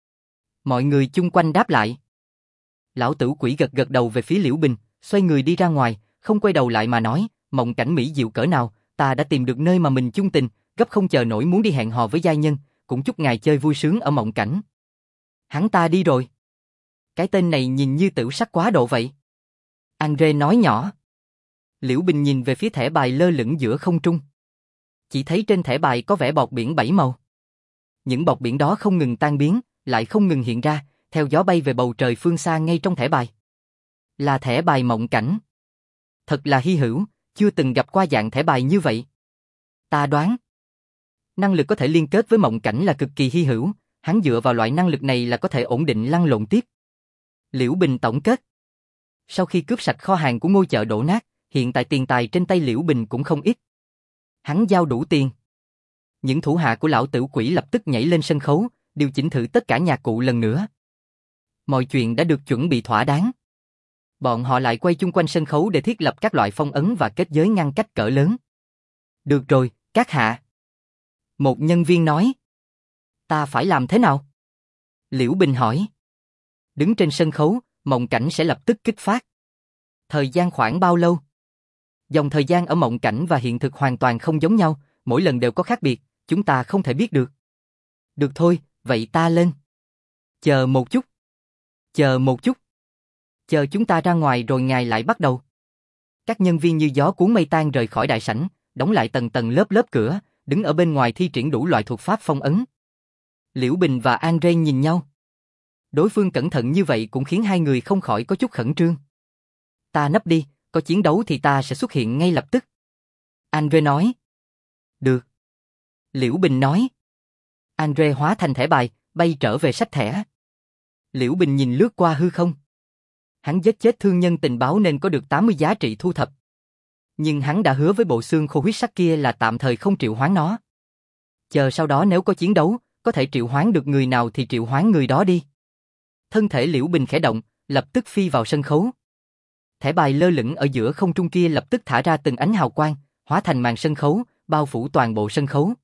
Mọi người chung quanh đáp lại. Lão tử quỷ gật gật đầu về phía Liễu Bình, xoay người đi ra ngoài, không quay đầu lại mà nói, mộng cảnh mỹ diệu cỡ nào, ta đã tìm được nơi mà mình chung tình, gấp không chờ nổi muốn đi hẹn hò với giai nhân, cũng chúc ngài chơi vui sướng ở mộng cảnh. Hắn ta đi rồi. Cái tên này nhìn như tửu sắc quá độ vậy. Andre nói nhỏ. Liễu Bình nhìn về phía thẻ bài lơ lửng giữa không trung. Chỉ thấy trên thẻ bài có vẽ bọt biển 7 màu. Những bọt biển đó không ngừng tan biến, lại không ngừng hiện ra, theo gió bay về bầu trời phương xa ngay trong thẻ bài. Là thẻ bài mộng cảnh. Thật là hy hữu, chưa từng gặp qua dạng thẻ bài như vậy. Ta đoán, năng lực có thể liên kết với mộng cảnh là cực kỳ hy hữu, hắn dựa vào loại năng lực này là có thể ổn định lăn lộn tiếp. Liễu Bình tổng kết. Sau khi cướp sạch kho hàng của ngôi chợ đổ nát, hiện tại tiền tài trên tay Liễu Bình cũng không ít. Hắn giao đủ tiền. Những thủ hạ của lão tử quỷ lập tức nhảy lên sân khấu, điều chỉnh thử tất cả nhạc cụ lần nữa. Mọi chuyện đã được chuẩn bị thỏa đáng. Bọn họ lại quay chung quanh sân khấu để thiết lập các loại phong ấn và kết giới ngăn cách cỡ lớn. Được rồi, các hạ. Một nhân viên nói. Ta phải làm thế nào? Liễu Bình hỏi. Đứng trên sân khấu, mộng cảnh sẽ lập tức kích phát. Thời gian khoảng bao lâu? Dòng thời gian ở mộng cảnh và hiện thực hoàn toàn không giống nhau, mỗi lần đều có khác biệt, chúng ta không thể biết được. Được thôi, vậy ta lên. Chờ một chút. Chờ một chút. Chờ chúng ta ra ngoài rồi ngài lại bắt đầu. Các nhân viên như gió cuốn mây tan rời khỏi đại sảnh, đóng lại tầng tầng lớp lớp cửa, đứng ở bên ngoài thi triển đủ loại thuật pháp phong ấn. Liễu Bình và Andre nhìn nhau. Đối phương cẩn thận như vậy cũng khiến hai người không khỏi có chút khẩn trương. Ta nấp đi, có chiến đấu thì ta sẽ xuất hiện ngay lập tức. Andre nói. Được. Liễu Bình nói. Andre hóa thành thẻ bài, bay trở về sách thẻ. Liễu Bình nhìn lướt qua hư không. Hắn giết chết thương nhân tình báo nên có được 80 giá trị thu thập. Nhưng hắn đã hứa với bộ xương khô huyết sắc kia là tạm thời không triệu hoán nó. Chờ sau đó nếu có chiến đấu, có thể triệu hoán được người nào thì triệu hoán người đó đi. Thân thể Liễu Bình khẽ động, lập tức phi vào sân khấu. Thẻ bài lơ lửng ở giữa không trung kia lập tức thả ra từng ánh hào quang, hóa thành màn sân khấu, bao phủ toàn bộ sân khấu.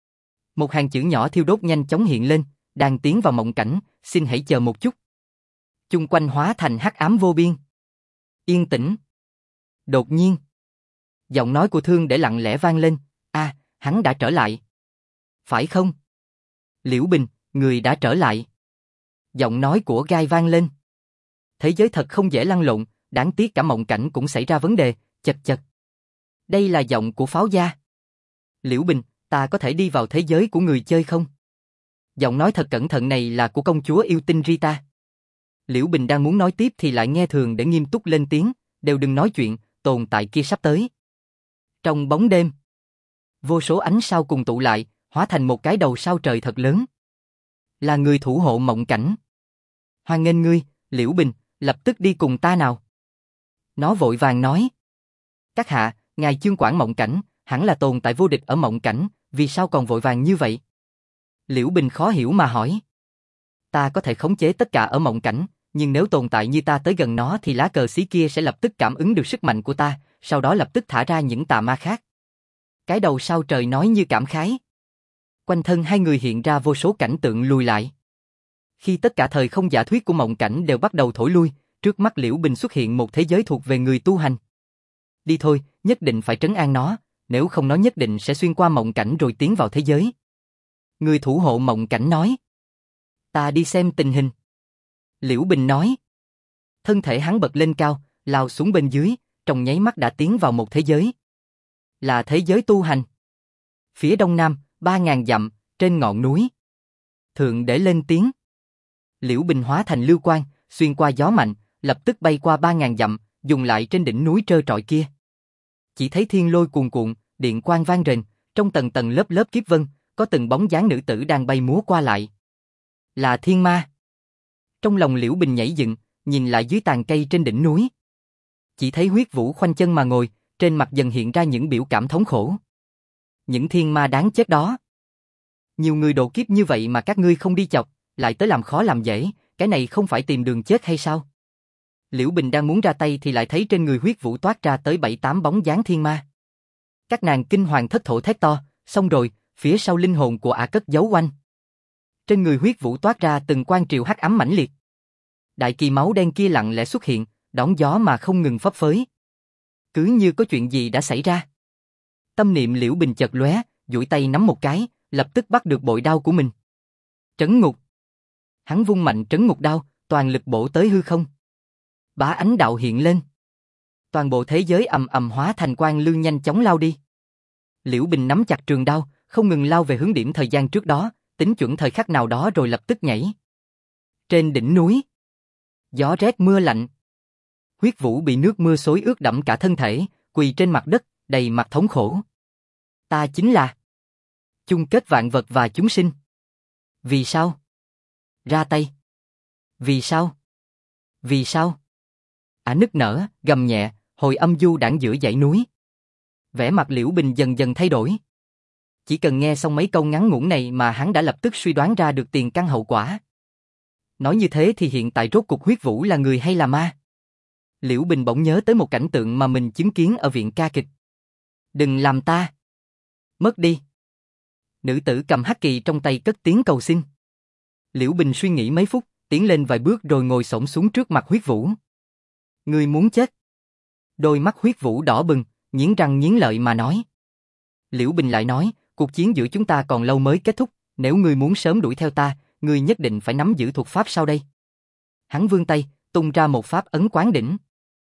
Một hàng chữ nhỏ thiêu đốt nhanh chóng hiện lên, đang tiến vào mộng cảnh, xin hãy chờ một chút. Chung quanh hóa thành hắc ám vô biên. Yên tĩnh. Đột nhiên, giọng nói của Thương để lặng lẽ vang lên, hắn đã trở lại. Phải không? Liễu Bình, người đã trở lại. Giọng nói của Gai vang lên. Thế giới thật không dễ lăn lộn, đáng tiếc cả mộng cảnh cũng xảy ra vấn đề, chật chật. Đây là giọng của Pháo Gia. Liễu Bình, ta có thể đi vào thế giới của người chơi không? Giọng nói thật cẩn thận này là của công chúa yêu tinh Rita. Liễu Bình đang muốn nói tiếp thì lại nghe Thường để nghiêm túc lên tiếng, đều đừng nói chuyện, tồn tại kia sắp tới. Trong bóng đêm, vô số ánh sao cùng tụ lại, hóa thành một cái đầu sao trời thật lớn. Là người thủ hộ mộng cảnh. Hoan nghênh ngươi, Liễu Bình, lập tức đi cùng ta nào. Nó vội vàng nói. Các hạ, ngài chương quản mộng cảnh, hẳn là tồn tại vô địch ở mộng cảnh, vì sao còn vội vàng như vậy? Liễu Bình khó hiểu mà hỏi. Ta có thể khống chế tất cả ở mộng cảnh, nhưng nếu tồn tại như ta tới gần nó thì lá cờ xí kia sẽ lập tức cảm ứng được sức mạnh của ta, sau đó lập tức thả ra những tà ma khác. Cái đầu sao trời nói như cảm khái. Quanh thân hai người hiện ra vô số cảnh tượng lùi lại. Khi tất cả thời không giả thuyết của mộng cảnh đều bắt đầu thổi lui, trước mắt Liễu Bình xuất hiện một thế giới thuộc về người tu hành. Đi thôi, nhất định phải trấn an nó, nếu không nó nhất định sẽ xuyên qua mộng cảnh rồi tiến vào thế giới. Người thủ hộ mộng cảnh nói. Ta đi xem tình hình. Liễu Bình nói. Thân thể hắn bật lên cao, lao xuống bên dưới, trong nháy mắt đã tiến vào một thế giới. Là thế giới tu hành. Phía đông nam, 3.000 dặm, trên ngọn núi. Thượng để lên tiếng. Liễu Bình hóa thành lưu quang, xuyên qua gió mạnh, lập tức bay qua 3.000 dặm, dùng lại trên đỉnh núi trơ trọi kia. Chỉ thấy thiên lôi cuồn cuộn, điện quang vang rền, trong tầng tầng lớp lớp kiếp vân, có từng bóng dáng nữ tử đang bay múa qua lại. Là thiên ma. Trong lòng Liễu Bình nhảy dựng, nhìn lại dưới tàn cây trên đỉnh núi. Chỉ thấy Huyết Vũ khoanh chân mà ngồi, trên mặt dần hiện ra những biểu cảm thống khổ. Những thiên ma đáng chết đó. Nhiều người độ kiếp như vậy mà các ngươi không đi chọc, lại tới làm khó làm dễ, cái này không phải tìm đường chết hay sao? Liễu Bình đang muốn ra tay thì lại thấy trên người Huyết Vũ toát ra tới 7-8 bóng dáng thiên ma. Các nàng kinh hoàng thất thổ thét to, xong rồi, phía sau linh hồn của ả cất giấu quanh. Trên người Huyết Vũ toát ra từng quang triều hắc ám mãnh liệt. Đại kỳ máu đen kia lặng lẽ xuất hiện, đón gió mà không ngừng phấp phới. Cứ như có chuyện gì đã xảy ra. Tâm niệm Liễu Bình chợt lóe, duỗi tay nắm một cái, lập tức bắt được bội đao của mình. Trấn ngục. Hắn vung mạnh trấn ngục đao, toàn lực bổ tới hư không. Bá ánh đạo hiện lên. Toàn bộ thế giới ầm ầm hóa thành quang lưu nhanh chóng lao đi. Liễu Bình nắm chặt trường đao, không ngừng lao về hướng điểm thời gian trước đó, tính chuẩn thời khắc nào đó rồi lập tức nhảy. Trên đỉnh núi, gió rét mưa lạnh. Huyết Vũ bị nước mưa xối ướt đẫm cả thân thể, quỳ trên mặt đất, đầy mặt thống khổ. Ta chính là chung kết vạn vật và chúng sinh. Vì sao? Ra tay. Vì sao? Vì sao? Ả nức nở, gầm nhẹ, hồi âm du đãng giữa dãy núi. Vẻ mặt Liễu Bình dần dần thay đổi. Chỉ cần nghe xong mấy câu ngắn ngủn này mà hắn đã lập tức suy đoán ra được tiền căn hậu quả. Nói như thế thì hiện tại rốt cuộc Huyết Vũ là người hay là ma? Liễu Bình bỗng nhớ tới một cảnh tượng mà mình chứng kiến ở viện ca kịch. Đừng làm ta mất đi. Nữ tử cầm hắc kỳ trong tay cất tiếng cầu xin. Liễu Bình suy nghĩ mấy phút, tiến lên vài bước rồi ngồi xổm xuống trước mặt Huyết Vũ. Ngươi muốn chết? Đôi mắt Huyết Vũ đỏ bừng, nghiến răng nghiến lợi mà nói. Liễu Bình lại nói, cuộc chiến giữa chúng ta còn lâu mới kết thúc, nếu ngươi muốn sớm đuổi theo ta, ngươi nhất định phải nắm giữ thuật pháp sau đây. Hắn vươn tay, tung ra một pháp ấn quán đỉnh.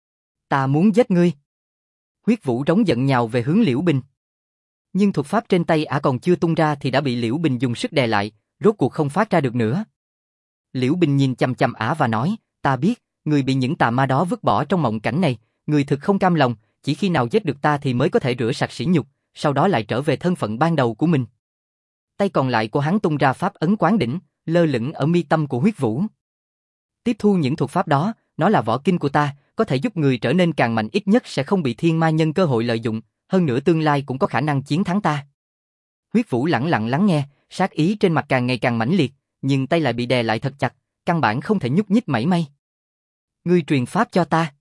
Ta muốn giết ngươi. Huyết Vũ rống giận nhào về hướng Liễu Bình. Nhưng thuật pháp trên tay ả còn chưa tung ra thì đã bị Liễu Bình dùng sức đè lại, rốt cuộc không phát ra được nữa. Liễu Bình nhìn chằm chằm ả và nói, ta biết, ngươi bị những tà ma đó vứt bỏ trong mộng cảnh này, ngươi thực không cam lòng, chỉ khi nào giết được ta thì mới có thể rửa sạch sỉ nhục, sau đó lại trở về thân phận ban đầu của mình. Tay còn lại của hắn tung ra pháp ấn quán đỉnh, lơ lửng ở mi tâm của Huyết Vũ. Tiếp thu những thuật pháp đó, nó là võ kinh của ta, có thể giúp người trở nên càng mạnh, ít nhất sẽ không bị thiên ma nhân cơ hội lợi dụng, hơn nữa tương lai cũng có khả năng chiến thắng ta. Huyết Vũ lẳng lặng lắng nghe, sát ý trên mặt càng ngày càng mãnh liệt, nhưng tay lại bị đè lại thật chặt, căn bản không thể nhúc nhích mảy may. Ngươi truyền pháp cho ta.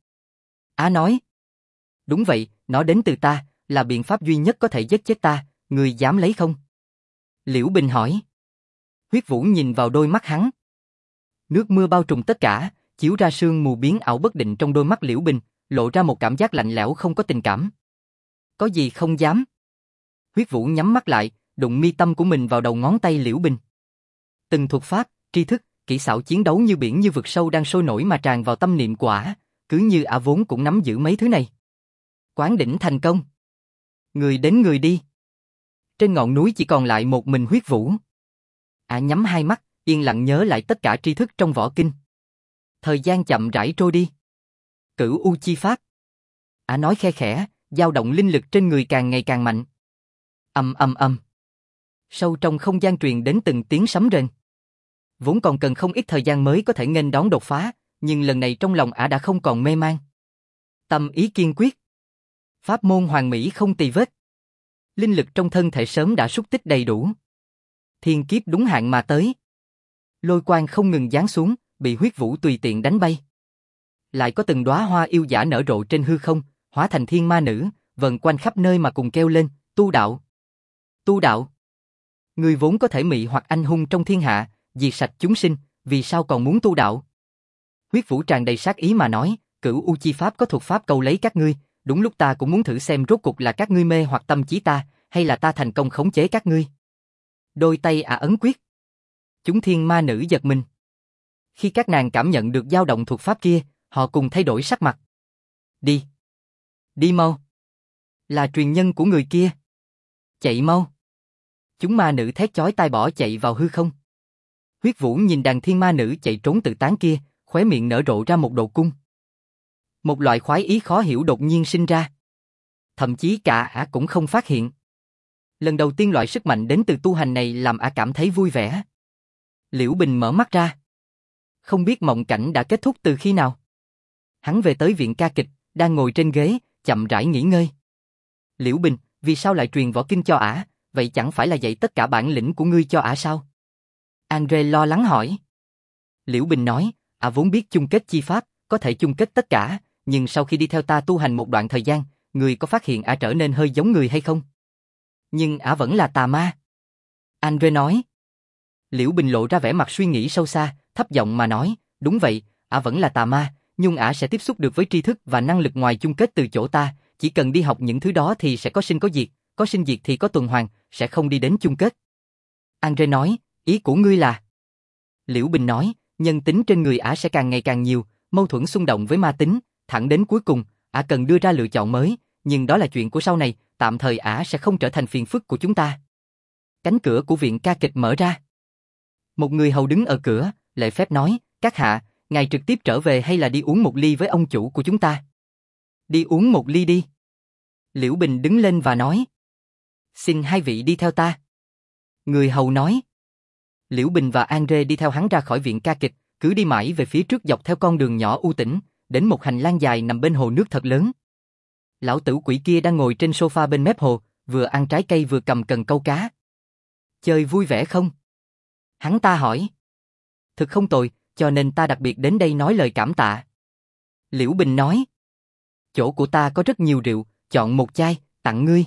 Á nói. Đúng vậy, nó đến từ ta, là biện pháp duy nhất có thể giết chết ta, ngươi dám lấy không? Liễu Bình hỏi. Huyết Vũ nhìn vào đôi mắt hắn. Nước mưa bao trùm tất cả, chiếu ra sương mù biến ảo bất định trong đôi mắt Liễu Bình, lộ ra một cảm giác lạnh lẽo không có tình cảm. Có gì không dám? Huyết Vũ nhắm mắt lại, đụng mi tâm của mình vào đầu ngón tay Liễu Bình. Từng thuật pháp, tri thức, kỹ xảo chiến đấu như biển như vực sâu đang sôi nổi mà tràn vào tâm niệm của ả, cứ như ả vốn cũng nắm giữ mấy thứ này. Quán đỉnh thành công. Người đến người đi. Trên ngọn núi chỉ còn lại một mình Huyết Vũ. Ả nhắm hai mắt, yên lặng nhớ lại tất cả tri thức trong võ kinh. Thời gian chậm rãi trôi đi. Cửu U chi pháp. Ả nói khe khẽ, dao động linh lực trên người càng ngày càng mạnh. Ầm ầm ầm. Sâu trong không gian truyền đến từng tiếng sấm rền. Vốn còn cần không ít thời gian mới có thể nghênh đón đột phá, nhưng lần này trong lòng ả đã không còn mê man. Tâm ý kiên quyết. Pháp môn hoàn mỹ không tì vết. Linh lực trong thân thể sớm đã súc tích đầy đủ. Thiên kiếp đúng hạn mà tới. Lôi quang không ngừng giáng xuống, bị Huyết Vũ tùy tiện đánh bay. Lại có từng đóa hoa yêu dã nở rộ trên hư không, hóa thành thiên ma nữ, vần quanh khắp nơi mà cùng kêu lên, tu đạo. Tu đạo. Người vốn có thể mị hoặc anh hùng trong thiên hạ, diệt sạch chúng sinh, vì sao còn muốn tu đạo? Huyết Vũ tràn đầy sát ý mà nói, Cửu U chi pháp có thuật pháp câu lấy các ngươi, đúng lúc ta cũng muốn thử xem rốt cuộc là các ngươi mê hoặc tâm trí ta, hay là ta thành công khống chế các ngươi. Đôi tay ả ấn quyết. Chúng thiên ma nữ giật mình. Khi các nàng cảm nhận được dao động thuật pháp kia, họ cùng thay đổi sắc mặt. Đi. Đi mau. Là truyền nhân của người kia. Chạy mau. Chúng ma nữ thét chói tai bỏ chạy vào hư không. Huyết Vũ nhìn đàn thiên ma nữ chạy trốn tự tán kia, khóe miệng nở rộ ra một độ cung. Một loại khoái ý khó hiểu đột nhiên sinh ra. Thậm chí cả ả cũng không phát hiện. Lần đầu tiên loại sức mạnh đến từ tu hành này làm ả cảm thấy vui vẻ. Liễu Bình mở mắt ra. Không biết mộng cảnh đã kết thúc từ khi nào. Hắn về tới viện ca kịch, đang ngồi trên ghế, chậm rãi nghỉ ngơi. Liễu Bình, vì sao lại truyền võ kinh cho ả, vậy chẳng phải là dạy tất cả bản lĩnh của ngươi cho ả sao? Andre lo lắng hỏi. Liễu Bình nói, ả vốn biết chung kết chi pháp, có thể chung kết tất cả, nhưng sau khi đi theo ta tu hành một đoạn thời gian, ngươi có phát hiện ả trở nên hơi giống người hay không? Nhưng ả vẫn là tà ma. Andre nói. Liễu Bình lộ ra vẻ mặt suy nghĩ sâu xa, thấp giọng mà nói, đúng vậy, ả vẫn là tà ma, nhưng ả sẽ tiếp xúc được với tri thức và năng lực ngoài chung kết từ chỗ ta, chỉ cần đi học những thứ đó thì sẽ có sinh diệt thì có tuần hoàn, sẽ không đi đến chung kết. Andre nói, ý của ngươi là? Liễu Bình nói, nhân tính trên người ả sẽ càng ngày càng nhiều, mâu thuẫn xung động với ma tính, thẳng đến cuối cùng, ả cần đưa ra lựa chọn mới, nhưng đó là chuyện của sau này, tạm thời ả sẽ không trở thành phiền phức của chúng ta. Cánh cửa của viện ca kịch mở ra. Một người hầu đứng ở cửa, lễ phép nói, các hạ, ngài trực tiếp trở về hay là đi uống một ly với ông chủ của chúng ta? Đi uống một ly đi. Liễu Bình đứng lên và nói. Xin hai vị đi theo ta. Người hầu nói. Liễu Bình và Andre đi theo hắn ra khỏi viện ca kịch, cứ đi mãi về phía trước dọc theo con đường nhỏ u tĩnh, đến một hành lang dài nằm bên hồ nước thật lớn. Lão tử quỷ kia đang ngồi trên sofa bên mép hồ, vừa ăn trái cây vừa cầm cần câu cá. Chơi vui vẻ không? Hắn ta hỏi. Thực không tồi, cho nên ta đặc biệt đến đây nói lời cảm tạ. Liễu Bình nói. Chỗ của ta có rất nhiều rượu, chọn một chai, tặng ngươi.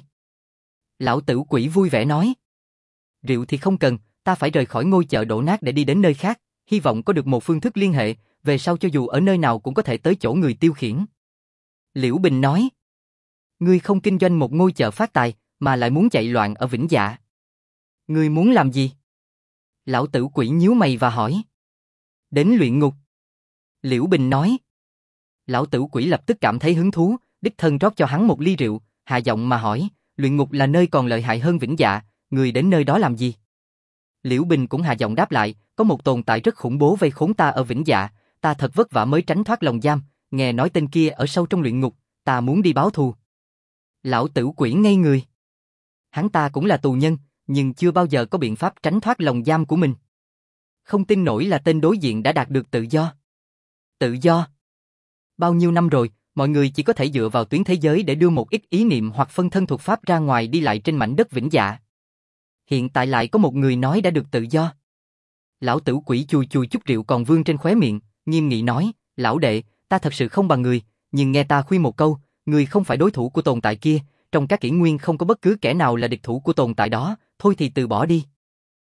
Lão tử quỷ vui vẻ nói. Rượu thì không cần, ta phải rời khỏi ngôi chợ đổ nát để đi đến nơi khác, hy vọng có được một phương thức liên hệ, về sau cho dù ở nơi nào cũng có thể tới chỗ người tiêu khiển. Liễu Bình nói. Ngươi không kinh doanh một ngôi chợ phát tài, mà lại muốn chạy loạn ở Vĩnh Dạ. Ngươi muốn làm gì? Lão tử quỷ nhíu mày và hỏi. Đến luyện ngục. Liễu Bình nói. Lão tử quỷ lập tức cảm thấy hứng thú, đích thân rót cho hắn một ly rượu, hạ giọng mà hỏi, luyện ngục là nơi còn lợi hại hơn Vĩnh Dạ, người đến nơi đó làm gì? Liễu Bình cũng hạ giọng đáp lại, có một tồn tại rất khủng bố vây khốn ta ở Vĩnh Dạ, ta thật vất vả mới tránh thoát lồng giam, nghe nói tên kia ở sâu trong luyện ngục, ta muốn đi báo thù. Lão tử quỷ ngây người. Hắn ta cũng là tù nhân, nhưng chưa bao giờ có biện pháp tránh thoát lồng giam của mình. Không tin nổi là tên đối diện đã đạt được tự do. Tự do? Bao nhiêu năm rồi, mọi người chỉ có thể dựa vào tuyến thế giới để đưa một ít ý niệm hoặc phân thân thuật pháp ra ngoài đi lại trên mảnh đất Vĩnh Dạ. Hiện tại lại có một người nói đã được tự do. Lão tử quỷ chùi chùi chút rượu còn vương trên khóe miệng, nghiêm nghị nói, lão đệ, ta thật sự không bằng người, nhưng nghe ta khuyên một câu, người không phải đối thủ của tồn tại kia, trong các kỷ nguyên không có bất cứ kẻ nào là địch thủ của tồn tại đó, thôi thì từ bỏ đi.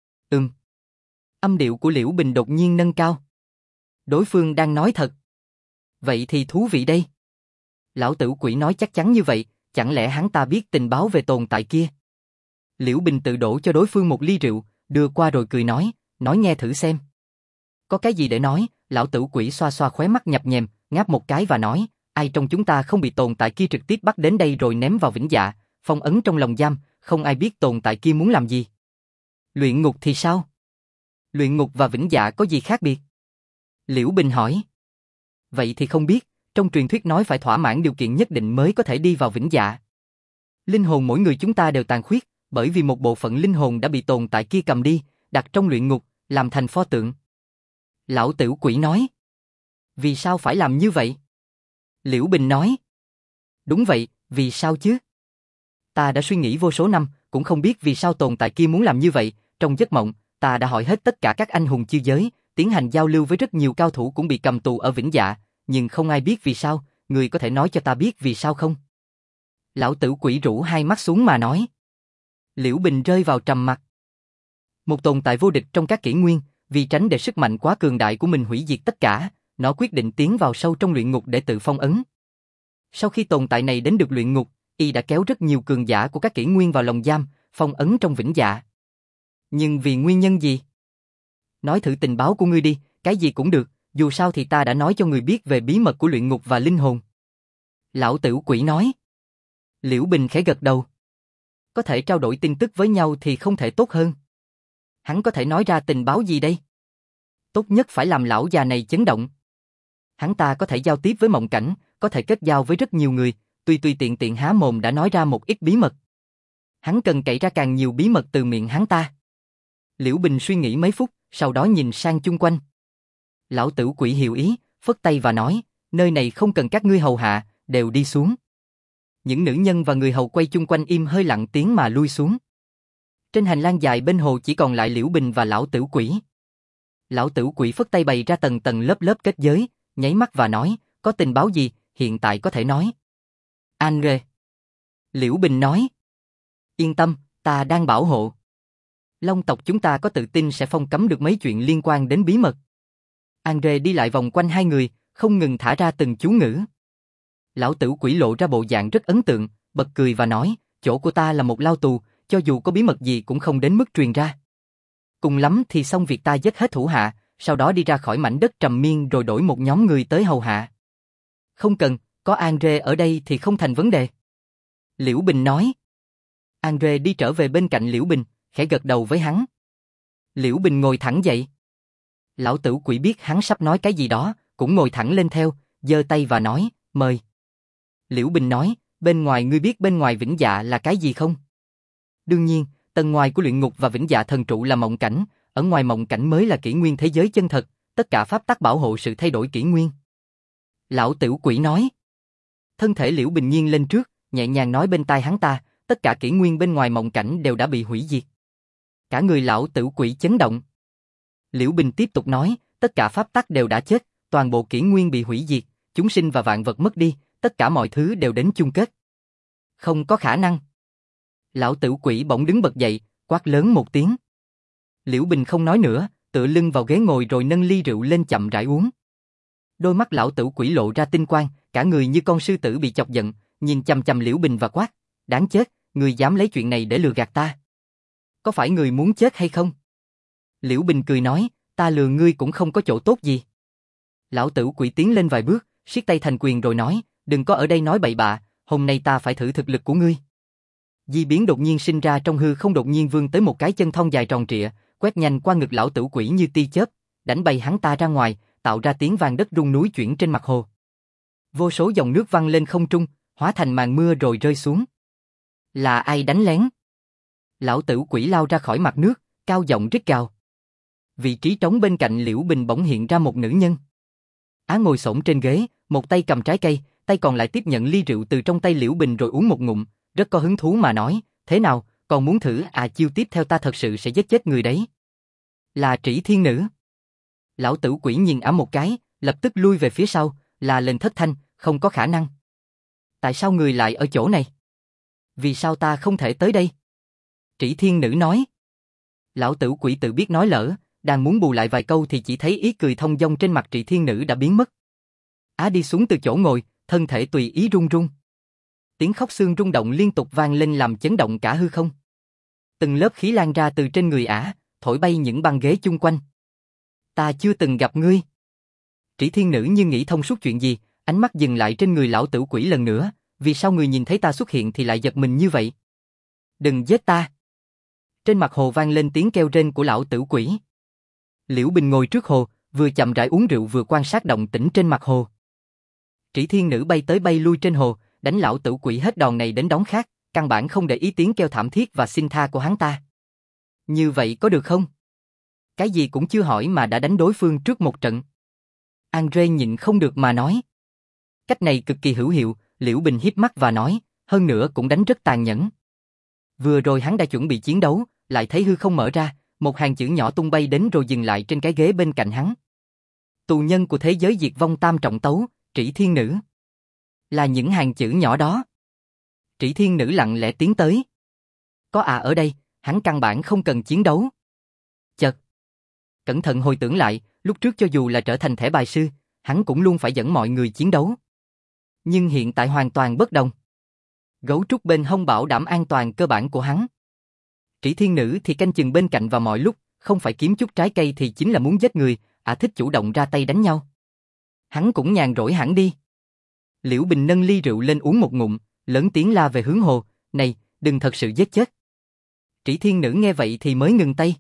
Âm điệu của Liễu Bình đột nhiên nâng cao. Đối phương đang nói thật. Vậy thì thú vị đây. Lão tử quỷ nói chắc chắn như vậy, chẳng lẽ hắn ta biết tình báo về tồn tại kia? Liễu Bình tự đổ cho đối phương một ly rượu, đưa qua rồi cười nói nghe thử xem. Có cái gì để nói? Lão tử quỷ xoa xoa khóe mắt nhập nhèm, ngáp một cái và nói, ai trong chúng ta không bị tồn tại kia trực tiếp bắt đến đây rồi ném vào Vĩnh Dạ, phong ấn trong lồng giam, không ai biết tồn tại kia muốn làm gì. Luyện ngục thì sao? Luyện ngục và Vĩnh Dạ có gì khác biệt? Liễu Bình hỏi. Vậy thì không biết, trong truyền thuyết nói phải thỏa mãn điều kiện nhất định mới có thể đi vào Vĩnh Dạ. Linh hồn mỗi người chúng ta đều tàn khuyết, bởi vì một bộ phận linh hồn đã bị tồn tại kia cầm đi, đặt trong luyện ngục, làm thành pho tượng. Lão tử quỷ nói. Vì sao phải làm như vậy? Liễu Bình nói. Đúng vậy, vì sao chứ? Ta đã suy nghĩ vô số năm, cũng không biết vì sao tồn tại kia muốn làm như vậy. Trong giấc mộng, ta đã hỏi hết tất cả các anh hùng chiêu giới, tiến hành giao lưu với rất nhiều cao thủ cũng bị cầm tù ở Vĩnh Dạ, nhưng không ai biết vì sao. Người có thể nói cho ta biết vì sao không? Lão tử quỷ rũ hai mắt xuống mà nói. Liễu Bình rơi vào trầm mặc. Một tồn tại vô địch trong các kỷ nguyên, vì tránh để sức mạnh quá cường đại của mình hủy diệt tất cả, nó quyết định tiến vào sâu trong luyện ngục để tự phong ấn. Sau khi tồn tại này đến được luyện ngục, y đã kéo rất nhiều cường giả của các kỷ nguyên vào lồng giam, phong ấn trong Vĩnh Dạ. Nhưng vì nguyên nhân gì? Nói thử tình báo của ngươi đi, cái gì cũng được, dù sao thì ta đã nói cho người biết về bí mật của luyện ngục và linh hồn. Lão tử quỷ nói. Liễu Bình khẽ gật đầu. Có thể trao đổi tin tức với nhau thì không thể tốt hơn. Hắn có thể nói ra tình báo gì đây? Tốt nhất phải làm lão già này chấn động. Hắn ta có thể giao tiếp với mộng cảnh, có thể kết giao với rất nhiều người, tùy tiện tiện há mồm đã nói ra một ít bí mật. Hắn cần cậy ra càng nhiều bí mật từ miệng hắn ta. Liễu Bình suy nghĩ mấy phút, sau đó nhìn sang chung quanh. Lão tử quỷ hiểu ý, phất tay và nói, nơi này không cần các ngươi hầu hạ, đều đi xuống. Những nữ nhân và người hầu quay chung quanh im hơi lặng tiếng mà lui xuống. Trên hành lang dài bên hồ chỉ còn lại Liễu Bình và lão tử quỷ. Lão tử quỷ phất tay bày ra tầng tầng lớp kết giới, nháy mắt và nói, có tình báo gì, hiện tại có thể nói. Andre. Liễu Bình nói. Yên tâm, ta đang bảo hộ. Long tộc chúng ta có tự tin sẽ phong cấm được mấy chuyện liên quan đến bí mật. Andre đi lại vòng quanh hai người, không ngừng thả ra từng chú ngữ. Lão tử quỷ lộ ra bộ dạng rất ấn tượng, bật cười và nói, chỗ của ta là một lao tù, cho dù có bí mật gì cũng không đến mức truyền ra. Cùng lắm thì xong việc ta giết hết thủ hạ, sau đó đi ra khỏi mảnh đất trầm miên rồi đổi một nhóm người tới hầu hạ. Không cần, có Andre ở đây thì không thành vấn đề. Liễu Bình nói. Andre đi trở về bên cạnh Liễu Bình, khẽ gật đầu với hắn. Liễu Bình ngồi thẳng dậy. Lão tử quỷ biết hắn sắp nói cái gì đó, cũng ngồi thẳng lên theo, giơ tay và nói, mời. Liễu Bình nói, bên ngoài ngươi biết bên ngoài Vĩnh Dạ là cái gì không? Đương nhiên, tầng ngoài của luyện ngục và Vĩnh Dạ thần trụ là mộng cảnh, ở ngoài mộng cảnh mới là kỷ nguyên thế giới chân thật, tất cả pháp tắc bảo hộ sự thay đổi kỷ nguyên. Lão tử quỷ nói. Thân thể Liễu Bình nhiên lên trước, nhẹ nhàng nói bên tai hắn ta, tất cả kỷ nguyên bên ngoài mộng cảnh đều đã bị hủy diệt. Cả người lão tử quỷ chấn động. Liễu Bình tiếp tục nói, tất cả pháp tắc đều đã chết, toàn bộ kỷ nguyên bị hủy diệt, chúng sinh và vạn vật mất đi, tất cả mọi thứ đều đến chung kết. Không có khả năng. Lão tử quỷ bỗng đứng bật dậy, quát lớn một tiếng. Liễu Bình không nói nữa, tựa lưng vào ghế ngồi rồi nâng ly rượu lên chậm rãi uống. Đôi mắt lão tử quỷ lộ ra tinh quang, cả người như con sư tử bị chọc giận, nhìn chằm chằm Liễu Bình và quát, đáng chết, người dám lấy chuyện này để lừa gạt ta. Có phải người muốn chết hay không? Liễu Bình cười nói, ta lừa ngươi cũng không có chỗ tốt gì. Lão Tử Quỷ tiến lên vài bước, siết tay thành quyền rồi nói, đừng có ở đây nói bậy bạ, hôm nay ta phải thử thực lực của ngươi. Di biến đột nhiên sinh ra trong hư không, đột nhiên vươn tới một cái chân thon dài tròn trịa, quét nhanh qua ngực Lão Tử Quỷ như tia chớp, đánh bay hắn ta ra ngoài, tạo ra tiếng vang đất rung núi chuyển trên mặt hồ. Vô số dòng nước văng lên không trung, hóa thành màn mưa rồi rơi xuống. Là ai đánh lén? Lão Tử Quỷ lao ra khỏi mặt nước, cao giọng rít gào. Vị trí trống bên cạnh Liễu Bình bỗng hiện ra một nữ nhân. Á ngồi xổm trên ghế, một tay cầm trái cây, tay còn lại tiếp nhận ly rượu từ trong tay Liễu Bình rồi uống một ngụm, rất có hứng thú mà nói, thế nào, còn muốn thử à? Chiêu tiếp theo ta thật sự sẽ giết chết người đấy. Là Trĩ Thiên Nữ. Lão Tử Quỷ nhìn Á một cái, lập tức lui về phía sau, là lên thất thanh, không có khả năng. Tại sao người lại ở chỗ này? Vì sao ta không thể tới đây? Trĩ Thiên Nữ nói. Lão Tử Quỷ tự biết nói lỡ, đang muốn bù lại vài câu thì chỉ thấy ý cười thông dong trên mặt Trĩ Thiên Nữ đã biến mất. Á đi xuống từ chỗ ngồi, thân thể tùy ý run run. Tiếng khóc xương rung động liên tục vang lên làm chấn động cả hư không. Từng lớp khí lan ra từ trên người Á, thổi bay những băng ghế chung quanh. Ta chưa từng gặp ngươi. Trĩ Thiên Nữ như nghĩ thông suốt chuyện gì, ánh mắt dừng lại trên người Lão Tử Quỷ lần nữa, vì sao người nhìn thấy ta xuất hiện thì lại giật mình như vậy? Đừng giết ta. Trên mặt hồ vang lên tiếng kêu rên của Lão Tử Quỷ. Liễu Bình ngồi trước hồ, vừa chậm rãi uống rượu vừa quan sát động tĩnh trên mặt hồ. Trĩ Thiên Nữ bay tới bay lui trên hồ, đánh Lão Tử Quỷ hết đòn này đến đón khác, căn bản không để ý tiếng kêu thảm thiết và xin tha của hắn ta. Như vậy có được không? Cái gì cũng chưa hỏi mà đã đánh đối phương trước một trận. Andre nhịn không được mà nói. Cách này cực kỳ hữu hiệu, Liễu Bình híp mắt và nói, hơn nữa cũng đánh rất tàn nhẫn. Vừa rồi hắn đã chuẩn bị chiến đấu, lại thấy hư không mở ra, một hàng chữ nhỏ tung bay đến rồi dừng lại trên cái ghế bên cạnh hắn. Tù nhân của thế giới diệt vong tam trọng tấu, Trĩ Thiên Nữ. Là những hàng chữ nhỏ đó. Trĩ Thiên Nữ lặng lẽ tiến tới. Có ở đây, hắn căn bản không cần chiến đấu. Chợt, cẩn thận hồi tưởng lại, lúc trước cho dù là trở thành thẻ bài sư, hắn cũng luôn phải dẫn mọi người chiến đấu. Nhưng hiện tại hoàn toàn bất đồng. Gấu trúc bên hông bảo đảm an toàn cơ bản của hắn. Trĩ Thiên Nữ thì canh chừng bên cạnh vào mọi lúc, không phải kiếm chút trái cây thì chính là muốn giết người, thích chủ động ra tay đánh nhau. Hắn cũng nhàn rỗi hẳn đi. Liễu Bình nâng ly rượu lên uống một ngụm, lớn tiếng la về hướng hồ, này, đừng thật sự giết chết. Trĩ Thiên Nữ nghe vậy thì mới ngừng tay.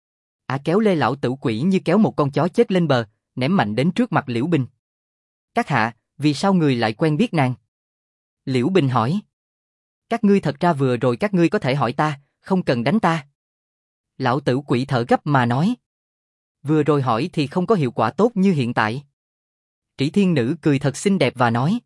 Kéo lê Lão Tử Quỷ như kéo một con chó chết lên bờ, ném mạnh đến trước mặt Liễu Bình. Các hạ, vì sao người lại quen biết nàng? Liễu Bình hỏi. Các ngươi thật ra vừa rồi các ngươi có thể hỏi ta, không cần đánh ta. Lão Tử Quỷ thở gấp mà nói. Vừa rồi hỏi thì không có hiệu quả tốt như hiện tại. Trĩ Thiên Nữ cười thật xinh đẹp và nói.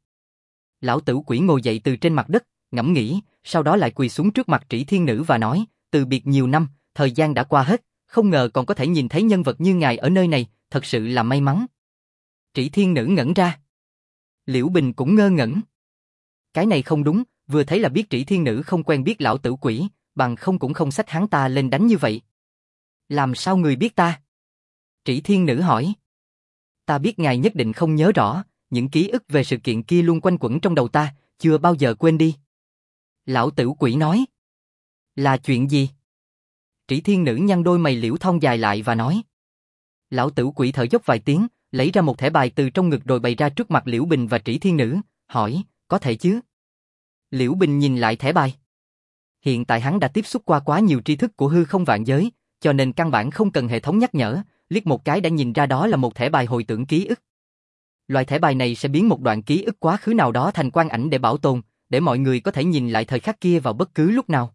Lão Tử Quỷ ngồi dậy từ trên mặt đất, ngẫm nghĩ, sau đó lại quỳ xuống trước mặt Trĩ Thiên Nữ và nói, từ biệt nhiều năm, thời gian đã qua hết, không ngờ còn có thể nhìn thấy nhân vật như ngài ở nơi này, thật sự là may mắn. Trĩ Thiên Nữ ngẩn ra. Liễu Bình cũng ngơ ngẩn. Cái này không đúng, vừa thấy là biết Trĩ Thiên Nữ không quen biết Lão Tử Quỷ, bằng không cũng không xách hắn ta lên đánh như vậy. Làm sao người biết ta? Trĩ Thiên Nữ hỏi. Ta biết ngài nhất định không nhớ rõ, những ký ức về sự kiện kia luôn quanh quẩn trong đầu ta, chưa bao giờ quên đi. Lão Tử Quỷ nói. Là chuyện gì? Trĩ Thiên Nữ nhăn đôi mày liễu thon dài lại và nói. Lão Tử Quỷ thở dốc vài tiếng, lấy ra một thẻ bài từ trong ngực rồi bày ra trước mặt Liễu Bình và Trĩ Thiên Nữ, hỏi, có thể chứ? Liễu Bình nhìn lại thẻ bài. Hiện tại hắn đã tiếp xúc qua quá nhiều tri thức của hư không vạn giới, cho nên căn bản không cần hệ thống nhắc nhở, liếc một cái đã nhìn ra đó là một thẻ bài hồi tưởng ký ức. Loại thẻ bài này sẽ biến một đoạn ký ức quá khứ nào đó thành quang ảnh để bảo tồn, để mọi người có thể nhìn lại thời khắc kia vào bất cứ lúc nào.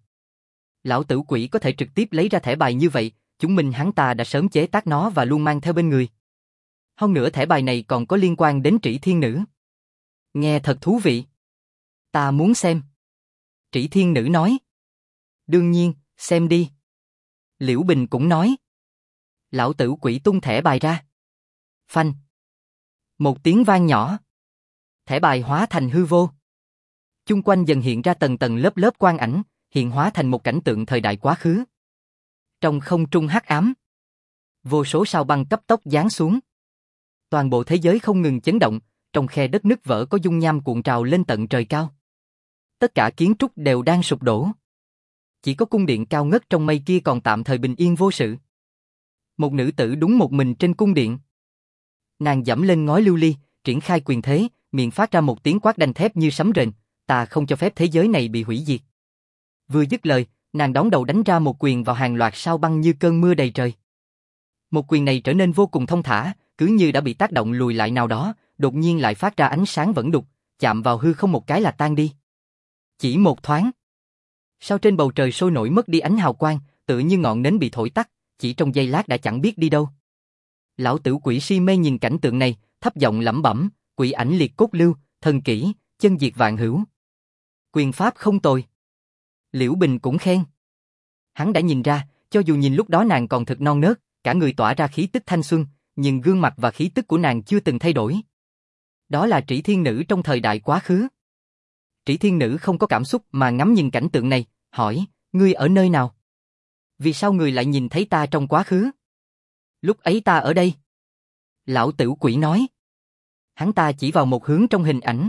Lão Tử Quỷ có thể trực tiếp lấy ra thẻ bài như vậy, chứng minh hắn ta đã sớm chế tác nó và luôn mang theo bên người. Hơn nữa thẻ bài này còn có liên quan đến Trĩ Thiên Nữ. Nghe thật thú vị. Ta muốn xem. Trĩ Thiên Nữ nói. Đương nhiên, xem đi. Liễu Bình cũng nói. Lão Tử Quỷ tung thẻ bài ra. Phanh. Một tiếng vang nhỏ. Thẻ bài hóa thành hư vô. Chung quanh dần hiện ra tầng tầng lớp lớp quang ảnh, hiện hóa thành một cảnh tượng thời đại quá khứ. Trong không trung hắc ám, vô số sao băng cấp tốc giáng xuống. Toàn bộ thế giới không ngừng chấn động, trong khe đất nứt vỡ có dung nham cuộn trào lên tận trời cao. tất cả kiến trúc đều đang sụp đổ. Chỉ có cung điện cao ngất trong mây kia còn tạm thời bình yên vô sự. Một nữ tử đúng một mình trên cung điện. Nàng giẫm lên ngói lưu ly, triển khai quyền thế, miệng phát ra một tiếng quát đanh thép như sấm rền, ta không cho phép thế giới này bị hủy diệt. Vừa dứt lời, nàng đón đầu đánh ra một quyền vào hàng loạt sao băng như cơn mưa đầy trời. Một quyền này trở nên vô cùng thông thả, cứ như đã bị tác động lùi lại nào đó, đột nhiên lại phát ra ánh sáng vẫn đục, chạm vào hư không một cái là tan đi. Chỉ một thoáng. Sao trên bầu trời sôi nổi mất đi ánh hào quang, tựa như ngọn nến bị thổi tắt, chỉ trong giây lát đã chẳng biết đi đâu. Lão tử quỷ si mê nhìn cảnh tượng này, thấp giọng lẩm bẩm, quỷ ảnh liệt cốt lưu, thần kỹ, chân diệt vạn hữu. Quyền pháp không tồi. Liễu Bình cũng khen. Hắn đã nhìn ra, cho dù nhìn lúc đó nàng còn thật non nớt, cả người tỏa ra khí tức thanh xuân, nhưng gương mặt và khí tức của nàng chưa từng thay đổi. Đó là Trĩ Thiên Nữ trong thời đại quá khứ. Trĩ Thiên Nữ không có cảm xúc mà ngắm nhìn cảnh tượng này, hỏi, ngươi ở nơi nào? Vì sao ngươi lại nhìn thấy ta trong quá khứ? Lúc ấy ta ở đây. Lão tử quỷ nói. Hắn ta chỉ vào một hướng trong hình ảnh.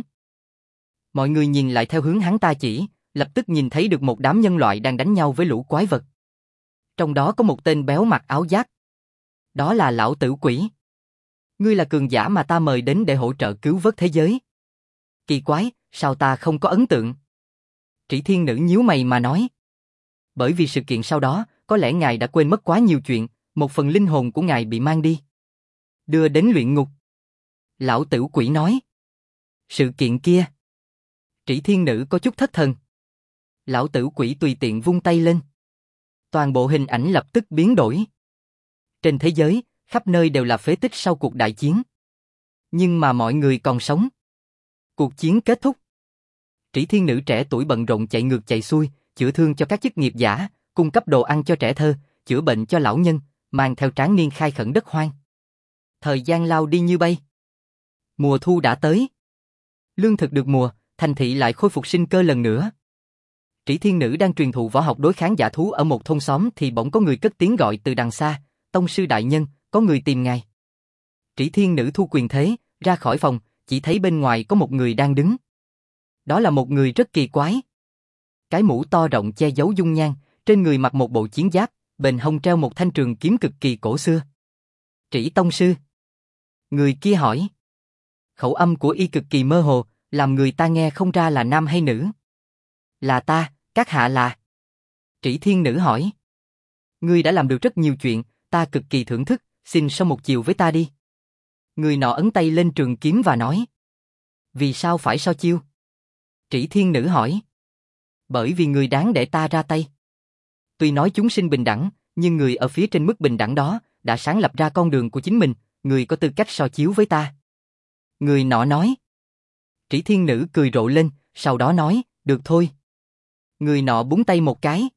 Mọi người nhìn lại theo hướng hắn ta chỉ, lập tức nhìn thấy được một đám nhân loại đang đánh nhau với lũ quái vật. Trong đó có một tên béo mặc áo giáp. Đó là lão tử quỷ. Ngươi là cường giả mà ta mời đến để hỗ trợ cứu vớt thế giới. Kỳ quái, sao ta không có ấn tượng? Trĩ Thiên Nữ nhíu mày mà nói. Bởi vì sự kiện sau đó, có lẽ ngài đã quên mất quá nhiều chuyện, một phần linh hồn của ngài bị mang đi. Đưa đến luyện ngục. Lão tử quỷ nói. Sự kiện kia. Trĩ Thiên Nữ có chút thất thần. Lão tử quỷ tùy tiện vung tay lên. Toàn bộ hình ảnh lập tức biến đổi. Trên thế giới, khắp nơi đều là phế tích sau cuộc đại chiến. Nhưng mà mọi người còn sống. Cuộc chiến kết thúc. Trĩ Thiên Nữ trẻ tuổi bận rộn chạy ngược chạy xuôi, chữa thương cho các chức nghiệp giả, cung cấp đồ ăn cho trẻ thơ, chữa bệnh cho lão nhân, mang theo tráng niên khai khẩn đất hoang. Thời gian lao đi như bay. Mùa thu đã tới. Lương thực được mùa, thành thị lại khôi phục sinh cơ lần nữa. Trĩ Thiên Nữ đang truyền thụ võ học đối kháng dã thú ở một thôn xóm thì bỗng có người cất tiếng gọi từ đằng xa, tông sư đại nhân, có người tìm ngài. Trĩ Thiên Nữ thu quyền thế, ra khỏi phòng, chỉ thấy bên ngoài có một người đang đứng. Đó là một người rất kỳ quái. Cái mũ to rộng che giấu dung nhan, trên người mặc một bộ chiến giáp, bên hông treo một thanh trường kiếm cực kỳ cổ xưa. Trĩ tông sư. Người kia hỏi. Khẩu âm của y cực kỳ mơ hồ, làm người ta nghe không ra là nam hay nữ. Là ta, các hạ là. Trĩ Thiên Nữ hỏi. Ngươi đã làm được rất nhiều chuyện, ta cực kỳ thưởng thức, xin sau một chiều với ta đi. Người nọ ấn tay lên trường kiếm và nói. Vì sao phải so chiêu? Trĩ Thiên Nữ hỏi. Bởi vì người đáng để ta ra tay. Tuy nói chúng sinh bình đẳng, nhưng người ở phía trên mức bình đẳng đó, đã sáng lập ra con đường của chính mình, người có tư cách so chiếu với ta. Người nọ nói. Trĩ Thiên Nữ cười rộ lên, sau đó nói, được thôi. Người nọ búng tay một cái.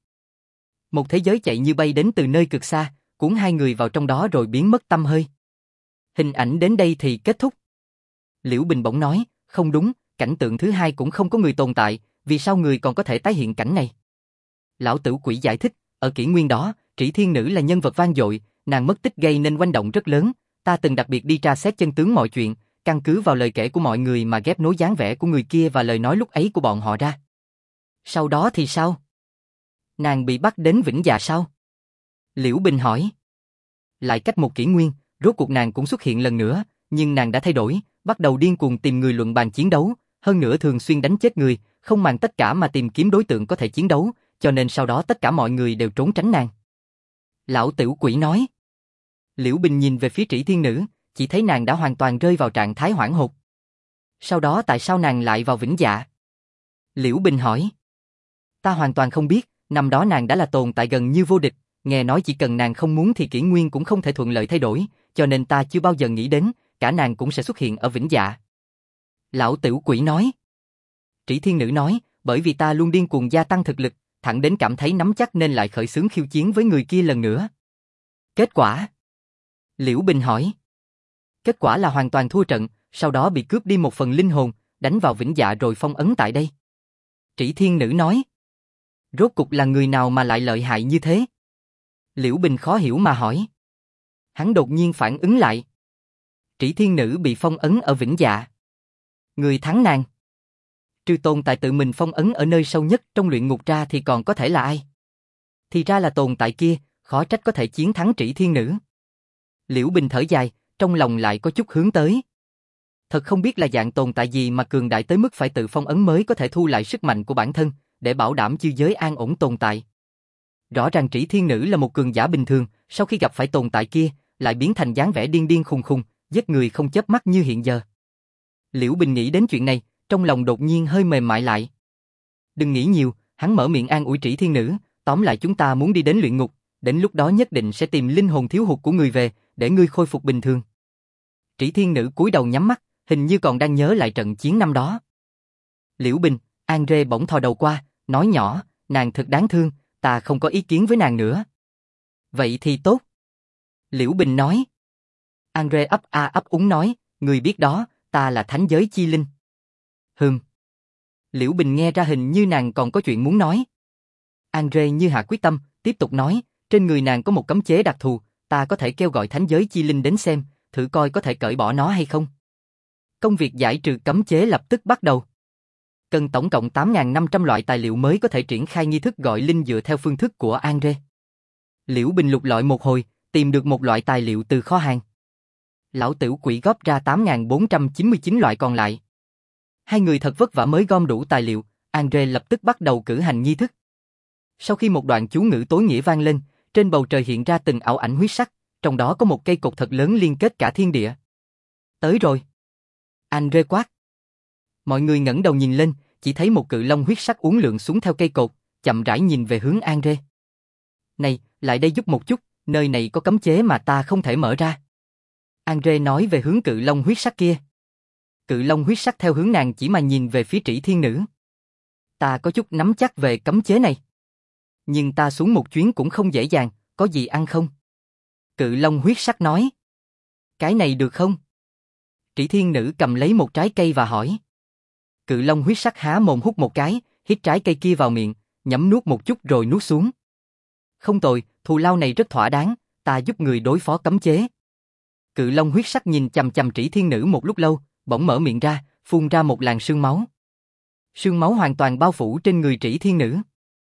Một thế giới chạy như bay đến từ nơi cực xa, cuốn hai người vào trong đó rồi biến mất tăm hơi. Hình ảnh đến đây thì kết thúc. Liễu Bình bỗng nói, không đúng, cảnh tượng thứ hai cũng không có người tồn tại, vì sao người còn có thể tái hiện cảnh này? Lão tử quỷ giải thích, ở kỷ nguyên đó, Trĩ Thiên Nữ là nhân vật vang dội, nàng mất tích gây nên oanh động rất lớn, ta từng đặc biệt đi tra xét chân tướng mọi chuyện, căn cứ vào lời kể của mọi người mà ghép nối dáng vẻ của người kia và lời nói lúc ấy của bọn họ ra. Sau đó thì sao? Nàng bị bắt đến Vĩnh Dạ sao? Liễu Bình hỏi. Lại cách một kỷ nguyên, rốt cuộc nàng cũng xuất hiện lần nữa, nhưng nàng đã thay đổi, bắt đầu điên cuồng tìm người luận bàn chiến đấu, hơn nữa thường xuyên đánh chết người, không màng tất cả mà tìm kiếm đối tượng có thể chiến đấu, cho nên sau đó tất cả mọi người đều trốn tránh nàng. Lão Tiểu Quỷ nói. Liễu Bình nhìn về phía Trĩ Thiên Nữ, chỉ thấy nàng đã hoàn toàn rơi vào trạng thái hoảng hốt. Sau đó tại sao nàng lại vào Vĩnh Dạ? Liễu Bình hỏi. Ta hoàn toàn không biết, năm đó nàng đã là tồn tại gần như vô địch, nghe nói chỉ cần nàng không muốn thì kỷ nguyên cũng không thể thuận lợi thay đổi, cho nên ta chưa bao giờ nghĩ đến, cả nàng cũng sẽ xuất hiện ở Vĩnh Dạ. Lão Tiểu Quỷ nói. Trĩ Thiên Nữ nói, bởi vì ta luôn điên cuồng gia tăng thực lực, thẳng đến cảm thấy nắm chắc nên lại khởi xướng khiêu chiến với người kia lần nữa. Kết quả? Liễu Bình hỏi. Kết quả là hoàn toàn thua trận, sau đó bị cướp đi một phần linh hồn, đánh vào Vĩnh Dạ rồi phong ấn tại đây. Trĩ Thiên Nữ nói. Rốt cục là người nào mà lại lợi hại như thế? Liễu Bình khó hiểu mà hỏi. Hắn đột nhiên phản ứng lại. Trĩ Thiên Nữ bị phong ấn ở Vĩnh Dạ. Người thắng nàng. Trừ tồn tại tự mình phong ấn ở nơi sâu nhất trong luyện ngục ra thì còn có thể là ai? Thì ra là tồn tại kia, khó trách có thể chiến thắng Trĩ Thiên Nữ. Liễu Bình thở dài, trong lòng lại có chút hướng tới. Thật không biết là dạng tồn tại gì mà cường đại tới mức phải tự phong ấn mới có thể thu lại sức mạnh của bản thân, để bảo đảm chư giới an ổn tồn tại. Rõ ràng Trĩ Thiên Nữ là một cường giả bình thường, sau khi gặp phải tồn tại kia, lại biến thành dáng vẻ điên điên khùng khùng, giết người không chớp mắt như hiện giờ. Liễu Bình nghĩ đến chuyện này, trong lòng đột nhiên hơi mềm mại lại. Đừng nghĩ nhiều, hắn mở miệng an ủi Trĩ Thiên Nữ, tóm lại chúng ta muốn đi đến luyện ngục, đến lúc đó nhất định sẽ tìm linh hồn thiếu hụt của người về, để ngươi khôi phục bình thường. Trĩ Thiên Nữ cúi đầu nhắm mắt, hình như còn đang nhớ lại trận chiến năm đó. Liễu Bình, Andre bỗng thò đầu qua, nói nhỏ, nàng thật đáng thương, ta không có ý kiến với nàng nữa. Vậy thì tốt. Liễu Bình nói. Andre ấp a ấp úng nói, người biết đó, ta là thánh giới chi linh. Liễu Bình nghe ra hình như nàng còn có chuyện muốn nói. Andre như hạ quyết tâm, tiếp tục nói, trên người nàng có một cấm chế đặc thù, ta có thể kêu gọi thánh giới chi linh đến xem, thử coi có thể cởi bỏ nó hay không. Công việc giải trừ cấm chế lập tức bắt đầu. Cần tổng cộng 8.500 loại tài liệu mới có thể triển khai nghi thức gọi linh dựa theo phương thức của Andre. Liễu Bình lục lọi một hồi, tìm được một loại tài liệu từ kho hàng. Lão Tửu Quỷ góp ra 8.499 loại còn lại. Hai người thật vất vả mới gom đủ tài liệu, Andre lập tức bắt đầu cử hành nghi thức. Sau khi một đoạn chú ngữ tối nghĩa vang lên, trên bầu trời hiện ra từng ảo ảnh huyết sắc, trong đó có một cây cột thật lớn liên kết cả thiên địa. Tới rồi. Andre quát. Mọi người ngẩng đầu nhìn lên, chỉ thấy một cự long huyết sắc uốn lượn xuống theo cây cột, chậm rãi nhìn về hướng Andre. Này, lại đây giúp một chút, nơi này có cấm chế mà ta không thể mở ra. Andre nói về hướng cự long huyết sắc kia. Cự long huyết sắc theo hướng nàng chỉ mà nhìn về phía Trĩ Thiên Nữ. Ta có chút nắm chắc về cấm chế này. Nhưng ta xuống một chuyến cũng không dễ dàng, có gì ăn không? Cự long huyết sắc nói. Cái này được không? Trĩ Thiên Nữ cầm lấy một trái cây và hỏi. Cự long huyết sắc há mồm hút một cái, hít trái cây kia vào miệng, nhấm nuốt một chút rồi nuốt xuống. Không tồi, thù lao này rất thỏa đáng, ta giúp người đối phó cấm chế. Cự long huyết sắc nhìn chằm chằm Trĩ Thiên Nữ một lúc lâu, bỗng mở miệng ra, phun ra một làn sương máu. Sương máu hoàn toàn bao phủ trên người Trĩ Thiên Nữ.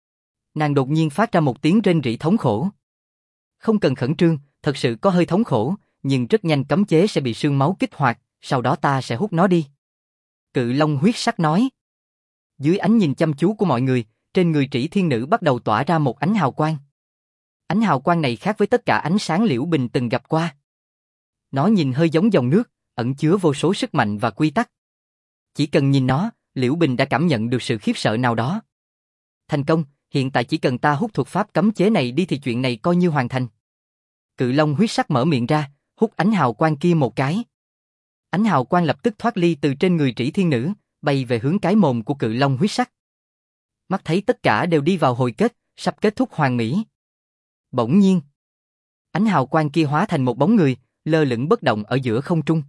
Nàng đột nhiên phát ra một tiếng rên rỉ thống khổ. Không cần khẩn trương, thật sự có hơi thống khổ, nhưng rất nhanh cấm chế sẽ bị sương máu kích hoạt, sau đó ta sẽ hút nó đi. Cự long huyết sắc nói. Dưới ánh nhìn chăm chú của mọi người, trên người Trĩ Thiên Nữ bắt đầu tỏa ra một ánh hào quang. Ánh hào quang này khác với tất cả ánh sáng Liễu Bình từng gặp qua. Nó nhìn hơi giống dòng nước, ẩn chứa vô số sức mạnh và quy tắc. Chỉ cần nhìn nó, Liễu Bình đã cảm nhận được sự khiếp sợ nào đó. Thành công, hiện tại chỉ cần ta hút thuật pháp cấm chế này đi thì chuyện này coi như hoàn thành. Cự long huyết sắc mở miệng ra, hút ánh hào quang kia một cái. Ánh hào quang lập tức thoát ly từ trên người Trĩ Thiên Nữ, bay về hướng cái mồm của cự long huyết sắc. Mắt thấy tất cả đều đi vào hồi kết, sắp kết thúc hoàn mỹ. Bỗng nhiên, ánh hào quang kia hóa thành một bóng người, lơ lửng bất động ở giữa không trung.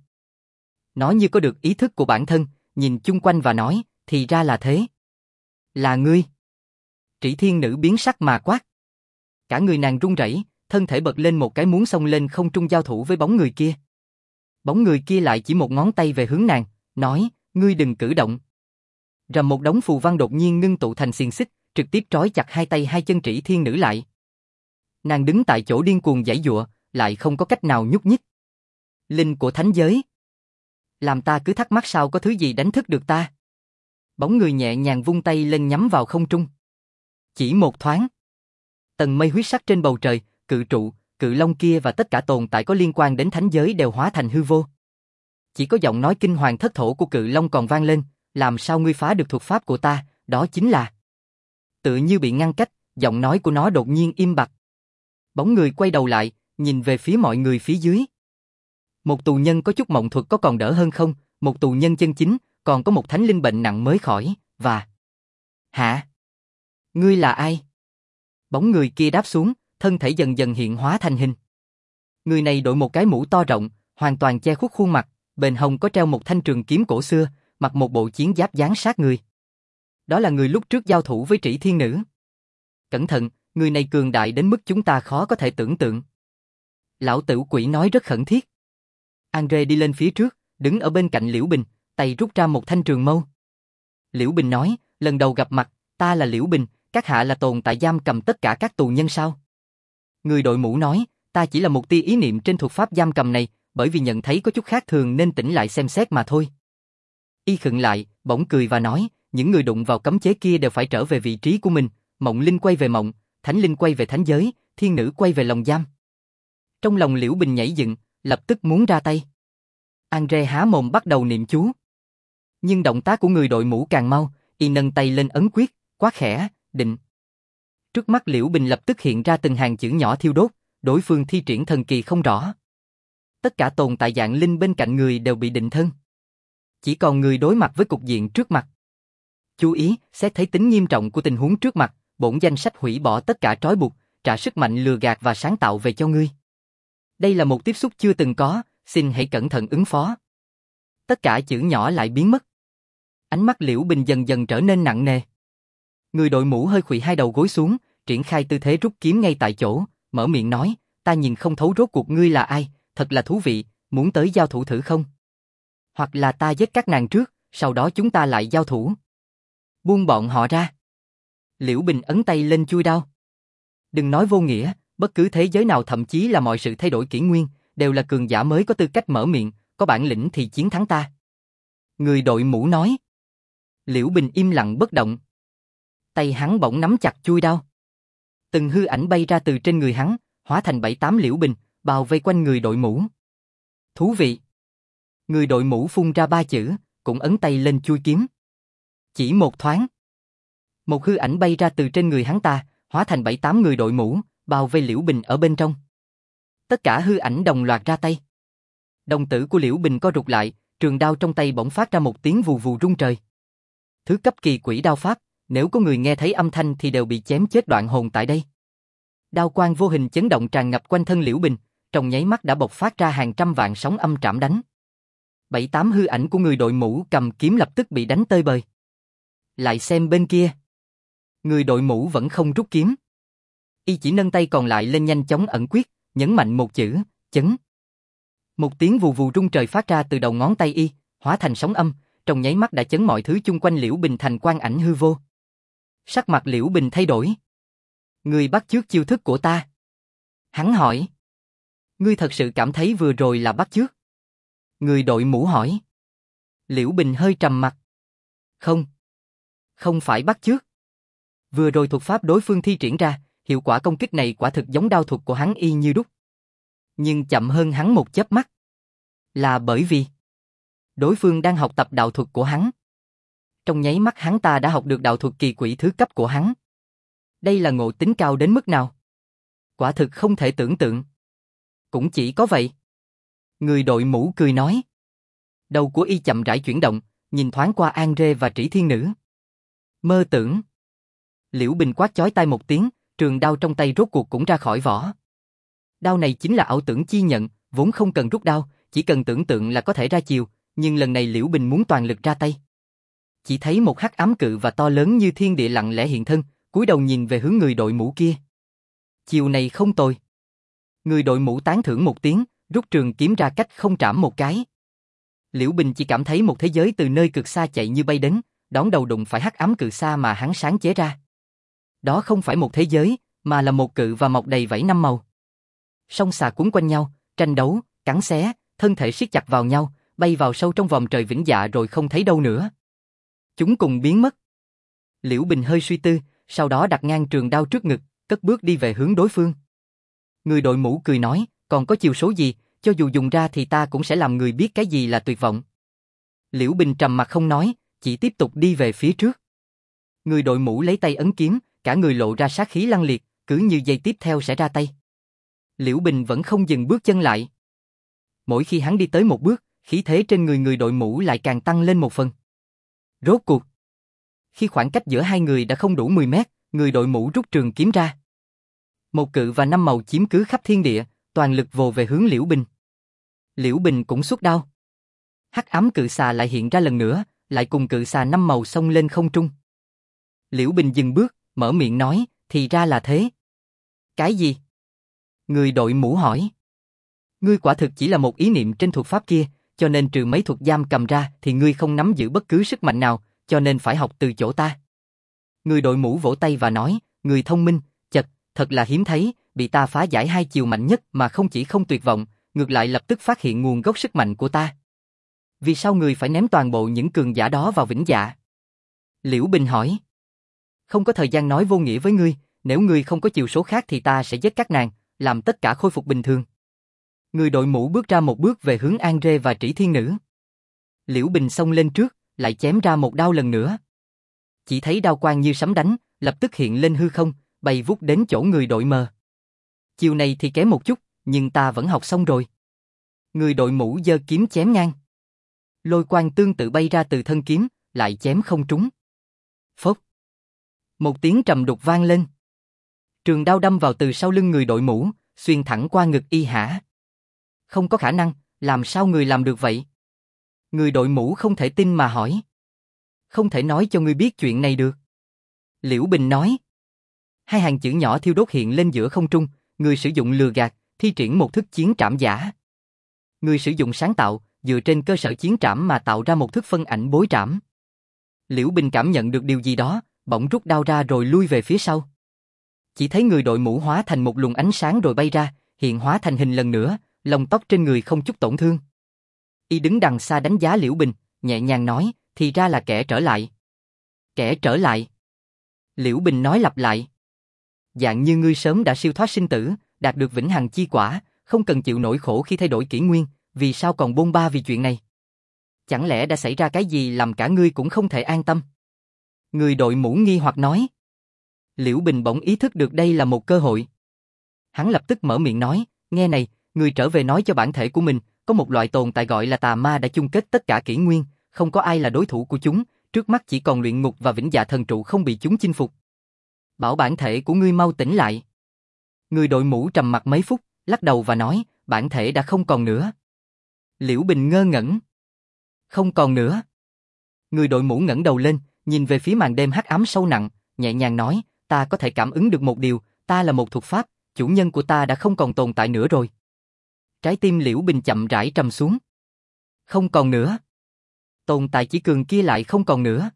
Nó như có được ý thức của bản thân, nhìn chung quanh và nói, thì ra là thế. Là ngươi. Trĩ Thiên Nữ biến sắc mà quát. Cả người nàng run rẩy, thân thể bật lên một cái muốn xông lên không trung giao thủ với bóng người kia. Bóng người kia lại chỉ một ngón tay về hướng nàng, nói, ngươi đừng cử động. Rầm một đống phù văn đột nhiên ngưng tụ thành xiềng xích, trực tiếp trói chặt hai tay hai chân Trĩ Thiên Nữ lại. Nàng đứng tại chỗ điên cuồng giãy giụa, lại không có cách nào nhúc nhích. Linh của thánh giới. Làm ta cứ thắc mắc sao có thứ gì đánh thức được ta. Bóng người nhẹ nhàng vung tay lên nhắm vào không trung. Chỉ một thoáng. Tầng mây huyết sắc trên bầu trời, cự trụ, cự long kia và tất cả tồn tại có liên quan đến thánh giới đều hóa thành hư vô. Chỉ có giọng nói kinh hoàng thất thổ của cự long còn vang lên, làm sao ngươi phá được thuật pháp của ta, đó chính là. Tự như bị ngăn cách, giọng nói của nó đột nhiên im bặt. Bóng người quay đầu lại, nhìn về phía mọi người phía dưới. Một tù nhân có chút mộng thuật có còn đỡ hơn không, một tù nhân chân chính, còn có một thánh linh bệnh nặng mới khỏi, và... Hả? Ngươi là ai? Bóng người kia đáp xuống, thân thể dần dần hiện hóa thành hình. Người này đội một cái mũ to rộng, hoàn toàn che khuất khuôn mặt, bên hông có treo một thanh trường kiếm cổ xưa, mặc một bộ chiến giáp dán sát người. Đó là người lúc trước giao thủ với Trĩ Thiên Nữ. Cẩn thận, người này cường đại đến mức chúng ta khó có thể tưởng tượng. Lão Tửu Quỷ nói rất khẩn thiết. Andre đi lên phía trước, đứng ở bên cạnh Liễu Bình, tay rút ra một thanh trường mâu. Liễu Bình nói, lần đầu gặp mặt, ta là Liễu Bình, các hạ là tồn tại giam cầm tất cả các tù nhân sao? Người đội mũ nói, ta chỉ là một tia ý niệm trên thuật pháp giam cầm này, bởi vì nhận thấy có chút khác thường nên tỉnh lại xem xét mà thôi. Y khựng lại, bỗng cười và nói, những người đụng vào cấm chế kia đều phải trở về vị trí của mình, Mộng Linh quay về mộng, Thánh Linh quay về thánh giới, Thiên Nữ quay về lồng giam. Trong lòng Liễu Bình nhảy dựng, lập tức muốn ra tay. Andre há mồm bắt đầu niệm chú. Nhưng động tác của người đội mũ càng mau, y nâng tay lên ấn quyết, quát khẽ, định. Trước mắt Liễu Bình lập tức hiện ra từng hàng chữ nhỏ thiêu đốt, đối phương thi triển thần kỳ không rõ. Tất cả tồn tại dạng linh bên cạnh người đều bị định thân. Chỉ còn người đối mặt với cục diện trước mặt. Chú ý, xét thấy tính nghiêm trọng của tình huống trước mặt, bổn danh sách hủy bỏ tất cả trói buộc, trả sức mạnh lừa gạt và sáng tạo về cho ngươi. Đây là một tiếp xúc chưa từng có, xin hãy cẩn thận ứng phó. Tất cả chữ nhỏ lại biến mất. Ánh mắt Liễu Bình dần dần trở nên nặng nề. Người đội mũ hơi khuỵu hai đầu gối xuống, triển khai tư thế rút kiếm ngay tại chỗ, mở miệng nói, ta nhìn không thấu rốt cuộc ngươi là ai, thật là thú vị, muốn tới giao thủ thử không? Hoặc là ta giết các nàng trước, sau đó chúng ta lại giao thủ. Buông bọn họ ra. Liễu Bình ấn tay lên chuôi đao. Đừng nói vô nghĩa, bất cứ thế giới nào thậm chí là mọi sự thay đổi kỷ nguyên, đều là cường giả mới có tư cách mở miệng, có bản lĩnh thì chiến thắng ta. Người đội mũ nói. Liễu Bình im lặng bất động. Tay hắn bỗng nắm chặt chuôi đao. Từng hư ảnh bay ra từ trên người hắn, hóa thành 7-8 Liễu Bình, bao vây quanh người đội mũ. Thú vị. Người đội mũ phun ra 3 chữ, cũng ấn tay lên chuôi kiếm. Chỉ một thoáng. Một hư ảnh bay ra từ trên người hắn ta, hóa thành 7-8 người đội mũ, bao vây Liễu Bình ở bên trong. Tất cả hư ảnh đồng loạt ra tay. Đồng tử của Liễu Bình co rụt lại, trường đao trong tay bỗng phát ra một tiếng vù vù rung trời. Thứ cấp kỳ quỷ đao pháp, nếu có người nghe thấy âm thanh thì đều bị chém chết đoạn hồn tại đây. Đao quang vô hình chấn động tràn ngập quanh thân Liễu Bình, trong nháy mắt đã bộc phát ra hàng trăm vạn sóng âm trảm đánh. 7-8 hư ảnh của người đội mũ cầm kiếm lập tức bị đánh tơi bời. Lại xem bên kia. Người đội mũ vẫn không rút kiếm. Y chỉ nâng tay còn lại lên nhanh chóng ẩn quyết, nhấn mạnh một chữ, chấn. Một tiếng vù vù rung trời phát ra từ đầu ngón tay y, hóa thành sóng âm, trong nháy mắt đã chấn mọi thứ chung quanh Liễu Bình thành quang ảnh hư vô. Sắc mặt Liễu Bình thay đổi. Ngươi bắt chước chiêu thức của ta. Hắn hỏi. Ngươi thật sự cảm thấy vừa rồi là bắt chước? Người đội mũ hỏi. Liễu Bình hơi trầm mặt. Không. Không phải bắt chước. Vừa rồi thuật pháp đối phương thi triển ra, hiệu quả công kích này quả thực giống đao thuật của hắn y như đúc. Nhưng chậm hơn hắn một chớp mắt. Là bởi vì đối phương đang học tập đạo thuật của hắn. Trong nháy mắt hắn ta đã học được đạo thuật kỳ quỷ thứ cấp của hắn. Đây là ngộ tính cao đến mức nào? Quả thực không thể tưởng tượng. Cũng chỉ có vậy. Người đội mũ cười nói. Đầu của y chậm rãi chuyển động, nhìn thoáng qua Andre và Trĩ Thiên Nữ. Mơ tưởng. Liễu Bình quát chói tai một tiếng, trường đao trong tay rốt cuộc cũng ra khỏi vỏ. Đao này chính là ảo tưởng chi nhận, vốn không cần rút đao, chỉ cần tưởng tượng là có thể ra chiều, nhưng lần này Liễu Bình muốn toàn lực ra tay. Chỉ thấy một hắc ám cự và to lớn như thiên địa lặng lẽ hiện thân, cúi đầu nhìn về hướng người đội mũ kia. Chiều này không tồi. Người đội mũ tán thưởng một tiếng, rút trường kiếm ra cách không trảm một cái. Liễu Bình chỉ cảm thấy một thế giới từ nơi cực xa chạy như bay đến, đón đầu đụng phải hắc ám cự xa mà hắn sáng chế ra. Đó không phải một thế giới, mà là một cự và mọc đầy vảy năm màu. Song xà cuốn quanh nhau, tranh đấu, cắn xé, thân thể siết chặt vào nhau, bay vào sâu trong vòng trời vĩnh dạ rồi không thấy đâu nữa. Chúng cùng biến mất. Liễu Bình hơi suy tư, sau đó đặt ngang trường đao trước ngực, cất bước đi về hướng đối phương. Người đội mũ cười nói, còn có chiêu số gì, cho dù dùng ra thì ta cũng sẽ làm người biết cái gì là tuyệt vọng. Liễu Bình trầm mặt không nói, chỉ tiếp tục đi về phía trước. Người đội mũ lấy tay ấn kiếm, cả người lộ ra sát khí lăng liệt, cứ như giây tiếp theo sẽ ra tay. Liễu Bình vẫn không dừng bước chân lại. Mỗi khi hắn đi tới một bước, khí thế trên người đội mũ lại càng tăng lên một phần. Rốt cuộc, khi khoảng cách giữa hai người đã không đủ 10 mét, người đội mũ rút trường kiếm ra. Một cự và năm màu chiếm cứ khắp thiên địa, toàn lực vồ về hướng Liễu Bình. Liễu Bình cũng xuất đao. Hắc ám cự xà lại hiện ra lần nữa, lại cùng cự xà năm màu xông lên không trung. Liễu Bình dừng bước, mở miệng nói, thì ra là thế. Cái gì? Người đội mũ hỏi. Ngươi quả thực chỉ là một ý niệm trên thuật pháp kia, cho nên trừ mấy thuật giam cầm ra thì ngươi không nắm giữ bất cứ sức mạnh nào, cho nên phải học từ chỗ ta. Người đội mũ vỗ tay và nói, người thông minh, thật là hiếm thấy, bị ta phá giải hai chiều mạnh nhất mà không chỉ không tuyệt vọng, ngược lại lập tức phát hiện nguồn gốc sức mạnh của ta. Vì sao người phải ném toàn bộ những cường giả đó vào Vĩnh Dạ? Liễu Bình hỏi. Không có thời gian nói vô nghĩa với ngươi, nếu ngươi không có chiều số khác thì ta sẽ giết các nàng, làm tất cả khôi phục bình thường. Người đội mũ bước ra một bước về hướng An Rê và Trĩ Thiên Nữ. Liễu Bình xông lên trước, lại chém ra một đao lần nữa. Chỉ thấy đao quang như sấm đánh, lập tức hiện lên hư không, bay vút đến chỗ người đội mờ. Chiều này thì kém một chút, nhưng ta vẫn học xong rồi. Người đội mũ giơ kiếm chém ngang. Lôi quang tương tự bay ra từ thân kiếm, lại chém không trúng. Phốc. Một tiếng trầm đục vang lên. Trường đao đâm vào từ sau lưng người đội mũ, xuyên thẳng qua ngực y hả. Không có khả năng, làm sao người làm được vậy? Người đội mũ không thể tin mà hỏi. Không thể nói cho ngươi biết chuyện này được. Liễu Bình nói. Hai hàng chữ nhỏ thiêu đốt hiện lên giữa không trung, người sử dụng lừa gạt, thi triển một thức chiến trảm giả. Người sử dụng sáng tạo, dựa trên cơ sở chiến trảm mà tạo ra một thức phân ảnh bối trảm. Liễu Bình cảm nhận được điều gì đó, bỗng rút đao ra rồi lui về phía sau. Chỉ thấy người đội mũ hóa thành một luồng ánh sáng rồi bay ra, hiện hóa thành hình lần nữa, lông tóc trên người không chút tổn thương. Y đứng đằng xa đánh giá Liễu Bình, nhẹ nhàng nói, thì ra là kẻ trở lại. Kẻ trở lại. Liễu Bình nói lặp lại. Dạng như ngươi sớm đã siêu thoát sinh tử, đạt được vĩnh hằng chi quả, không cần chịu nỗi khổ khi thay đổi kỷ nguyên, vì sao còn bôn ba vì chuyện này? Chẳng lẽ đã xảy ra cái gì làm cả ngươi cũng không thể an tâm? Người đội mũ nghi hoặc nói. Liễu Bình bỗng ý thức được đây là một cơ hội. Hắn lập tức mở miệng nói, nghe này, ngươi trở về nói cho bản thể của mình, có một loại tồn tại gọi là tà ma đã chung kết tất cả kỷ nguyên, không có ai là đối thủ của chúng, trước mắt chỉ còn luyện ngục và vĩnh dạ thần trụ không bị chúng chinh phục. Bảo bản thể của ngươi mau tỉnh lại. Người đội mũ trầm mặc mấy phút, lắc đầu và nói, bản thể đã không còn nữa. Liễu Bình ngơ ngẩn. Không còn nữa. Người đội mũ ngẩng đầu lên, nhìn về phía màn đêm hắc ám sâu nặng, nhẹ nhàng nói, ta có thể cảm ứng được một điều, ta là một thuật pháp, chủ nhân của ta đã không còn tồn tại nữa rồi. Trái tim Liễu Bình chậm rãi trầm xuống. Không còn nữa. Tồn tại chỉ cường kia lại không còn nữa.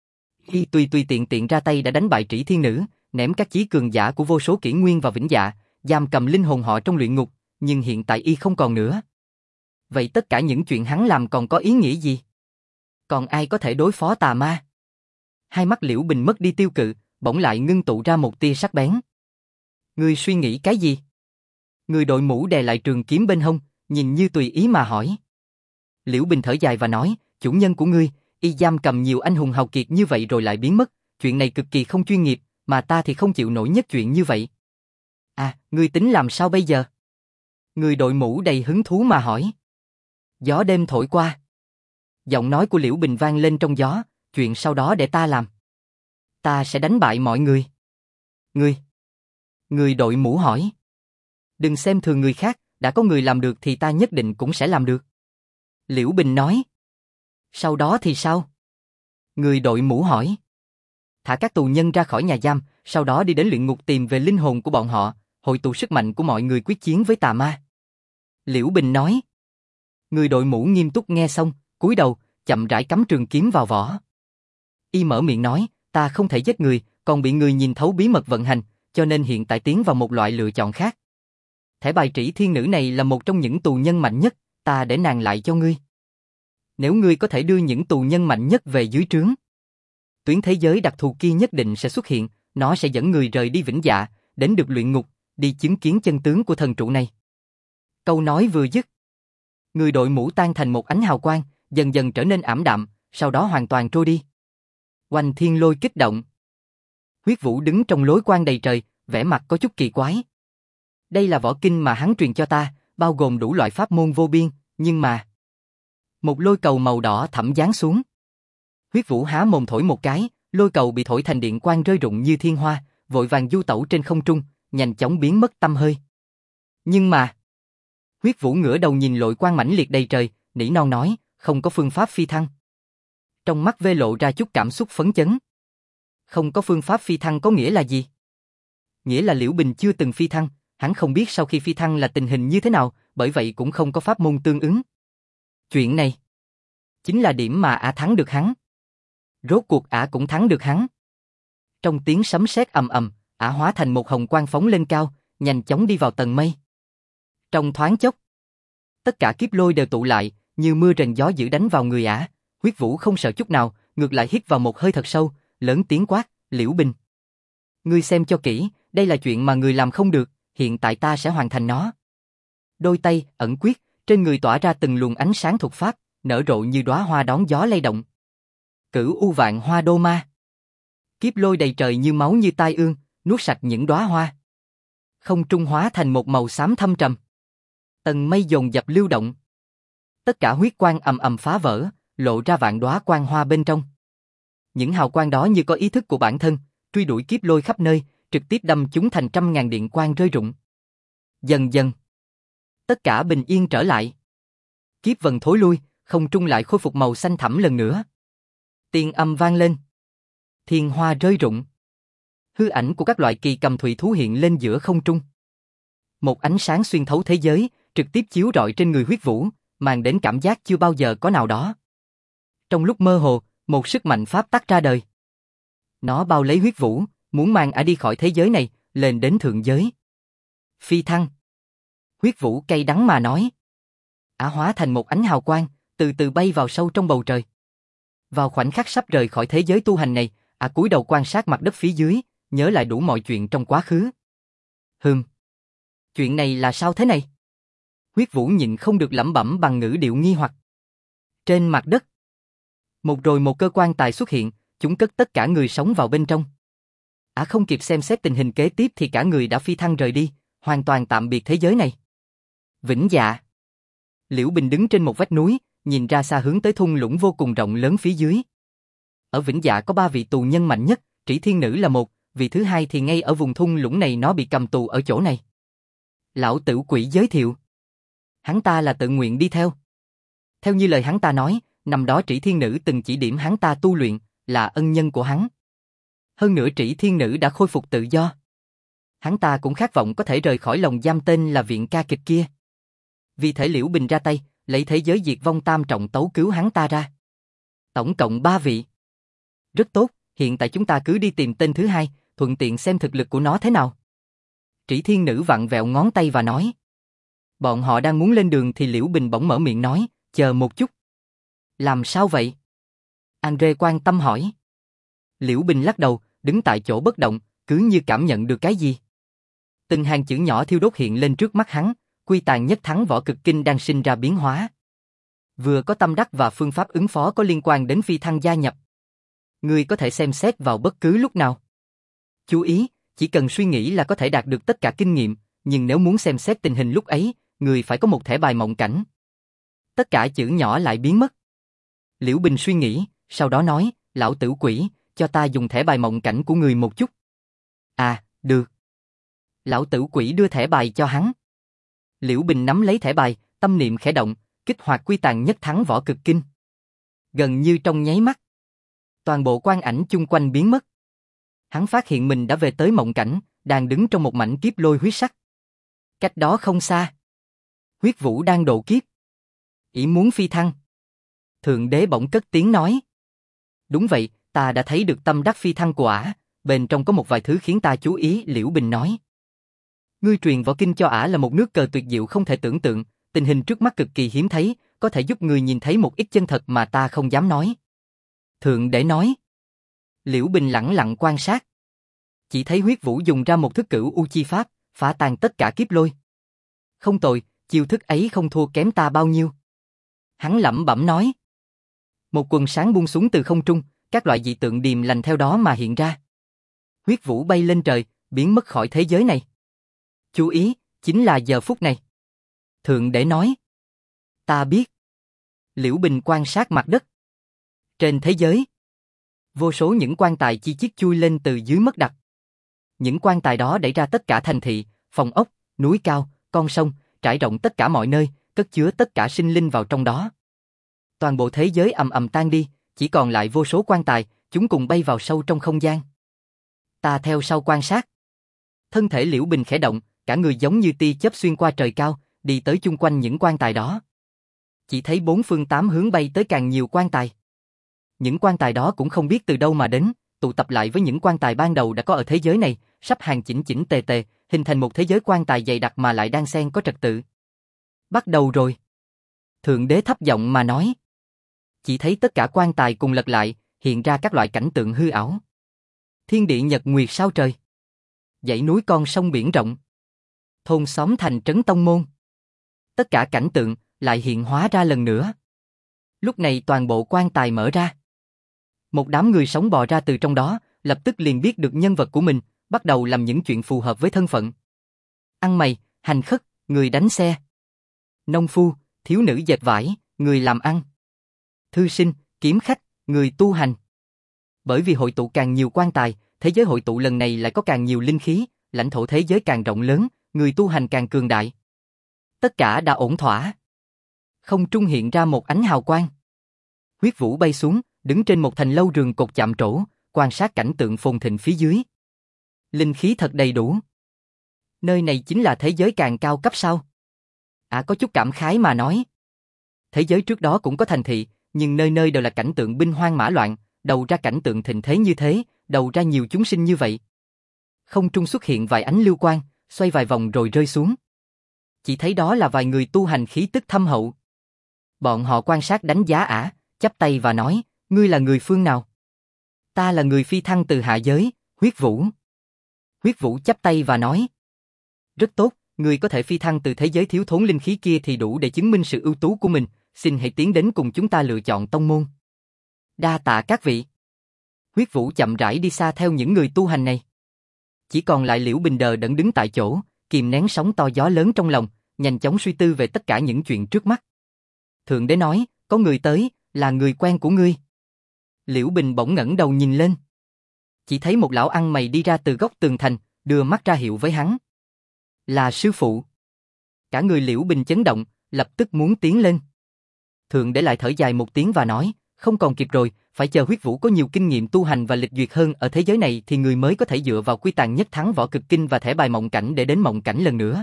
Y tùy tiện ra tay đã đánh bại Trĩ Thiên Nữ, ném các chí cường giả của vô số kỷ nguyên vào vĩnh dạ, giam cầm linh hồn họ trong luyện ngục, nhưng hiện tại Y không còn nữa. Vậy tất cả những chuyện hắn làm còn có ý nghĩa gì? Còn ai có thể đối phó tà ma? Hai mắt Liễu Bình mất đi tiêu cự, bỗng lại ngưng tụ ra một tia sắc bén. Ngươi suy nghĩ cái gì? Người đội mũ đè lại trường kiếm bên hông, nhìn như tùy ý mà hỏi. Liễu Bình thở dài và nói, chủ nhân của ngươi, Y giam cầm nhiều anh hùng hào kiệt như vậy rồi lại biến mất, chuyện này cực kỳ không chuyên nghiệp, mà ta thì không chịu nổi nhất chuyện như vậy. À, ngươi tính làm sao bây giờ? Người đội mũ đầy hứng thú mà hỏi. Gió đêm thổi qua. Giọng nói của Liễu Bình vang lên trong gió, chuyện sau đó để ta làm. Ta sẽ đánh bại mọi người. Ngươi? Người đội mũ hỏi. Đừng xem thường người khác, đã có người làm được thì ta nhất định cũng sẽ làm được. Liễu Bình nói. Sau đó thì sao? Người đội mũ hỏi. Thả các tù nhân ra khỏi nhà giam, sau đó đi đến luyện ngục tìm về linh hồn của bọn họ, hội tụ sức mạnh của mọi người quyết chiến với tà ma. Liễu Bình nói. Người đội mũ nghiêm túc nghe xong, cúi đầu, chậm rãi cắm trường kiếm vào vỏ. Y mở miệng nói, ta không thể giết người, còn bị người nhìn thấu bí mật vận hành, cho nên hiện tại tiến vào một loại lựa chọn khác. Thẻ bài Trĩ Thiên Nữ này là một trong những tù nhân mạnh nhất, ta để nàng lại cho ngươi. Nếu ngươi có thể đưa những tù nhân mạnh nhất về dưới trướng, tuyến thế giới đặc thù kia nhất định sẽ xuất hiện, nó sẽ dẫn người rời đi vĩnh dạ, đến được luyện ngục, đi chứng kiến chân tướng của thần trụ này. Câu nói vừa dứt, người đội mũ tan thành một ánh hào quang, dần dần trở nên ảm đạm, sau đó hoàn toàn trôi đi. Oanh Thiên Lôi kích động. Huyết Vũ đứng trong lối quang đầy trời, vẻ mặt có chút kỳ quái. Đây là võ kinh mà hắn truyền cho ta, bao gồm đủ loại pháp môn vô biên, nhưng mà... Một lôi cầu màu đỏ thẫm giáng xuống. Huyết Vũ há mồm thổi một cái, lôi cầu bị thổi thành điện quang rơi rụng như thiên hoa, vội vàng du tẩu trên không trung, nhanh chóng biến mất tăm hơi. Nhưng mà... Huyết Vũ ngửa đầu nhìn lội quang mãnh liệt đầy trời, nỉ non nói, không có phương pháp phi thăng. Trong mắt Vê lộ ra chút cảm xúc phấn chấn. Không có phương pháp phi thăng có nghĩa là gì? Nghĩa là Liễu Bình chưa từng phi thăng, hắn không biết sau khi phi thăng là tình hình như thế nào, bởi vậy cũng không có pháp môn tương ứng. Chuyện này chính là điểm mà thắng được hắn. Rốt cuộc ả cũng thắng được hắn. Trong tiếng sấm sét ầm ầm, ả hóa thành một hồng quang phóng lên cao, nhanh chóng đi vào tầng mây. Trong thoáng chốc, tất cả kiếp lôi đều tụ lại, như mưa rền gió dữ đánh vào người ả. Huyết Vũ không sợ chút nào, ngược lại hít vào một hơi thật sâu, lớn tiếng quát, Liễu Bình. Ngươi xem cho kỹ, đây là chuyện mà người làm không được, hiện tại ta sẽ hoàn thành nó. Đôi tay, ẩn quyết, trên người tỏa ra từng luồng ánh sáng thuật pháp, nở rộ như đóa hoa đón gió lay động. Cửu U Vạn Hoa Đô Ma. Kiếp lôi đầy trời như máu như tai ương, nuốt sạch những đóa hoa. Không trung hóa thành một màu xám thâm trầm. Tầng mây dồn dập lưu động. Tất cả huyết quang ầm ầm phá vỡ, lộ ra vạn đóa quang hoa bên trong. Những hào quang đó như có ý thức của bản thân, truy đuổi kiếp lôi khắp nơi, trực tiếp đâm chúng thành trăm ngàn điện quang rơi rụng. Dần dần, tất cả bình yên trở lại. Kiếp vần thối lui, không trung lại khôi phục màu xanh thẳm lần nữa. Tiên âm vang lên. Thiên hoa rơi rụng. Hư ảnh của các loại kỳ cầm thủy thú hiện lên giữa không trung. Một ánh sáng xuyên thấu thế giới, trực tiếp chiếu rọi trên người Huyết Vũ, mang đến cảm giác chưa bao giờ có nào đó. Trong lúc mơ hồ, một sức mạnh pháp tắc ra đời. Nó bao lấy Huyết Vũ, muốn mang ả đi khỏi thế giới này, lên đến thượng giới. Phi thăng. Huyết Vũ cay đắng mà nói. Ả hóa thành một ánh hào quang, từ từ bay vào sâu trong bầu trời. Vào khoảnh khắc sắp rời khỏi thế giới tu hành này, ả cúi đầu quan sát mặt đất phía dưới, nhớ lại đủ mọi chuyện trong quá khứ. Chuyện này là sao thế này? Huyết Vũ nhịn không được lẩm bẩm bằng ngữ điệu nghi hoặc. Trên mặt đất, một cơ quan tài xuất hiện, chúng cất tất cả người sống vào bên trong. Ả không kịp xem xét tình hình kế tiếp thì cả người đã phi thăng rời đi, hoàn toàn tạm biệt thế giới này. Vĩnh Dạ. Liễu Bình đứng trên một vách núi, nhìn ra xa hướng tới thung lũng vô cùng rộng lớn phía dưới. Ở Vĩnh Dạ có 3 vị tù nhân mạnh nhất, Trĩ Thiên Nữ là một, vị thứ hai thì ngay ở vùng thung lũng này nó bị cầm tù ở chỗ này. Lão Tử Quỷ giới thiệu. Hắn ta là tự nguyện đi theo. Theo như lời hắn ta nói, năm đó Trĩ Thiên Nữ từng chỉ điểm hắn ta tu luyện, là ân nhân của hắn. Hơn nữa Trĩ Thiên Nữ đã khôi phục tự do. Hắn ta cũng khát vọng có thể rời khỏi lồng giam tên là viện ca kịch kia. Vì thể Liễu Bình ra tay, lấy thế giới diệt vong tam trọng tấu cứu hắn ta ra. Tổng cộng 3 vị. Rất tốt, hiện tại chúng ta cứ đi tìm tên thứ hai, thuận tiện xem thực lực của nó thế nào. Trĩ Thiên Nữ vặn vẹo ngón tay và nói. Bọn họ đang muốn lên đường thì Liễu Bình bỗng mở miệng nói, chờ một chút. Làm sao vậy? Andre quan tâm hỏi. Liễu Bình lắc đầu, đứng tại chỗ bất động, cứ như cảm nhận được cái gì. Từng hàng chữ nhỏ thiêu đốt hiện lên trước mắt hắn, Quy Tàn Nhất Thắng Võ Cực Kinh đang sinh ra biến hóa. Vừa có tâm đắc và phương pháp ứng phó có liên quan đến phi thăng gia nhập. Ngươi có thể xem xét vào bất cứ lúc nào. Chú ý, chỉ cần suy nghĩ là có thể đạt được tất cả kinh nghiệm, nhưng nếu muốn xem xét tình hình lúc ấy, người phải có một thẻ bài mộng cảnh. Tất cả chữ nhỏ lại biến mất. Liễu Bình suy nghĩ, sau đó nói, Lão Tử Quỷ, cho ta dùng thẻ bài mộng cảnh của người một chút. À, được. Lão Tử Quỷ đưa thẻ bài cho hắn. Liễu Bình nắm lấy thẻ bài, tâm niệm khẽ động, kích hoạt Quy Tàn Nhất Thắng Võ Cực Kinh. Gần như trong nháy mắt, toàn bộ quang ảnh chung quanh biến mất. Hắn phát hiện mình đã về tới mộng cảnh, đang đứng trong một mảnh kiếp lôi huyết sắc. Cách đó không xa, Huyết Vũ đang độ kiếp, ý muốn phi thăng. Thượng đế bỗng cất tiếng nói. Đúng vậy, ta đã thấy được tâm đắc phi thăng của ả, bên trong có một vài thứ khiến ta chú ý. Liễu Bình nói. Ngươi truyền võ kinh cho ả là một nước cờ tuyệt diệu không thể tưởng tượng, tình hình trước mắt cực kỳ hiếm thấy, có thể giúp người nhìn thấy một ít chân thật mà ta không dám nói. Thượng đế nói. Liễu Bình lẳng lặng quan sát. Chỉ thấy Huyết Vũ dùng ra một thức Cửu U chi pháp, phá tan tất cả kiếp lôi. Không tồi, chiêu thức ấy không thua kém ta bao nhiêu. Hắn lẩm bẩm nói. Một quần sáng buông xuống từ không trung, các loại dị tượng điềm lành theo đó mà hiện ra. Huyết Vũ bay lên trời, biến mất khỏi thế giới này. Chú ý, chính là giờ phút này. Thượng đế nói. Ta biết. Liễu Bình quan sát mặt đất. Trên thế giới, vô số những quan tài chi chít chui lên từ dưới mất đặt. Những quan tài đó đẩy ra tất cả thành thị, phòng ốc, núi cao, con sông, trải rộng tất cả mọi nơi, cất chứa tất cả sinh linh vào trong đó. Toàn bộ thế giới ầm ầm tan đi, chỉ còn lại vô số quan tài, chúng cùng bay vào sâu trong không gian. Ta theo sau quan sát. Thân thể Liễu Bình khẽ động, cả người giống như tia chớp xuyên qua trời cao, đi tới chung quanh những quan tài đó. Chỉ thấy 4 phương 8 hướng bay tới càng nhiều quan tài. những quan tài đó cũng không biết từ đâu mà đến, tụ tập lại với những quan tài ban đầu đã có ở thế giới này, sắp hàng chỉnh chỉnh tề tề, hình thành một thế giới quan tài dày đặc mà lại đan xen có trật tự. Bắt đầu rồi. Thượng đế thấp giọng mà nói. Chỉ thấy tất cả quan tài cùng lật lại, hiện ra các loại cảnh tượng hư ảo. Thiên địa nhật nguyệt sao trời. Dãy núi con sông biển rộng. Thôn xóm thành trấn tông môn. Tất cả cảnh tượng lại hiện hóa ra lần nữa. Lúc này toàn bộ quan tài mở ra. Một đám người sống bò ra từ trong đó, lập tức liền biết được nhân vật của mình, bắt đầu làm những chuyện phù hợp với thân phận. Ăn mày, hành khất, người đánh xe. Nông phu, thiếu nữ dệt vải, người làm ăn. Thư sinh, kiếm khách, người tu hành. Bởi vì hội tụ càng nhiều quan tài, thế giới hội tụ lần này lại có càng nhiều linh khí, lãnh thổ thế giới càng rộng lớn, người tu hành càng cường đại. Tất cả đã ổn thỏa. Không trung hiện ra một ánh hào quang. Huyết vũ bay xuống, đứng trên một thành lâu rường cột chạm trổ, quan sát cảnh tượng phồn thịnh phía dưới. Linh khí thật đầy đủ. Nơi này chính là thế giới càng cao cấp sao? Có chút cảm khái mà nói. Thế giới trước đó cũng có thành thị, nhưng nơi nơi đều là cảnh tượng binh hoang mã loạn, đầu ra cảnh tượng thịnh thế như thế, đầu ra nhiều chúng sinh như vậy. Không trung xuất hiện vài ánh lưu quang, xoay vài vòng rồi rơi xuống. Chỉ thấy đó là vài người tu hành khí tức thâm hậu. Bọn họ quan sát đánh giá chắp tay và nói, ngươi là người phương nào? Ta là người phi thăng từ hạ giới, Huyết Vũ. Huyết Vũ chắp tay và nói, rất tốt, ngươi có thể phi thăng từ thế giới thiếu thốn linh khí kia thì đủ để chứng minh sự ưu tú của mình, xin hãy tiến đến cùng chúng ta lựa chọn tông môn. Đa tạ các vị. Huyết Vũ chậm rãi đi xa theo những người tu hành này. Chỉ còn lại Liễu Bình đờ đẫn đứng tại chỗ, kìm nén sóng to gió lớn trong lòng, nhanh chóng suy tư về tất cả những chuyện trước mắt. Thượng đế nói, có người tới, là người quen của ngươi. Liễu Bình bỗng ngẩng đầu nhìn lên. Chỉ thấy một lão ăn mày đi ra từ góc tường thành, đưa mắt ra hiệu với hắn. Là sư phụ. Cả người Liễu Bình chấn động, lập tức muốn tiến lên. Thượng đế lại thở dài một tiếng và nói, không còn kịp rồi, phải chờ Huyết Vũ có nhiều kinh nghiệm tu hành và lịch duyệt hơn ở thế giới này thì người mới có thể dựa vào quy tàn nhất thắng võ cực kinh và thẻ bài mộng cảnh để đến mộng cảnh lần nữa.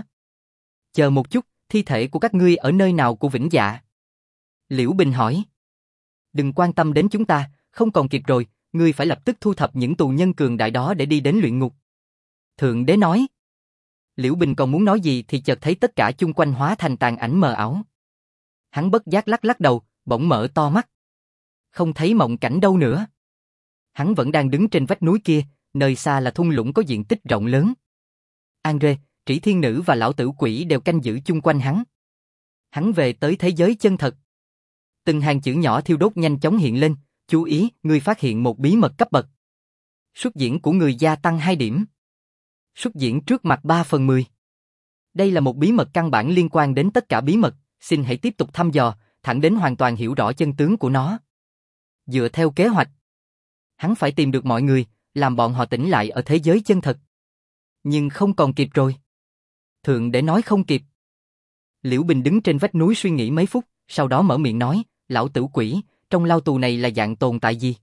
Chờ một chút, thi thể của các ngươi ở nơi nào của Vĩnh Dạ? Liễu Bình hỏi. Đừng quan tâm đến chúng ta, không còn kịp rồi, ngươi phải lập tức thu thập những tù nhân cường đại đó để đi đến luyện ngục. Thượng đế nói. Liễu Bình còn muốn nói gì thì chợt thấy tất cả chung quanh hóa thành tàn ảnh mờ ảo. Hắn bất giác lắc lắc đầu, bỗng mở to mắt. Không thấy mộng cảnh đâu nữa. Hắn vẫn đang đứng trên vách núi kia, nơi xa là thung lũng có diện tích rộng lớn. Andre, Trĩ Thiên Nữ và Lão Tử Quỷ đều canh giữ chung quanh hắn. Hắn về tới thế giới chân thật. Từng hàng chữ nhỏ thiêu đốt nhanh chóng hiện lên, chú ý, ngươi phát hiện một bí mật cấp bậc. Xuất diễn của người gia tăng 2 điểm. Xuất diễn trước mặt 3/10. Đây là một bí mật căn bản liên quan đến tất cả bí mật, xin hãy tiếp tục thăm dò, thẳng đến hoàn toàn hiểu rõ chân tướng của nó. Dựa theo kế hoạch, hắn phải tìm được mọi người, làm bọn họ tỉnh lại ở thế giới chân thật. Nhưng không còn kịp rồi. Thượng đế nói không kịp. Liễu Bình đứng trên vách núi suy nghĩ mấy phút, sau đó mở miệng nói, Lão Tử Quỷ, trong lao tù này là dạng tồn tại gì?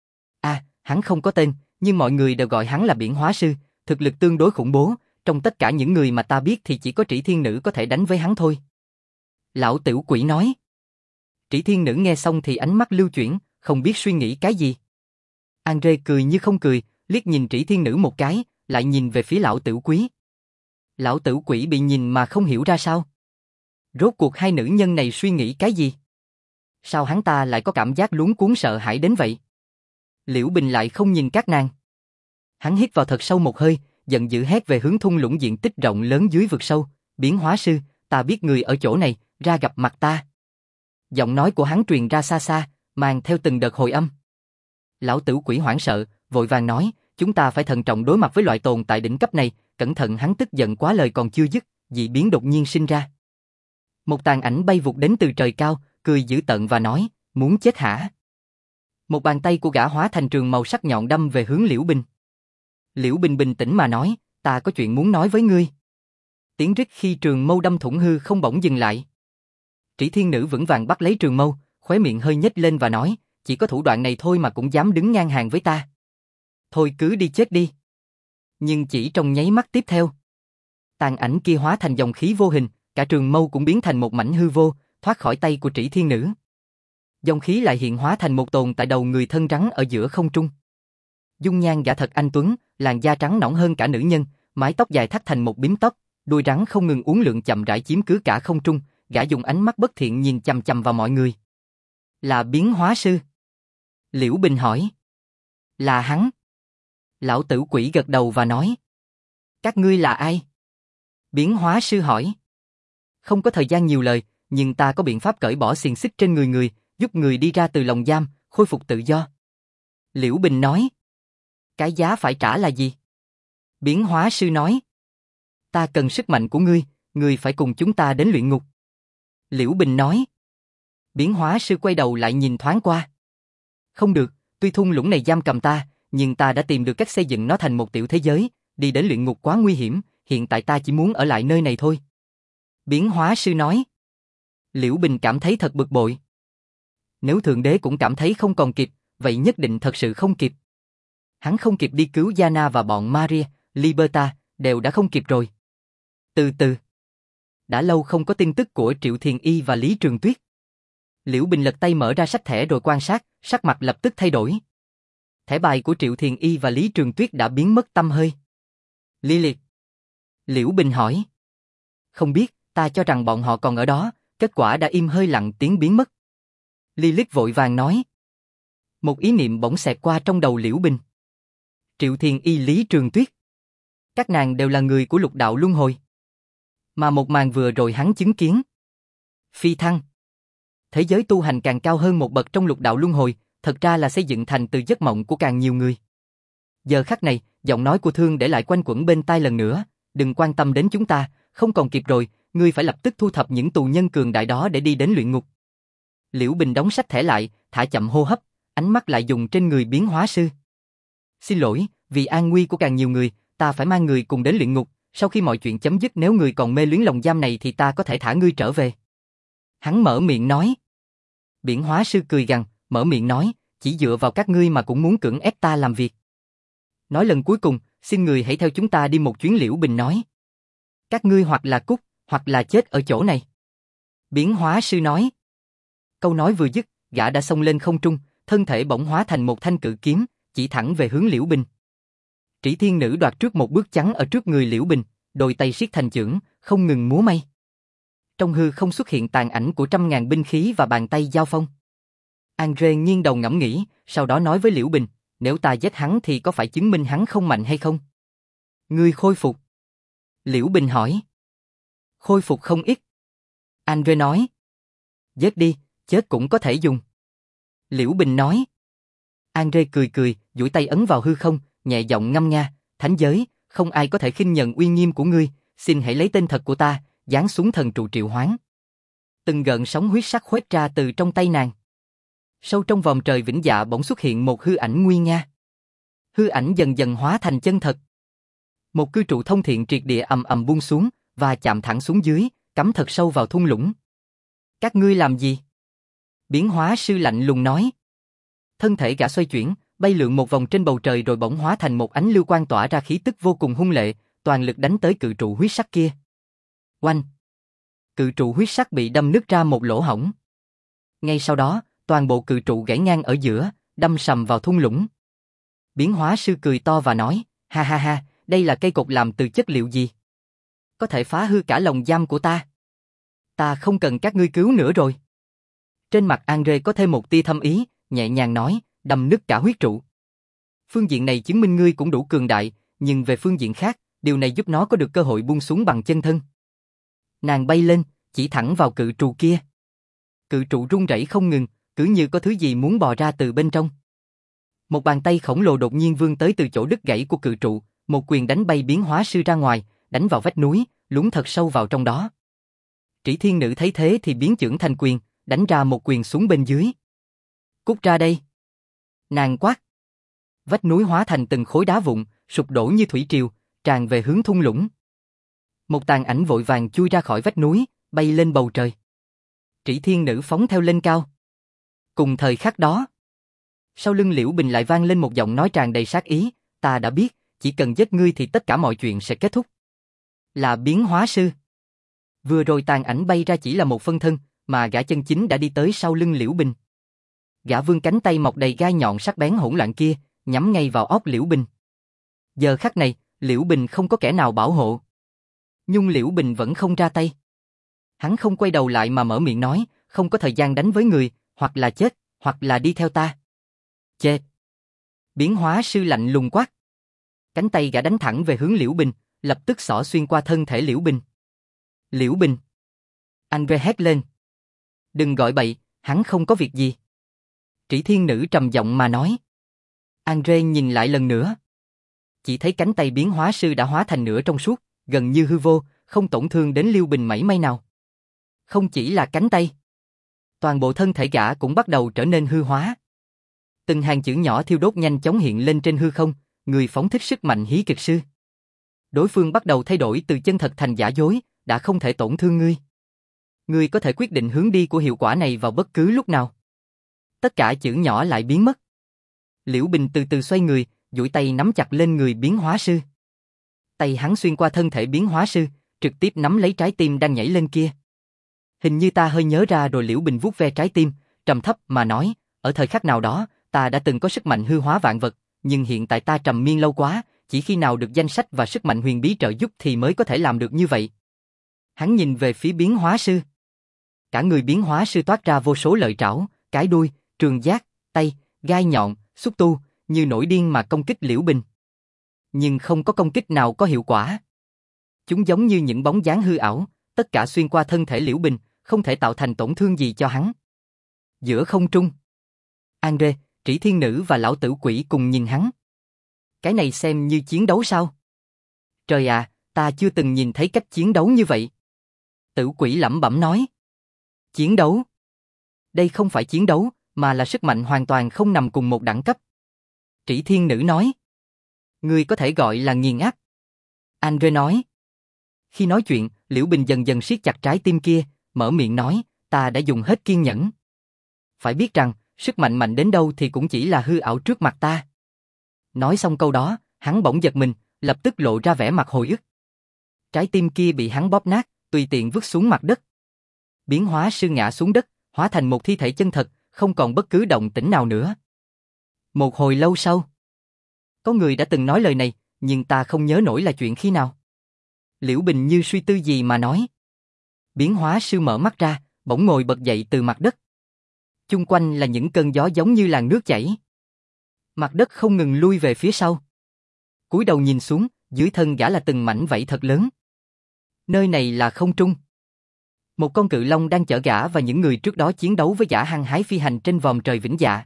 Hắn không có tên, nhưng mọi người đều gọi hắn là Biển Hóa Sư, thực lực tương đối khủng bố, trong tất cả những người mà ta biết thì chỉ có Trĩ Thiên Nữ có thể đánh với hắn thôi. Lão Tử Quỷ nói. Trĩ Thiên Nữ nghe xong thì ánh mắt lưu chuyển, không biết suy nghĩ cái gì. Andre cười như không cười, liếc nhìn Trĩ Thiên Nữ một cái, lại nhìn về phía Lão Tử Quý. Lão Tử Quỷ bị nhìn mà không hiểu ra sao. Rốt cuộc hai nữ nhân này suy nghĩ cái gì? Sao hắn ta lại có cảm giác luống cuống sợ hãi đến vậy? Liễu Bình lại không nhìn các nàng. Hắn hít vào thật sâu một hơi, giận dữ hét về hướng thung lũng diện tích rộng lớn dưới vực sâu. Biến Hóa Sư, ta biết người ở chỗ này, ra gặp mặt ta. Giọng nói của hắn truyền ra xa xa, mang theo từng đợt hồi âm. Lão Tử Quỷ hoảng sợ, vội vàng nói, chúng ta phải thận trọng đối mặt với loại tồn tại đỉnh cấp này, cẩn thận. Hắn tức giận quá lời còn chưa dứt, dị biến đột nhiên sinh ra. Một tàn ảnh bay vụt đến từ trời cao, cười dữ tợn và nói, muốn chết hả? Một bàn tay của gã hóa thành trường màu sắc nhọn đâm về hướng Liễu Bình. Liễu Bình bình tĩnh mà nói, ta có chuyện muốn nói với ngươi. Tiếng rít khi trường mâu đâm thủng hư không bỗng dừng lại. Trĩ Thiên Nữ vững vàng bắt lấy trường mâu, khóe miệng hơi nhếch lên và nói, chỉ có thủ đoạn này thôi mà cũng dám đứng ngang hàng với ta. Thôi cứ đi chết đi. Nhưng chỉ trong nháy mắt tiếp theo, tàn ảnh kia hóa thành dòng khí vô hình, cả trường mâu cũng biến thành một mảnh hư vô, thoát khỏi tay của Trĩ Thiên Nữ. Dòng khí lại hiện hóa thành một tồn tại đầu người thân rắn ở giữa không trung. Dung nhan gã thật anh tuấn, làn da trắng nõn hơn cả nữ nhân, mái tóc dài thắt thành một bím tóc, đuôi rắn không ngừng uốn lượn chậm rãi chiếm cứ cả không trung, gã dùng ánh mắt bất thiện nhìn chằm chằm vào mọi người. Là biến hóa sư? Liễu Bình hỏi. Là hắn. Lão tử quỷ gật đầu và nói. Các ngươi là ai? Biến hóa sư hỏi. Không có thời gian nhiều lời, nhưng ta có biện pháp cởi bỏ xiềng xích trên người, giúp người đi ra từ lồng giam, khôi phục tự do. Liễu Bình nói. Cái giá phải trả là gì? Biến hóa sư nói. Ta cần sức mạnh của ngươi phải cùng chúng ta đến luyện ngục. Liễu Bình nói. Biến hóa sư quay đầu lại nhìn thoáng qua. Không được, tuy thung lũng này giam cầm ta, nhưng ta đã tìm được cách xây dựng nó thành một tiểu thế giới, đi đến luyện ngục quá nguy hiểm, hiện tại ta chỉ muốn ở lại nơi này thôi. Biến hóa sư nói. Liễu Bình cảm thấy thật bực bội. Nếu Thượng Đế cũng cảm thấy không còn kịp, vậy nhất định thật sự không kịp. Hắn không kịp đi cứu Yana và bọn Maria, Liberta, đều đã không kịp rồi. Từ từ. Đã lâu không có tin tức của Triệu Thiền Y và Lý Trường Tuyết. Liễu Bình lật tay mở ra sách thẻ rồi quan sát, sắc mặt lập tức thay đổi. Thẻ bài của Triệu Thiền Y và Lý Trường Tuyết đã biến mất tăm hơi. Lilith. Liễu Bình hỏi. Không biết, ta cho rằng bọn họ còn ở đó, kết quả đã im hơi lặng tiếng biến mất. Lilith vội vàng nói. Một ý niệm bỗng xẹt qua trong đầu Liễu Bình. Triệu Thiền Y, Lý Trường Tuyết. Các nàng đều là người của lục đạo luân hồi. Mà một màn vừa rồi hắn chứng kiến. Phi thăng. Thế giới tu hành càng cao hơn một bậc trong lục đạo luân hồi, thật ra là xây dựng thành từ giấc mộng của càng nhiều người. Giờ khắc này, giọng nói của Thương để lại quanh quẩn bên tai lần nữa, đừng quan tâm đến chúng ta, không còn kịp rồi, ngươi phải lập tức thu thập những tù nhân cường đại đó để đi đến luyện ngục. Liễu Bình đóng sách thẻ lại, thả chậm hô hấp, ánh mắt lại dùng trên người biến hóa sư. Xin lỗi, vì an nguy của càng nhiều người, ta phải mang người cùng đến luyện ngục, sau khi mọi chuyện chấm dứt nếu người còn mê luyến lồng giam này thì ta có thể thả ngươi trở về. Hắn mở miệng nói. Biến hóa sư cười gằn, mở miệng nói, chỉ dựa vào các ngươi mà cũng muốn cưỡng ép ta làm việc. Nói lần cuối cùng, xin người hãy theo chúng ta đi một chuyến. Liễu Bình nói. Các ngươi hoặc là cút, hoặc là chết ở chỗ này. Biến hóa sư nói. Câu nói vừa dứt, gã đã xông lên không trung, thân thể bỗng hóa thành một thanh cự kiếm, chỉ thẳng về hướng Liễu Bình. Trĩ Thiên Nữ đoạt trước một bước chắn ở trước người Liễu Bình, đôi tay siết thành chưởng, không ngừng múa may. Trong hư không xuất hiện tàn ảnh của trăm ngàn binh khí và bàn tay giao phong. Andre nghiêng đầu ngẫm nghĩ, sau đó nói với Liễu Bình, nếu ta giết hắn thì có phải chứng minh hắn không mạnh hay không? Ngươi khôi phục. Liễu Bình hỏi. Khôi phục không ít. Andre nói. Giết đi, chết cũng có thể dùng. Liễu Bình nói. Andre cười cười, duỗi tay ấn vào hư không, nhẹ giọng ngâm nga, thánh giới, không ai có thể khinh nhận uy nghiêm của ngươi, xin hãy lấy tên thật của ta, giáng xuống thần trụ triệu hoán. Từng gợn sóng huyết sắc khuếch ra từ trong tay nàng. Sâu trong vòng trời vĩnh dạ bỗng xuất hiện một hư ảnh nguy nga. Hư ảnh dần dần hóa thành chân thật. Một cư trụ thông thiện triệt địa ầm ầm buông xuống, và chạm thẳng xuống dưới, cắm thật sâu vào thung lũng. Các ngươi làm gì? Biến hóa sư lạnh lùng nói. Thân thể gã xoay chuyển, bay lượn một vòng trên bầu trời rồi bỗng hóa thành một ánh lưu quang tỏa ra khí tức vô cùng hung lệ, toàn lực đánh tới cự trụ huyết sắc kia. Oanh! Cự trụ huyết sắc bị đâm nứt ra một lỗ hổng. Ngay sau đó, toàn bộ cự trụ gãy ngang ở giữa, đâm sầm vào thung lũng. Biến hóa sư cười to và nói, ha ha ha, đây là cây cột làm từ chất liệu gì? Có thể phá hư cả lồng giam của ta. Ta không cần các ngươi cứu nữa rồi. Trên mặt Andre có thêm một tia thâm ý, nhẹ nhàng nói, đâm nứt cả huyết trụ. Phương diện này chứng minh ngươi cũng đủ cường đại, nhưng về phương diện khác, điều này giúp nó có được cơ hội buông xuống bằng chân thân. Nàng bay lên, chỉ thẳng vào cự trụ kia. Cự trụ rung rẩy không ngừng, cứ như có thứ gì muốn bò ra từ bên trong. Một bàn tay khổng lồ đột nhiên vươn tới từ chỗ đứt gãy của cự trụ, một quyền đánh bay biến hóa sư ra ngoài, đánh vào vách núi, lún thật sâu vào trong đó. Trĩ Thiên Nữ thấy thế thì biến chưởng thành quyền, đánh ra một quyền xuống bên dưới. Cút ra đây! Nàng quát. Vách núi hóa thành từng khối đá vụn, sụp đổ như thủy triều, tràn về hướng thung lũng. Một tàn ảnh vội vàng chui ra khỏi vách núi, bay lên bầu trời. Trĩ Thiên Nữ phóng theo lên cao. Cùng thời khắc đó, sau lưng Liễu Bình lại vang lên một giọng nói tràn đầy sát ý, ta đã biết, chỉ cần giết ngươi thì tất cả mọi chuyện sẽ kết thúc. Là biến hóa sư. Vừa rồi tàn ảnh bay ra chỉ là một phân thân, mà gã chân chính đã đi tới sau lưng Liễu Bình. Gã vươn cánh tay mọc đầy gai nhọn sắc bén hỗn loạn kia, nhắm ngay vào óc Liễu Bình. Giờ khắc này, Liễu Bình không có kẻ nào bảo hộ. Nhưng Liễu Bình vẫn không ra tay. Hắn không quay đầu lại mà mở miệng nói, không có thời gian đánh với người, hoặc là chết, hoặc là đi theo ta. Chết! Biến hóa sư lạnh lùng quát. Cánh tay gã đánh thẳng về hướng Liễu Bình, lập tức xỏ xuyên qua thân thể Liễu Bình. Liễu Bình! Andre hét lên. Đừng gọi bậy, hắn không có việc gì. Trĩ Thiên Nữ trầm giọng mà nói. Andre nhìn lại lần nữa. Chỉ thấy cánh tay biến hóa sư đã hóa thành nửa trong suốt, gần như hư vô, không tổn thương đến Liễu Bình mảy may nào. Không chỉ là cánh tay. Toàn bộ thân thể gã cũng bắt đầu trở nên hư hóa. Từng hàng chữ nhỏ thiêu đốt nhanh chóng hiện lên trên hư không, người phóng thích sức mạnh hí cực sư. Đối phương bắt đầu thay đổi từ chân thật thành giả dối, đã không thể tổn thương ngươi. Ngươi có thể quyết định hướng đi của hiệu quả này vào bất cứ lúc nào. Tất cả chữ nhỏ lại biến mất. Liễu Bình từ từ xoay người, duỗi tay nắm chặt lên người biến hóa sư. Tay hắn xuyên qua thân thể biến hóa sư, trực tiếp nắm lấy trái tim đang nhảy lên kia. Hình như ta hơi nhớ ra rồi. Liễu Bình vuốt ve trái tim, trầm thấp mà nói, ở thời khắc nào đó, ta đã từng có sức mạnh hư hóa vạn vật, nhưng hiện tại ta trầm miên lâu quá, chỉ khi nào được danh sách và sức mạnh huyền bí trợ giúp thì mới có thể làm được như vậy. Hắn nhìn về phía biến hóa sư. Cả người biến hóa sư toát ra vô số lợi trảo, cái đuôi, trường giác, tay, gai nhọn, xúc tu, như nổi điên mà công kích Liễu Bình. Nhưng không có công kích nào có hiệu quả. Chúng giống như những bóng dáng hư ảo, tất cả xuyên qua thân thể Liễu Bình, không thể tạo thành tổn thương gì cho hắn. Giữa không trung, Andre, Trĩ Thiên Nữ và lão tử quỷ cùng nhìn hắn. Cái này xem như chiến đấu sao? Trời à, ta chưa từng nhìn thấy cách chiến đấu như vậy. Tử quỷ lẩm bẩm nói. Chiến đấu? Đây không phải chiến đấu, mà là sức mạnh hoàn toàn không nằm cùng một đẳng cấp. Trĩ Thiên Nữ nói. Ngươi có thể gọi là nghiền áp. Andre nói. Khi nói chuyện, Liễu Bình dần dần siết chặt trái tim kia, mở miệng nói, ta đã dùng hết kiên nhẫn. Phải biết rằng, sức mạnh mạnh đến đâu thì cũng chỉ là hư ảo trước mặt ta. Nói xong câu đó, hắn bỗng giật mình, lập tức lộ ra vẻ mặt hồi ức. Trái tim kia bị hắn bóp nát, tùy tiện vứt xuống mặt đất. Biến hóa sư ngã xuống đất, hóa thành một thi thể chân thật, không còn bất cứ động tĩnh nào nữa. Một hồi lâu sau, có người đã từng nói lời này, nhưng ta không nhớ nổi là chuyện khi nào. Liễu Bình như suy tư gì mà nói. Biến hóa sư mở mắt ra, bỗng ngồi bật dậy từ mặt đất. Chung quanh là những cơn gió giống như làn nước chảy. Mặt đất không ngừng lui về phía sau. Cúi đầu nhìn xuống, dưới thân gã là từng mảnh vảy thật lớn. Nơi này là không trung. Một con cự long đang chở gã và những người trước đó chiến đấu với gã hăng hái phi hành trên vòm trời vĩnh dạ.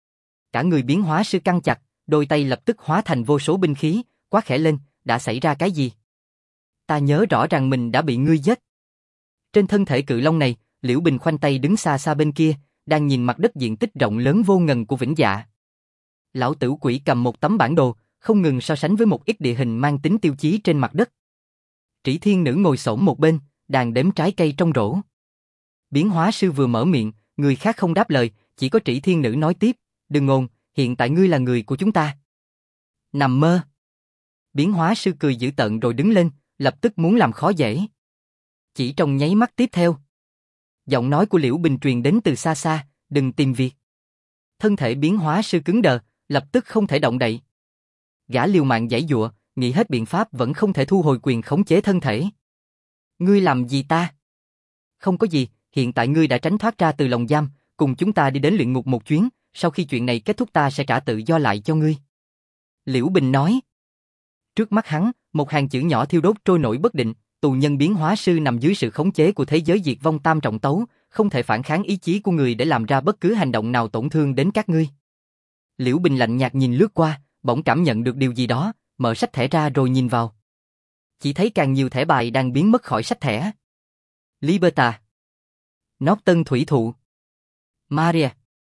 Cả người biến hóa sư căng chặt, đôi tay lập tức hóa thành vô số binh khí, quát khẽ lên, đã xảy ra cái gì? Ta nhớ rõ rằng mình đã bị ngươi giết. Trên thân thể cự long này, Liễu Bình khoanh tay đứng xa xa bên kia, đang nhìn mặt đất diện tích rộng lớn vô ngần của vĩnh dạ. Lão tử quỷ cầm một tấm bản đồ, không ngừng so sánh với một ít địa hình mang tính tiêu chí trên mặt đất. Trĩ Thiên Nữ ngồi xổm một bên, đang đếm trái cây trong rổ. Biến hóa sư vừa mở miệng, người khác không đáp lời, chỉ có Trĩ Thiên Nữ nói tiếp, đừng ngôn, hiện tại ngươi là người của chúng ta. Nằm mơ. Biến hóa sư cười dữ tợn rồi đứng lên, lập tức muốn làm khó dễ. Chỉ trong nháy mắt tiếp theo, giọng nói của Liễu Bình truyền đến từ xa xa, đừng tìm việc. Thân thể biến hóa sư cứng đờ, lập tức không thể động đậy. Gã liều mạng giãy giụa, nghĩ hết biện pháp vẫn không thể thu hồi quyền khống chế thân thể. Ngươi làm gì ta? Không có gì, hiện tại ngươi đã tránh thoát ra từ lồng giam, cùng chúng ta đi đến luyện ngục một chuyến, sau khi chuyện này kết thúc ta sẽ trả tự do lại cho ngươi. Liễu Bình nói. Trước mắt hắn, một hàng chữ nhỏ thiêu đốt trôi nổi bất định, tù nhân biến hóa sư nằm dưới sự khống chế của thế giới diệt vong tam trọng tấu, không thể phản kháng ý chí của người để làm ra bất cứ hành động nào tổn thương đến các ngươi. Liễu Bình lạnh nhạt nhìn lướt qua, bỗng cảm nhận được điều gì đó, mở sách thẻ ra rồi nhìn vào. Chỉ thấy càng nhiều thẻ bài đang biến mất khỏi sách thẻ. Liberta, Norton Thủy Thụ, Maria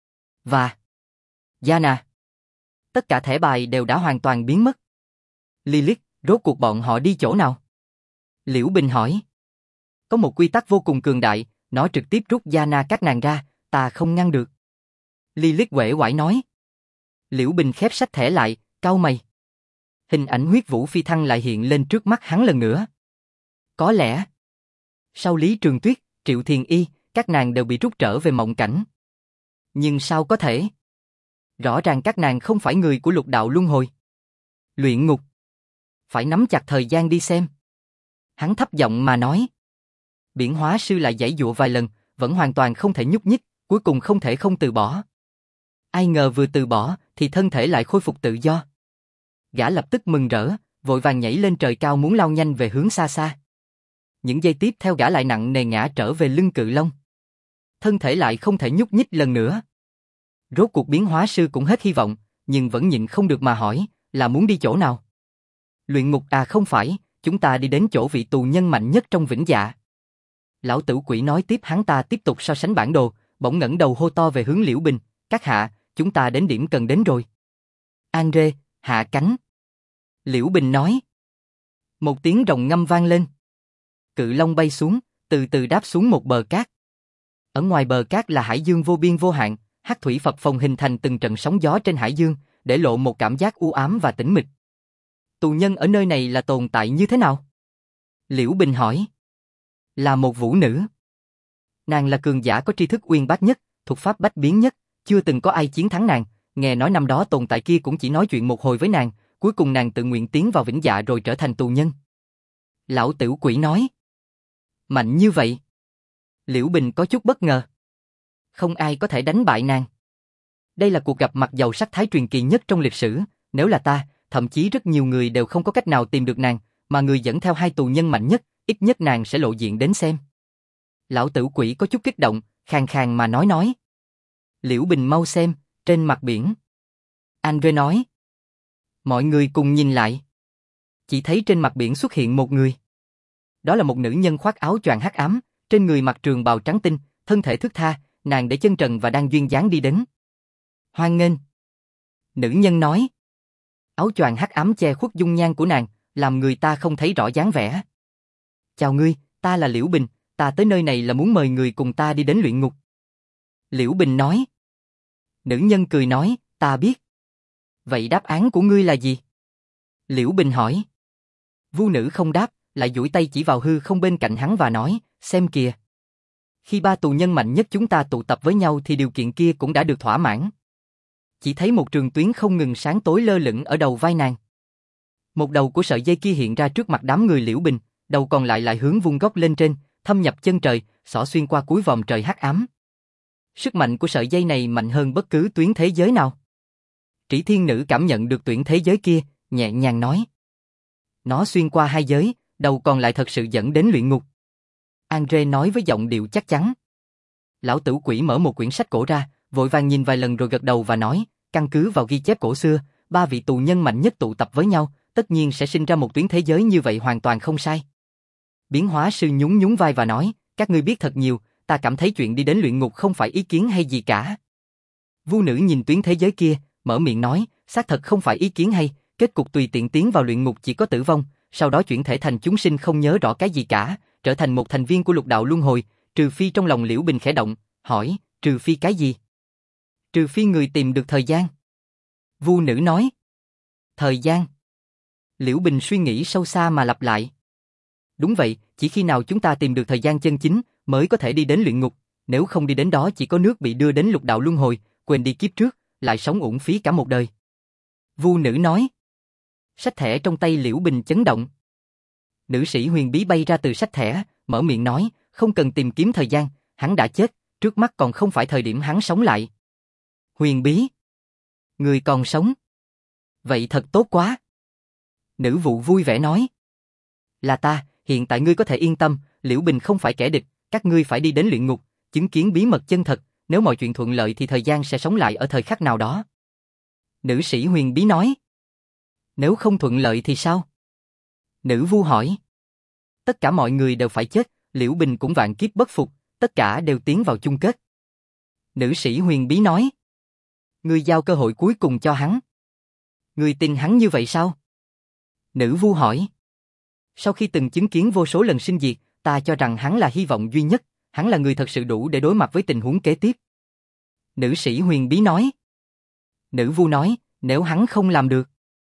và Yana. Tất cả thẻ bài đều đã hoàn toàn biến mất. Lilith, rốt cuộc bọn họ đi chỗ nào? Liễu Bình hỏi. Có một quy tắc vô cùng cường đại, nó trực tiếp rút Yana các nàng ra, ta không ngăn được. Lilith uể oải nói. Liễu Bình khép sách thẻ lại, cau mày. Hình ảnh huyết vũ phi thăng lại hiện lên trước mắt hắn lần nữa. Có lẽ, sau Lý Trường Tuyết, Triệu Thiền Y, các nàng đều bị rút trở về mộng cảnh. Nhưng sao có thể? Rõ ràng các nàng không phải người của lục đạo luân hồi. Luyện ngục. Phải nắm chặt thời gian đi xem. Hắn thấp giọng mà nói. Biển hóa sư lại giãy giụa vài lần, vẫn hoàn toàn không thể nhúc nhích, cuối cùng không thể không từ bỏ. Ai ngờ vừa từ bỏ, thì thân thể lại khôi phục tự do. Gã lập tức mừng rỡ, vội vàng nhảy lên trời cao muốn lao nhanh về hướng xa xa. Những giây tiếp theo gã lại nặng nề ngã trở về lưng cự long. Thân thể lại không thể nhúc nhích lần nữa. Rốt cuộc biến hóa sư cũng hết hy vọng, nhưng vẫn nhịn không được mà hỏi, là muốn đi chỗ nào? Luyện ngục à, không phải, chúng ta đi đến chỗ vị tù nhân mạnh nhất trong Vĩnh Dạ. Lão Tử Quỷ nói tiếp. Hắn ta tiếp tục so sánh bản đồ, bỗng ngẩng đầu hô to về hướng Liễu Bình, các hạ, chúng ta đến điểm cần đến rồi. Andre, hạ cánh. Liễu Bình nói. Một tiếng rồng ngâm vang lên. Cự long bay xuống, từ từ đáp xuống một bờ cát. Ở ngoài bờ cát là hải dương vô biên vô hạn, hắc thủy phập phồng hình thành từng trận sóng gió trên hải dương, để lộ một cảm giác u ám và tĩnh mịch. Tù nhân ở nơi này là tồn tại như thế nào? Liễu Bình hỏi. Là một vũ nữ. Nàng là cường giả có tri thức uyên bác nhất, thuật pháp bách biến nhất, chưa từng có ai chiến thắng nàng. Nghe nói năm đó tồn tại kia cũng chỉ nói chuyện một hồi với nàng, cuối cùng nàng tự nguyện tiến vào Vĩnh Dạ rồi trở thành tù nhân. Lão Tiểu Quỷ nói. Mạnh như vậy? Liễu Bình có chút bất ngờ. Không ai có thể đánh bại nàng. Đây là cuộc gặp mặt giàu sắc thái truyền kỳ nhất trong lịch sử, nếu là ta, thậm chí rất nhiều người đều không có cách nào tìm được nàng, mà người dẫn theo hai tù nhân mạnh nhất, ít nhất nàng sẽ lộ diện đến xem. Lão Tử Quỷ có chút kích động, khàn khàn mà nói. Liễu Bình mau xem, trên mặt biển. Andre nói. Mọi người cùng nhìn lại. Chỉ thấy trên mặt biển xuất hiện một người. Đó là một nữ nhân khoác áo choàng hắc ám, trên người mặc trường bào trắng tinh, thân thể thướt tha, nàng để chân trần và đang duyên dáng đi đến. Hoan nghênh. Nữ nhân nói. Áo choàng hắc ám che khuất dung nhan của nàng, làm người ta không thấy rõ dáng vẻ. Chào ngươi, ta là Liễu Bình, ta tới nơi này là muốn mời người cùng ta đi đến luyện ngục. Liễu Bình nói. Nữ nhân cười nói, ta biết. Vậy đáp án của ngươi là gì? Liễu Bình hỏi. Vu nữ không đáp, lại duỗi tay chỉ vào hư không bên cạnh hắn và nói, xem kìa. Khi ba tù nhân mạnh nhất chúng ta tụ tập với nhau thì điều kiện kia cũng đã được thỏa mãn. Chỉ thấy một trường tuyến không ngừng sáng tối lơ lửng ở đầu vai nàng. Một đầu của sợi dây kia hiện ra trước mặt đám người Liễu Bình, đầu còn lại hướng vuông góc lên trên, thâm nhập chân trời, xỏ xuyên qua cuối vòm trời hắc ám. Sức mạnh của sợi dây này mạnh hơn bất cứ tuyến thế giới nào. Trĩ Thiên Nữ cảm nhận được tuyến thế giới kia, nhẹ nhàng nói. Nó xuyên qua hai giới, đầu còn lại thật sự dẫn đến luyện ngục. Andre nói với giọng điệu chắc chắn. Lão Tử Quỷ mở một quyển sách cổ ra, vội vàng nhìn vài lần rồi gật đầu và nói, căn cứ vào ghi chép cổ xưa, ba vị tù nhân mạnh nhất tụ tập với nhau, tất nhiên sẽ sinh ra một tuyến thế giới như vậy hoàn toàn không sai. Biến hóa sư nhún nhún vai và nói, các ngươi biết thật nhiều, ta cảm thấy chuyện đi đến luyện ngục không phải ý kiến hay gì cả. Vu nữ nhìn tuyến thế giới kia, mở miệng nói, xác thật không phải ý kiến hay, kết cục tùy tiện tiến vào luyện ngục chỉ có tử vong, sau đó chuyển thể thành chúng sinh không nhớ rõ cái gì cả, trở thành một thành viên của lục đạo luân hồi, trừ phi trong lòng Liễu Bình khẽ động, hỏi, trừ phi cái gì? Trừ phi người tìm được thời gian. Vu nữ nói. Thời gian. Liễu Bình suy nghĩ sâu xa mà lặp lại. Đúng vậy, chỉ khi nào chúng ta tìm được thời gian chân chính mới có thể đi đến luyện ngục, nếu không đi đến đó chỉ có nước bị đưa đến lục đạo luân hồi, quên đi kiếp trước, lại sống uổng phí cả một đời. Vu nữ nói. Sách thẻ trong tay Liễu Bình chấn động. Nữ sĩ huyền bí bay ra từ sách thẻ, mở miệng nói, không cần tìm kiếm thời gian, hắn đã chết, trước mắt còn không phải thời điểm hắn sống lại. Huyền bí. Người còn sống. Vậy thật tốt quá. Nữ vụ vui vẻ nói. Là ta, hiện tại ngươi có thể yên tâm, Liễu Bình không phải kẻ địch, các ngươi phải đi đến luyện ngục, chứng kiến bí mật chân thật, nếu mọi chuyện thuận lợi thì thời gian sẽ sống lại ở thời khắc nào đó. Nữ sĩ huyền bí nói. Nếu không thuận lợi thì sao? Nữ vu hỏi. Tất cả mọi người đều phải chết, Liễu Bình cũng vạn kiếp bất phục, tất cả đều tiến vào chung kết. Nữ sĩ huyền bí nói. Ngươi giao cơ hội cuối cùng cho hắn. Ngươi tin hắn như vậy sao? Nữ vu hỏi. Sau khi từng chứng kiến vô số lần sinh diệt, ta cho rằng hắn là hy vọng duy nhất, hắn là người thật sự đủ để đối mặt với tình huống kế tiếp. Nữ sĩ huyền bí nói. Nữ vu nói, nếu hắn không làm được.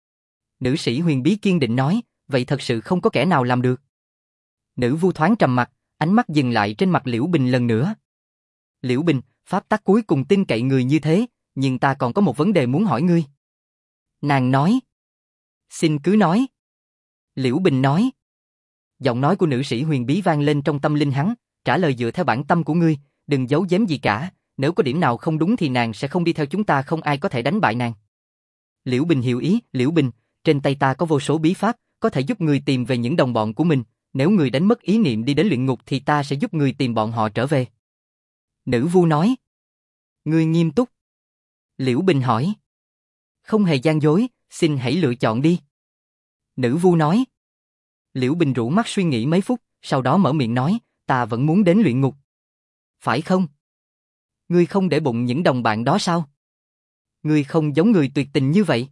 Nữ sĩ huyền bí kiên định nói, vậy thật sự không có kẻ nào làm được. Nữ vu thoáng trầm mặt, ánh mắt dừng lại trên mặt Liễu Bình lần nữa. Liễu Bình, pháp tắc cuối cùng tin cậy người như thế, nhưng ta còn có một vấn đề muốn hỏi ngươi. Nàng nói. Xin cứ nói. Liễu Bình nói. Giọng nói của nữ sĩ huyền bí vang lên trong tâm linh hắn, trả lời dựa theo bản tâm của ngươi, đừng giấu giếm gì cả, nếu có điểm nào không đúng thì nàng sẽ không đi theo chúng ta, không ai có thể đánh bại nàng. Liễu Bình hiểu ý, Liễu Bình, trên tay ta có vô số bí pháp, có thể giúp người tìm về những đồng bọn của mình, nếu người đánh mất ý niệm đi đến luyện ngục thì ta sẽ giúp người tìm bọn họ trở về. Nữ vu nói. Ngươi nghiêm túc? Liễu Bình hỏi. Không hề gian dối, xin hãy lựa chọn đi. Nữ vu nói. Liễu Bình rũ mắt suy nghĩ mấy phút, sau đó mở miệng nói, ta vẫn muốn đến luyện ngục. Phải không? Ngươi không để bụng những đồng bạn đó sao? Ngươi không giống người tuyệt tình như vậy.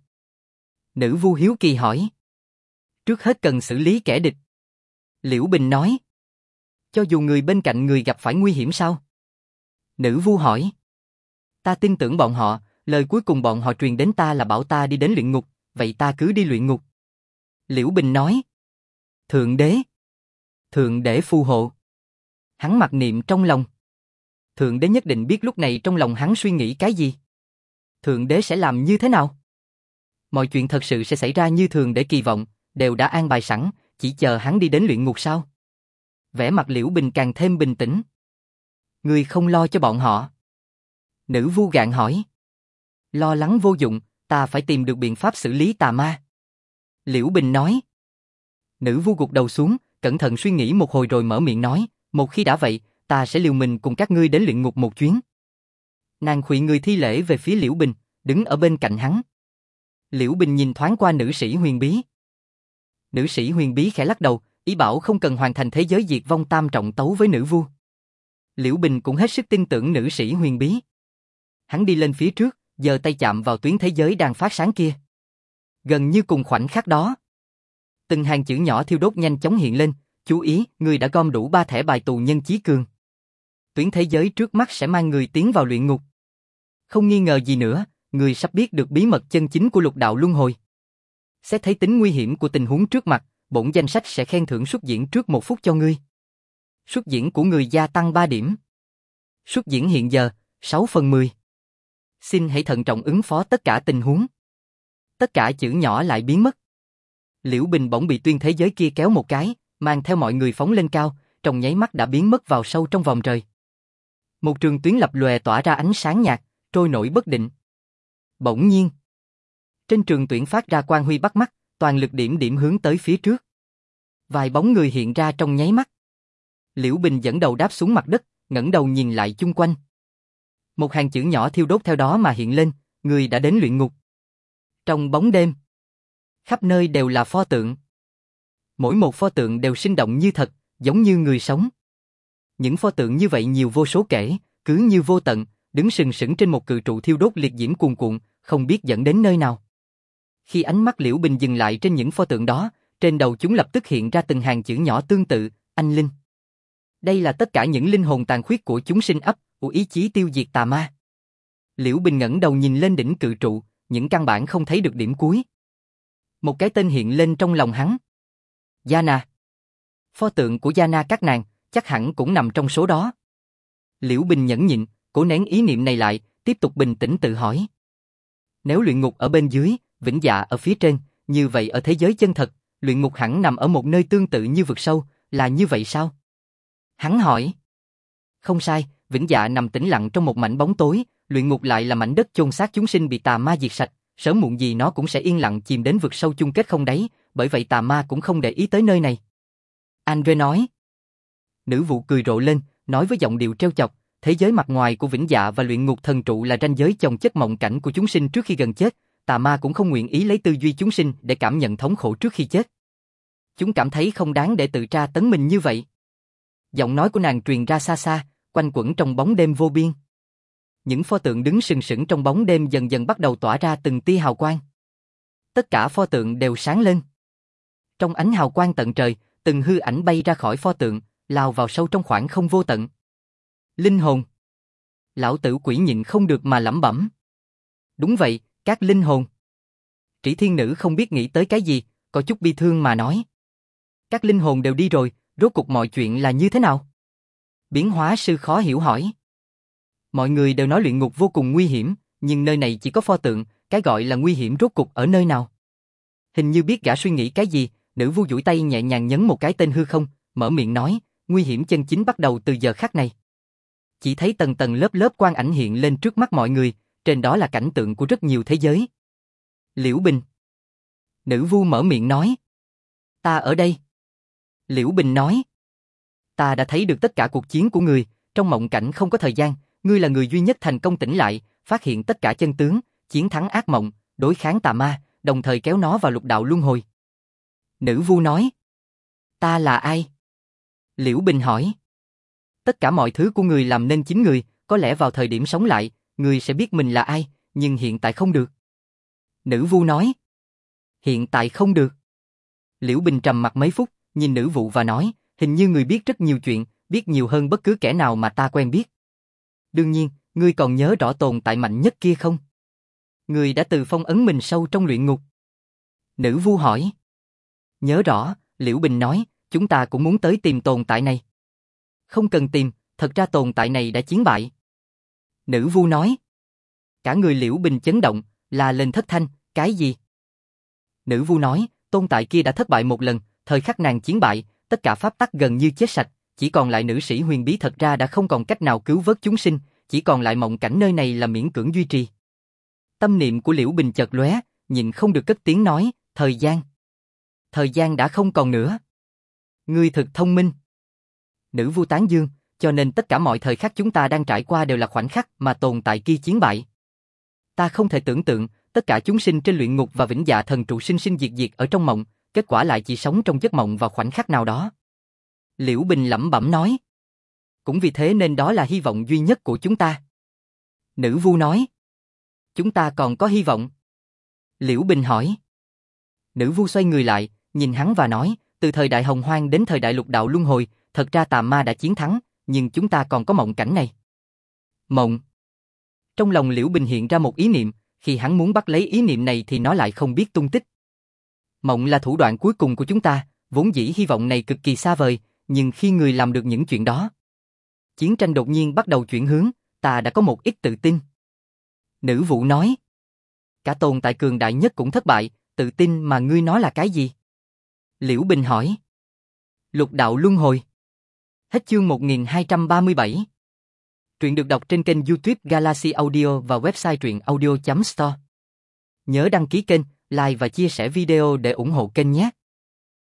Nữ vu hiếu kỳ hỏi. Trước hết cần xử lý kẻ địch. Liễu Bình nói. Cho dù người bên cạnh người gặp phải nguy hiểm sao? Nữ vu hỏi. Ta tin tưởng bọn họ, lời cuối cùng bọn họ truyền đến ta là bảo ta đi đến luyện ngục, vậy ta cứ đi luyện ngục. Liễu Bình nói. Thượng đế. Thượng đế phù hộ. Hắn mặc niệm trong lòng. Thượng đế nhất định biết lúc này trong lòng hắn suy nghĩ cái gì. Thượng đế sẽ làm như thế nào? Mọi chuyện thật sự sẽ xảy ra như Thượng đế kỳ vọng, đều đã an bài sẵn, chỉ chờ hắn đi đến luyện ngục sao? Vẻ mặt Liễu Bình càng thêm bình tĩnh. Ngươi không lo cho bọn họ? Nữ vu gạn hỏi. Lo lắng vô dụng, ta phải tìm được biện pháp xử lý tà ma. Liễu Bình nói. Nữ vu gục đầu xuống, cẩn thận suy nghĩ một hồi rồi mở miệng nói, một khi đã vậy, ta sẽ liều mình cùng các ngươi đến luyện ngục một chuyến. Nàng khuỵu người thi lễ về phía Liễu Bình, đứng ở bên cạnh hắn. Liễu Bình nhìn thoáng qua nữ sĩ huyền bí. Nữ sĩ huyền bí khẽ lắc đầu, ý bảo không cần hoàn thành thế giới diệt vong tam trọng tấu với nữ vu. Liễu Bình cũng hết sức tin tưởng nữ sĩ huyền bí. Hắn đi lên phía trước, giơ tay chạm vào tuyến thế giới đang phát sáng kia. Gần như cùng khoảnh khắc đó, từng hàng chữ nhỏ thiêu đốt nhanh chóng hiện lên, chú ý, người đã gom đủ 3 thẻ bài tù nhân chí cường. Tuyến thế giới trước mắt sẽ mang người tiến vào luyện ngục. Không nghi ngờ gì nữa, người sắp biết được bí mật chân chính của lục đạo luân hồi. Xét thấy tính nguy hiểm của tình huống trước mặt, bổn danh sách sẽ khen thưởng xuất diễn trước 1 phút cho ngươi. Xuất diễn của người gia tăng 3 điểm. Xuất diễn hiện giờ, 6/10. Xin hãy thận trọng ứng phó tất cả tình huống. Tất cả chữ nhỏ lại biến mất. Liễu Bình bỗng bị tuyên thế giới kia kéo một cái, mang theo mọi người phóng lên cao, trong nháy mắt đã biến mất vào sâu trong vòng trời. Một trường tuyến lập lòe tỏa ra ánh sáng nhạt, trôi nổi bất định. Bỗng nhiên, trên trường tuyến phát ra quang huy bắt mắt, toàn lực điểm điểm hướng tới phía trước. Vài bóng người hiện ra trong nháy mắt. Liễu Bình dẫn đầu đáp xuống mặt đất, ngẩng đầu nhìn lại chung quanh. Một hàng chữ nhỏ thiêu đốt theo đó mà hiện lên, người đã đến luyện ngục. Trong bóng đêm, khắp nơi đều là pho tượng. Mỗi một pho tượng đều sinh động như thật, giống như người sống. Những pho tượng như vậy nhiều vô số kể, cứ như vô tận, đứng sừng sững trên một cự trụ thiêu đốt liệt diễm cuồn cuộn, không biết dẫn đến nơi nào. Khi ánh mắt Liễu Bình dừng lại trên những pho tượng đó, trên đầu chúng lập tức hiện ra từng hàng chữ nhỏ tương tự, anh linh. Đây là tất cả những linh hồn tàn khuyết của chúng sinh ấp ủ ý chí tiêu diệt tà ma. Liễu Bình ngẩng đầu nhìn lên đỉnh cự trụ, những căn bản không thấy được điểm cuối. Một cái tên hiện lên trong lòng hắn. Giana. Pho tượng của Giana các nàng, chắc hẳn cũng nằm trong số đó. Liễu Bình nhẫn nhịn, cố nén ý niệm này lại, tiếp tục bình tĩnh tự hỏi. Nếu luyện ngục ở bên dưới, vĩnh dạ ở phía trên, như vậy ở thế giới chân thật, luyện ngục hẳn nằm ở một nơi tương tự như vực sâu, là như vậy sao? Hắn hỏi. Không sai, vĩnh dạ nằm tĩnh lặng trong một mảnh bóng tối, luyện ngục lại là mảnh đất chôn xác chúng sinh bị tà ma diệt sạch, sớm muộn gì nó cũng sẽ yên lặng chìm đến vực sâu chung kết không đáy, bởi vậy tà ma cũng không để ý tới nơi này. Andre nói. Nữ vụ cười rộ lên, nói với giọng điệu trêu chọc, thế giới mặt ngoài của vĩnh dạ và luyện ngục thần trụ là ranh giới chồng chất mộng cảnh của chúng sinh trước khi gần chết, tà ma cũng không nguyện ý lấy tư duy chúng sinh để cảm nhận thống khổ trước khi chết. Chúng cảm thấy không đáng để tự tra tấn mình như vậy. Giọng nói của nàng truyền ra xa xa, quanh quẩn trong bóng đêm vô biên. Những pho tượng đứng sừng sững trong bóng đêm dần dần bắt đầu tỏa ra từng tia hào quang. Tất cả pho tượng đều sáng lên. Trong ánh hào quang tận trời, từng hư ảnh bay ra khỏi pho tượng, lao vào sâu trong khoảng không vô tận. Linh hồn. Lão tử quỷ nhịn không được mà lẩm bẩm. Đúng vậy, các linh hồn. Trĩ Thiên Nữ không biết nghĩ tới cái gì, có chút bi thương mà nói. Các linh hồn đều đi rồi, rốt cuộc mọi chuyện là như thế nào? Biến hóa sư khó hiểu hỏi. Mọi người đều nói luyện ngục vô cùng nguy hiểm, nhưng nơi này chỉ có pho tượng, cái gọi là nguy hiểm rốt cục ở nơi nào? Hình như biết gã suy nghĩ cái gì, nữ vu duỗi tay nhẹ nhàng nhấn một cái tên hư không, mở miệng nói, nguy hiểm chân chính bắt đầu từ giờ khắc này. Chỉ thấy tầng tầng lớp lớp quang ảnh hiện lên trước mắt mọi người, trên đó là cảnh tượng của rất nhiều thế giới. Liễu Bình. Nữ vu mở miệng nói. Ta ở đây. Liễu Bình nói. Ta đã thấy được tất cả cuộc chiến của người, trong mộng cảnh không có thời gian, ngươi là người duy nhất thành công tỉnh lại, phát hiện tất cả chân tướng, chiến thắng ác mộng, đối kháng tà ma, đồng thời kéo nó vào lục đạo luân hồi. Nữ vu nói. Ta là ai? Liễu Bình hỏi. Tất cả mọi thứ của người làm nên chính người, có lẽ vào thời điểm sống lại, người sẽ biết mình là ai, nhưng hiện tại không được. Nữ vu nói. Hiện tại không được. Liễu Bình trầm mặt mấy phút, nhìn nữ vu và nói, hình như người biết rất nhiều chuyện, biết nhiều hơn bất cứ kẻ nào mà ta quen biết. Đương nhiên, ngươi còn nhớ rõ tồn tại mạnh nhất kia không? Ngươi đã từ phong ấn mình sâu trong luyện ngục. Nữ vu hỏi. Nhớ rõ, Liễu Bình nói, chúng ta cũng muốn tới tìm tồn tại này. Không cần tìm, thật ra tồn tại này đã chiến bại. Nữ vu nói. Cả người Liễu Bình chấn động, là lên thất thanh, cái gì? Nữ vu nói, tồn tại kia đã thất bại một lần, thời khắc nàng chiến bại, tất cả pháp tắc gần như chết sạch, chỉ còn lại nữ sĩ huyền bí thật ra đã không còn cách nào cứu vớt chúng sinh, chỉ còn lại mộng cảnh nơi này là miễn cưỡng duy trì. Tâm niệm của Liễu Bình chợt lóe, nhịn không được cất tiếng nói, thời gian. Thời gian đã không còn nữa. Ngươi thực thông minh. Nữ vu tán dương, cho nên tất cả mọi thời khắc chúng ta đang trải qua đều là khoảnh khắc mà tồn tại kia chiến bại. Ta không thể tưởng tượng, tất cả chúng sinh trên luyện ngục và vĩnh dạ thần trụ sinh sinh diệt diệt ở trong mộng, kết quả lại chỉ sống trong giấc mộng vào khoảnh khắc nào đó. Liễu Bình lẩm bẩm nói. Cũng vì thế nên đó là hy vọng duy nhất của chúng ta. Nữ vu nói. Chúng ta còn có hy vọng. Liễu Bình hỏi. Nữ vu xoay người lại, nhìn hắn và nói, từ thời đại hồng hoang đến thời đại lục đạo luân hồi, thật ra tà ma đã chiến thắng, nhưng chúng ta còn có mộng cảnh này. Mộng. Trong lòng Liễu Bình hiện ra một ý niệm, khi hắn muốn bắt lấy ý niệm này thì nó lại không biết tung tích. Mộng là thủ đoạn cuối cùng của chúng ta, vốn dĩ hy vọng này cực kỳ xa vời, nhưng khi người làm được những chuyện đó, chiến tranh đột nhiên bắt đầu chuyển hướng, ta đã có một ít tự tin. Nữ vụ nói. Cả tồn tại cường đại nhất cũng thất bại, tự tin mà ngươi nói là cái gì? Liễu Bình hỏi. Lục đạo luân hồi. Hết chương 1237. Truyện được đọc trên kênh YouTube Galaxy Audio và website truyệnaudio.store. Nhớ đăng ký kênh, like và chia sẻ video để ủng hộ kênh nhé.